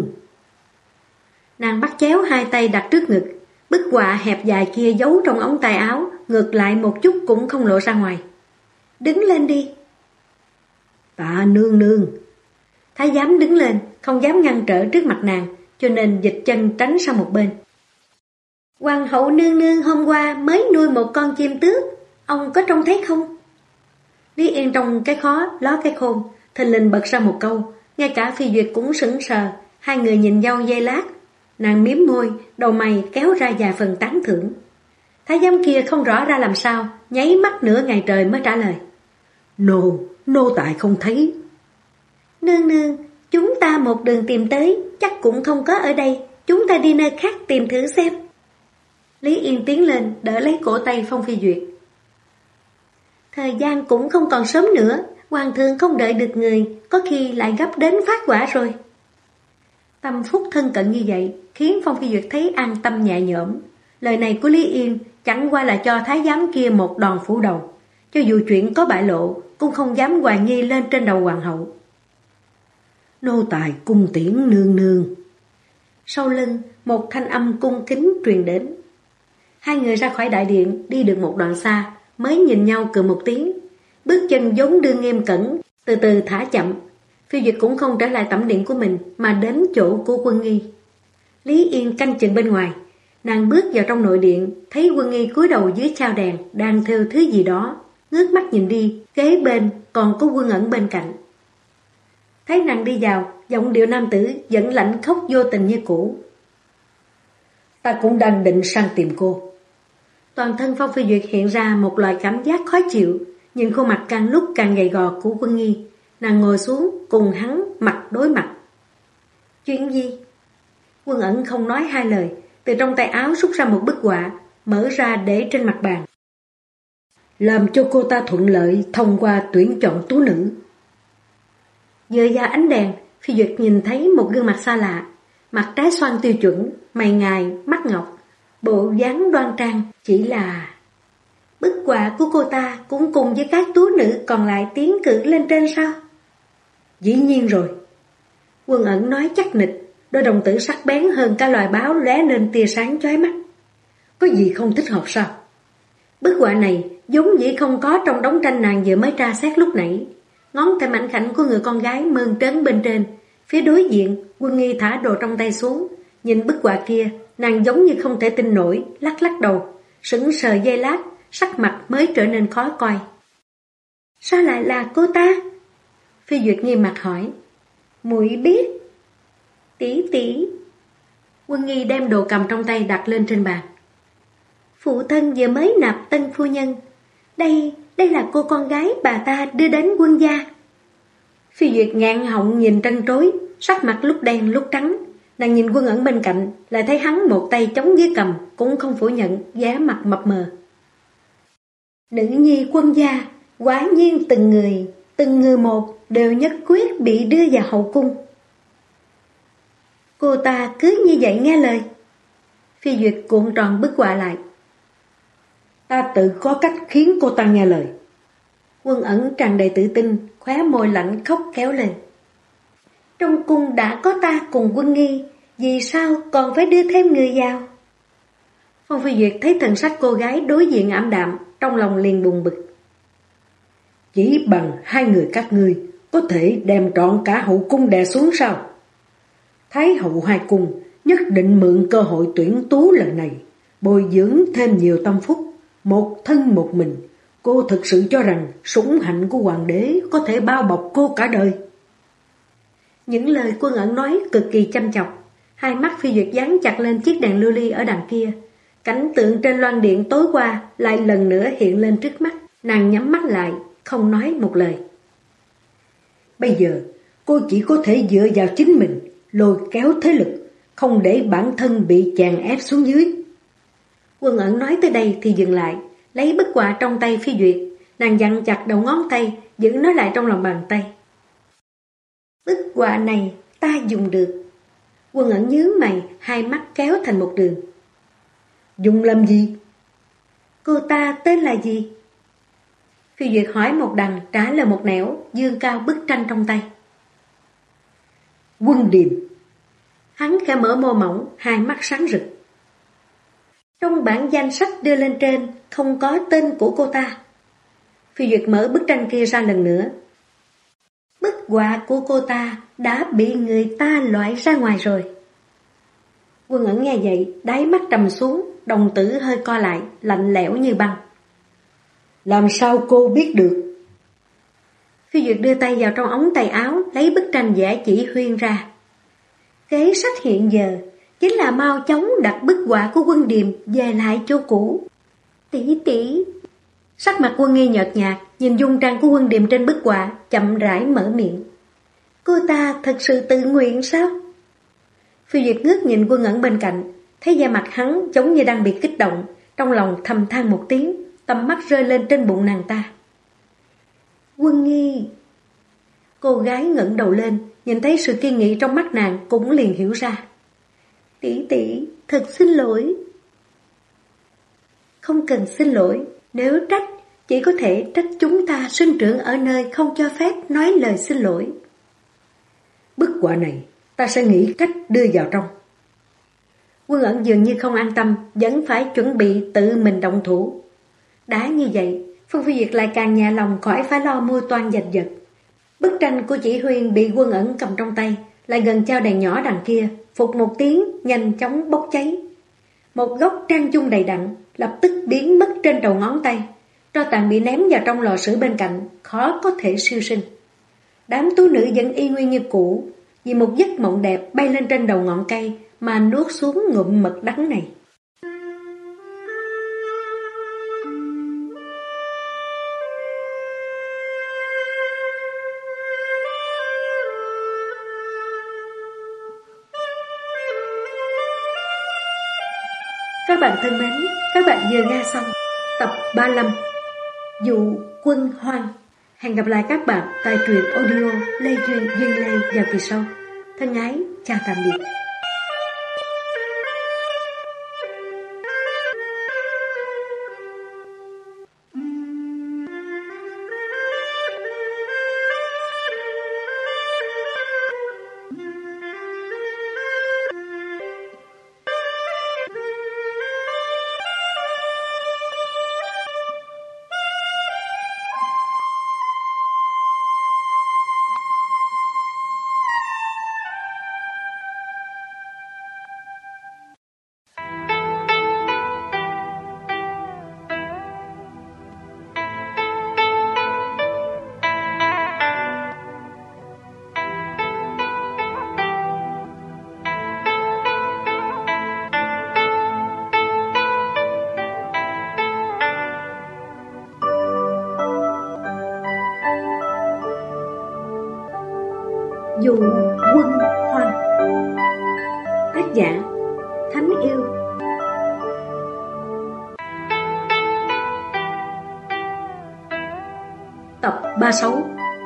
S1: Nàng bắt chéo hai tay đặt trước ngực, bức họa hẹp dài kia giấu trong ống tay áo, ngược lại một chút cũng không lộ ra ngoài. Đứng lên đi.
S2: Tạ nương nương.
S1: Thái giám đứng lên, không dám ngăn trở trước mặt nàng, cho nên dịch chân tránh sang một bên. Hoàng hậu nương nương hôm qua mới nuôi một con chim tước, ông có trông thấy không? Lý Yên trong cái khó ló cái khôn, thình lình bật ra một câu, ngay cả Phi Duyệt cũng sững sờ. Hai người nhìn nhau giây lát, nàng miếm môi, đầu mày kéo ra vài phần tán thưởng. Thái giám kia không rõ ra làm sao, nháy mắt nửa ngày trời mới trả lời. Nô tài không thấy. Nương nương, chúng ta một đường tìm tới, chắc cũng không có ở đây, chúng ta đi nơi khác tìm thử xem. Lý Yên tiến lên, đỡ lấy cổ tay Phong Phi Duyệt. Thời gian cũng không còn sớm nữa, hoàng thượng không đợi được người, có khi lại gấp đến phát quả rồi. Tâm phúc thân cận như vậy, khiến Phong Phi Duyệt thấy an tâm nhẹ nhõm. Lời này của Lý Yên chẳng qua là cho thái giám kia một đòn phủ đầu. Cho dù chuyện có bại lộ, cũng không dám hoài nghi lên trên đầu hoàng hậu.
S2: Nô tài cung tiễn nương nương.
S1: Sau lưng, một thanh âm cung kính truyền đến. Hai người ra khỏi đại điện, đi được một đoạn xa, mới nhìn nhau cười một tiếng. Bước chân vốn đương nghiêm cẩn, từ từ thả chậm. Phi Duyệt cũng không trở lại tẩm điện của mình, mà đến chỗ của Quân Nghi. Lý Yên canh chừng bên ngoài. Nàng bước vào trong nội điện, thấy Quân Nghi cúi đầu dưới chao đèn, đang thêu thứ gì đó. Ngước mắt nhìn đi, kế bên còn có Quân Ẩn bên cạnh. Thấy nàng đi vào, giọng điệu nam tử vẫn lạnh khóc vô tình như cũ.
S2: Ta cũng đang định sang tìm cô.
S1: Toàn thân Phong Phi Duyệt hiện ra một loại cảm giác khó chịu, nhìn khuôn mặt càng lúc càng gầy gò của Quân Nghi. Nàng ngồi xuống cùng hắn mặt đối mặt. Chuyện gì? Quân Ẩn không nói hai lời, từ trong tay áo rút ra một bức họa, mở ra để trên mặt bàn.
S2: Làm cho cô ta thuận lợi thông qua tuyển chọn tú nữ.
S1: Dựa vào ánh đèn, Phi Duyệt nhìn thấy một gương mặt xa lạ, mặt trái xoan tiêu chuẩn, mày ngài, mắt ngọc, bộ dáng đoan trang, chỉ là... Bức họa của cô ta cũng cùng với các tú nữ còn lại tiến cử lên trên sao?
S2: Dĩ nhiên rồi.
S1: Quân Ẩn nói chắc nịch, đôi đồng tử sắc bén hơn cả loài báo lóe lên tia sáng chói mắt.
S2: Có gì không thích hợp sao?
S1: Bức họa này giống dĩ không có trong đống tranh nàng vừa mới tra xét lúc nãy. Ngón tay mảnh khảnh của người con gái mơn trớn bên trên. Phía đối diện, Quân Nghi thả đồ trong tay xuống. Nhìn bức họa kia, nàng giống như không thể tin nổi, lắc lắc đầu. Sững sờ giây lát, sắc mặt mới trở nên khó coi. Sao lại là cô ta? Phi Duyệt nghiêm mặt hỏi. Muội biết. Tỷ tỷ. Quân Nghi đem đồ cầm trong tay đặt lên trên bàn. Phụ thân vừa mới nạp tân phu nhân. Đây là cô con gái bà ta đưa đến quân gia. Phi Duyệt ngạn họng nhìn trân trối, sắc mặt lúc đen lúc trắng. Nàng nhìn Quân Ẩn bên cạnh, lại thấy hắn một tay chống dưới cầm, cũng không phủ nhận, giá mặt mập mờ. Nữ nhi quân gia, quả nhiên từng người một đều nhất quyết bị đưa vào hậu cung. Cô ta cứ như vậy nghe lời. Phi Duyệt cuộn tròn bức họa lại.
S2: Ta tự có cách khiến cô ta nghe lời.
S1: Quân Ẩn tràn đầy tự tin, khóe môi lạnh khóc kéo lên. Trong cung đã có ta cùng Quân Nghi, vì sao còn phải đưa thêm người vào? Phong Phi Duyệt thấy thần sắc cô gái đối diện ảm đạm, trong lòng liền buồn bực.
S2: Chỉ bằng hai người các ngươi có thể đem trọn cả hậu cung đè xuống sao? Thái hậu hai cung nhất định mượn cơ hội tuyển tú lần này, bồi dưỡng thêm nhiều tâm phúc, một thân một mình. Cô thực sự cho rằng sủng hạnh của hoàng đế có thể bao bọc cô cả đời?
S1: Những lời Quân Ẩn nói cực kỳ chăm chọc. Hai mắt Phi Duyệt dán chặt lên chiếc đèn lưu ly ở đằng kia. Cảnh tượng trên loan điện tối qua lại lần nữa hiện lên trước mắt. Nàng nhắm mắt lại, không nói một lời.
S2: Bây giờ Cô chỉ có thể dựa vào chính mình, lôi kéo thế lực, không để bản thân bị chèn ép xuống dưới.
S1: Quân Ẩn nói tới đây thì dừng lại, lấy bức họa trong tay Phi Duyệt, nàng dặn chặt đầu ngón tay, giữ nó lại trong lòng bàn tay. Bức họa này ta dùng được. Quân Ẩn nhướng mày, hai mắt kéo thành một đường.
S2: Dùng làm gì?
S1: Cô ta tên là gì? Phi Duyệt hỏi một đằng, trả lời một nẻo, dương cao bức tranh trong tay.
S2: Quân Điềm.
S1: Hắn khẽ mở môi mỏng, hai mắt sáng rực. Trong bản danh sách đưa lên trên, không có tên của cô ta. Phi Duyệt mở bức tranh kia ra lần nữa. Bức họa của cô ta đã bị người ta loại ra ngoài rồi. Quân Ẩn nghe vậy, đáy mắt trầm xuống, đồng tử hơi co lại, lạnh lẽo như băng.
S2: Làm sao cô biết được?
S1: Phi Duyệt đưa tay vào trong ống tay áo, lấy bức tranh vẽ chỉ Huyên ra. Kế sách hiện giờ chính là mau chóng đặt bức họa của Quân Điềm về lại chỗ cũ. Tỷ tỷ. Sắc mặt Quân Nghi nhợt nhạt, nhìn dung trang của Quân Điềm trên bức họa, chậm rãi mở miệng. Cô ta thật sự tự nguyện sao? Phi Duyệt ngước nhìn Quân Ẩn bên cạnh, thấy da mặt hắn giống như đang bị kích động, trong lòng thầm than một tiếng, tầm mắt rơi lên trên bụng nàng ta. Quân Nghi. Cô gái ngẩng đầu lên, nhìn thấy sự kiên nghị trong mắt nàng cũng liền hiểu ra. Tỷ tỷ, thật xin lỗi. Không cần xin lỗi, nếu trách, chỉ có thể trách chúng ta sinh trưởng ở nơi không cho phép nói lời xin lỗi.
S2: Bức họa này, ta sẽ nghĩ cách đưa vào trong.
S1: Quân Ẩn dường như không an tâm, vẫn phải chuẩn bị tự mình động thủ. Đã như vậy, Phong Phi Duyệt lại càng nhẹ lòng khỏi phải lo mua toan giành giật. Bức tranh của chỉ Huyên bị Quân Ẩn cầm trong tay, lại gần trao đèn nhỏ đằng kia, phụt một tiếng, nhanh chóng bốc cháy. Một góc trang dung đầy đặn, lập tức biến mất trên đầu ngón tay. Tro tàn bị ném vào trong lò sưởi bên cạnh, khó có thể siêu sinh. Đám tú nữ vẫn y nguyên như cũ, vì một giấc mộng đẹp bay lên trên đầu ngọn cây mà nuốt xuống ngụm mật đắng này. Các bạn thân mến, các bạn vừa nghe xong tập 35 Dụ Quân Hoang. Hẹn gặp lại các bạn tại truyện audio Lê Duyên Duyên Lê vào kỳ sau. Thân ái, chào tạm biệt. Dụ Quân Hoang. Tác giả Thánh Yêu. Tập 36.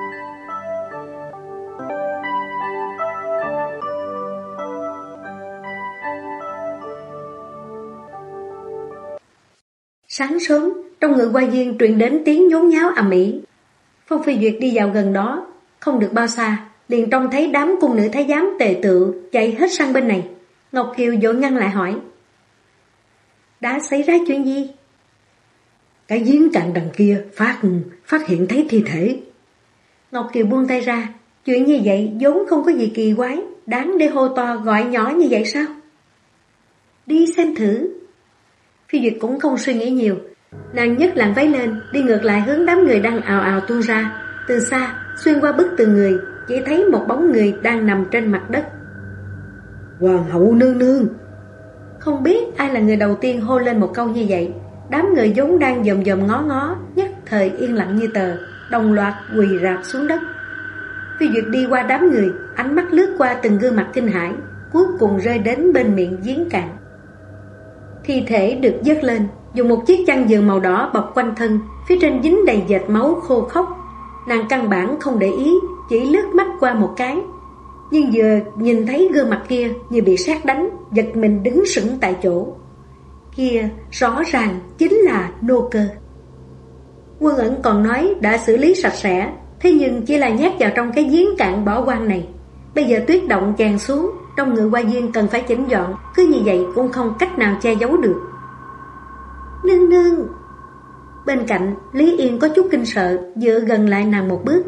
S1: Sáng sớm, trong ngự hoa viên truyền đến tiếng nhốn nháo ầm ĩ. Phong Phi Duyệt đi vào gần đó, không được bao xa, liền trông thấy đám cung nữ thái giám tề tựu chạy hết sang bên này. Ngọc Kiều vội ngăn lại hỏi: đã xảy ra chuyện gì?
S2: Cái giếng cạnh đằng kia phát hiện thấy thi thể.
S1: Ngọc Kiều buông tay ra. Chuyện như vậy vốn không có gì kỳ quái, đáng để hô to gọi nhỏ như vậy sao? Đi xem thử. Phi Duyệt cũng không suy nghĩ nhiều, nàng nhấc làn váy lên, đi ngược lại hướng đám người đang ào ào tuôn ra. Từ xa, xuyên qua bức tường người, chỉ thấy một bóng người đang nằm trên mặt đất.
S2: Hoàng hậu nương nương.
S1: Không biết ai là người đầu tiên hô lên một câu như vậy. Đám người vốn đang dòm ngó ngó, nhất thời yên lặng như tờ, đồng loạt quỳ rạp xuống đất. Phi Duyệt đi qua đám người, ánh mắt lướt qua từng gương mặt kinh hãi, cuối cùng rơi đến bên miệng giếng cạn. Thi thể được vớt lên, dùng một chiếc chăn giường màu đỏ bọc quanh thân, phía trên dính đầy vệt máu khô khốc. Nàng căn bản không để ý, chỉ lướt mắt qua một cái. Nhưng vừa nhìn thấy gương mặt kia như bị sét đánh, giật mình đứng sững tại chỗ. Kia rõ ràng chính là nô cơ. Quân Ẩn còn nói đã xử lý sạch sẽ, thế nhưng chỉ là nhét vào trong cái giếng cạn bỏ hoang này. Bây giờ tuyết động tràn xuống, trong ngự hoa viên cần phải chỉnh dọn, cứ như vậy cũng không cách nào che giấu được. Nương nương. Bên cạnh, Lý Yên có chút kinh sợ, dựa gần lại nàng một bước.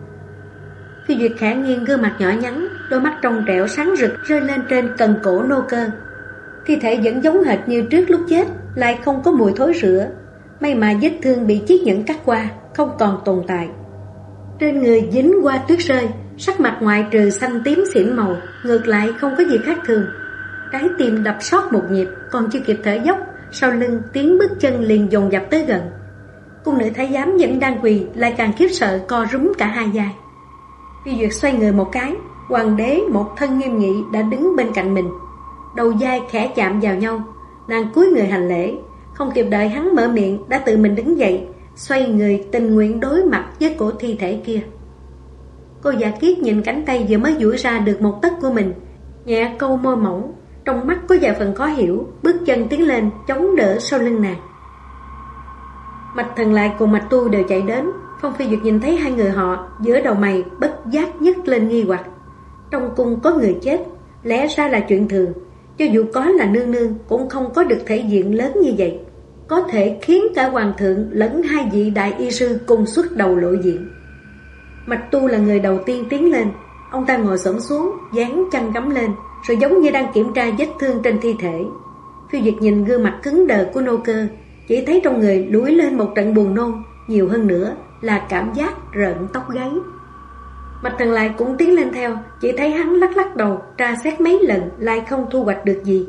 S1: Phi Duyệt khẽ nghiêng gương mặt nhỏ nhắn, đôi mắt trong trẻo sáng rực rơi lên trên cần cổ nô cơ. Thi thể vẫn giống hệt như trước lúc chết, lại không có mùi thối rữa. May mà vết thương bị chiếc nhẫn cắt qua, không còn tồn tại. Trên người dính qua tuyết rơi, sắc mặt ngoại trừ xanh tím xỉn màu, ngược lại không có gì khác thường. Trái tim đập sót một nhịp, còn chưa kịp thở dốc, sau lưng tiếng bước chân liền dồn dập tới gần. Cung nữ thái giám vẫn đang quỳ, lại càng khiếp sợ co rúm cả hai vai. Phi Duyệt xoay người một cái, hoàng đế một thân nghiêm nghị đã đứng bên cạnh mình. Đầu vai khẽ chạm vào nhau, nàng cúi người hành lễ, không kịp đợi hắn mở miệng đã tự mình đứng dậy, xoay người tình nguyện đối mặt với cổ thi thể kia. Cô Dạ Kiết nhìn cánh tay vừa mới duỗi ra được một tấc của mình, nhẹ câu môi mỏng, trong mắt có vài phần khó hiểu, bước chân tiến lên chống đỡ sau lưng nàng. Mạch Thần Lại cùng Mạch Tu đều chạy đến. Phong Phi Duyệt nhìn thấy hai người họ, giữa đầu mày bất giác nhấc lên nghi hoặc. Trong cung có người chết, lẽ ra là chuyện thường, cho dù có là nương nương cũng không có được thể diện lớn như vậy, có thể khiến cả hoàng thượng lẫn hai vị đại y sư cùng xuất đầu lộ diện. Mạch Tu là người đầu tiên tiến lên, ông ta ngồi xổm xuống, dán chăn gắm lên, rồi giống như đang kiểm tra vết thương trên thi thể. Phi Duyệt nhìn gương mặt cứng đờ của nô cơ, chỉ thấy trong người đuổi lên một trận buồn nôn, nhiều hơn nữa là cảm giác rợn tóc gáy. Mạch Thần Lại cũng tiến lên theo, chỉ thấy hắn lắc lắc đầu, tra xét mấy lần lại không thu hoạch được gì.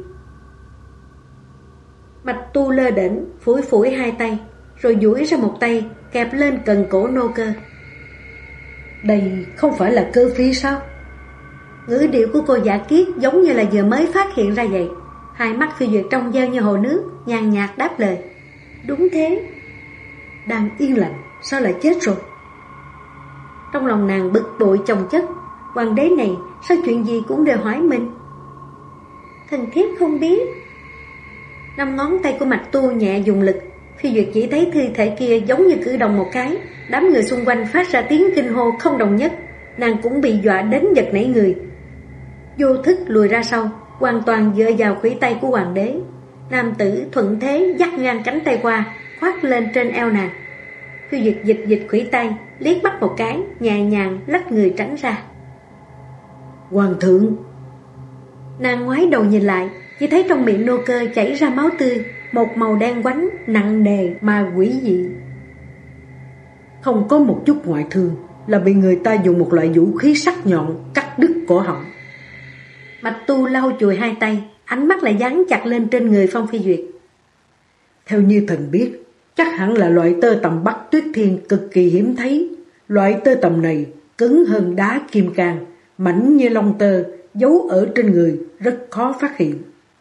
S1: Mạch Tu lơ đễnh, phủi phủi hai tay, rồi duỗi ra một tay kẹp lên cần cổ nô cơ.
S2: Đây không phải là cơ phi sao?
S1: Ngữ điệu của cô Dạ Kiết giống như là vừa mới phát hiện ra vậy. Hai mắt Phi Duyệt trong veo như hồ nước, nhàn nhạt đáp lời. Đúng thế.
S2: Đang yên lặng, sao lại chết rồi?
S1: Trong lòng nàng bực bội chồng chất, hoàng đế này sao chuyện gì cũng đều hỏi mình. Thần thiếp không biết. Năm ngón tay của Mạch Tu nhẹ dùng lực, Phi Duyệt chỉ thấy thi thể kia giống như cử động một cái, đám người xung quanh phát ra tiếng kinh hô không đồng nhất, nàng cũng bị dọa đến giật nảy người. Vô thức lùi ra sau, hoàn toàn dựa vào khuỷu tay của hoàng đế. Nam tử thuận thế dắt ngang cánh tay qua, khoác lên trên eo nàng. Phi Duyệt dịch khuỷu tay, liếc mắt một cái, nhẹ nhàng lách người tránh ra.
S2: Hoàng thượng!
S1: Nàng ngoái đầu nhìn lại, chỉ thấy trong miệng nô cơ chảy ra máu tươi, một màu đen quánh, nặng nề mà quỷ dị.
S2: Không có một chút ngoại thương, là bị người ta dùng một loại vũ khí sắc nhọn cắt đứt cổ họng.
S1: Mạch Tu lau chùi hai tay, ánh mắt lại dán chặt lên trên người Phong Phi Duyệt.
S2: Theo như thần biết, chắc hẳn là loại tơ tằm Bắc Tuyết Thiên cực kỳ hiếm thấy. Loại tơ tằm này cứng hơn đá kim cang, mảnh như lông tơ, giấu ở trên người rất khó phát hiện.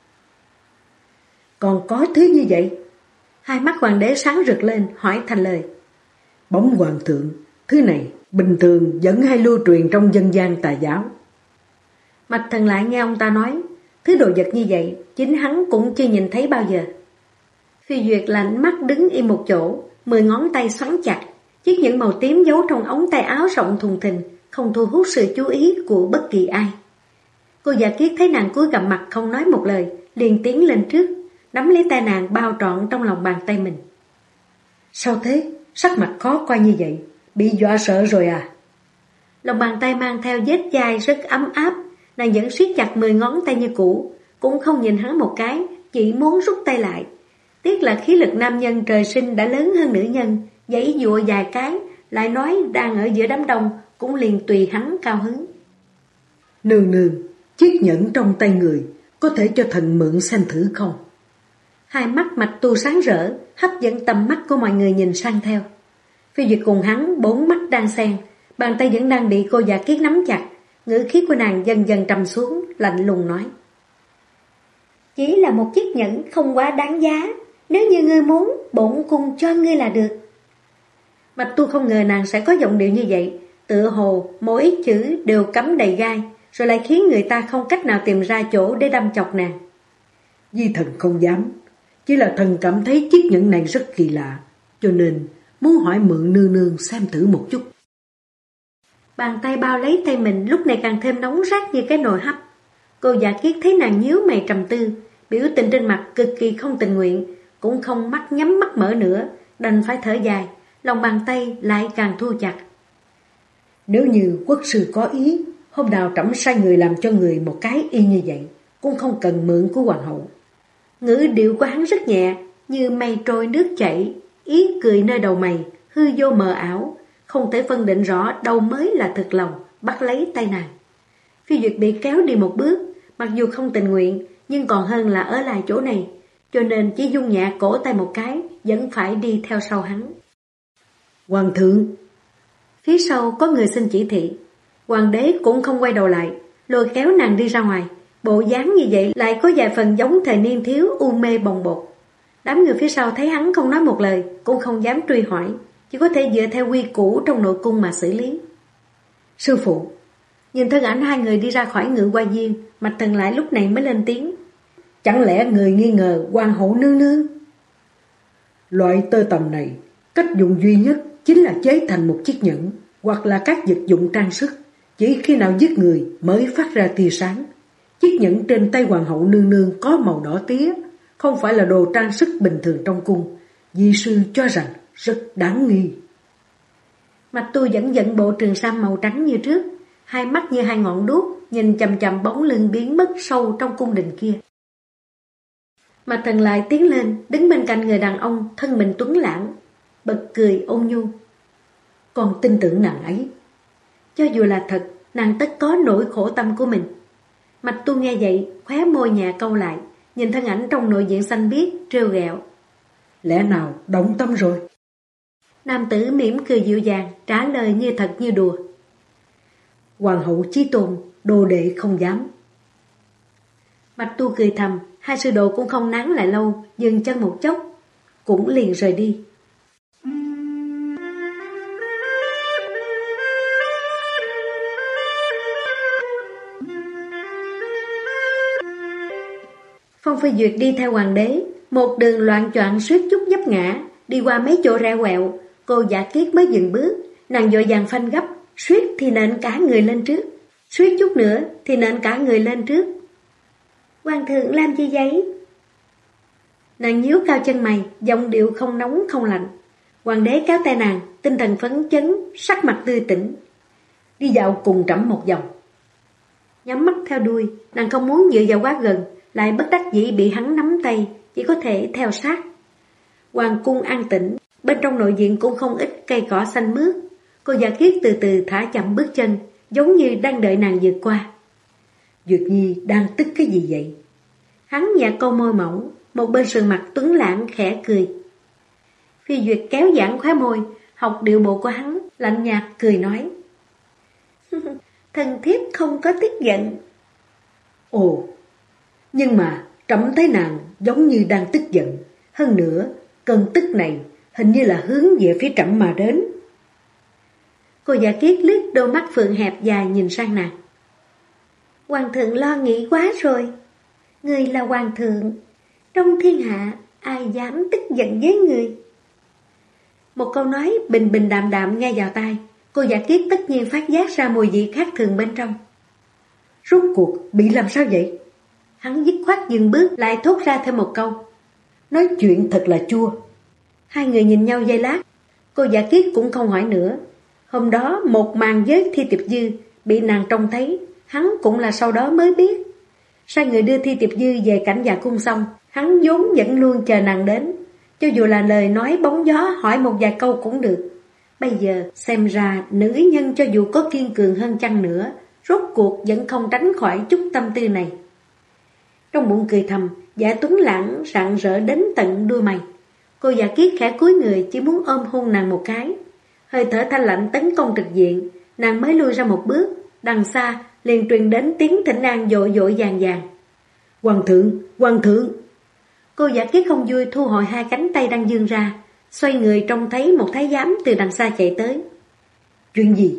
S1: Còn có thứ như vậy? Hai mắt hoàng đế sáng rực lên, hỏi thành lời.
S2: Bẩm hoàng thượng, thứ này bình thường vẫn hay lưu truyền trong dân gian tà giáo.
S1: Mạch Thần Lại nghe ông ta nói, thứ đồ vật như vậy chính hắn cũng chưa nhìn thấy bao giờ. Phi Duyệt lạnh mắt đứng im một chỗ, 10 ngón tay xoắn chặt, chiếc nhẫn màu tím giấu trong ống tay áo rộng thùng thình, không thu hút sự chú ý của bất kỳ ai. Cô Dạ Kiết thấy nàng cúi gằm mặt không nói một lời, liền tiến lên trước, nắm lấy tay nàng bao trọn trong lòng bàn tay mình.
S2: Sao thế? Sắc mặt khó coi như vậy, bị dọa sợ rồi à?
S1: Lòng bàn tay mang theo vết chai rất ấm áp, nàng vẫn siết chặt 10 ngón tay như cũ, cũng không nhìn hắn một cái, chỉ muốn rút tay lại. Tiếc là khí lực nam nhân trời sinh đã lớn hơn nữ nhân, giãy giụa vài cái, lại nói đang ở giữa đám đông, cũng liền tùy hắn cao hứng.
S2: Nương nương, chiếc nhẫn trong tay người, có thể cho thần mượn xem thử không?
S1: Hai mắt Mạch Tu sáng rỡ, hấp dẫn tầm mắt của mọi người nhìn sang theo. Phi Duyệt cùng hắn 4 mắt đang xen, Bàn tay vẫn đang bị cô Dạ Kiết nắm chặt, ngữ khí của nàng dần dần trầm xuống, lạnh lùng nói. Chỉ là một chiếc nhẫn không quá đáng giá, nếu như ngươi muốn, bổn cung cho ngươi là được. Bạch Tu không ngờ nàng sẽ có giọng điệu như vậy, tựa hồ mỗi chữ đều cắm đầy gai, rồi lại khiến người ta không cách nào tìm ra chỗ để đâm chọc nàng.
S2: Di thần không dám, chỉ là thần cảm thấy chiếc nhẫn này rất kỳ lạ, cho nên muốn hỏi mượn nương nương xem thử một chút.
S1: Bàn tay bao lấy tay mình lúc này càng thêm nóng rát như cái nồi hấp. Cô Dạ Kiết thấy nàng nhíu mày trầm tư, biểu tình trên mặt cực kỳ không tình nguyện, cũng không mắt nhắm mắt mở nữa, đành phải thở dài, lòng bàn tay lại càng thu chặt.
S2: Nếu như quốc sư có ý, hôm nào trẫm sai người làm cho người một cái y như vậy, cũng không cần mượn của hoàng hậu.
S1: Ngữ điệu của hắn rất nhẹ, như mây trôi nước chảy, ý cười nơi đầu mày, hư vô mờ ảo, không thể phân định rõ đâu mới là thực lòng, bắt lấy tay nàng. Phi Duyệt bị kéo đi một bước, mặc dù không tình nguyện, nhưng còn hơn là ở lại chỗ này, cho nên chỉ dung nhẹ cổ tay một cái, vẫn phải đi theo sau hắn.
S2: Hoàng thượng!
S1: Phía sau có người xin chỉ thị, hoàng đế cũng không quay đầu lại, lôi kéo nàng đi ra ngoài. Bộ dáng như vậy lại có vài phần giống thời niên thiếu u mê bồng bột. Đám người phía sau thấy hắn không nói một lời, cũng không dám truy hỏi, chỉ có thể dựa theo quy củ trong nội cung mà xử lý.
S2: Sư phụ!
S1: Nhìn thân ảnh hai người đi ra khỏi Ngự Hoa Viên, Mạch Thần lại lúc này mới lên tiếng.
S2: Chẳng lẽ người nghi ngờ hoàng hậu nương nương? Loại tơ tằm này, cách dùng duy nhất chính là chế thành một chiếc nhẫn, hoặc là các vật dụng trang sức. Chỉ khi nào giết người mới phát ra tia sáng. Chiếc nhẫn trên tay hoàng hậu nương nương có màu đỏ tía, không phải là đồ trang sức bình thường trong cung. Di sư cho rằng rất đáng nghi.
S1: Mạch Tu vẫn dẫn bộ trường sam màu trắng như trước, hai mắt như hai ngọn đuốc nhìn chằm chằm bóng lưng biến mất sâu trong cung đình kia. Mạch Thần lại tiến lên, đứng bên cạnh người đàn ông thân mình tuấn lãng, bật cười ôn nhu.
S2: Còn tin tưởng nàng ấy.
S1: Cho dù là thật, nàng tất có nỗi khổ tâm của mình. Mạch Tu nghe vậy, khóe môi nhẹ câu lại, nhìn thân ảnh trong nội diện xanh biếc, trêu ghẹo.
S2: Lẽ nào động tâm rồi?
S1: Nam tử mỉm cười dịu dàng, trả lời như thật như đùa.
S2: Hoàng hậu chí tôn, đồ đệ không dám.
S1: Mạch Tu cười thầm, hai sư đồ cũng không nán lại lâu, dừng chân một chốc, cũng liền rời đi. Phong Phi Duyệt đi theo hoàng đế, một đường loạn choạng suýt chút vấp ngã, đi qua mấy chỗ rẽ quẹo, cô Dạ Kiết mới dừng bước, nàng vội vàng phanh gấp, suýt thì nện cả người lên trước, suýt chút nữa thì nện cả người lên trước. Hoàng thượng làm gì vậy? Nàng nhíu cao chân mày, giọng điệu không nóng không lạnh. Hoàng đế kéo tay nàng, tinh thần phấn chấn, sắc mặt tươi tỉnh.
S2: Đi dạo cùng trẫm một vòng.
S1: Nhắm mắt theo đuôi, nàng không muốn dựa vào quá gần, lại bất đắc dĩ bị hắn nắm tay, chỉ có thể theo sát. Hoàng cung an tĩnh, bên trong nội viện cũng không ít cây cỏ xanh mướt. Cô Dạ Kiết từ từ thả chậm bước chân, giống như đang đợi nàng vượt qua.
S2: Duyệt Nhi đang tức cái gì vậy?
S1: Hắn nhẹ câu môi mỏng, một bên sườn mặt tuấn lãng khẽ cười. Phi Duyệt kéo giãn khóe môi, học điệu bộ của hắn, lạnh nhạt cười nói. Thần thiếp không có tức giận.
S2: Ồ, nhưng mà trẫm thấy nàng giống như đang tức giận. Hơn nữa, cơn tức này hình như là hướng về phía trẫm mà đến.
S1: Cô Dạ Kiết liếc đôi mắt phượng hẹp dài nhìn sang nàng. Hoàng thượng lo nghĩ quá rồi. Người là hoàng thượng, trong thiên hạ ai dám tức giận với người. Một câu nói bình bình đạm đạm nghe vào tai, cô Dạ Kiết tất nhiên phát giác ra mùi vị khác thường bên trong.
S2: Rốt cuộc bị làm sao vậy?
S1: Hắn dứt khoát dừng bước lại thốt ra thêm một câu.
S2: Nói chuyện thật là chua.
S1: Hai người nhìn nhau giây lát, cô Dạ Kiết cũng không hỏi nữa. Hôm đó một màn với Thi Tiệp Dư bị nàng trông thấy, hắn cũng là sau đó mới biết. Sai người đưa Thi Tiệp Dư về cảnh dạ cung xong, hắn vốn vẫn luôn chờ nàng đến. Cho dù là lời nói bóng gió hỏi một vài câu cũng được. Bây giờ xem ra nữ nhân cho dù có kiên cường hơn chăng nữa, rốt cuộc vẫn không tránh khỏi chút tâm tư này. Trong bụng cười thầm, Dạ Tuấn Lãng rạng rỡ đến tận đuôi mày. Cô Dạ Kiết khẽ cúi người chỉ muốn ôm hôn nàng một cái. Hơi thở thanh lạnh tấn công trực diện, nàng mới lui ra một bước, đằng xa liền truyền đến tiếng thỉnh an dội dội vàng vàng.
S2: Hoàng thượng, hoàng thượng!
S1: Cô Giả Kiết không vui thu hồi hai cánh tay đang vươn ra, xoay người trông thấy một thái giám từ đằng xa chạy tới.
S2: Chuyện gì?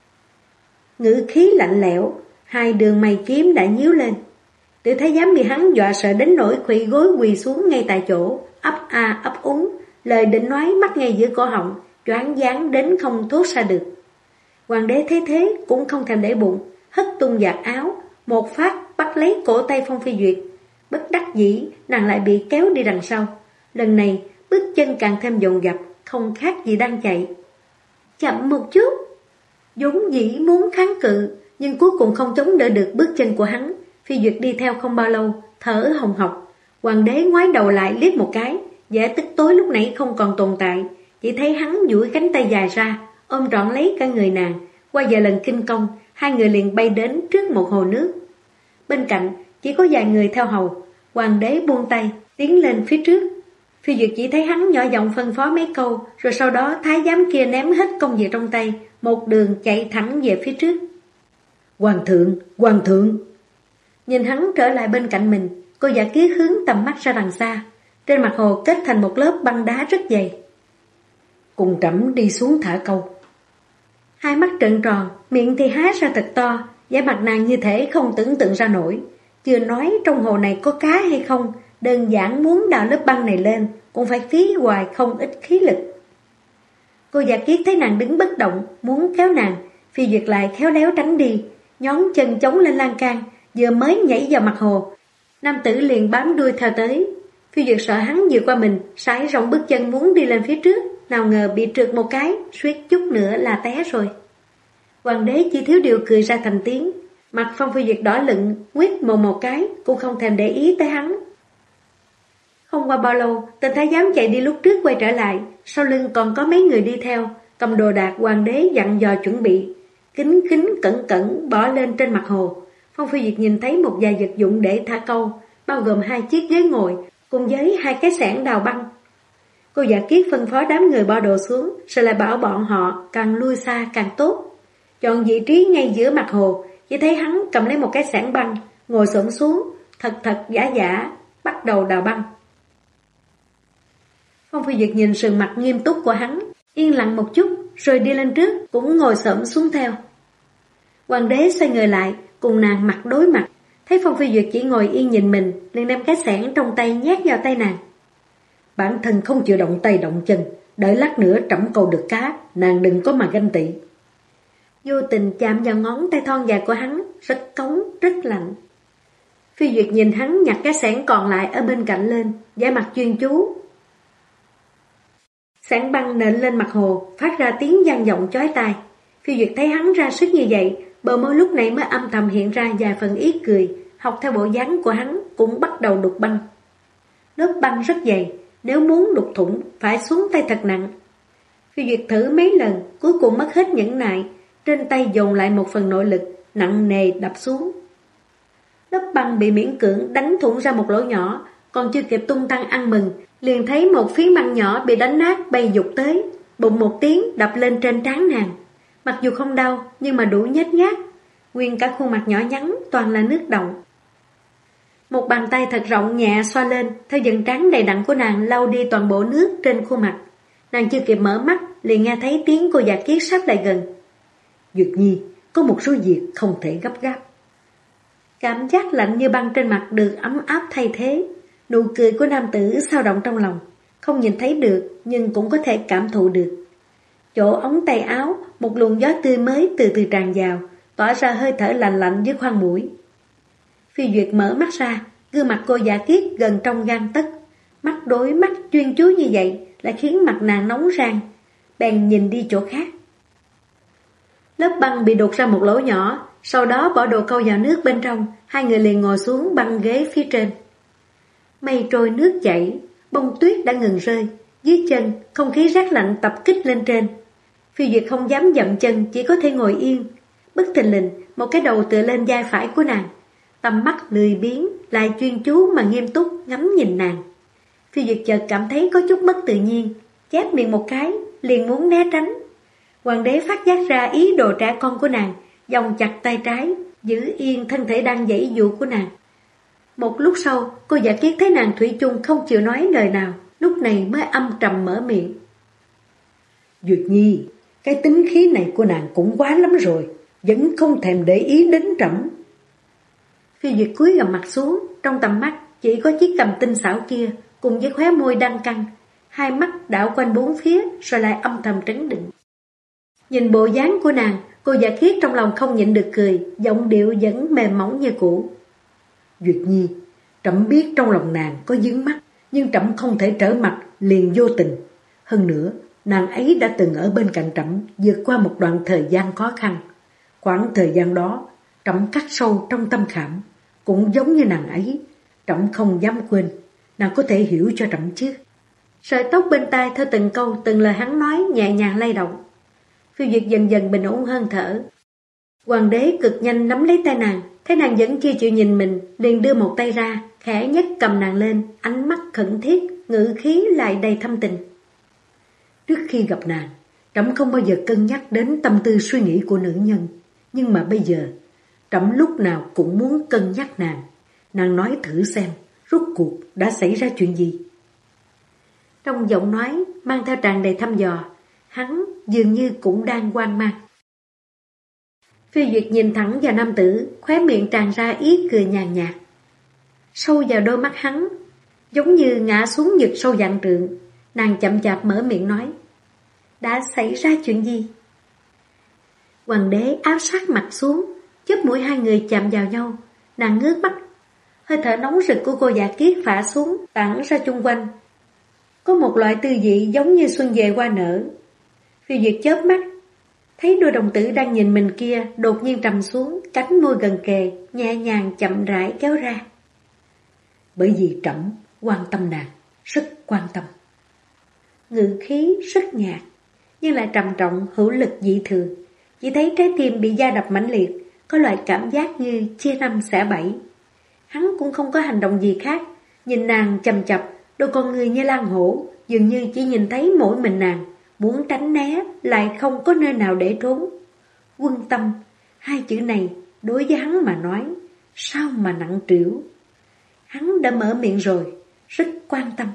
S1: Ngữ khí lạnh lẽo, hai đường mày kiếm đã nhíu lên. Tiểu thái giám bị hắn dọa sợ đến nỗi khuỵu gối quỳ xuống ngay tại chỗ, ấp a ấp úng, lời định nói mắc ngay giữa cổ họng, choáng váng đến không thốt ra được. Hoàng đế thấy thế cũng không thèm để bụng, hất tung vạt áo, một phát bắt lấy cổ tay Phong Phi Duyệt. Bất đắc dĩ, nàng lại bị kéo đi đằng sau. Lần này, bước chân càng thêm dồn dập, không khác gì đang chạy. Chậm một chút. Vốn dĩ muốn kháng cự, nhưng cuối cùng không chống đỡ được bước chân của hắn. Phi Duyệt đi theo không bao lâu, thở hồng hộc. Hoàng đế ngoái đầu lại liếc một cái, vẻ tức tối lúc nãy không còn tồn tại. Chỉ thấy hắn duỗi cánh tay dài ra, ôm trọn lấy cả người nàng. Qua vài lần kinh công, hai người liền bay đến trước một hồ nước. Bên cạnh chỉ có vài người theo hầu. Hoàng đế buông tay, tiến lên phía trước. Phi Duyệt chỉ thấy hắn nhỏ giọng phân phó mấy câu, rồi sau đó thái giám kia ném hết công việc trong tay, một đường chạy thẳng về phía trước.
S2: Hoàng thượng, hoàng thượng!
S1: Nhìn hắn trở lại bên cạnh mình, cô Giả Kiết hướng tầm mắt ra đằng xa. Trên mặt hồ kết thành một lớp băng đá rất dày.
S2: Cùng trẫm đi xuống thả câu.
S1: Hai mắt trợn tròn, miệng thì há ra thật to, vẻ mặt nàng như thể không tưởng tượng ra nổi. Chưa nói trong hồ này có cá hay không, đơn giản muốn đào lớp băng này lên, cũng phải phí hoài không ít khí lực. Cô Giả Kiết thấy nàng đứng bất động, muốn kéo nàng, Phi Duyệt lại khéo léo tránh đi, nhón chân chống lên lan can, vừa mới nhảy vào mặt hồ. Nam tử liền bám đuôi theo tới. Phi Duyệt sợ hắn vượt qua mình, sải rộng bước chân muốn đi lên phía trước, nào ngờ bị trượt một cái, suýt chút nữa là té rồi. Hoàng đế chỉ thiếu điều cười ra thành tiếng. Mặt Phong Phi Duyệt đỏ lựng, nguyết mồm một cái, cũng không thèm để ý tới hắn. Không qua bao lâu, tên thái giám chạy đi lúc trước quay trở lại, sau lưng còn có mấy người đi theo, cầm đồ đạc hoàng đế dặn dò chuẩn bị. Kính cẩn cẩn bỏ lên trên mặt hồ. Phong Phi Duyệt nhìn thấy một vài vật dụng để thả câu, bao gồm 2 chiếc ghế ngồi, cùng với 2 cái xẻng đào băng. Cô Giả Kiết phân phó đám người bỏ đồ xuống, rồi lại bảo bọn họ càng lui xa càng tốt. Chọn vị trí ngay giữa mặt hồ, chỉ thấy hắn cầm lấy một cái xẻng băng, ngồi xổm xuống, thật giả, bắt đầu đào băng. Phong Phi Duyệt nhìn sườn mặt nghiêm túc của hắn, yên lặng một chút, rồi đi lên trước, cũng ngồi xổm xuống theo. Hoàng đế xoay người lại, cùng nàng mặt đối mặt, thấy Phong Phi Duyệt chỉ ngồi yên nhìn mình, liền đem cái xẻng trong tay nhét vào tay nàng.
S2: Bản thân không chịu động tay động chân, đợi lát nữa trẫm câu được cá, nàng đừng có mà ganh tị.
S1: Vô tình chạm vào ngón tay thon dài của hắn, rất cống, rất lạnh. Phi Duyệt nhìn hắn nhặt cái xẻng còn lại ở bên cạnh lên, vẻ mặt chuyên chú. Xẻng băng nện lên mặt hồ, phát ra tiếng vang vọng chói tai. Phi Duyệt thấy hắn ra sức như vậy, bờ môi lúc này mới âm thầm hiện ra vài phần ý cười, học theo bộ dáng của hắn cũng bắt đầu đục băng. Lớp băng rất dày, nếu muốn đục thủng phải xuống tay thật nặng. Phi Duyệt thử mấy lần, cuối cùng mất hết nhẫn nại, trên tay dồn lại một phần nội lực, nặng nề đập xuống. Lớp băng bị miễn cưỡng đánh thủng ra một lỗ nhỏ, còn chưa kịp tung tăng ăn mừng, liền thấy một phiến băng nhỏ bị đánh nát bay dục tới, bụng một tiếng đập lên trên trán nàng. Mặc dù không đau, nhưng mà đủ nhếch nhác, nguyên cả khuôn mặt nhỏ nhắn toàn là nước động. Một bàn tay thật rộng nhẹ xoa lên, theo dần trán đầy đặn của nàng lau đi toàn bộ nước trên khuôn mặt. Nàng chưa kịp mở mắt, liền nghe thấy tiếng cô Giả Kiết sát lại gần.
S2: Duyệt Nhi, có một số việc không thể gấp gáp.
S1: Cảm giác lạnh như băng trên mặt được ấm áp thay thế. Nụ cười của nam tử xao động trong lòng, không nhìn thấy được nhưng cũng có thể cảm thụ được. Chỗ ống tay áo, một luồng gió tươi mới từ từ tràn vào, tỏa ra hơi thở lạnh lạnh dưới khoang mũi. Phi Duyệt mở mắt ra, gương mặt cô Giả Kiết gần trong gang tấc, mắt đối mắt chuyên chú như vậy lại khiến mặt nàng nóng rang, bèn nhìn đi chỗ khác. Lớp băng bị đục ra một lỗ nhỏ, sau đó bỏ đồ câu vào nước bên trong, hai người liền ngồi xuống băng ghế phía trên. Mây trôi nước chảy, bông tuyết đã ngừng rơi, dưới chân không khí rét lạnh tập kích lên trên. Phi Duyệt không dám dậm chân, chỉ có thể ngồi yên. Bất thình lình, một cái đầu tựa lên vai phải của nàng, tầm mắt lười biếng lại chuyên chú mà nghiêm túc ngắm nhìn nàng. Phi Duyệt chợt cảm thấy có chút mất tự nhiên, chép miệng một cái, liền muốn né tránh. Hoàng đế phát giác ra ý đồ trẻ con của nàng, vòng chặt tay trái, giữ yên thân thể đang giãy giụa của nàng. Một lúc sau, cô Dạ Kiết thấy nàng thủy chung không chịu nói lời nào, lúc này mới âm trầm mở miệng.
S2: Duyệt Nhi, cái tính khí này của nàng cũng quá lắm rồi, vẫn không thèm để ý đến trẫm.
S1: Phiêu Duyệt cúi gằm mặt xuống, trong tầm mắt chỉ có chiếc cằm tinh xảo kia cùng với khóe môi đang căng, hai mắt đảo quanh bốn phía rồi lại âm thầm trấn định. Nhìn bộ dáng của nàng, cô Dạ Kiết trong lòng không nhịn được cười, giọng điệu vẫn mềm mỏng như cũ.
S2: Duyệt Nhi, trẫm biết trong lòng nàng có vướng mắc, nhưng trẫm không thể trở mặt liền vô tình. Hơn nữa, nàng ấy đã từng ở bên cạnh trẫm vượt qua một đoạn thời gian khó khăn. Khoảng thời gian đó, trẫm khắc sâu trong tâm khảm, cũng giống như nàng ấy, trẫm không dám quên. Nàng có thể hiểu cho trẫm chứ?
S1: Sợi tóc bên tai theo từng câu, từng lời hắn nói nhẹ nhàng lay động. Phiêu Duyệt dần dần bình ổn hơn thở. Hoàng đế cực nhanh nắm lấy tay nàng, thấy nàng vẫn chưa chịu nhìn mình, liền đưa một tay ra, khẽ nhấc cầm nàng lên, ánh mắt khẩn thiết, ngữ khí lại đầy thâm tình.
S2: Trước khi gặp nàng, trẫm không bao giờ cân nhắc đến tâm tư suy nghĩ của nữ nhân, nhưng mà bây giờ, trẫm lúc nào cũng muốn cân nhắc nàng. Nàng nói thử xem, rốt cuộc đã xảy ra chuyện gì?
S1: Trong giọng nói mang theo tràn đầy thăm dò, hắn dường như cũng đang hoang mang. Phiêu Duyệt nhìn thẳng vào nam tử, khóe miệng tràn ra ý cười nhàn nhạt. Sâu vào đôi mắt hắn, giống như ngã xuống vực sâu vạn trượng, nàng chậm chạp mở miệng nói. Đã xảy ra chuyện gì? Hoàng đế áp sát mặt xuống, chớp mũi hai người chạm vào nhau, nàng ngước mắt. Hơi thở nóng rực của cô Dạ Kiết phả xuống, tản ra chung quanh. Có một loại tư vị giống như xuân về hoa nở. Phiêu Duyệt chớp mắt, thấy đôi đồng tử đang nhìn mình kia đột nhiên trầm xuống, cánh môi gần kề, nhẹ nhàng chậm rãi kéo ra.
S2: Bởi vì trẫm quan tâm nàng, rất quan tâm.
S1: Ngữ khí rất nhạt, nhưng lại trầm trọng hữu lực dị thường. Chỉ thấy trái tim bị da đập mãnh liệt, có loại cảm giác như chia năm xẻ bảy. Hắn cũng không có hành động gì khác, nhìn nàng chầm chập, đôi con người như lang hổ, dường như chỉ nhìn thấy mỗi mình nàng, muốn tránh né lại không có nơi nào để trốn. Quân tâm, hai chữ này đối với hắn mà nói, sao mà nặng trĩu. Hắn đã mở miệng rồi, rất quan tâm.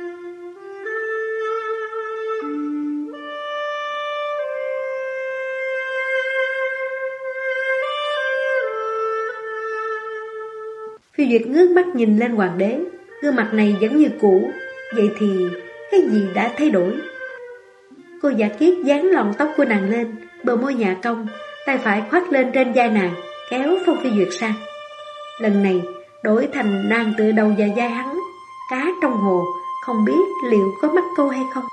S1: Phiêu Duyệt ngước mắt nhìn lên hoàng đế, gương mặt này vẫn như cũ, vậy thì cái gì đã thay đổi? Cô Dạ Kiết dán lọn tóc của nàng lên, bờ môi nhạ cong, tay phải khoác lên trên vai nàng, kéo Phong Phi Duyệt sang. Lần này đổi thành nàng tựa đầu vào vai hắn, cá trong hồ, không biết liệu có mắc câu hay không.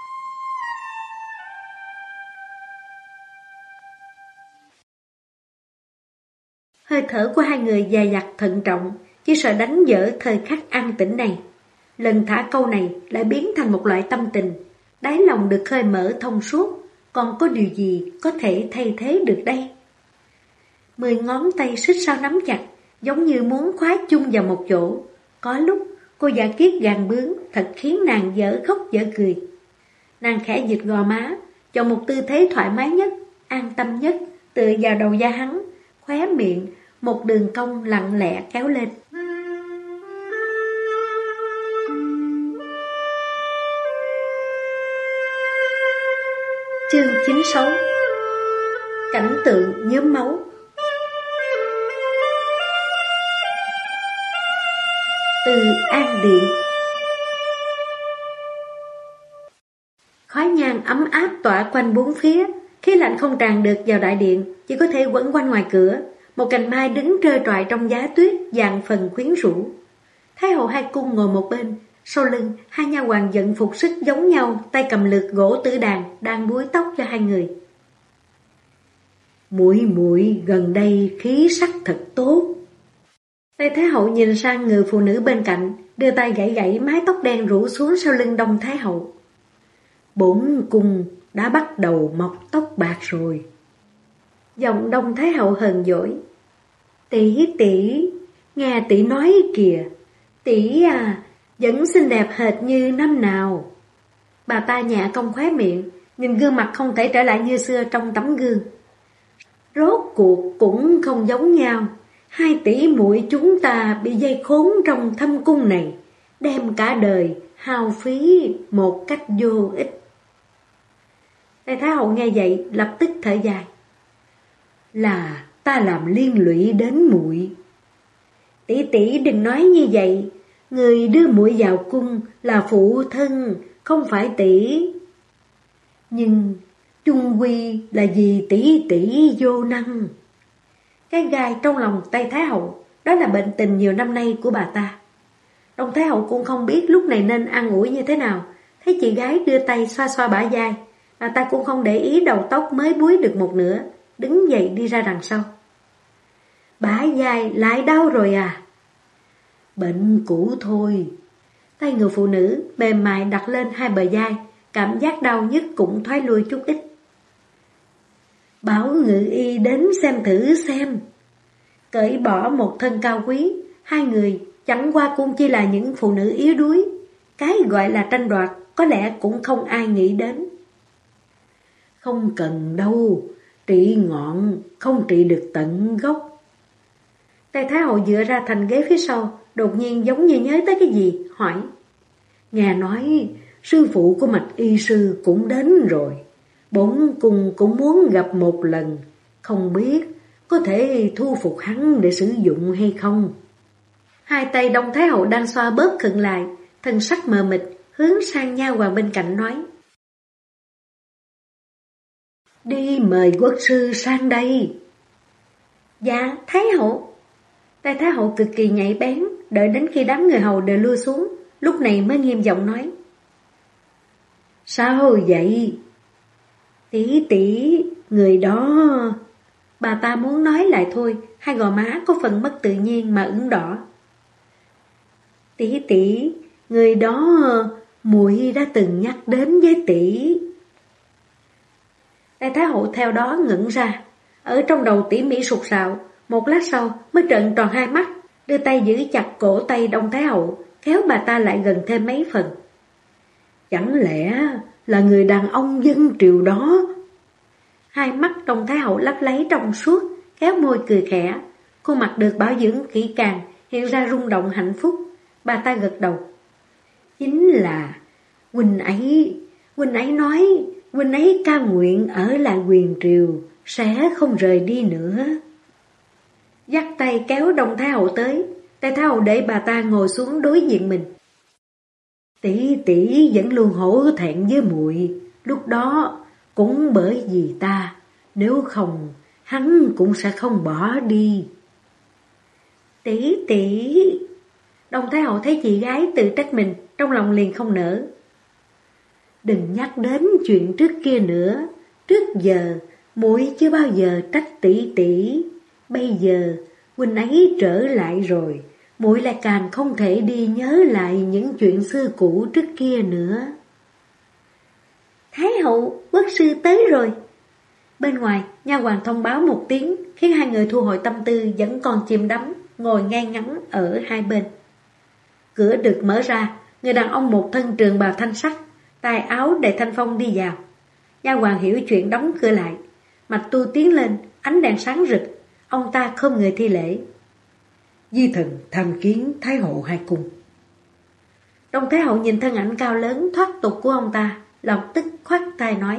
S1: Hơi thở của hai người dè dặt thận trọng, chỉ sợ đánh vỡ thời khắc an tĩnh này. Lần thả câu này lại biến thành một loại tâm tình, đáy lòng được khơi mở thông suốt, còn có điều gì có thể thay thế được đây? 10 ngón tay xích sao nắm chặt, giống như muốn khóa chung vào một chỗ. Có lúc cô Dạ Kiết gàn bướng, thật khiến nàng dở khóc dở cười. Nàng khẽ dịch gò má, chọn một tư thế thoải mái nhất, an tâm nhất, tựa vào đầu da hắn, khóe miệng, một đường cong lặng lẽ kéo lên. Chương 96. Cảnh tượng nhuốm máu. Từ An Điện. Khói nhang ấm áp tỏa quanh bốn phía, khí lạnh không tràn được vào đại điện, chỉ có thể quẩn quanh ngoài cửa. Một cành mai đứng trơ trọi trong giá tuyết, vạn phần quyến rũ. Thái hậu hai cung ngồi một bên, sau lưng hai nha hoàn giận phục sức giống nhau, tay cầm lược gỗ tử đàn, đang búi tóc cho hai người.
S2: Muội muội gần đây khí sắc thật tốt.
S1: Tây Thái hậu nhìn sang người phụ nữ bên cạnh, đưa tay gãy gãy mái tóc đen rủ xuống sau lưng Đông Thái hậu.
S2: Bổn cung đã bắt đầu mọc tóc bạc rồi.
S1: Giọng Đông Thái hậu hờn dỗi. Tỷ tỷ, nghe tỷ nói kìa, tỷ à, vẫn xinh đẹp hệt như năm nào. Bà ta nhẹ cong khóe miệng, nhìn gương mặt không thể trở lại như xưa trong tấm gương. Rốt cuộc cũng không giống nhau, 2 tỷ muội chúng ta bị dây khốn trong thâm cung này, đem cả đời hao phí một cách vô ích. Tây Thái Hậu nghe vậy lập tức thở dài. Là ta làm liên lụy đến muội. Tỷ tỷ đừng nói như vậy, người đưa muội vào cung là phụ thân, không phải tỷ. Nhưng chung quy là vì tỷ tỷ vô năng. Cái gai trong lòng Tây Thái Hậu, đó là bệnh tình nhiều năm nay của bà ta. Đông Thái Hậu cũng không biết lúc này nên an ủi như thế nào. Thấy chị gái đưa tay xoa xoa bả vai, bà ta cũng không để ý đầu tóc mới búi được một nửa, đứng dậy đi ra đằng sau. Bả vai lại đau rồi à? Bệnh cũ thôi. Tay người phụ nữ mềm mại đặt lên 2 bờ vai, cảm giác đau nhức cũng thoái lui chút ít. Bảo ngự y đến xem thử xem. Cởi bỏ một thân cao quý, 2 người chẳng qua cũng chỉ là những phụ nữ yếu đuối. Cái gọi là tranh đoạt có lẽ cũng không ai nghĩ đến. Không cần đâu, trị ngọn không trị được tận gốc. Tây Thái Hậu dựa ra thành ghế phía sau, đột nhiên giống như nhớ tới cái gì, hỏi. Nghe nói sư phụ của Mạch y sư cũng đến rồi, bổn cung cũng muốn gặp một lần, không biết có thể thu phục hắn để sử dụng hay không. 2 tay Đông Thái Hậu đang xoa bóp khựng lại, thân sắc mờ mịt, hướng sang nha hoàn bên cạnh nói. Đi mời quốc sư sang đây. Dạ, Thái Hậu. Tây Thái Hậu cực kỳ nhạy bén, đợi đến khi đám người hầu đều lui xuống, lúc này mới nghiêm giọng nói. Sao vậy? Tỷ tỷ, người đó... Bà ta muốn nói lại thôi, 2 gò má có phần mất tự nhiên mà ửng đỏ. Tỷ tỷ, người đó muội đã từng nhắc đến với tỷ. Tây Thái Hậu theo đó ngẩn ra, ở trong đầu tỉ mỉ sụt sạo, một lát sau mới trợn tròn 2 mắt, đưa tay giữ chặt cổ tay Đông Thái Hậu, kéo bà ta lại gần thêm mấy phần. Chẳng lẽ là người đàn ông dân triều đó? 2 mắt Đông Thái Hậu lấp láy trong suốt, kéo môi cười khẽ, khuôn mặt được bảo dưỡng kỹ càng, hiện ra rung động hạnh phúc. Bà ta gật đầu. Chính là huynh ấy nói huynh ấy cam nguyện ở lại Huyền Triều, sẽ không rời đi nữa. Dắt tay kéo Đông Thái Hậu tới, Tây Thái Hậu để bà ta ngồi xuống đối diện mình. Tỷ tỷ vẫn luôn hổ thẹn với muội, lúc đó cũng bởi vì ta, nếu không hắn cũng sẽ không bỏ đi. Tỷ tỷ. Đông Thái Hậu thấy chị gái tự trách mình, trong lòng liền không nỡ. Đừng nhắc đến chuyện trước kia nữa, trước giờ muội chưa bao giờ trách tỷ tỷ, bây giờ huynh ấy trở lại rồi, muội lại càng không thể đi nhớ lại những chuyện xưa cũ trước kia nữa. Thái Hậu, quốc sư tới rồi. Bên ngoài, nha hoàn thông báo một tiếng, khiến 2 người thu hồi tâm tư vẫn còn chìm đắm, ngồi ngay ngắn ở 2 bên. Cửa được mở ra, người đàn ông một thân trường bào thanh sắc, tay áo đầy thanh phong đi vào. Nha hoàn hiểu chuyện đóng cửa lại. Mạch Tu tiến lên, ánh đèn sáng rực, ông ta không người thi lễ.
S2: Di thần tham kiến Thái Hậu hai cung.
S1: Đông Thái Hậu nhìn thân ảnh cao lớn thoát tục của ông ta, lập tức khoát tay nói.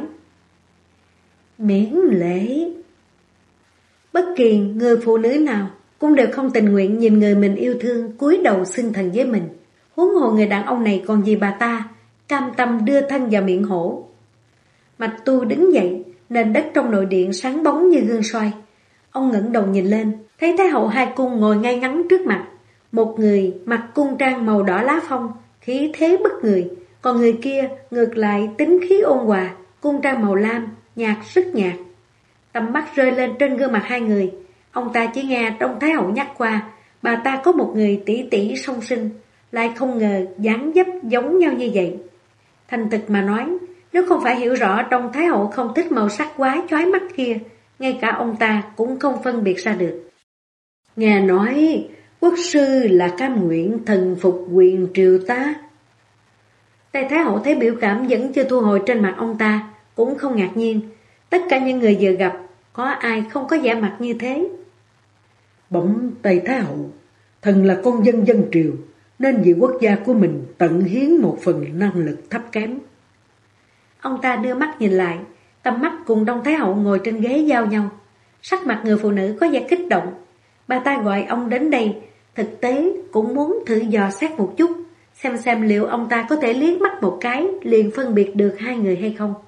S1: Miễn lễ. Bất kỳ người phụ nữ nào cũng đều không tình nguyện nhìn người mình yêu thương cúi đầu xưng thần với mình. Huống hồ người đàn ông này còn gì bà ta cam tâm đưa thân vào miệng hổ. Mạch Tu đứng dậy, nền đất trong nội điện sáng bóng như gương soi. Ông ngẩng đầu nhìn lên, thấy Thái Hậu hai cung ngồi ngay ngắn trước mặt. Một người mặc cung trang màu đỏ lá phong, khí thế bức người, còn người kia ngược lại tính khí ôn hòa, cung trang màu lam, nhạt rất nhạt. Tầm mắt rơi lên trên gương mặt 2 người, ông ta chỉ nghe Đông Thái Hậu nhắc qua, bà ta có một người tỷ tỷ song sinh, lại không ngờ dáng dấp giống nhau như vậy. Thành thực mà nói, nếu không phải hiểu rõ Đông Thái Hậu không thích màu sắc quá chói mắt kia, ngay cả ông ta cũng không phân biệt ra được. Nghe nói quốc sư là cam nguyện thần phục Huyền Triều ta. Tây Thái Hậu thấy biểu cảm vẫn chưa thu hồi trên mặt ông ta, cũng không ngạc nhiên. Tất cả những người vừa gặp, có ai không có vẻ mặt như thế.
S2: Bẩm Tây Thái Hậu, thần là con dân dân triều, nên vì quốc gia của mình tận hiến một phần năng lực thấp kém.
S1: Ông ta đưa mắt nhìn lại, tầm mắt cùng Đông Thái Hậu ngồi trên ghế giao nhau. Sắc mặt người phụ nữ có vẻ kích động. Bà ta gọi ông đến đây, thực tế cũng muốn thử dò xét một chút, xem liệu ông ta có thể liếc mắt một cái liền phân biệt được hai người hay không.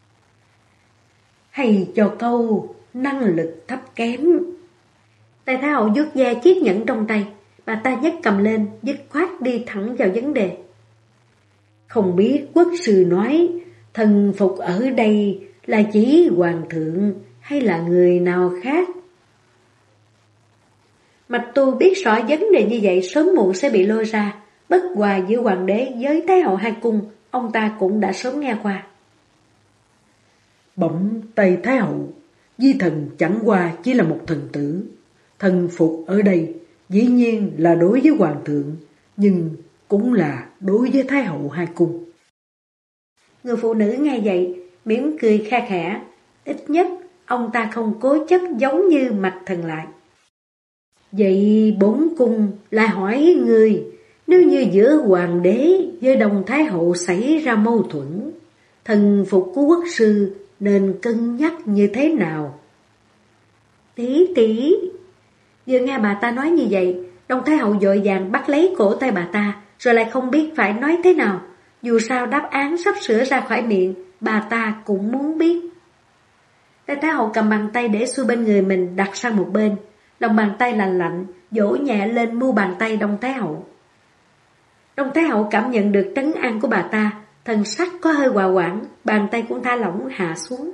S2: Hay cho câu năng lực thấp kém.
S1: Tây Thái Hậu vuốt ve chiếc nhẫn trong tay, bà ta nhấc cầm lên, dứt khoát đi thẳng vào vấn đề.
S2: Không biết quốc sư nói thần phục ở đây là chỉ hoàng thượng hay là người nào khác?
S1: Mạch Tu biết rõ vấn đề như vậy sớm muộn sẽ bị lôi ra, bất hòa giữa hoàng đế với Thái Hậu hai cung, ông ta cũng đã sớm nghe qua.
S2: Bẩm Tây Thái Hậu, di thần chẳng qua chỉ là một thần tử. Thần phục ở đây dĩ nhiên là đối với hoàng thượng, nhưng cũng là đối với Thái Hậu hai cung.
S1: Người phụ nữ nghe vậy, mỉm cười kha khẽ, ít nhất ông ta không cố chấp giống như Mạch Thần lại.
S2: Vậy bốn cung lại hỏi người, nếu như giữa hoàng đế với Đông Thái Hậu xảy ra mâu thuẫn, thần phục của quốc sư nên cân nhắc như thế nào?
S1: Tỷ, vừa nghe bà ta nói như vậy, Đông Thái Hậu vội vàng bắt lấy cổ tay bà ta, rồi lại không biết phải nói thế nào. Dù sao đáp án sắp sửa ra khỏi miệng, bà ta cũng muốn biết. Tây Thái Hậu cầm bàn tay để xuôi bên người mình đặt sang một bên, lòng bàn tay lạnh lạnh, vỗ nhẹ lên mu bàn tay Đông Thái Hậu. Đông Thái Hậu cảm nhận được trấn an của bà ta, thần sắc có hơi hòa hoãn, bàn tay cũng tha lỏng hạ xuống.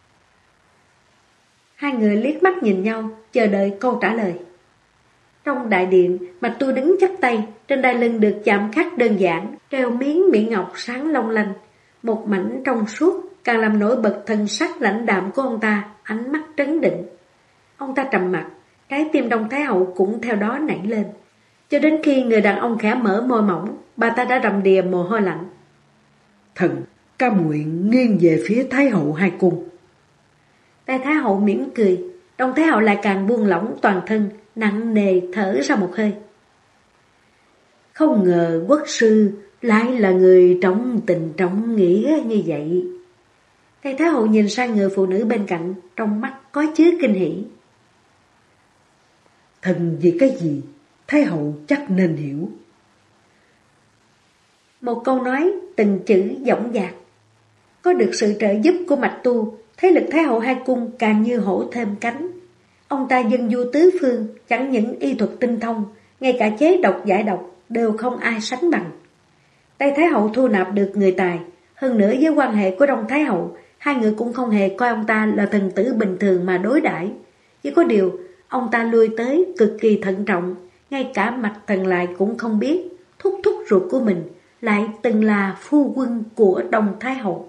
S1: Hai người liếc mắt nhìn nhau, chờ đợi câu trả lời. Trong đại điện, Mạch Tu đứng chắp tay, trên đai lưng được chạm khắc đơn giản, treo miếng mỹ ngọc sáng long lanh. Một mảnh trong suốt, càng làm nổi bật thân sắc lãnh đạm của ông ta, ánh mắt trấn định. Ông ta trầm mặt, trái tim Đông Thái Hậu cũng theo đó nảy lên. Cho đến khi người đàn ông khẽ mở môi mỏng, bà ta đã đầm đìa mồ hôi lạnh.
S2: Thần cam nguyện nghiêng về phía Thái Hậu hai cung.
S1: Tây Thái Hậu mỉm cười, Đông Thái Hậu lại càng buông lỏng toàn thân, nặng nề thở ra một hơi.
S2: Không ngờ quốc sư lại là người trọng tình trọng nghĩa như vậy.
S1: Tây Thái Hậu nhìn sang người phụ nữ bên cạnh, trong mắt có chứa kinh hỉ.
S2: Thần vì cái gì, Thái Hậu chắc nên hiểu.
S1: Một câu nói, từng chữ dõng dạc. Có được sự trợ giúp của Mạch Tu, thế lực Thái Hậu hai cung càng như hổ thêm cánh. Ông ta dân vua tứ phương, chẳng những y thuật tinh thông, ngay cả chế độc giải độc đều không ai sánh bằng. Tây Thái Hậu thu nạp được người tài, hơn nữa với quan hệ của Đông Thái Hậu, hai người cũng không hề coi ông ta là thần tử bình thường mà đối đãi. Chỉ có điều, ông ta lui tới cực kỳ thận trọng, ngay cả Mạch Thần lại cũng không biết, thúc ruột của mình lại từng là phu quân của Đông Thái Hậu.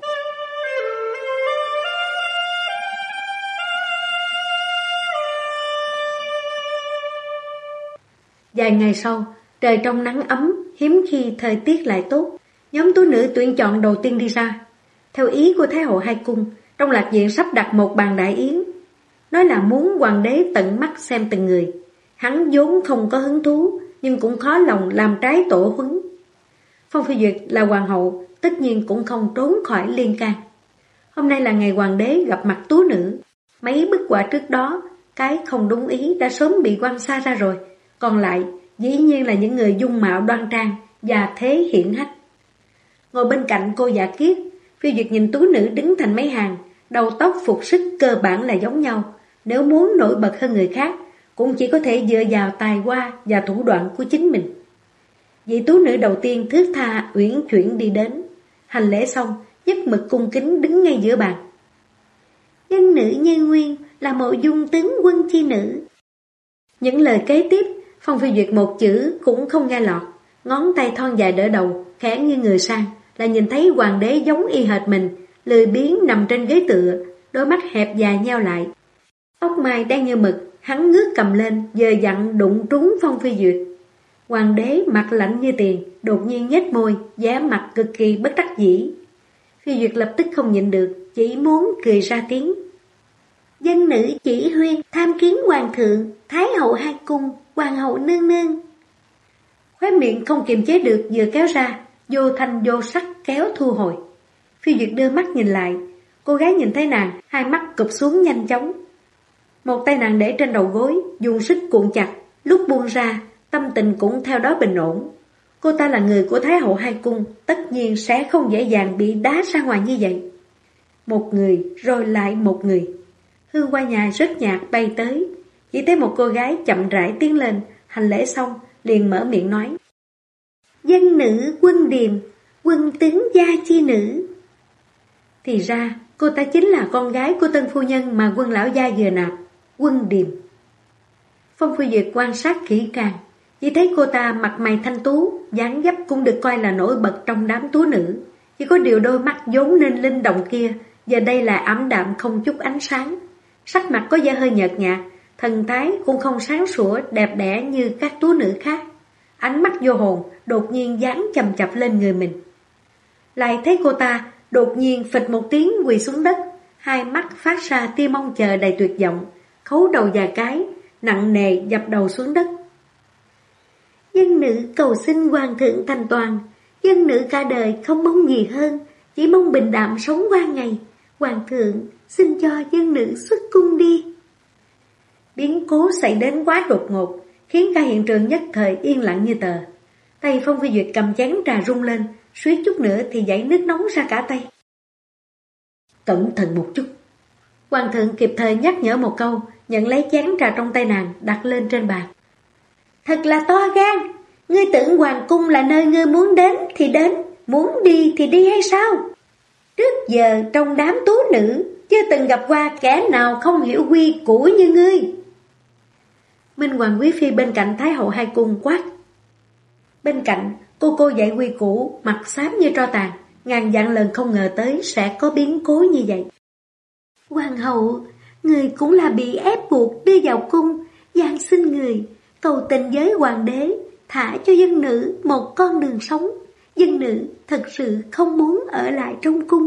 S1: Vài ngày sau, trời trong nắng ấm, hiếm khi thời tiết lại tốt, nhóm tú nữ tuyển chọn đầu tiên đi ra. Theo ý của Thái Hậu hai cung, trong lạc viện sắp đặt một bàn đại yến, nói là muốn hoàng đế tận mắt xem từng người. Hắn vốn không có hứng thú, nhưng cũng khó lòng làm trái tổ huấn. Phong Phi Duyệt là hoàng hậu, tất nhiên cũng không trốn khỏi liên can. Hôm nay là ngày hoàng đế gặp mặt tú nữ. Mấy bức họa trước đó, cái không đúng ý đã sớm bị quăng xa ra rồi. Còn lại, dĩ nhiên là những người dung mạo đoan trang và thế hiển hách. Ngồi bên cạnh cô Dạ Kiết, Phi Duyệt nhìn tú nữ đứng thành mấy hàng, đầu tóc phục sức cơ bản là giống nhau. Nếu muốn nổi bật hơn người khác, cũng chỉ có thể dựa vào tài hoa và thủ đoạn của chính mình. Vị tú nữ đầu tiên thướt tha uyển chuyển đi đến, hành lễ xong, nhất mực cung kính đứng ngay giữa bàn. Nhân nữ Như Nguyên là mộ dung tướng quân chi nữ. Những lời kế tiếp, Phong Phi Duyệt một chữ cũng không nghe lọt, ngón tay thon dài đỡ đầu, khẽ như người sang, là nhìn thấy hoàng đế giống y hệt mình, lười biếng nằm trên ghế tựa, đôi mắt hẹp dài nheo lại. Tóc mai đen như mực, hắn ngước cầm lên, giờ dặn đụng trúng Phong Phi Duyệt. Hoàng đế mặt lạnh như tiền, đột nhiên nhếch môi, vẻ mặt cực kỳ bất đắc dĩ. Phi Duyệt lập tức không nhịn được, chỉ muốn cười ra tiếng. Dân nữ chỉ huyên tham kiến hoàng thượng, thái hậu hai cung, hoàng hậu nương nương. Khóe miệng không kiềm chế được vừa kéo ra, vô thanh vô sắc kéo thu hồi. Phi Duyệt đưa mắt nhìn lại, cô gái nhìn thấy nàng, hai mắt cụp xuống nhanh chóng. Một tay nàng để trên đầu gối, dùng sức cuộn chặt, lúc buông ra, tâm tình cũng theo đó bình ổn. Cô ta là người của Thái hậu hai cung, tất nhiên sẽ không dễ dàng bị đá ra ngoài như vậy. Một người, rồi lại một người. Hương qua nhà rất nhạt bay tới, chỉ thấy một cô gái chậm rãi tiến lên, hành lễ xong, liền mở miệng nói. Dân nữ Quân Điềm, quân tướng gia chi nữ. Thì ra, cô ta chính là con gái của tân phu nhân mà Quân lão gia vừa nạp, Quân Điềm. Phong Phi Duyệt quan sát kỹ càng, chỉ thấy cô ta mặt mày thanh tú, dáng dấp cũng được coi là nổi bật trong đám tú nữ. Chỉ có điều đôi mắt vốn nên linh động kia, giờ đây là ảm đạm không chút ánh sáng. Sắc mặt có vẻ hơi nhợt nhạt, thần thái cũng không sáng sủa đẹp đẽ như các tú nữ khác. Ánh mắt vô hồn đột nhiên dán chầm chập lên người mình. Lại thấy cô ta đột nhiên phịch một tiếng quỳ xuống đất, hai mắt phát ra tia mong chờ đầy tuyệt vọng, khấu đầu vài cái, nặng nề dập đầu xuống đất. Dân nữ cầu xin hoàng thượng thành toàn, dân nữ cả đời không mong gì hơn, chỉ mong bình đạm sống qua ngày. Hoàng thượng xin cho dân nữ xuất cung đi. Biến cố xảy đến quá đột ngột, khiến cả hiện trường nhất thời yên lặng như tờ. Tay Phong Phi Duyệt cầm chén trà rung lên, suýt chút nữa thì dãy nước nóng ra cả tay. Cẩn thận một chút. Hoàng thượng kịp thời nhắc nhở một câu, nhận lấy chén trà trong tay nàng đặt lên trên bàn. Thật là to gan, ngươi tưởng hoàng cung là nơi ngươi muốn đến thì đến, muốn đi thì đi hay sao? Trước giờ trong đám tú nữ chưa từng gặp qua kẻ nào không hiểu quy củ như ngươi. Minh Hoàng quý phi bên cạnh Thái hậu hai cung quát. Bên cạnh cô dạy quy củ, mặt xám như tro tàn, ngàn vạn lần không ngờ tới sẽ có biến cố như vậy. Hoàng hậu, người cũng là bị ép buộc đưa vào cung, van xin người cầu tình với hoàng đế, thả cho dân nữ một con đường sống. Dân nữ thật sự không muốn ở lại trong cung.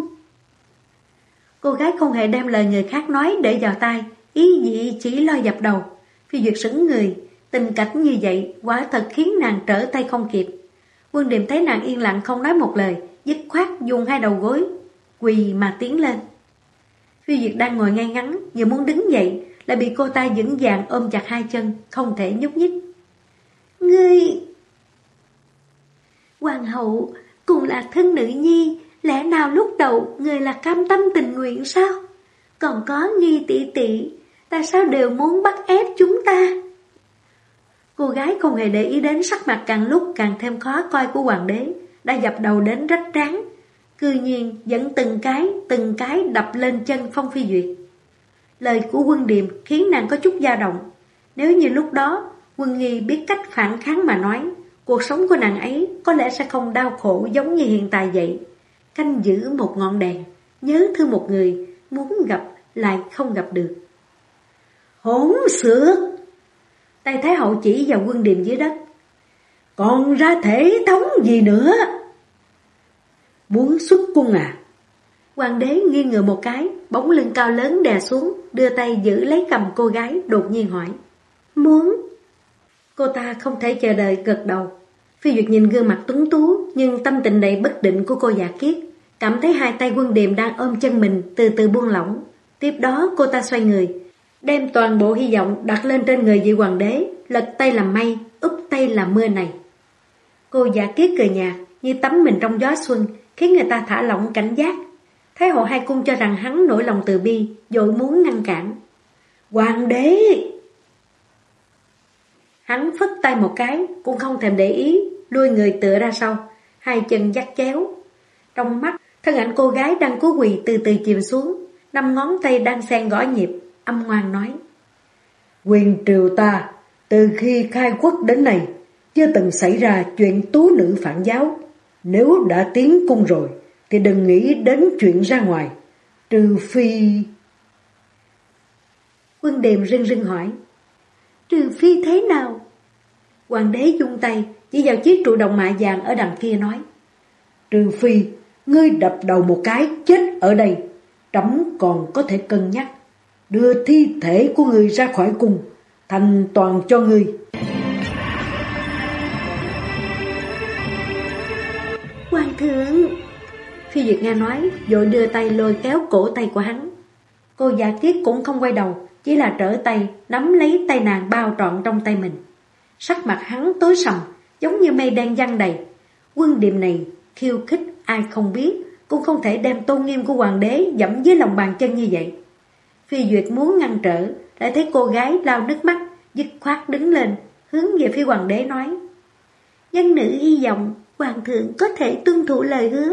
S1: Cô gái không hề đem lời người khác nói để vào tai, ý dị chỉ lo dập đầu. Phi Duyệt sững người, tình cảnh như vậy quả thật khiến nàng trở tay không kịp. Quân Điềm thấy nàng yên lặng không nói một lời, dứt khoát dùng hai đầu gối quỳ mà tiến lên. Phi Duyệt đang ngồi ngay ngắn, vừa muốn đứng dậy lại bị cô ta vững vàng ôm chặt hai chân, không thể nhúc nhích. Ngươi... Hoàng hậu, cùng là thân nữ nhi, lẽ nào lúc đầu người là cam tâm tình nguyện sao? Còn có Nghi tỷ tỷ, tại sao đều muốn bắt ép chúng ta? Cô gái không hề để ý đến sắc mặt càng lúc càng thêm khó coi của hoàng đế, đã dập đầu đến rách trán, cư nhiên vẫn từng cái đập lên chân Phong Phi Duyệt. Lời của Quân Điềm khiến nàng có chút dao động. Nếu như lúc đó Quân Nghi biết cách phản kháng mà nói, cuộc sống của nàng ấy có lẽ sẽ không đau khổ giống như hiện tại vậy. Canh giữ một ngọn đèn, nhớ thương một người, muốn gặp lại không gặp được. Hỗn xược! Tay Thái hậu chỉ vào Quân Điềm dưới đất. Còn ra thể thống gì nữa? Muốn xuất cung à? Hoàng đế nghiêng người một cái, bóng lưng cao lớn đè xuống, đưa tay giữ lấy cầm cô gái, đột nhiên hỏi. Muốn? Cô ta không thể chờ đợi gật đầu. Phi Duyệt nhìn gương mặt tuấn tú nhưng tâm tình đầy bất định của cô già kiết, cảm thấy hai tay Quân Điềm đang ôm chân mình từ từ buông lỏng. Tiếp đó cô ta xoay người, đem toàn bộ hy vọng đặt lên trên người vị hoàng đế, lật tay làm mây, úp tay làm mưa này. Cô giả kiết cười nhạt như tắm mình trong gió xuân, khiến người ta thả lỏng cảnh giác. Thái hậu hai cung cho rằng hắn nổi lòng từ bi, vội muốn ngăn cản. Hoàng đế! Hắn phất tay một cái, cũng không thèm để ý, lui người tựa ra sau, hai chân dắt chéo. Trong mắt, thân ảnh cô gái đang cúi quỳ từ từ chìm xuống, 5 ngón tay đang xen gõ nhịp, âm ngoan nói. Quyền triều ta, từ khi khai quốc đến nay, chưa từng xảy ra chuyện tú nữ phản giáo. Nếu đã tiến cung rồi, thì đừng nghĩ đến chuyện ra ngoài, trừ phi... Quân Điềm rưng rưng hỏi. Trừ phi thế nào? Hoàng đế dung tay chỉ vào chiếc trụ đồng mạ vàng ở đằng kia nói. Trừ phi
S2: Ngươi đập đầu một cái chết ở đây, trẫm còn có thể cân nhắc đưa thi thể của ngươi ra khỏi cung, thành toàn cho ngươi.
S1: Hoàng thượng! Phi Duyệt nghe nói, vội đưa tay lôi kéo cổ tay của hắn. Cô Giả Kiết cũng không quay đầu, chỉ là trở tay nắm lấy tay nàng bao trọn trong tay mình. Sắc mặt hắn tối sầm, giống như mây đen giăng đầy. Quân Điềm này khiêu khích ai không biết, cũng không thể đem tôn nghiêm của hoàng đế dẫm dưới lòng bàn chân như vậy. Phi Duyệt muốn ngăn trở, lại thấy cô gái lau nước mắt, dứt khoát đứng lên, hướng về phía hoàng đế nói: dân nữ hy vọng hoàng thượng có thể tuân thủ lời hứa.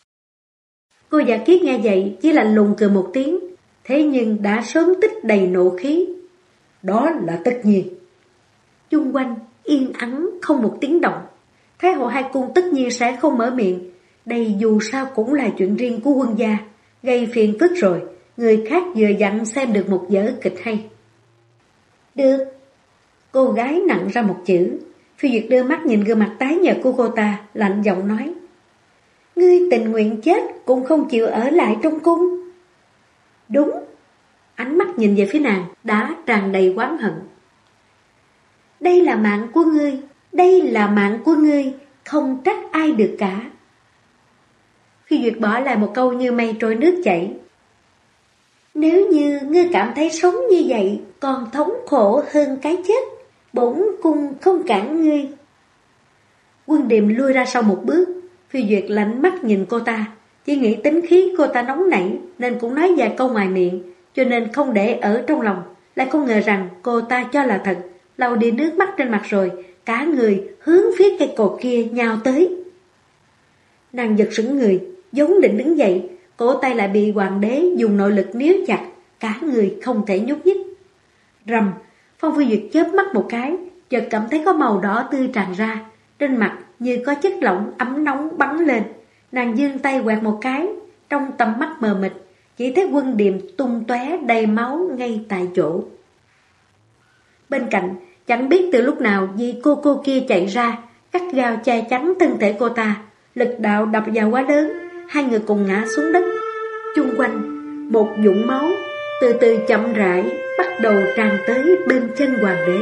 S1: Cô Giả Kiết nghe vậy chỉ lạnh lùng cười một tiếng, thế nhưng đã sớm tích đầy nộ khí.
S2: Đó là tất nhiên.
S1: Chung quanh yên ắng không một tiếng động. Thái hậu hai cung tất nhiên sẽ không mở miệng. Đây dù sao cũng là chuyện riêng của quân gia, gây phiền phức rồi, người khác vừa dặn xem được một vở kịch hay. Được. Cô gái nặng ra một chữ. Phi Duyệt đưa mắt nhìn gương mặt tái nhợt của cô ta, lạnh giọng nói: ngươi tình nguyện chết cũng không chịu ở lại trong cung. Đúng. Ánh mắt nhìn về phía nàng đã tràn đầy oán hận. Đây là mạng của ngươi, đây là mạng của ngươi, không trách ai được cả. Phi Duyệt bỏ lại một câu như mây trôi nước chảy. Nếu như ngươi cảm thấy sống như vậy còn thống khổ hơn cái chết, bổn cung không cản ngươi. Quân Điềm lui ra sau một bước. Phi Duyệt lạnh mắt nhìn cô ta, chỉ nghĩ tính khí cô ta nóng nảy nên cũng nói vài câu ngoài miệng, cho nên không để ở trong lòng. Lại không ngờ rằng cô ta cho là thật, lau đi nước mắt trên mặt rồi, cả người hướng phía cây cột kia nhào tới. Nàng giật sững người, vốn định đứng dậy, cổ tay lại bị hoàng đế dùng nội lực níu chặt, cả người không thể nhúc nhích. Rầm, Phong Phi Duyệt chớp mắt một cái, chợt cảm thấy có màu đỏ tươi tràn ra, trên mặt như có chất lỏng ấm nóng bắn lên. Nàng giương tay quẹt một cái, trong tầm mắt mờ mịt, chỉ thấy Quân Điềm tung tóe đầy máu ngay tại chỗ. Bên cạnh, chẳng biết từ lúc nào vì cô kia chạy ra, cắt gao che chắn thân thể cô ta, lực đạo đập vào quá lớn, hai người cùng ngã xuống đất. Chung quanh, một vũng máu từ từ chậm rãi bắt đầu tràn tới bên chân hoàng đế.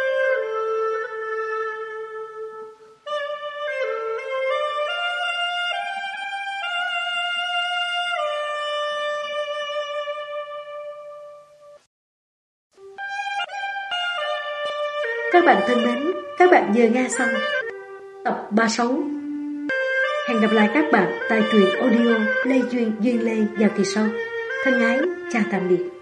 S1: Các bạn thân mến, các bạn vừa nghe xong tập 36. Hẹn gặp lại các bạn tại truyện audio Lê Duyên Lê vào kỳ sau. Thân ái, chào tạm biệt.